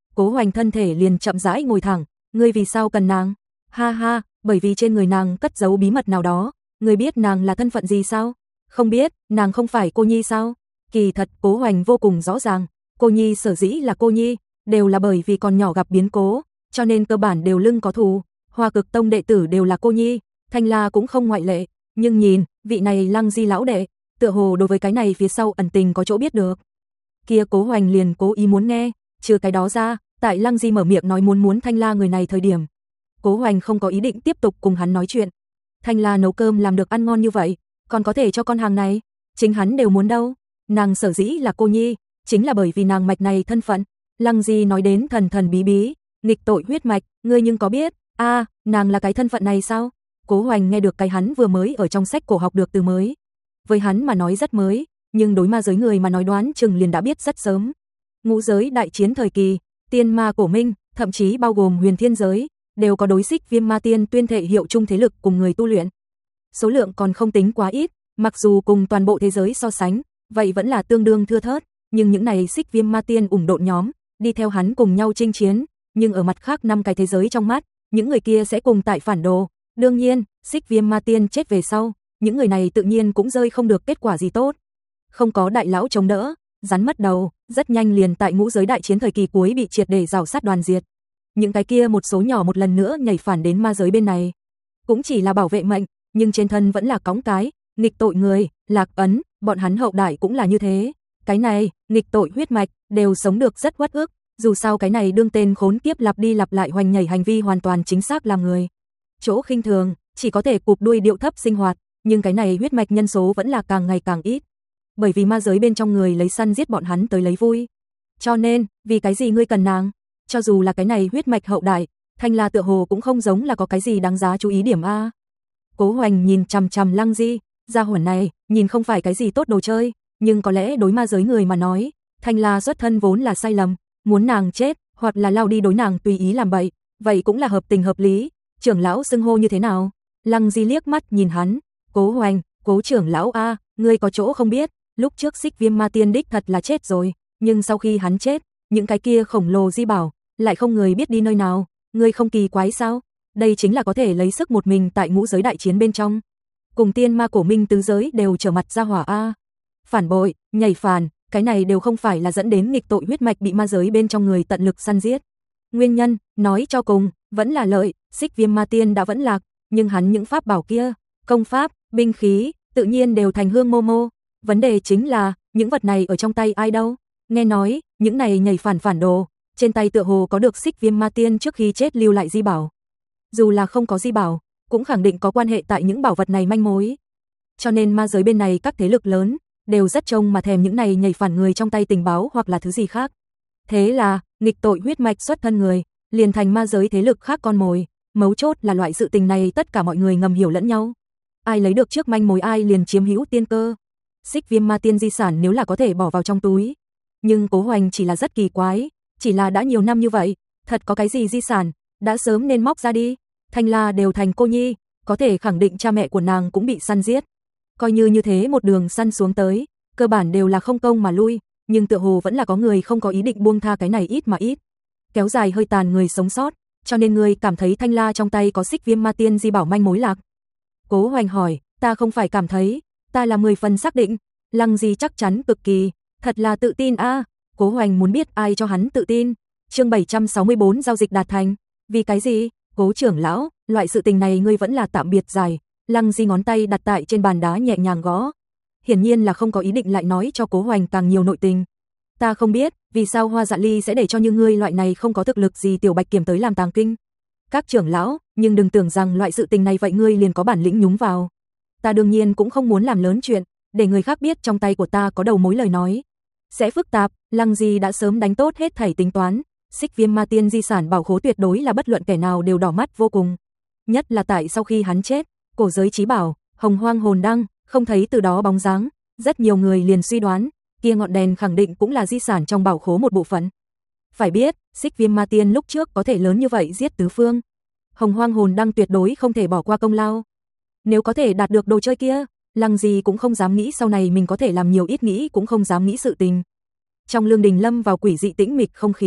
Cố Hoành thân thể liền chậm rãi ngồi thẳng, ngươi vì sao cần nàng? Ha ha, bởi vì trên người nàng cất giấu bí mật nào đó, ngươi biết nàng là thân phận gì sao? Không biết, nàng không phải cô nhi sao? Kỳ thật Cố Hoành vô cùng rõ ràng, cô nhi sở dĩ là cô nhi, đều là bởi vì còn nhỏ gặp biến cố, cho nên cơ bản đều lưng có thù. Hoa Cực Tông đệ tử đều là cô nhi, Thanh La cũng không ngoại lệ, nhưng nhìn, vị này Lăng Di lão đệ, tựa hồ đối với cái này phía sau ẩn tình có chỗ biết được. Kia Cố Hoành liền cố ý muốn nghe, trừ cái đó ra, tại Lăng Di mở miệng nói muốn muốn Thanh La người này thời điểm, Cố Hoành không có ý định tiếp tục cùng hắn nói chuyện. Thanh La nấu cơm làm được ăn ngon như vậy, còn có thể cho con hàng này, chính hắn đều muốn đâu. Nàng sở dĩ là cô nhi, chính là bởi vì nàng mạch này thân phận. Lăng Di nói đến thần thần bí bí, nghịch tội huyết mạch, ngươi nhưng có biết, a, à, nàng là cái thân phận này sao? Cố Hoành nghe được cái hắn vừa mới ở trong sách cổ học được từ mới. Với hắn mà nói rất mới, nhưng đối ma giới người mà nói đoán chừng liền đã biết rất sớm. Ngũ giới đại chiến thời kỳ, tiên ma cổ minh, thậm chí bao gồm huyền thiên giới, đều có đối xích viêm ma tiên tuyên thệ hiệu chung thế lực cùng người tu luyện. Số lượng còn không tính quá ít, mặc dù cùng toàn bộ thế giới so sánh, vậy vẫn là tương đương thưa thớt, nhưng những này xích viêm ma tiên ủng độn nhóm, đi theo hắn cùng nhau chinh chiến, nhưng ở mặt khác năm cái thế giới trong mắt, những người kia sẽ cùng tại phản đồ. Đương nhiên, xích viêm ma tiên chết về sau, những người này tự nhiên cũng rơi không được kết quả gì tốt. Không có đại lão chống đỡ, rắn mất đầu, rất nhanh liền tại ngũ giới đại chiến thời kỳ cuối bị triệt để rào sát đoàn diệt. Những cái kia một số nhỏ một lần nữa nhảy phản đến ma giới bên này, cũng chỉ là bảo vệ mệnh, nhưng trên thân vẫn là cõng cái, nghịch tội người, Lạc Ấn, bọn hắn hậu đại cũng là như thế. Cái này, nghịch tội huyết mạch, đều sống được rất uất ức, dù sao cái này đương tên khốn kiếp lặp đi lặp lại hoành nhảy hành vi hoàn toàn chính xác làm người chỗ khinh thường, chỉ có thể cụp đuôi điệu thấp sinh hoạt, nhưng cái này huyết mạch nhân số vẫn là càng ngày càng ít. Bởi vì ma giới bên trong người lấy săn giết bọn hắn tới lấy vui. Cho nên, vì cái gì ngươi cần nàng? Cho dù là cái này huyết mạch hậu đại, Thanh La tựa hồ cũng không giống là có cái gì đáng giá chú ý điểm a. Cố Hoành nhìn chằm chằm Lăng Di, gia hỏa này, nhìn không phải cái gì tốt đồ chơi, nhưng có lẽ đối ma giới người mà nói, Thanh La xuất thân vốn là sai lầm, muốn nàng chết, hoặc là lao đi đối nàng tùy ý làm bậy, vậy cũng là hợp tình hợp lý. Trưởng lão xưng hô như thế nào? Lăng Di liếc mắt nhìn hắn, Cố Hoành, Cố trưởng lão a, ngươi có chỗ không biết, lúc trước xích viêm ma tiên đích thật là chết rồi, nhưng sau khi hắn chết, những cái kia khổng lồ di bảo, lại không người biết đi nơi nào, ngươi không kỳ quái sao? Đây chính là có thể lấy sức một mình tại ngũ giới đại chiến bên trong. Cùng tiên ma cổ minh tứ giới đều trở mặt ra hỏa a. Phản bội, nhảy phản, cái này đều không phải là dẫn đến nghịch tội huyết mạch bị ma giới bên trong người tận lực săn giết. Nguyên nhân, nói cho cùng, vẫn là lợi, xích viêm ma tiên đã vẫn lạc, nhưng hắn những pháp bảo kia, công pháp, binh khí, tự nhiên đều thành hương mô mô. Vấn đề chính là, những vật này ở trong tay ai đâu? Nghe nói, những này nhảy phản phản đồ, trên tay tựa hồ có được xích viêm ma tiên trước khi chết lưu lại di bảo. Dù là không có di bảo, cũng khẳng định có quan hệ tại những bảo vật này manh mối. Cho nên ma giới bên này các thế lực lớn, đều rất trông mà thèm những này nhảy phản người trong tay tình báo hoặc là thứ gì khác. Thế là, nghịch tội huyết mạch xuất thân người, liền thành ma giới thế lực khác con mồi, mấu chốt là loại sự tình này tất cả mọi người ngầm hiểu lẫn nhau. Ai lấy được trước manh mối ai liền chiếm hữu tiên cơ. Xích viêm ma tiên di sản nếu là có thể bỏ vào trong túi. Nhưng Cố Hoành chỉ là rất kỳ quái, chỉ là đã nhiều năm như vậy, thật có cái gì di sản, đã sớm nên móc ra đi. Thanh La đều thành cô nhi, có thể khẳng định cha mẹ của nàng cũng bị săn giết. Coi như như thế một đường săn xuống tới, cơ bản đều là không công mà lui, nhưng tựa hồ vẫn là có người không có ý định buông tha cái này ít mà ít. Kéo dài hơi tàn người sống sót, cho nên người cảm thấy Thanh La trong tay có xích viêm ma tiên di bảo manh mối lạc. Cố Hoành hỏi, ta không phải cảm thấy, ta là mười phần xác định. Lăng Di chắc chắn cực kỳ, thật là tự tin a. À. Cố Hoành muốn biết ai cho hắn tự tin. Chương bảy trăm sáu mươi bốn giao dịch đạt thành. Vì cái gì? Cố trưởng lão, loại sự tình này ngươi vẫn là tạm biệt dài. Lăng Di ngón tay đặt tại trên bàn đá nhẹ nhàng gõ. Hiển nhiên là không có ý định lại nói cho Cố Hoành càng nhiều nội tình. Ta không biết, vì sao Hoa Dạ Ly sẽ để cho như ngươi loại này không có thực lực gì tiểu bạch kiểm tới làm tàng kinh. Các trưởng lão, nhưng đừng tưởng rằng loại sự tình này vậy ngươi liền có bản lĩnh nhúng vào. Ta đương nhiên cũng không muốn làm lớn chuyện, để người khác biết trong tay của ta có đầu mối lời nói. Sẽ phức tạp, Lăng Di đã sớm đánh tốt hết thảy tính toán. Xích viêm ma tiên di sản bảo khố tuyệt đối là bất luận kẻ nào đều đỏ mắt vô cùng. Nhất là tại sau khi hắn chết, cổ giới chí bảo, hồng hoang hồn đăng, không thấy từ đó bóng dáng. Rất nhiều người liền suy đoán, kia ngọn đèn khẳng định cũng là di sản trong bảo khố một bộ phận. Phải biết, xích viêm ma tiên lúc trước có thể lớn như vậy giết tứ phương. Hồng hoang hồn đăng tuyệt đối không thể bỏ qua công lao. Nếu có thể đạt được đồ chơi kia, Lăng Di cũng không dám nghĩ sau này mình có thể làm nhiều ít nghĩ cũng không dám nghĩ sự tình. Trong lương đình lâm vào quỷ dị tĩnh mịch không khí,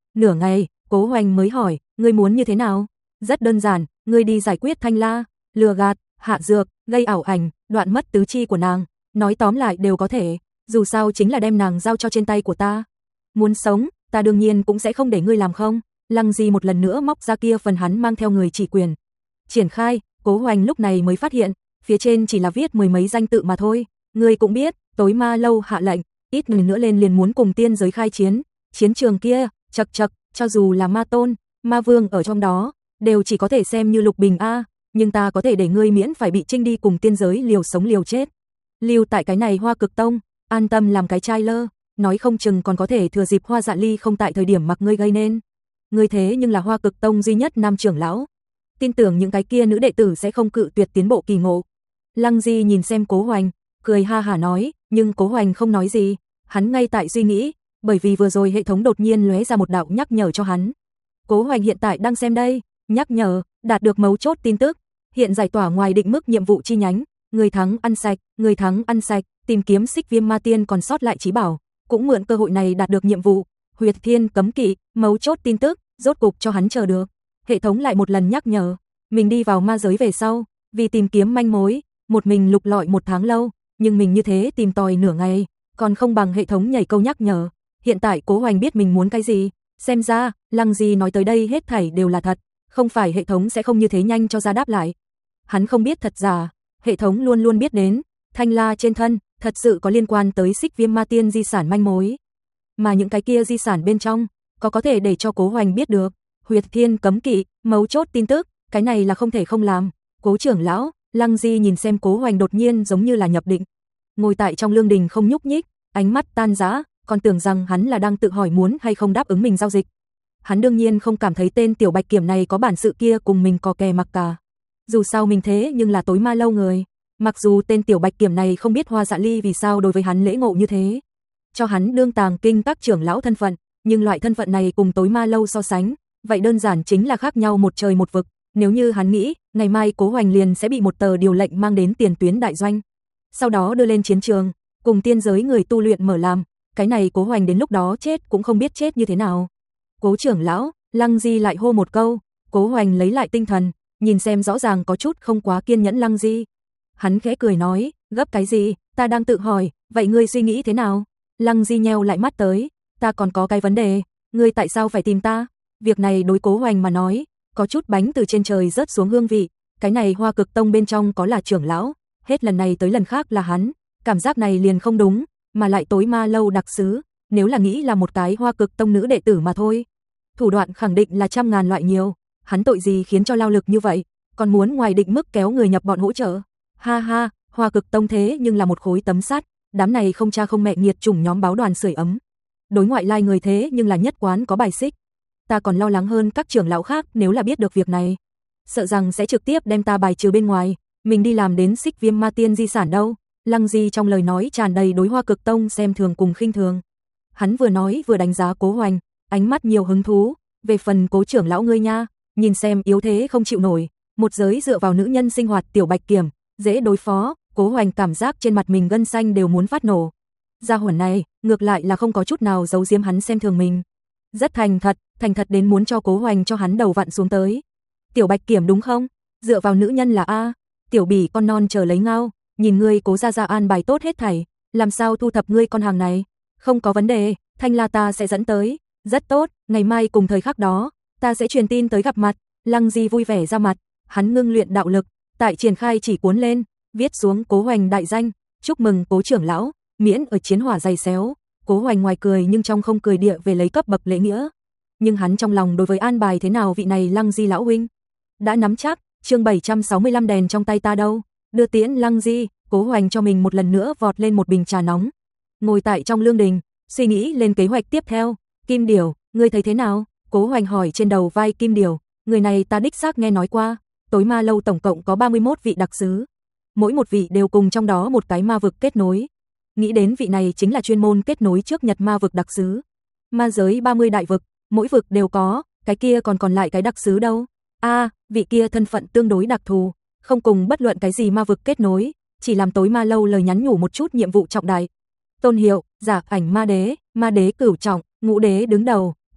Nửa ngày, Cố Hoành mới hỏi, ngươi muốn như thế nào? Rất đơn giản, ngươi đi giải quyết Thanh La, lừa gạt, hạ dược, gây ảo ảnh, đoạn mất tứ chi của nàng, nói tóm lại đều có thể, dù sao chính là đem nàng giao cho trên tay của ta. Muốn sống, ta đương nhiên cũng sẽ không để ngươi làm không. Lăng Di một lần nữa móc ra kia phần hắn mang theo người chỉ quyền. Triển khai, Cố Hoành lúc này mới phát hiện, phía trên chỉ là viết mười mấy danh tự mà thôi. Ngươi cũng biết, tối ma lâu hạ lệnh, ít người nữa lên liền muốn cùng tiên giới khai chiến. Chiến trường kia, chật chật, cho dù là ma tôn, ma vương ở trong đó, đều chỉ có thể xem như lục bình a, nhưng ta có thể để ngươi miễn phải bị trinh đi cùng tiên giới liều sống liều chết. Lưu tại cái này Hoa Cực Tông, an tâm làm cái trai lơ, nói không chừng còn có thể thừa dịp Hoa Dạ Ly không tại thời điểm mặc ngươi gây nên. Ngươi thế nhưng là Hoa Cực Tông duy nhất nam trưởng lão, tin tưởng những cái kia nữ đệ tử sẽ không cự tuyệt tiến bộ kỳ ngộ. Lăng Di nhìn xem Cố Hoành, cười ha hả nói, nhưng Cố Hoành không nói gì, hắn ngay tại suy nghĩ, bởi vì vừa rồi hệ thống đột nhiên lóe ra một đạo nhắc nhở cho hắn. Cố Hoành hiện tại đang xem đây, nhắc nhở, đạt được mấu chốt tin tức, hiện giải tỏa ngoài định mức nhiệm vụ chi nhánh, người thắng ăn sạch, người thắng ăn sạch, tìm kiếm xích viêm ma tiên còn sót lại trí bảo, cũng mượn cơ hội này đạt được nhiệm vụ, huyệt thiên cấm kỵ, mấu chốt tin tức, rốt cục cho hắn chờ được. Hệ thống lại một lần nhắc nhở, mình đi vào ma giới về sau, vì tìm kiếm manh mối, một mình lục lọi một tháng lâu, nhưng mình như thế tìm tòi nửa ngày, còn không bằng hệ thống nhảy câu nhắc nhở. Hiện tại Cố Hoành biết mình muốn cái gì, xem ra, Lăng Di nói tới đây hết thảy đều là thật, không phải hệ thống sẽ không như thế nhanh cho ra đáp lại. Hắn không biết thật giả, hệ thống luôn luôn biết đến, Thanh La trên thân, thật sự có liên quan tới xích viêm ma tiên di sản manh mối. Mà những cái kia di sản bên trong, có có thể để cho Cố Hoành biết được, huyệt thiên cấm kỵ, mấu chốt tin tức, cái này là không thể không làm. Cố trưởng lão, Lăng Di nhìn xem Cố Hoành đột nhiên giống như là nhập định. Ngồi tại trong lương đình không nhúc nhích, ánh mắt tan rã, còn tưởng rằng hắn là đang tự hỏi muốn hay không đáp ứng mình giao dịch. Hắn đương nhiên không cảm thấy tên tiểu bạch kiểm này có bản sự kia cùng mình có kè mặc cả. Dù sao mình thế nhưng là tối ma lâu người. Mặc dù tên tiểu bạch kiểm này không biết Hoa Dạ Ly vì sao đối với hắn lễ ngộ như thế, cho hắn đương tàng kinh các trưởng lão thân phận, nhưng loại thân phận này cùng tối ma lâu so sánh, vậy đơn giản chính là khác nhau một trời một vực. Nếu như hắn nghĩ, ngày mai Cố Hoành liền sẽ bị một tờ điều lệnh mang đến tiền tuyến đại doanh, sau đó đưa lên chiến trường, cùng tiên giới người tu luyện mở làm, cái này Cố Hoành đến lúc đó chết cũng không biết chết như thế nào. Cố trưởng lão, Lăng Di lại hô một câu, Cố Hoành lấy lại tinh thần, nhìn xem rõ ràng có chút không quá kiên nhẫn Lăng Di. Hắn khẽ cười nói, gấp cái gì, ta đang tự hỏi, vậy ngươi suy nghĩ thế nào? Lăng Di nheo lại mắt tới, ta còn có cái vấn đề, ngươi tại sao phải tìm ta? Việc này đối Cố Hoành mà nói, có chút bánh từ trên trời rớt xuống hương vị, cái này Hoa Cực Tông bên trong có là trưởng lão, hết lần này tới lần khác là hắn, cảm giác này liền không đúng, mà lại tối ma lâu đặc sứ, nếu là nghĩ là một cái Hoa Cực Tông nữ đệ tử mà thôi. Thủ đoạn khẳng định là trăm ngàn loại nhiều, hắn tội gì khiến cho lao lực như vậy, còn muốn ngoài định mức kéo người nhập bọn hỗ trợ. Ha ha, Hoa Cực Tông thế nhưng là một khối tấm sắt, đám này không cha không mẹ nghiệt chủng nhóm báo đoàn sưởi ấm. Đối ngoại lai người thế nhưng là nhất quán có bài xích. Ta còn lo lắng hơn các trưởng lão khác nếu là biết được việc này, sợ rằng sẽ trực tiếp đem ta bài trừ bên ngoài, mình đi làm đến xích viêm ma tiên di sản đâu. Lăng Di trong lời nói tràn đầy đối Hoa Cực Tông xem thường cùng khinh thường. Hắn vừa nói vừa đánh giá Cố Hoành, ánh mắt nhiều hứng thú, về phần Cố trưởng lão ngươi nha, nhìn xem yếu thế không chịu nổi, một giới dựa vào nữ nhân sinh hoạt tiểu bạch kiểm, dễ đối phó. Cố Hoành cảm giác trên mặt mình gân xanh đều muốn phát nổ. Gia hỏa này, ngược lại là không có chút nào giấu giếm hắn xem thường mình. Rất thành thật, thành thật đến muốn cho Cố Hoành cho hắn đầu vặn xuống tới. Tiểu bạch kiểm đúng không? Dựa vào nữ nhân là A, tiểu bỉ con non chờ lấy ngao, nhìn ngươi Cố gia gia an bài tốt hết thảy, làm sao thu thập ngươi con hàng này? Không có vấn đề, Thanh La ta sẽ dẫn tới. Rất tốt, ngày mai cùng thời khắc đó, ta sẽ truyền tin tới gặp mặt. Lăng Di vui vẻ ra mặt, hắn ngưng luyện đạo lực, tại triển khai chỉ cuốn lên, viết xuống Cố Hoành đại danh, chúc mừng Cố trưởng lão, miễn ở chiến hỏa dày xéo. Cố Hoành ngoài cười nhưng trong không cười địa về lấy cấp bậc lễ nghĩa. Nhưng hắn trong lòng đối với an bài thế nào vị này Lăng Di lão huynh đã nắm chắc. Chương bảy trăm sáu mươi lăm đèn trong tay ta đâu, đưa tiễn Lăng Di. Cố Hoành cho mình một lần nữa vọt lên một bình trà nóng, ngồi tại trong lương đình, suy nghĩ lên kế hoạch tiếp theo. Kim Điểu, ngươi thấy thế nào? Cố Hoành hỏi trên đầu vai Kim Điểu, người này ta đích xác nghe nói qua, tối ma lâu tổng cộng có ba mươi mốt vị đặc sứ, mỗi một vị đều cùng trong đó một cái ma vực kết nối. Nghĩ đến vị này chính là chuyên môn kết nối trước Nhật ma vực đặc sứ. Ma giới ba mươi đại vực, mỗi vực đều có, cái kia còn còn lại cái đặc sứ đâu? A, à, vị kia thân phận tương đối đặc thù, không cùng bất luận cái gì ma vực kết nối, chỉ làm tối ma lâu lời nhắn nhủ một chút nhiệm vụ trọng đại. Tôn hiệu, giả ảnh ma đế, ma đế cửu trọng, ngũ đế đứng đầu.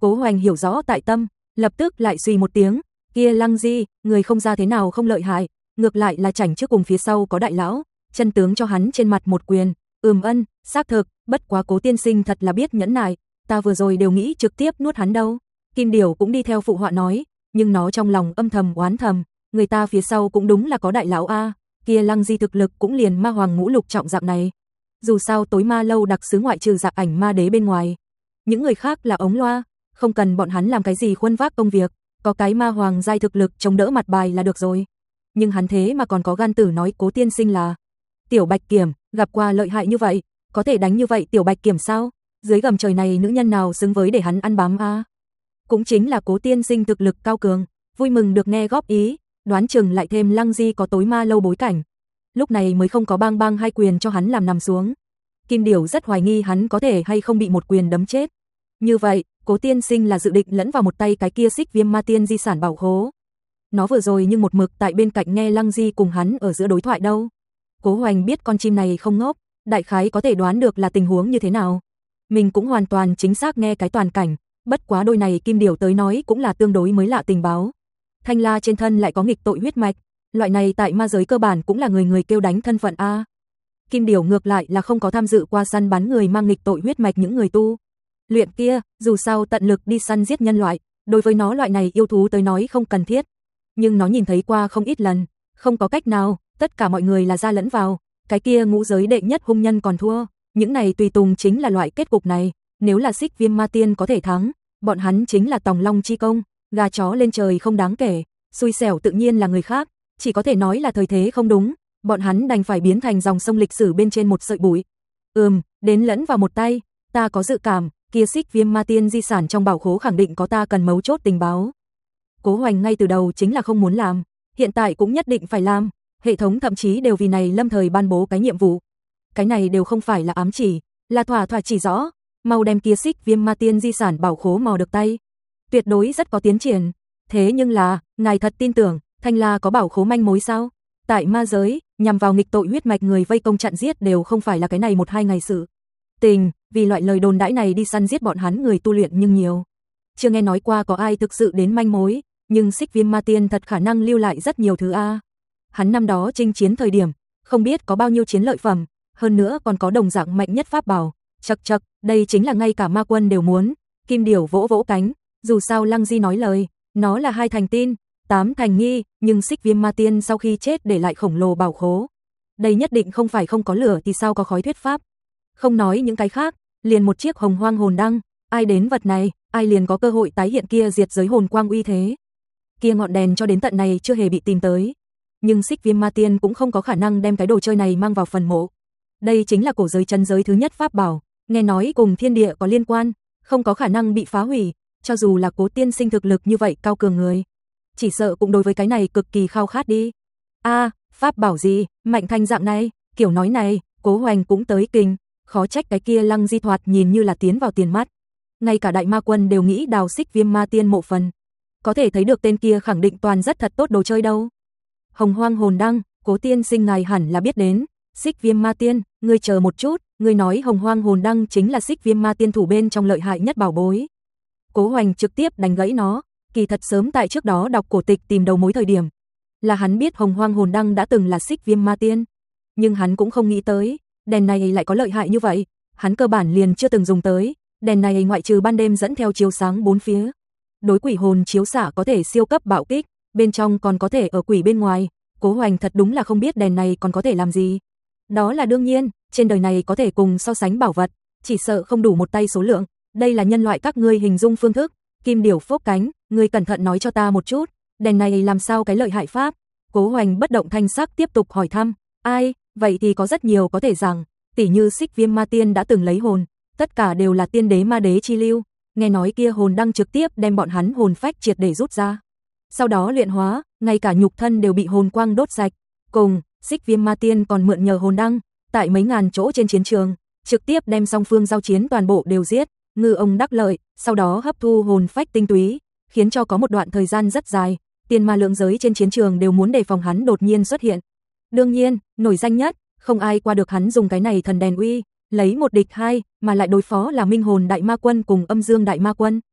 Cố Hoành hiểu rõ tại tâm, lập tức lại suy một tiếng, kia Lăng Di, người không ra thế nào không lợi hại, ngược lại là chảnh trước cùng phía sau có đại lão, chân tướng cho hắn trên mặt một quyền, ừm ân, xác thực, bất quá Cố tiên sinh thật là biết nhẫn nại, ta vừa rồi đều nghĩ trực tiếp nuốt hắn đâu. Kim Điểu cũng đi theo phụ họa nói, nhưng nó trong lòng âm thầm oán thầm, người ta phía sau cũng đúng là có đại lão a, kia Lăng Di thực lực cũng liền ma hoàng ngũ lục trọng dạng này. Dù sao tối ma lâu đặc sứ ngoại trừ Dạ Ảnh ma đế bên ngoài, những người khác là ống loa, không cần bọn hắn làm cái gì khuân vác công việc, có cái ma hoàng giai thực lực chống đỡ mặt bài là được rồi. Nhưng hắn thế mà còn có gan tử nói Cố tiên sinh là Tiểu Bạch Kiểm, gặp qua lợi hại như vậy, có thể đánh như vậy Tiểu Bạch Kiểm sao? Dưới gầm trời này nữ nhân nào xứng với để hắn ăn bám a? À? Cũng chính là Cố tiên sinh thực lực cao cường, vui mừng được nghe góp ý, đoán chừng lại thêm Lăng Di có tối ma lâu bối cảnh. Lúc này mới không có bang bang hai quyền cho hắn làm nằm xuống. Kim Điểu rất hoài nghi hắn có thể hay không bị một quyền đấm chết. Như vậy, Cố tiên sinh là dự định lẫn vào một tay cái kia Xích Viêm Ma Tiên di sản bảo khố. Nó vừa rồi nhưng một mực tại bên cạnh nghe Lăng Di cùng hắn ở giữa đối thoại đâu. Cố Hoành biết con chim này không ngốc, đại khái có thể đoán được là tình huống như thế nào. Mình cũng hoàn toàn chính xác nghe cái toàn cảnh, bất quá đôi này Kim Điểu tới nói cũng là tương đối mới lạ tình báo. Thanh La trên thân lại có nghịch tội huyết mạch, loại này tại ma giới cơ bản cũng là người người kêu đánh thân phận a. Kim Điểu ngược lại là không có tham dự qua săn bắn người mang nghịch tội huyết mạch những người tu luyện kia, dù sao tận lực đi săn giết nhân loại, đối với nó loại này yêu thú tới nói không cần thiết. Nhưng nó nhìn thấy qua không ít lần, không có cách nào, tất cả mọi người là ra lẫn vào, cái kia ngũ giới đệ nhất hung nhân còn thua, những này tùy tùng chính là loại kết cục này, nếu là Xích Viêm Ma Tiên có thể thắng, bọn hắn chính là tòng long chi công, gà chó lên trời không đáng kể, xui xẻo tự nhiên là người khác, chỉ có thể nói là thời thế không đúng, bọn hắn đành phải biến thành dòng sông lịch sử bên trên một sợi bụi. Ừm, đến lẫn vào một tay, ta có dự cảm, kia Xích Viêm Ma Tiên di sản trong bảo khố khẳng định có ta cần mấu chốt tình báo. Cố Hoành ngay từ đầu chính là không muốn làm, hiện tại cũng nhất định phải làm, hệ thống thậm chí đều vì này lâm thời ban bố cái nhiệm vụ. Cái này đều không phải là ám chỉ, là thỏa thỏa chỉ rõ, mau đem kia Xích Viêm Ma Tiên di sản bảo khố mò được tay. Tuyệt đối rất có tiến triển, thế nhưng là, ngài thật tin tưởng, Thanh La có bảo khố manh mối sao? Tại ma giới, nhằm vào nghịch tội huyết mạch người vây công chặn giết đều không phải là cái này một hai ngày sự tình, vì loại lời đồn đãi này đi săn giết bọn hắn người tu luyện nhưng nhiều. Chưa nghe nói qua có ai thực sự đến manh mối, nhưng Xích Viêm Ma Tiên thật khả năng lưu lại rất nhiều thứ a. Hắn năm đó chinh chiến thời điểm, không biết có bao nhiêu chiến lợi phẩm, hơn nữa còn có đồng dạng mạnh nhất pháp bảo, chậc chậc, đây chính là ngay cả ma quân đều muốn. Kim Điểu vỗ vỗ cánh, dù sao Lăng Di nói lời, nó là hai thành tin, tám thành nghi, nhưng Xích Viêm Ma Tiên sau khi chết để lại khổng lồ bảo khố. Đây nhất định không phải không có lửa thì sao có khói thuyết pháp. Không nói những cái khác, liền một chiếc hồng hoang hồn đăng, ai đến vật này, ai liền có cơ hội tái hiện kia diệt giới hồn quang uy thế. Kia ngọn đèn cho đến tận này chưa hề bị tìm tới, nhưng Xích Viêm Ma Tiên cũng không có khả năng đem cái đồ chơi này mang vào phần mộ. Đây chính là cổ giới chân giới thứ nhất pháp bảo, nghe nói cùng thiên địa có liên quan, không có khả năng bị phá hủy, cho dù là Cố tiên sinh thực lực như vậy cao cường người, chỉ sợ cũng đối với cái này cực kỳ khao khát đi. A, à, pháp bảo gì, mạnh thành dạng này, kiểu nói này, Cố Hoành cũng tới kinh, khó trách cái kia Lăng Di thoạt nhìn như là tiến vào tiền mắt. Ngay cả đại ma quân đều nghĩ đào Xích Viêm Ma Tiên mộ phần. Có thể thấy được tên kia khẳng định toàn rất thật tốt đồ chơi đâu. Hồng hoang hồn đăng, Cố tiên sinh ngài hẳn là biết đến. Xích Viêm Ma Tiên, ngươi chờ một chút, ngươi nói hồng hoang hồn đăng chính là Xích Viêm Ma Tiên thủ bên trong lợi hại nhất bảo bối. Cố Hoành trực tiếp đánh gãy nó, kỳ thật sớm tại trước đó đọc cổ tịch tìm đầu mối thời điểm, là hắn biết hồng hoang hồn đăng đã từng là Xích Viêm Ma Tiên, nhưng hắn cũng không nghĩ tới, đèn này lại có lợi hại như vậy, hắn cơ bản liền chưa từng dùng tới, đèn này ngoại trừ ban đêm dẫn theo chiếu sáng bốn phía, đối quỷ hồn chiếu xạ có thể siêu cấp bạo kích, bên trong còn có thể ở quỷ bên ngoài, Cố Hoành thật đúng là không biết đèn này còn có thể làm gì. Đó là đương nhiên, trên đời này có thể cùng so sánh bảo vật, chỉ sợ không đủ một tay số lượng, đây là nhân loại các ngươi hình dung phương thức. Kim Điểu phốc cánh, ngươi cẩn thận nói cho ta một chút, đèn này làm sao cái lợi hại pháp? Cố Hoành bất động thanh sắc tiếp tục hỏi thăm, ai, vậy thì có rất nhiều có thể rằng, tỉ như Xích Viêm Ma Tiên đã từng lấy hồn, tất cả đều là tiên đế ma đế chi lưu, nghe nói kia hồn đăng trực tiếp đem bọn hắn hồn phách triệt để rút ra. Sau đó luyện hóa, ngay cả nhục thân đều bị hồn quang đốt sạch, cùng, Xích Viêm Ma Tiên còn mượn nhờ hồn đăng, tại mấy ngàn chỗ trên chiến trường, trực tiếp đem song phương giao chiến toàn bộ đều giết. Ngư ông đắc lợi, sau đó hấp thu hồn phách tinh túy, khiến cho có một đoạn thời gian rất dài, tiên ma lượng giới trên chiến trường đều muốn đề phòng hắn đột nhiên xuất hiện. Đương nhiên, nổi danh nhất, không ai qua được hắn dùng cái này thần đèn uy, lấy một địch hai, mà lại đối phó là Minh Hồn Đại Ma Quân cùng Âm Dương Đại Ma Quân.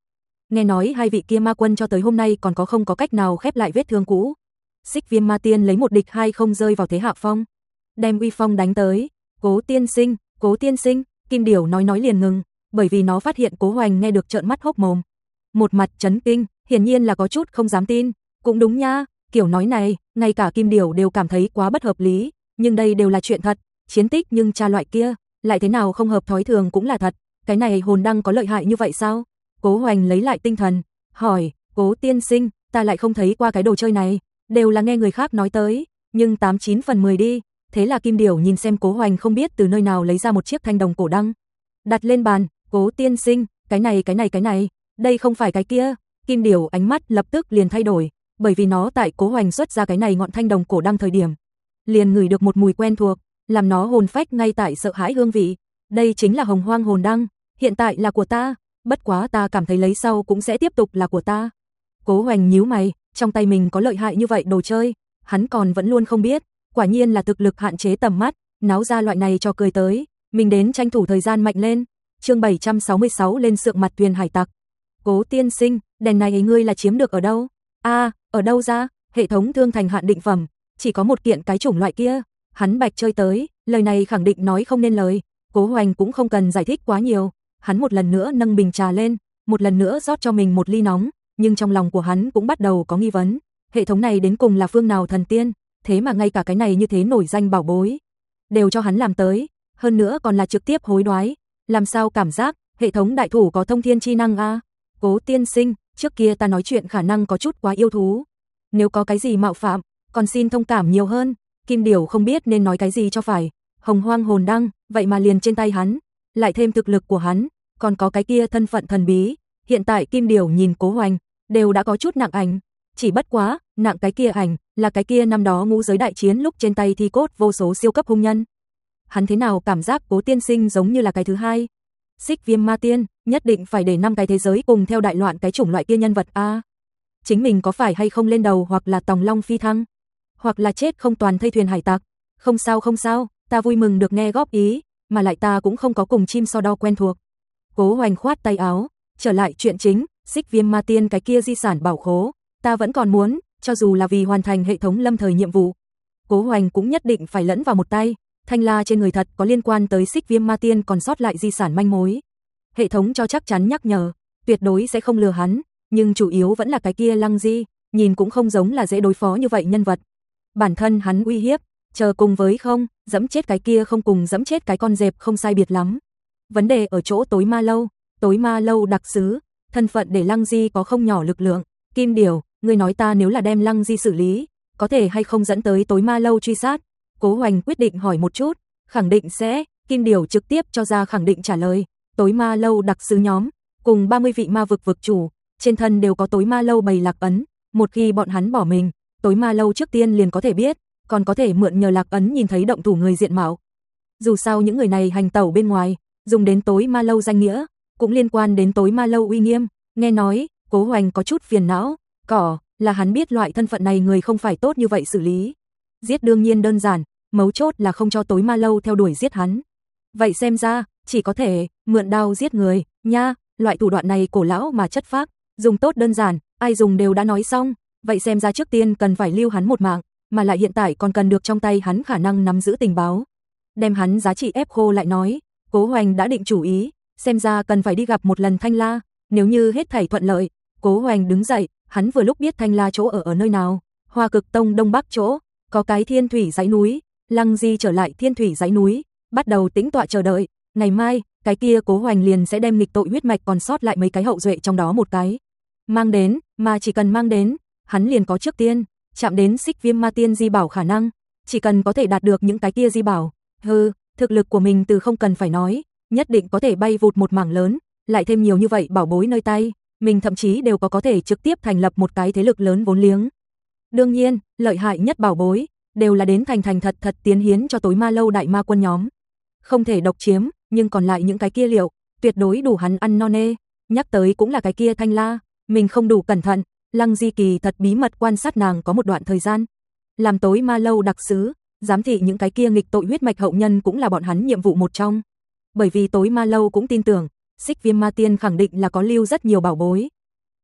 nghe nói hai vị kia ma quân cho tới hôm nay còn có không có cách nào khép lại vết thương cũ. Xích Viêm Ma Tiên lấy một địch hai không rơi vào thế hạ phong, đem uy phong đánh tới. Cố tiên sinh, Cố tiên sinh, Kim Điểu nói nói liền ngừng, bởi vì nó phát hiện Cố Hoành nghe được trợn mắt hốc mồm, một mặt chấn kinh, hiển nhiên là có chút không dám tin. Cũng đúng nha, kiểu nói này, ngay cả Kim Điểu đều cảm thấy quá bất hợp lý, nhưng đây đều là chuyện thật, chiến tích nhưng cha loại kia, lại thế nào không hợp thói thường cũng là thật, cái này hồn đăng có lợi hại như vậy sao? Cố Hoành lấy lại tinh thần, hỏi, Cố tiên sinh, ta lại không thấy qua cái đồ chơi này, đều là nghe người khác nói tới, nhưng tám chín phần mười đi. Thế là Kim Điểu nhìn xem Cố Hoành không biết từ nơi nào lấy ra một chiếc thanh đồng cổ đăng, đặt lên bàn. Cố tiên sinh, cái này cái này cái này, đây không phải cái kia. Kim Điểu ánh mắt lập tức liền thay đổi, bởi vì nó tại Cố Hoành xuất ra cái này ngọn thanh đồng cổ đăng thời điểm, liền ngửi được một mùi quen thuộc, làm nó hồn phách ngay tại sợ hãi hương vị. Đây chính là Hồng Hoang hồn đăng, hiện tại là của ta, bất quá ta cảm thấy lấy sau cũng sẽ tiếp tục là của ta. Cố Hoành nhíu mày, trong tay mình có lợi hại như vậy đồ chơi, hắn còn vẫn luôn không biết, quả nhiên là thực lực hạn chế tầm mắt, náo ra loại này cho cười tới, mình đến tranh thủ thời gian mạnh lên. Chương bảy trăm sáu mươi sáu lên sượng mặt thuyền hải tặc. Cố tiên sinh, đèn này ngươi là chiếm được ở đâu? A, à, ở đâu ra? Hệ thống thương thành hạn định phẩm, chỉ có một kiện cái chủng loại kia. Hắn bạch chơi tới, lời này khẳng định nói không nên lời. Cố Hoành cũng không cần giải thích quá nhiều, hắn một lần nữa nâng bình trà lên, một lần nữa rót cho mình một ly nóng, nhưng trong lòng của hắn cũng bắt đầu có nghi vấn, hệ thống này đến cùng là phương nào thần tiên, thế mà ngay cả cái này như thế nổi danh bảo bối đều cho hắn làm tới, hơn nữa còn là trực tiếp hối đoái, làm sao cảm giác hệ thống đại thủ có thông thiên chi năng a? À? Cố tiên sinh, trước kia ta nói chuyện khả năng có chút quá yêu thú, nếu có cái gì mạo phạm, còn xin thông cảm nhiều hơn. Kim Điểu không biết nên nói cái gì cho phải, Hồng Hoang hồn đăng, vậy mà liền trên tay hắn, lại thêm thực lực của hắn, còn có cái kia thân phận thần bí, hiện tại Kim Điểu nhìn Cố Hoành đều đã có chút nặng ảnh, chỉ bất quá, nặng cái kia ảnh là cái kia năm đó ngũ giới đại chiến lúc trên tay thi cốt vô số siêu cấp hung nhân. Hắn thế nào cảm giác Cố tiên sinh giống như là cái thứ hai? Xích Viêm Ma Tiên, nhất định phải để năm cái thế giới cùng theo đại loạn cái chủng loại kia nhân vật a. À, chính mình có phải hay không lên đầu hoặc là tòng long phi thăng, hoặc là chết không toàn thây thuyền hải tặc? Không sao không sao, ta vui mừng được nghe góp ý, mà lại ta cũng không có cùng chim so đo quen thuộc. Cố Hoành khoát tay áo, trở lại chuyện chính, Xích Viêm Ma Tiên cái kia di sản bảo khố, ta vẫn còn muốn, cho dù là vì hoàn thành hệ thống lâm thời nhiệm vụ, Cố Hoành cũng nhất định phải lẫn vào một tay. Thanh la trên người thật có liên quan tới Xích Viêm Ma Tiên còn sót lại di sản manh mối, hệ thống cho chắc chắn nhắc nhở, tuyệt đối sẽ không lừa hắn, nhưng chủ yếu vẫn là cái kia Lăng Di, nhìn cũng không giống là dễ đối phó như vậy nhân vật. Bản thân hắn uy hiếp, chờ cùng với không, dẫm chết cái kia không cùng dẫm chết cái con dẹp không sai biệt lắm. Vấn đề ở chỗ tối ma lâu, tối ma lâu đặc sứ, thân phận để Lăng Di có không nhỏ lực lượng. Kim Điểu, ngươi nói ta nếu là đem Lăng Di xử lý, có thể hay không dẫn tới tối ma lâu truy sát? Cố Hoành quyết định hỏi một chút, khẳng định sẽ. Kim Điểu trực tiếp cho ra khẳng định trả lời. Tối ma lâu đặc sứ nhóm, cùng ba mươi vị ma vực vực chủ, trên thân đều có tối ma lâu bày lạc ấn, một khi bọn hắn bỏ mình, tối ma lâu trước tiên liền có thể biết, còn có thể mượn nhờ lạc ấn nhìn thấy động thủ người diện mạo. Dù sao những người này hành tẩu bên ngoài, dùng đến tối ma lâu danh nghĩa, cũng liên quan đến tối ma lâu uy nghiêm. Nghe nói, Cố Hoành có chút phiền não, cỏ, là hắn biết loại thân phận này người không phải tốt như vậy xử lý. Giết đương nhiên đơn giản, mấu chốt là không cho tối ma lâu theo đuổi giết hắn. Vậy xem ra, chỉ có thể mượn đao giết người, nha, loại thủ đoạn này cổ lão mà chất phác, dùng tốt đơn giản, ai dùng đều đã nói xong, vậy xem ra trước tiên cần phải lưu hắn một mạng, mà lại hiện tại còn cần được trong tay hắn khả năng nắm giữ tình báo. Đem hắn giá trị ép khô lại nói, Cố Hoành đã định chủ ý, xem ra cần phải đi gặp một lần Thanh La, nếu như hết thảy thuận lợi. Cố Hoành đứng dậy, hắn vừa lúc biết Thanh La chỗ ở ở nơi nào, Hoa Cực Tông đông bắc chỗ, có cái Thiên Thủy dãy núi, Lăng Di trở lại Thiên Thủy dãy núi, bắt đầu tĩnh tọa chờ đợi, ngày mai, cái kia Cố Hoành liền sẽ đem nghịch tội huyết mạch còn sót lại mấy cái hậu duệ trong đó một cái mang đến, mà chỉ cần mang đến, hắn liền có trước tiên chạm đến Xích Viêm Ma Tiên di bảo khả năng, chỉ cần có thể đạt được những cái kia di bảo, hừ, thực lực của mình từ không cần phải nói, nhất định có thể bay vụt một mảng lớn, lại thêm nhiều như vậy bảo bối nơi tay, mình thậm chí đều có có thể trực tiếp thành lập một cái thế lực lớn vốn liếng. Đương nhiên, lợi hại nhất bảo bối đều là đến thành thành thật thật tiến hiến cho tối ma lâu đại ma quân nhóm. Không thể độc chiếm, nhưng còn lại những cái kia liệu, tuyệt đối đủ hắn ăn no nê. Nhắc tới cũng là cái kia Thanh La, mình không đủ cẩn thận, Lăng Di kỳ thật bí mật quan sát nàng có một đoạn thời gian. Làm tối ma lâu đặc sứ, giám thị những cái kia nghịch tội huyết mạch hậu nhân cũng là bọn hắn nhiệm vụ một trong. Bởi vì tối ma lâu cũng tin tưởng, Xích Viêm Ma Tiên khẳng định là có lưu rất nhiều bảo bối.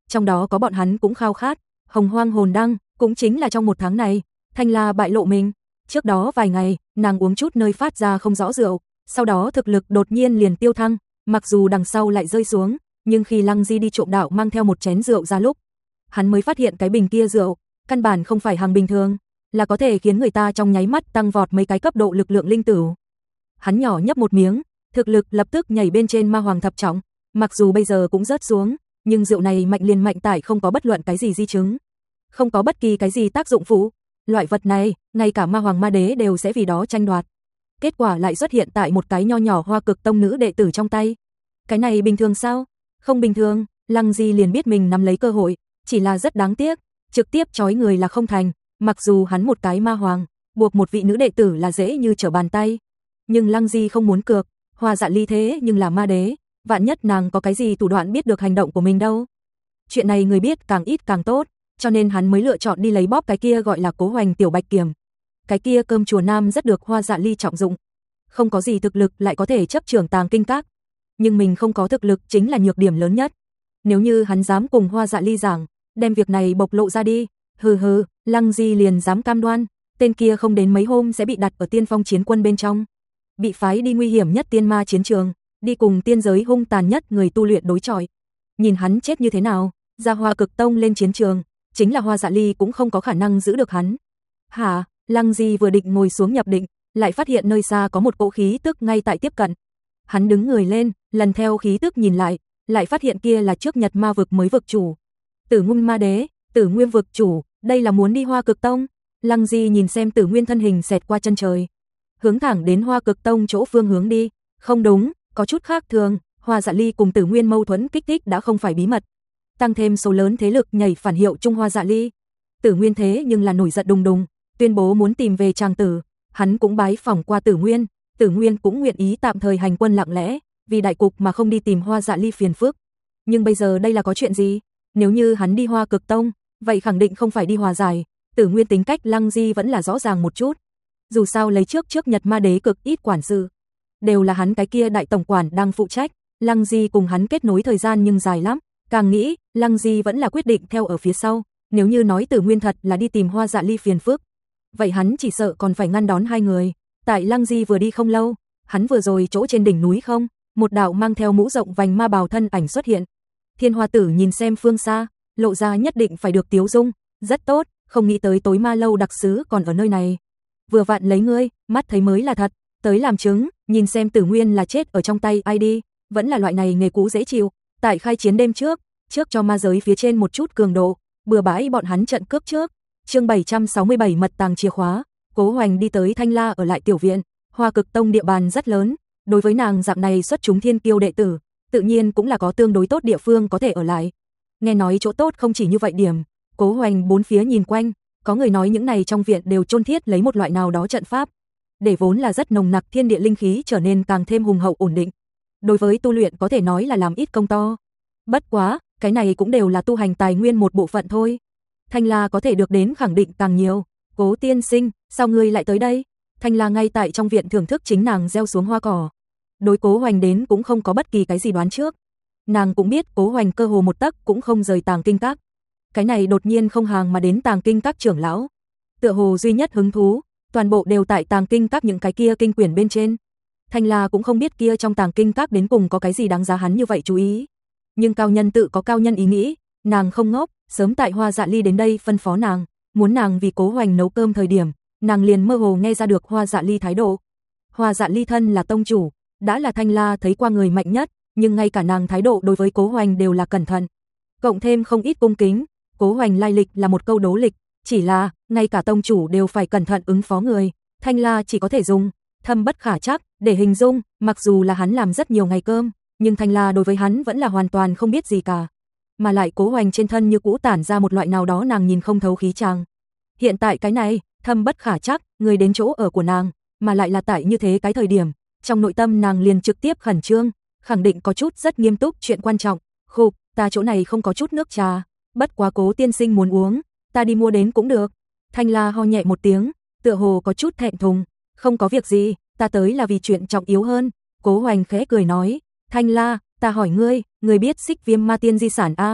trong đó có bọn hắn cũng khao khát. Hồng Hoang Hồn Đăng, cũng chính là trong một tháng này, Thanh La bại lộ mình. Trước đó vài ngày, nàng uống chút nơi phát ra không rõ rượu, sau đó thực lực đột nhiên liền tiêu thăng, mặc dù đằng sau lại rơi xuống, nhưng khi Lăng Di đi trộm đạo mang theo một chén rượu ra lúc, hắn mới phát hiện cái bình kia rượu, căn bản không phải hàng bình thường, là có thể khiến người ta trong nháy mắt tăng vọt mấy cái cấp độ lực lượng linh tử. Hắn nhỏ nhấp một miếng, thực lực lập tức nhảy bên trên ma hoàng thập trọng, mặc dù bây giờ cũng rớt xuống, nhưng rượu này mạnh liền mạnh tại không có bất luận cái gì di chứng, không có bất kỳ cái gì tác dụng phụ. Loại vật này, ngay cả ma hoàng ma đế đều sẽ vì đó tranh đoạt. Kết quả lại xuất hiện tại một cái nho nhỏ Hoa Cực Tông nữ đệ tử trong tay. Cái này bình thường sao? Không bình thường. Lăng Di liền biết mình nắm lấy cơ hội, chỉ là rất đáng tiếc, trực tiếp trói người là không thành, mặc dù hắn một cái ma hoàng, buộc một vị nữ đệ tử là dễ như trở bàn tay. Nhưng Lăng Di không muốn cược, Hoa Dạ Ly thế nhưng là ma đế, vạn nhất nàng có cái gì thủ đoạn biết được hành động của mình đâu. Chuyện này người biết càng ít càng tốt, cho nên hắn mới lựa chọn đi lấy bóp cái kia gọi là Cố Hoành tiểu bạch kiểm. Cái kia cơm chùa nam rất được Hoa Dạ Ly trọng dụng, không có gì thực lực lại có thể chấp trưởng Tàng Kinh Các, nhưng mình không có thực lực chính là nhược điểm lớn nhất. Nếu như hắn dám cùng Hoa Dạ Ly giảng, đem việc này bộc lộ ra đi, hừ hừ, Lăng Di liền dám cam đoan, tên kia không đến mấy hôm sẽ bị đặt ở Tiên Phong chiến quân bên trong, bị phái đi nguy hiểm nhất tiên ma chiến trường, đi cùng tiên giới hung tàn nhất người tu luyện đối chọi. Nhìn hắn chết như thế nào, ra Hoa Cực Tông lên chiến trường, chính là Hoa Dạ Ly cũng không có khả năng giữ được hắn. Hả? Lăng Di vừa định ngồi xuống nhập định, lại phát hiện nơi xa có một cỗ khí tức ngay tại tiếp cận. Hắn đứng người lên, lần theo khí tức nhìn lại, lại phát hiện kia là trước Nhật ma vực mới vực chủ. Tử Nguyên ma đế, Tử Nguyên vực chủ, đây là muốn đi Hoa Cực Tông. Lăng Di nhìn xem Tử Nguyên thân hình xẹt qua chân trời, hướng thẳng đến Hoa Cực Tông chỗ phương hướng đi. Không đúng, có chút khác thường, Hoa Dạ Ly cùng Tử Nguyên mâu thuẫn kích thích đã không phải bí mật, tăng thêm số lớn thế lực nhảy phản hiệu Trung Hoa Dạ Ly. Tử Nguyên thế nhưng là nổi giận đùng đùng, tuyên bố muốn tìm về Tràng Tử, hắn cũng bái phỏng qua Tử Nguyên, Tử Nguyên cũng nguyện ý tạm thời hành quân lặng lẽ, vì đại cục mà không đi tìm Hoa Dạ Ly phiền phức. Nhưng bây giờ đây là có chuyện gì? Nếu như hắn đi Hoa Cực Tông, vậy khẳng định không phải đi hòa giải. Tử Nguyên tính cách Lăng Di vẫn là rõ ràng một chút. Dù sao lấy trước trước Nhật ma đế cực ít quản sự, đều là hắn cái kia đại tổng quản đang phụ trách, Lăng Di cùng hắn kết nối thời gian nhưng dài lắm, càng nghĩ, Lăng Di vẫn là quyết định theo ở phía sau, nếu như nói Tử Nguyên thật là đi tìm Hoa Dạ Ly phiền phức, vậy hắn chỉ sợ còn phải ngăn đón hai người. Tại Lăng Di vừa đi không lâu, hắn vừa rồi chỗ trên đỉnh núi không, một đạo mang theo mũ rộng vành ma bào thân ảnh xuất hiện. Thiên Hoa Tử nhìn xem phương xa, lộ ra nhất định phải được tiếu dung, rất tốt, không nghĩ tới tối ma lâu đặc sứ còn ở nơi này. Vừa vặn lấy ngươi, mắt thấy mới là thật, tới làm chứng, nhìn xem Tử Nguyên là chết ở trong tay ai đi, vẫn là loại này nghề cũ dễ chịu. Tại khai chiến đêm trước, trước cho ma giới phía trên một chút cường độ, bừa bãi bọn hắn trận cướp trước. Chương bảy trăm sáu mươi bảy mật tàng chìa khóa. Cố Hoành đi tới Thanh La ở lại tiểu viện, Hoa Cực Tông địa bàn rất lớn, đối với nàng dạng này xuất chúng thiên kiêu đệ tử, tự nhiên cũng là có tương đối tốt địa phương có thể ở lại. Nghe nói chỗ tốt không chỉ như vậy điểm, Cố Hoành bốn phía nhìn quanh, có người nói những này trong viện đều chôn thiết lấy một loại nào đó trận pháp, để vốn là rất nồng nặc thiên địa linh khí trở nên càng thêm hùng hậu ổn định. Đối với tu luyện có thể nói là làm ít công to. Bất quá, cái này cũng đều là tu hành tài nguyên một bộ phận thôi. Thanh La có thể được đến khẳng định càng nhiều. Cố tiên sinh, sao ngươi lại tới đây? Thanh La ngay tại trong viện thưởng thức chính nàng gieo xuống hoa cỏ. Đối Cố Hoành đến cũng không có bất kỳ cái gì đoán trước. Nàng cũng biết Cố Hoành cơ hồ một tấc cũng không rời Tàng Kinh Các. Cái này đột nhiên không hàng mà đến Tàng Kinh Các trưởng lão, tựa hồ duy nhất hứng thú, toàn bộ đều tại Tàng Kinh Các những cái kia kinh quyển bên trên. Thanh La cũng không biết kia trong Tàng Kinh Các đến cùng có cái gì đáng giá hắn như vậy chú ý. Nhưng cao nhân tự có cao nhân ý nghĩ, nàng không ngốc, sớm tại Hoa Dạ Ly đến đây phân phó nàng, muốn nàng vì Cố Hoành nấu cơm thời điểm, nàng liền mơ hồ nghe ra được Hoa Dạ Ly thái độ. Hoa Dạ Ly thân là tông chủ, đã là Thanh La thấy qua người mạnh nhất, nhưng ngay cả nàng thái độ đối với Cố Hoành đều là cẩn thận, cộng thêm không ít cung kính. Cố Hoành lai lịch là một câu đố lịch, chỉ là ngay cả tông chủ đều phải cẩn thận ứng phó người, Thanh La chỉ có thể dùng thâm bất khả trắc để hình dung, mặc dù là hắn làm rất nhiều ngày cơm, nhưng Thanh La đối với hắn vẫn là hoàn toàn không biết gì cả. Mà lại Cố Hoành trên thân như cũ tản ra một loại nào đó nàng nhìn không thấu khí chàng. Hiện tại cái này, thâm bất khả trắc, người đến chỗ ở của nàng, mà lại là tại như thế cái thời điểm, trong nội tâm nàng liền trực tiếp khẩn trương, khẳng định có chút rất nghiêm túc chuyện quan trọng. Khục, ta chỗ này không có chút nước trà, bất quá Cố tiên sinh muốn uống, ta đi mua đến cũng được. Thanh La ho nhẹ một tiếng, tựa hồ có chút thẹn thùng, không có việc gì, ta tới là vì chuyện trọng yếu hơn. Cố Hoành khẽ cười nói, Thanh La, ta hỏi ngươi, ngươi biết Xích Viêm Ma Tiên di sản a?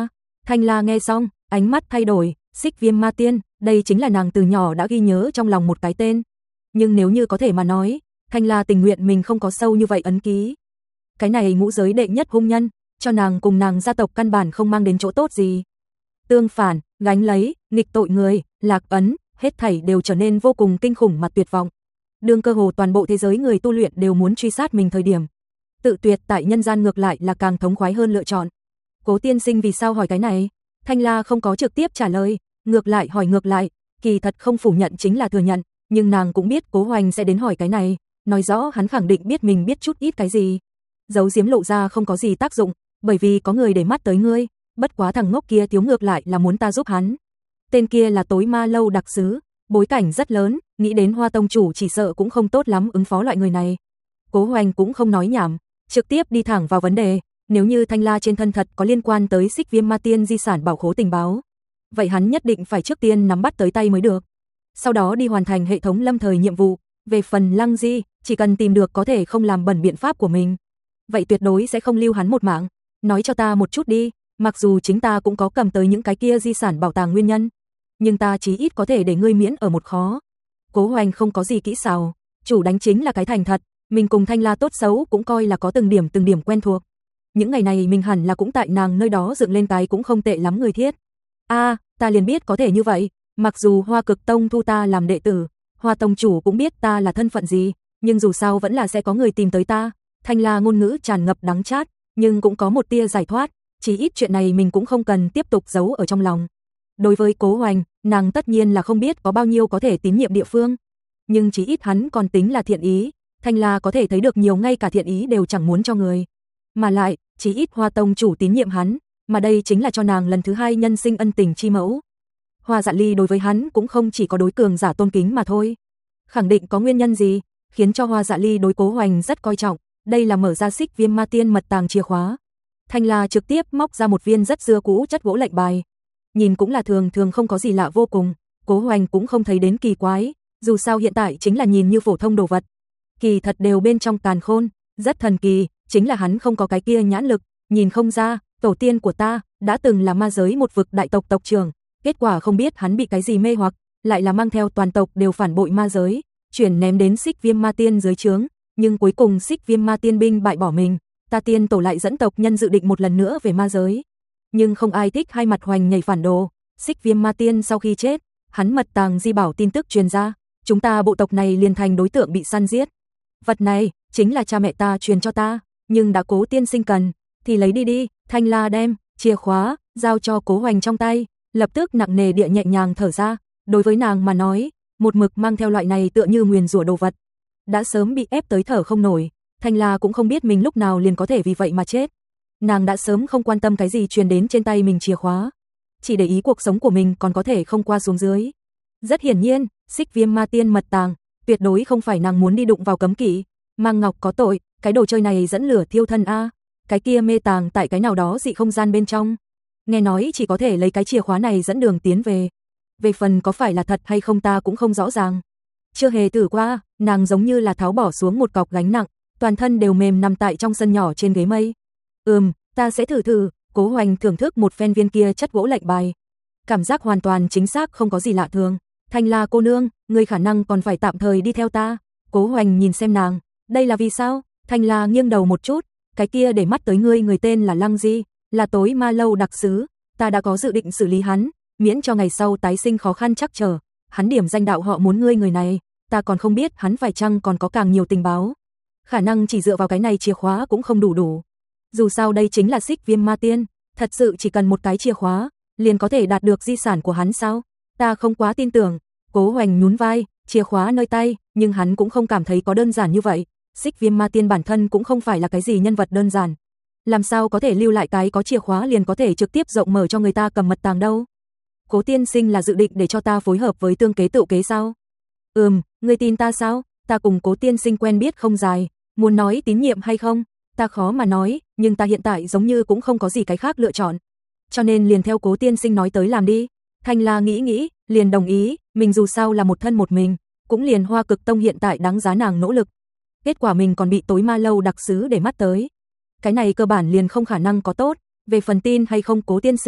Thanh La nghe xong, ánh mắt thay đổi, Xích Viêm Ma Tiên, đây chính là nàng từ nhỏ đã ghi nhớ trong lòng một cái tên. Nhưng nếu như có thể mà nói, Thanh La tình nguyện mình không có sâu như vậy ấn ký. Cái này ngũ giới đệ nhất hung nhân, cho nàng cùng nàng gia tộc căn bản không mang đến chỗ tốt gì. Tương phản, gánh lấy, nghịch tội người, lạc ấn, hết thảy đều trở nên vô cùng kinh khủng mà tuyệt vọng. Đương cơ hồ toàn bộ thế giới người tu luyện đều muốn truy sát mình thời điểm. Tự tuyệt tại nhân gian ngược lại là càng thống khoái hơn lựa chọn. Cố tiên sinh vì sao hỏi cái này? Thanh La không có trực tiếp trả lời, ngược lại hỏi ngược lại, kỳ thật không phủ nhận chính là thừa nhận, nhưng nàng cũng biết Cố Hoành sẽ đến hỏi cái này, nói rõ hắn khẳng định biết mình biết chút ít cái gì. Giấu giếm lộ ra không có gì tác dụng, bởi vì có người để mắt tới ngươi, bất quá thằng ngốc kia thiếu ngược lại là muốn ta giúp hắn. Tên kia là Tối Ma Lâu đặc sứ, bối cảnh rất lớn, nghĩ đến Hoa tông chủ chỉ sợ cũng không tốt lắm ứng phó loại người này. Cố Hoành cũng không nói nhảm, trực tiếp đi thẳng vào vấn đề, nếu như Thanh La trên thân thật có liên quan tới Xích Viêm Ma Tiên di sản bảo khố tình báo, vậy hắn nhất định phải trước tiên nắm bắt tới tay mới được. Sau đó đi hoàn thành hệ thống lâm thời nhiệm vụ, về phần Lăng Di, chỉ cần tìm được có thể không làm bẩn biện pháp của mình, vậy tuyệt đối sẽ không lưu hắn một mạng. Nói cho ta một chút đi, mặc dù chính ta cũng có cầm tới những cái kia di sản bảo tàng nguyên nhân, nhưng ta chí ít có thể để ngươi miễn ở một khó. Cố Hoành không có gì kỹ xảo, chủ đánh chính là cái thành thật, mình cùng Thanh La tốt xấu cũng coi là có từng điểm từng điểm quen thuộc. Những ngày này mình hẳn là cũng tại nàng nơi đó dựng lên cái cũng không tệ lắm người thiết. A, à, ta liền biết có thể như vậy, mặc dù Hoa Cực Tông thu ta làm đệ tử, Hoa tông chủ cũng biết ta là thân phận gì, nhưng dù sao vẫn là sẽ có người tìm tới ta. Thanh La ngôn ngữ tràn ngập đắng chát, nhưng cũng có một tia giải thoát, chỉ ít chuyện này mình cũng không cần tiếp tục giấu ở trong lòng. Đối với Cố Hoành, nàng tất nhiên là không biết có bao nhiêu có thể tín nhiệm địa phương, nhưng chỉ ít hắn còn tính là thiện ý, Thanh La có thể thấy được nhiều ngay cả thiện ý đều chẳng muốn cho người. Mà lại, chỉ ít Hoa tông chủ tín nhiệm hắn, mà đây chính là cho nàng lần thứ hai nhân sinh ân tình chi mẫu. Hoa Dạ Ly đối với hắn cũng không chỉ có đối cường giả tôn kính mà thôi. Khẳng định có nguyên nhân gì, khiến cho Hoa Dạ Ly đối Cố Hoành rất coi trọng, đây là mở ra Xích Viêm Ma Tiên mật tàng chìa khóa. Thanh La trực tiếp móc ra một viên rất xưa cũ chất gỗ lệnh bài. Nhìn cũng là thường thường không có gì lạ vô cùng, Cố Hoành cũng không thấy đến kỳ quái, dù sao hiện tại chính là nhìn như phổ thông đồ vật. Kỳ thật đều bên trong càn khôn, rất thần kỳ, chính là hắn không có cái kia nhãn lực, nhìn không ra, tổ tiên của ta đã từng là ma giới một vực đại tộc tộc trưởng, kết quả không biết hắn bị cái gì mê hoặc, lại là mang theo toàn tộc đều phản bội ma giới, chuyển ném đến Xích Viêm Ma Tiên dưới trướng, nhưng cuối cùng Xích Viêm Ma Tiên binh bại bỏ mình, ta tiên tổ lại dẫn tộc nhân dự định một lần nữa về ma giới. Nhưng không ai thích hai mặt hoành nhảy phản đồ, Xích Viêm Ma Tiên sau khi chết, hắn mật tàng di bảo tin tức truyền ra, chúng ta bộ tộc này liền thành đối tượng bị săn giết. Vật này chính là cha mẹ ta truyền cho ta, nhưng đã Cố tiên sinh cần thì lấy đi đi. Thanh La đem chìa khóa giao cho Cố Hoành trong tay, lập tức nặng nề địa nhẹ nhàng thở ra, đối với nàng mà nói, một mực mang theo loại này tựa như nguyền rủa đồ vật, đã sớm bị ép tới thở không nổi. Thanh La cũng không biết mình lúc nào liền có thể vì vậy mà chết. Nàng đã sớm không quan tâm cái gì truyền đến trên tay mình chìa khóa, chỉ để ý cuộc sống của mình còn có thể không qua xuống dưới. Rất hiển nhiên, Xích Viêm Ma Tiên mật tàng tuyệt đối không phải nàng muốn đi đụng vào cấm kỵ. Mang Ngọc có tội, cái đồ chơi này dẫn lửa thiêu thân a, cái kia mê tàng tại cái nào đó dị không gian bên trong. Nghe nói chỉ có thể lấy cái chìa khóa này dẫn đường tiến về. Về phần có phải là thật hay không ta cũng không rõ ràng. Chưa hề thử qua, nàng giống như là tháo bỏ xuống một cọc gánh nặng, toàn thân đều mềm nằm tại trong sân nhỏ trên ghế mây. Ừm, ta sẽ thử thử. Cố Hoành thưởng thức một phen viên kia chất gỗ lệnh bài. Cảm giác hoàn toàn chính xác không có gì lạ thường. Thanh La cô nương, ngươi khả năng còn phải tạm thời đi theo ta. Cố Hoành nhìn xem nàng, đây là vì sao? Thanh La nghiêng đầu một chút, cái kia để mắt tới ngươi người tên là Lăng Di, là Tối Ma Lâu đặc sứ, ta đã có dự định xử lý hắn, miễn cho ngày sau tái sinh khó khăn chắc trở. Hắn điểm danh đạo họ muốn ngươi người này, ta còn không biết hắn phải chăng còn có càng nhiều tình báo. Khả năng chỉ dựa vào cái này chìa khóa cũng không đủ đủ. Dù sao đây chính là Xích Viêm Ma Tiên, thật sự chỉ cần một cái chìa khóa, liền có thể đạt được di sản của hắn sao? Ta không quá tin tưởng. Cố Hoành nhún vai, chìa khóa nơi tay, nhưng hắn cũng không cảm thấy có đơn giản như vậy. Xích Viêm Ma Tiên bản thân cũng không phải là cái gì nhân vật đơn giản. Làm sao có thể lưu lại cái có chìa khóa liền có thể trực tiếp rộng mở cho người ta cầm mật tàng đâu? Cố tiên sinh là dự định để cho ta phối hợp với tương kế tự kế sao? Ừm, ngươi tin ta sao? Ta cùng Cố tiên sinh quen biết không dài, muốn nói tín nhiệm hay không, ta khó mà nói, nhưng ta hiện tại giống như cũng không có gì cái khác lựa chọn. Cho nên liền theo Cố tiên sinh nói tới làm đi. Thanh La nghĩ nghĩ, liền đồng ý, mình dù sao là một thân một mình, cũng liền Hoa Cực Tông hiện tại đáng giá nàng nỗ lực. Kết quả mình còn bị Tối Ma Lâu đặc sứ để mắt tới. Cái này cơ bản liền không khả năng có tốt, về phần tin hay không Cố tiên sinh,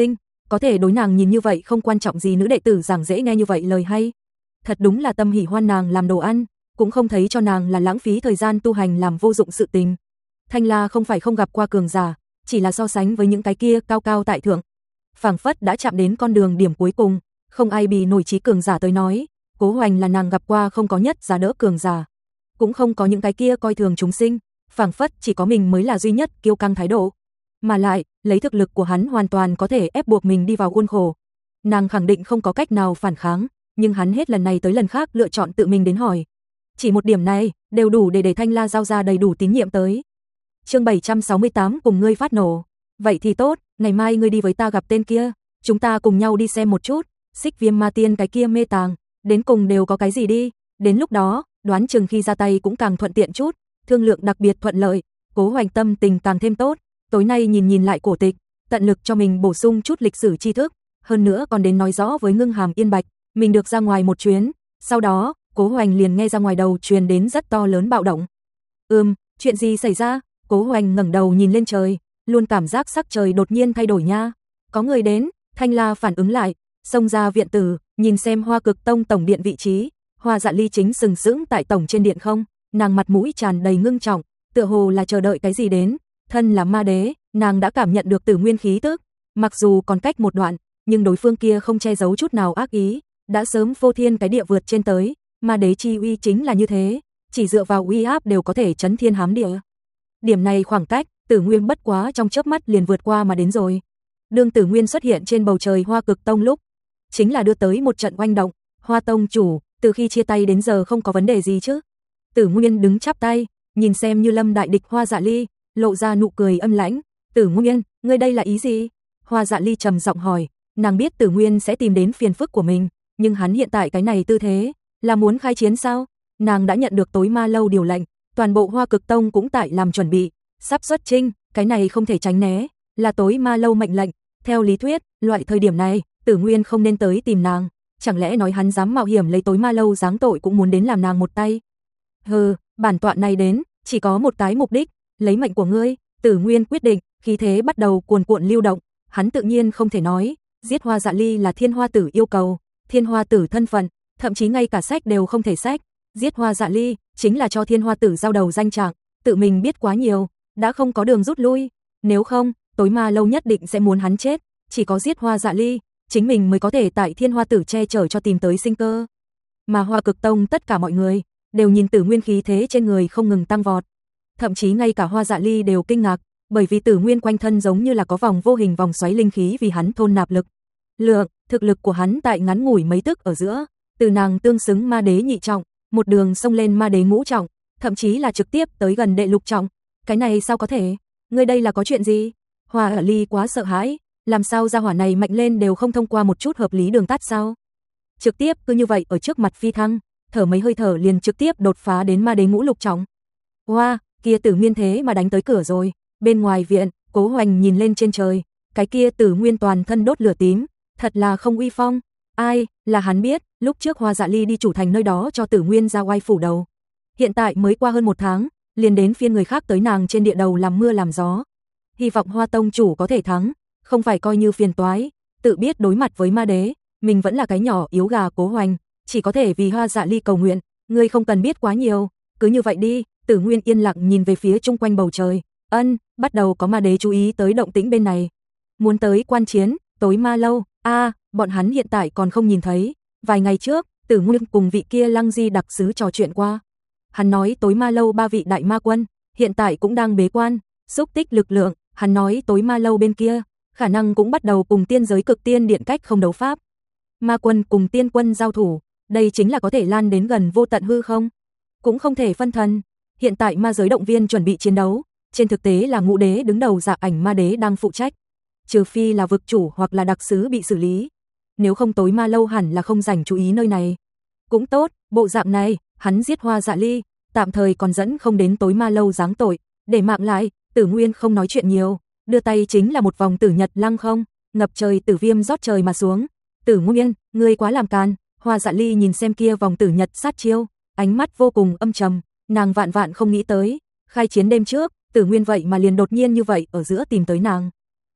có thể đối nàng nhìn như vậy không quan trọng gì nữ đệ tử giảng dễ nghe như vậy lời hay. Thật đúng là tâm hỉ hoan nàng làm đồ ăn, cũng không thấy cho nàng là lãng phí thời gian tu hành làm vô dụng sự tình. Thanh La không phải không gặp qua cường giả, chỉ là so sánh với những cái kia cao cao tại thượng, phảng phất đã chạm đến con đường điểm cuối cùng, không ai bì nổi trí cường giả tới nói, Cố Hoành là nàng gặp qua không có nhất giá đỡ cường giả, cũng không có những cái kia coi thường chúng sinh, phảng phất chỉ có mình mới là duy nhất kiêu căng thái độ, mà lại, lấy thực lực của hắn hoàn toàn có thể ép buộc mình đi vào khuôn khổ. Nàng khẳng định không có cách nào phản kháng, nhưng hắn hết lần này tới lần khác lựa chọn tự mình đến hỏi. Chỉ một điểm này, đều đủ để để Thanh La giao ra đầy đủ tín nhiệm tới. Chương bảy trăm sáu mươi tám cùng ngươi phát nổ. Vậy thì tốt, ngày mai ngươi đi với ta gặp tên kia, chúng ta cùng nhau đi xem một chút, Xích Viêm Ma Tiên cái kia mê tàng, đến cùng đều có cái gì đi, đến lúc đó, đoán chừng khi ra tay cũng càng thuận tiện chút, thương lượng đặc biệt thuận lợi, Cố Hoành tâm tình càng thêm tốt, tối nay nhìn nhìn lại cổ tịch, tận lực cho mình bổ sung chút lịch sử tri thức, hơn nữa còn đến nói rõ với Ngưng Hàm Yên Bạch, mình được ra ngoài một chuyến, sau đó, Cố Hoành liền nghe ra ngoài đầu truyền đến rất to lớn bạo động. Ừm, chuyện gì xảy ra? Cố Hoành ngẩng đầu nhìn lên trời, luôn cảm giác sắc trời đột nhiên thay đổi nha. Có người đến, Thanh La phản ứng lại, xông ra viện tử, nhìn xem Hoa Cực Tông tổng điện vị trí, Hoa Dạ Ly chính sừng sững tại tổng trên điện không, nàng mặt mũi tràn đầy ngưng trọng, tựa hồ là chờ đợi cái gì đến. Thân là ma đế, nàng đã cảm nhận được tử nguyên khí tức, mặc dù còn cách một đoạn, nhưng đối phương kia không che giấu chút nào ác ý, đã sớm phô thiên cái địa vượt trên tới, ma đế chi uy chính là như thế, chỉ dựa vào uy áp đều có thể chấn thiên hám địa. Điểm này khoảng cách, Tử Nguyên bất quá trong chớp mắt liền vượt qua mà đến rồi. Đương Tử Nguyên xuất hiện trên bầu trời Hoa Cực Tông lúc, chính là đưa tới một trận oanh động, Hoa Tông chủ, từ khi chia tay đến giờ không có vấn đề gì chứ? Tử Nguyên đứng chắp tay, nhìn xem Như Lâm đại địch Hoa Dạ Ly, lộ ra nụ cười âm lãnh, "Tử Nguyên, ngươi đây là ý gì?" Hoa Dạ Ly trầm giọng hỏi, nàng biết Tử Nguyên sẽ tìm đến phiền phức của mình, nhưng hắn hiện tại cái này tư thế, là muốn khai chiến sao? Nàng đã nhận được Tối Ma lâu điều lệnh, toàn bộ Hoa Cực Tông cũng tại làm chuẩn bị, sắp xuất chinh, cái này không thể tránh né, là Tối Ma lâu mệnh lệnh, theo lý thuyết, loại thời điểm này, Tử Nguyên không nên tới tìm nàng, chẳng lẽ nói hắn dám mạo hiểm lấy Tối Ma lâu giáng tội cũng muốn đến làm nàng một tay? Hừ, bản tọa này đến, chỉ có một cái mục đích, lấy mệnh của ngươi. Tử Nguyên quyết định, khí thế bắt đầu cuồn cuộn lưu động, hắn tự nhiên không thể nói, giết Hoa Dạ Ly là Thiên Hoa Tử yêu cầu, Thiên Hoa Tử thân phận, thậm chí ngay cả sách đều không thể sách, giết Hoa Dạ Ly chính là cho Thiên Hoa Tử giao đầu danh trạng, tự mình biết quá nhiều, đã không có đường rút lui, nếu không, Tối Ma lâu nhất định sẽ muốn hắn chết, chỉ có giết Hoa Dạ Ly, chính mình mới có thể tại Thiên Hoa Tử che chở cho tìm tới sinh cơ. Mà Hoa Cực Tông tất cả mọi người đều nhìn Tử Nguyên khí thế trên người không ngừng tăng vọt. Thậm chí ngay cả Hoa Dạ Ly đều kinh ngạc, bởi vì Tử Nguyên quanh thân giống như là có vòng vô hình vòng xoáy linh khí vì hắn thôn nạp lực. Lượng, thực lực của hắn tại ngắn ngủi mấy tức ở giữa, từ nàng tương xứng ma đế nhị trọng, một đường xông lên ma đế ngũ trọng, thậm chí là trực tiếp tới gần đệ lục trọng. Cái này sao có thể? Ngươi đây là có chuyện gì? Hoa Dạ Ly quá sợ hãi, làm sao gia hỏa này mạnh lên đều không thông qua một chút hợp lý đường tắt sao? Trực tiếp cứ như vậy ở trước mặt phi thăng, thở mấy hơi thở liền trực tiếp đột phá đến ma đế ngũ lục trọng. Hoa, kia Tử Nguyên thế mà đánh tới cửa rồi. Bên ngoài viện, Cố Hoành nhìn lên trên trời, cái kia Tử Nguyên toàn thân đốt lửa tím, thật là không uy phong. Ai, là hắn biết, lúc trước Hoa Dạ Ly đi chủ thành nơi đó cho Tử Nguyên ra oai phủ đầu. Hiện tại mới qua hơn một tháng, liền đến phiên người khác tới nàng trên địa đầu làm mưa làm gió. Hy vọng Hoa Tông chủ có thể thắng, không phải coi như phiền toái, tự biết đối mặt với ma đế, mình vẫn là cái nhỏ yếu gà Cố Hoành, chỉ có thể vì Hoa Dạ Ly cầu nguyện, ngươi không cần biết quá nhiều, cứ như vậy đi. Tử Nguyên yên lặng nhìn về phía chung quanh bầu trời, ân, bắt đầu có ma đế chú ý tới động tĩnh bên này. Muốn tới quan chiến, Tối Ma lâu, a, à, bọn hắn hiện tại còn không nhìn thấy, vài ngày trước, Tử Nguyên cùng vị kia Lăng Di đặc sứ trò chuyện qua. Hắn nói Tối Ma lâu ba vị đại ma quân, hiện tại cũng đang bế quan, xúc tích lực lượng, hắn nói Tối Ma lâu bên kia, khả năng cũng bắt đầu cùng tiên giới cực tiên điện cách không đấu pháp. Ma quân cùng tiên quân giao thủ, đây chính là có thể lan đến gần vô tận hư không? Cũng không thể phân thần. Hiện tại ma giới động viên chuẩn bị chiến đấu, trên thực tế là ngũ đế đứng đầu Dạ Ảnh ma đế đang phụ trách. Trừ phi là vực chủ hoặc là đặc sứ bị xử lý. Nếu không Tối Ma lâu hẳn là không dành chú ý nơi này. Cũng tốt, bộ dạng này, hắn giết Hoa Dạ Ly, tạm thời còn dẫn không đến Tối Ma lâu giáng tội, để mạng lại, Tử Nguyên không nói chuyện nhiều, đưa tay chính là một vòng tử nhật lăng không, ngập trời tử viêm rót trời mà xuống. Tử Nguyên, ngươi quá làm càn. Hoa Dạ Ly nhìn xem kia vòng tử nhật sát chiêu, ánh mắt vô cùng âm trầm. Nàng vạn vạn không nghĩ tới, khai chiến đêm trước, Tử Nguyên vậy mà liền đột nhiên như vậy ở giữa tìm tới nàng.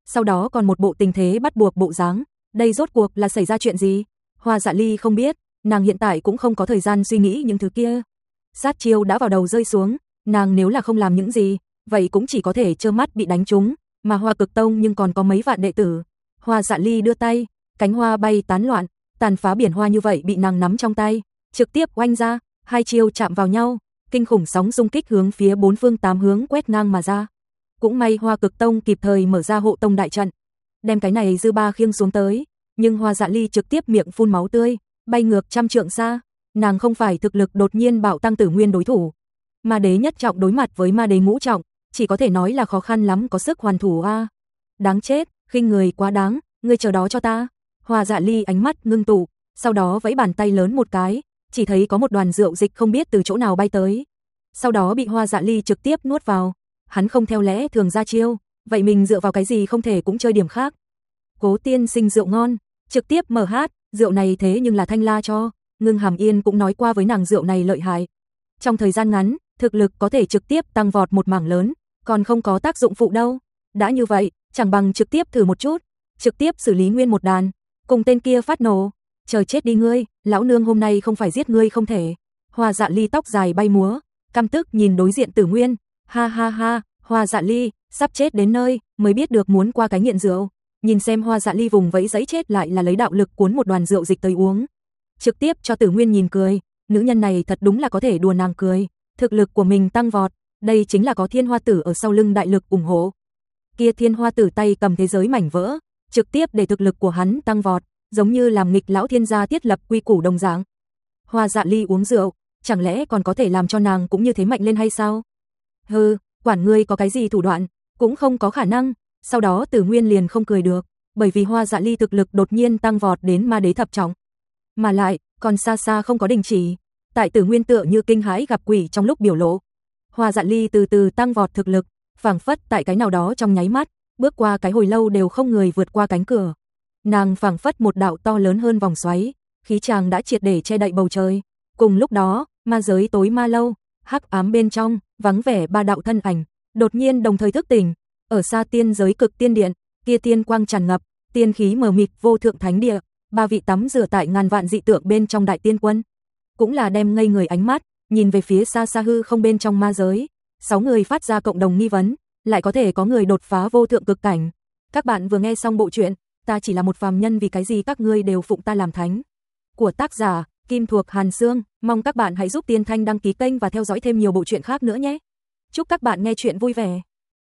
sau đó còn một bộ tình thế bắt buộc bộ dáng. Đây rốt cuộc là xảy ra chuyện gì? Hoa Dạ Ly không biết, nàng hiện tại cũng không có thời gian suy nghĩ những thứ kia. Sát chiêu đã vào đầu rơi xuống, nàng nếu là không làm những gì, vậy cũng chỉ có thể trơ mắt bị đánh trúng, mà Hoa Cực Tông nhưng còn có mấy vạn đệ tử. Hoa Dạ Ly đưa tay, cánh hoa bay tán loạn, tàn phá biển hoa như vậy bị nàng nắm trong tay, trực tiếp oanh ra, hai chiêu chạm vào nhau, kinh khủng sóng xung kích hướng phía bốn phương tám hướng quét ngang mà ra. Cũng may Hoa Cực Tông kịp thời mở ra hộ tông đại trận, đem cái này dư ba khiêng xuống tới, nhưng Hoa Dạ Ly trực tiếp miệng phun máu tươi, bay ngược trăm trượng xa. Nàng không phải thực lực đột nhiên bạo tăng tử nguyên đối thủ, ma đế nhất trọng đối mặt với ma đế ngũ trọng, chỉ có thể nói là khó khăn lắm có sức hoàn thủ a. À. Đáng chết, khinh người quá đáng, ngươi chờ đó cho ta. Hoa Dạ Ly ánh mắt ngưng tụ, sau đó vẫy bàn tay lớn một cái, chỉ thấy có một đoàn rượu dịch không biết từ chỗ nào bay tới, sau đó bị Hoa Dạ Ly trực tiếp nuốt vào. Hắn không theo lẽ thường ra chiêu, vậy mình dựa vào cái gì không thể cũng chơi điểm khác. Cố tiên sinh rượu ngon, trực tiếp mở hát, rượu này thế nhưng là Thanh La cho. Ngưng Hàm Yên cũng nói qua với nàng rượu này lợi hại. Trong thời gian ngắn, thực lực có thể trực tiếp tăng vọt một mảng lớn, còn không có tác dụng phụ đâu. Đã như vậy, chẳng bằng trực tiếp thử một chút, trực tiếp xử lý nguyên một đàn, cùng tên kia phát nổ. Trời chết đi ngươi, lão nương hôm nay không phải giết ngươi không thể. Hoa Dạ Ly tóc dài bay múa, căm tức nhìn đối diện Tử Nguyên, ha ha ha, Hoa Dạ Ly, sắp chết đến nơi, mới biết được muốn qua cái nghiện rượu. Nhìn xem Hoa Dạ Ly vùng vẫy giấy chết lại là lấy đạo lực cuốn một đoàn rượu dịch tới uống. Trực tiếp cho Tử Nguyên nhìn cười, nữ nhân này thật đúng là có thể đùa nàng cười, thực lực của mình tăng vọt, đây chính là có Thiên Hoa Tử ở sau lưng đại lực ủng hộ. Kia Thiên Hoa Tử tay cầm thế giới mảnh vỡ, trực tiếp để thực lực của hắn tăng vọt, giống như làm nghịch lão thiên gia thiết lập quy củ đồng dạng. Hoa Dạ Ly uống rượu, chẳng lẽ còn có thể làm cho nàng cũng như thế mạnh lên hay sao? Hừ, quản ngươi có cái gì thủ đoạn, cũng không có khả năng. Sau đó Tử Nguyên liền không cười được, bởi vì Hoa Dạ Ly thực lực đột nhiên tăng vọt đến ma đế thập trọng, mà lại còn xa xa không có đình chỉ. Tại Tử Nguyên tựa như kinh hãi gặp quỷ trong lúc biểu lộ, Hoa Dạ Ly từ từ tăng vọt thực lực, phảng phất tại cái nào đó trong nháy mắt, bước qua cái hồi lâu đều không người vượt qua cánh cửa. Nàng phảng phất một đạo to lớn hơn vòng xoáy, khí tràng đã triệt để che đậy bầu trời. Cùng lúc đó, ma giới tối ma lâu, hắc ám bên trong, vắng vẻ ba đạo thân ảnh, đột nhiên đồng thời thức tỉnh. Ở xa tiên giới cực tiên điện, kia tiên quang tràn ngập, tiên khí mờ mịt vô thượng thánh địa, ba vị tắm rửa tại ngàn vạn dị tượng bên trong đại tiên quân, cũng là đem ngây người ánh mắt, nhìn về phía xa xa hư không bên trong ma giới. Sáu người phát ra cộng đồng nghi vấn, lại có thể có người đột phá vô thượng cực cảnh. Các bạn vừa nghe xong bộ truyện, ta chỉ là một phàm nhân vì cái gì các ngươi đều phụng ta làm thánh, của tác giả Kim Thuộc Hàn Sương. Mong các bạn hãy giúp Tiên Thanh đăng ký kênh và theo dõi thêm nhiều bộ truyện khác nữa nhé. Chúc các bạn nghe truyện vui vẻ.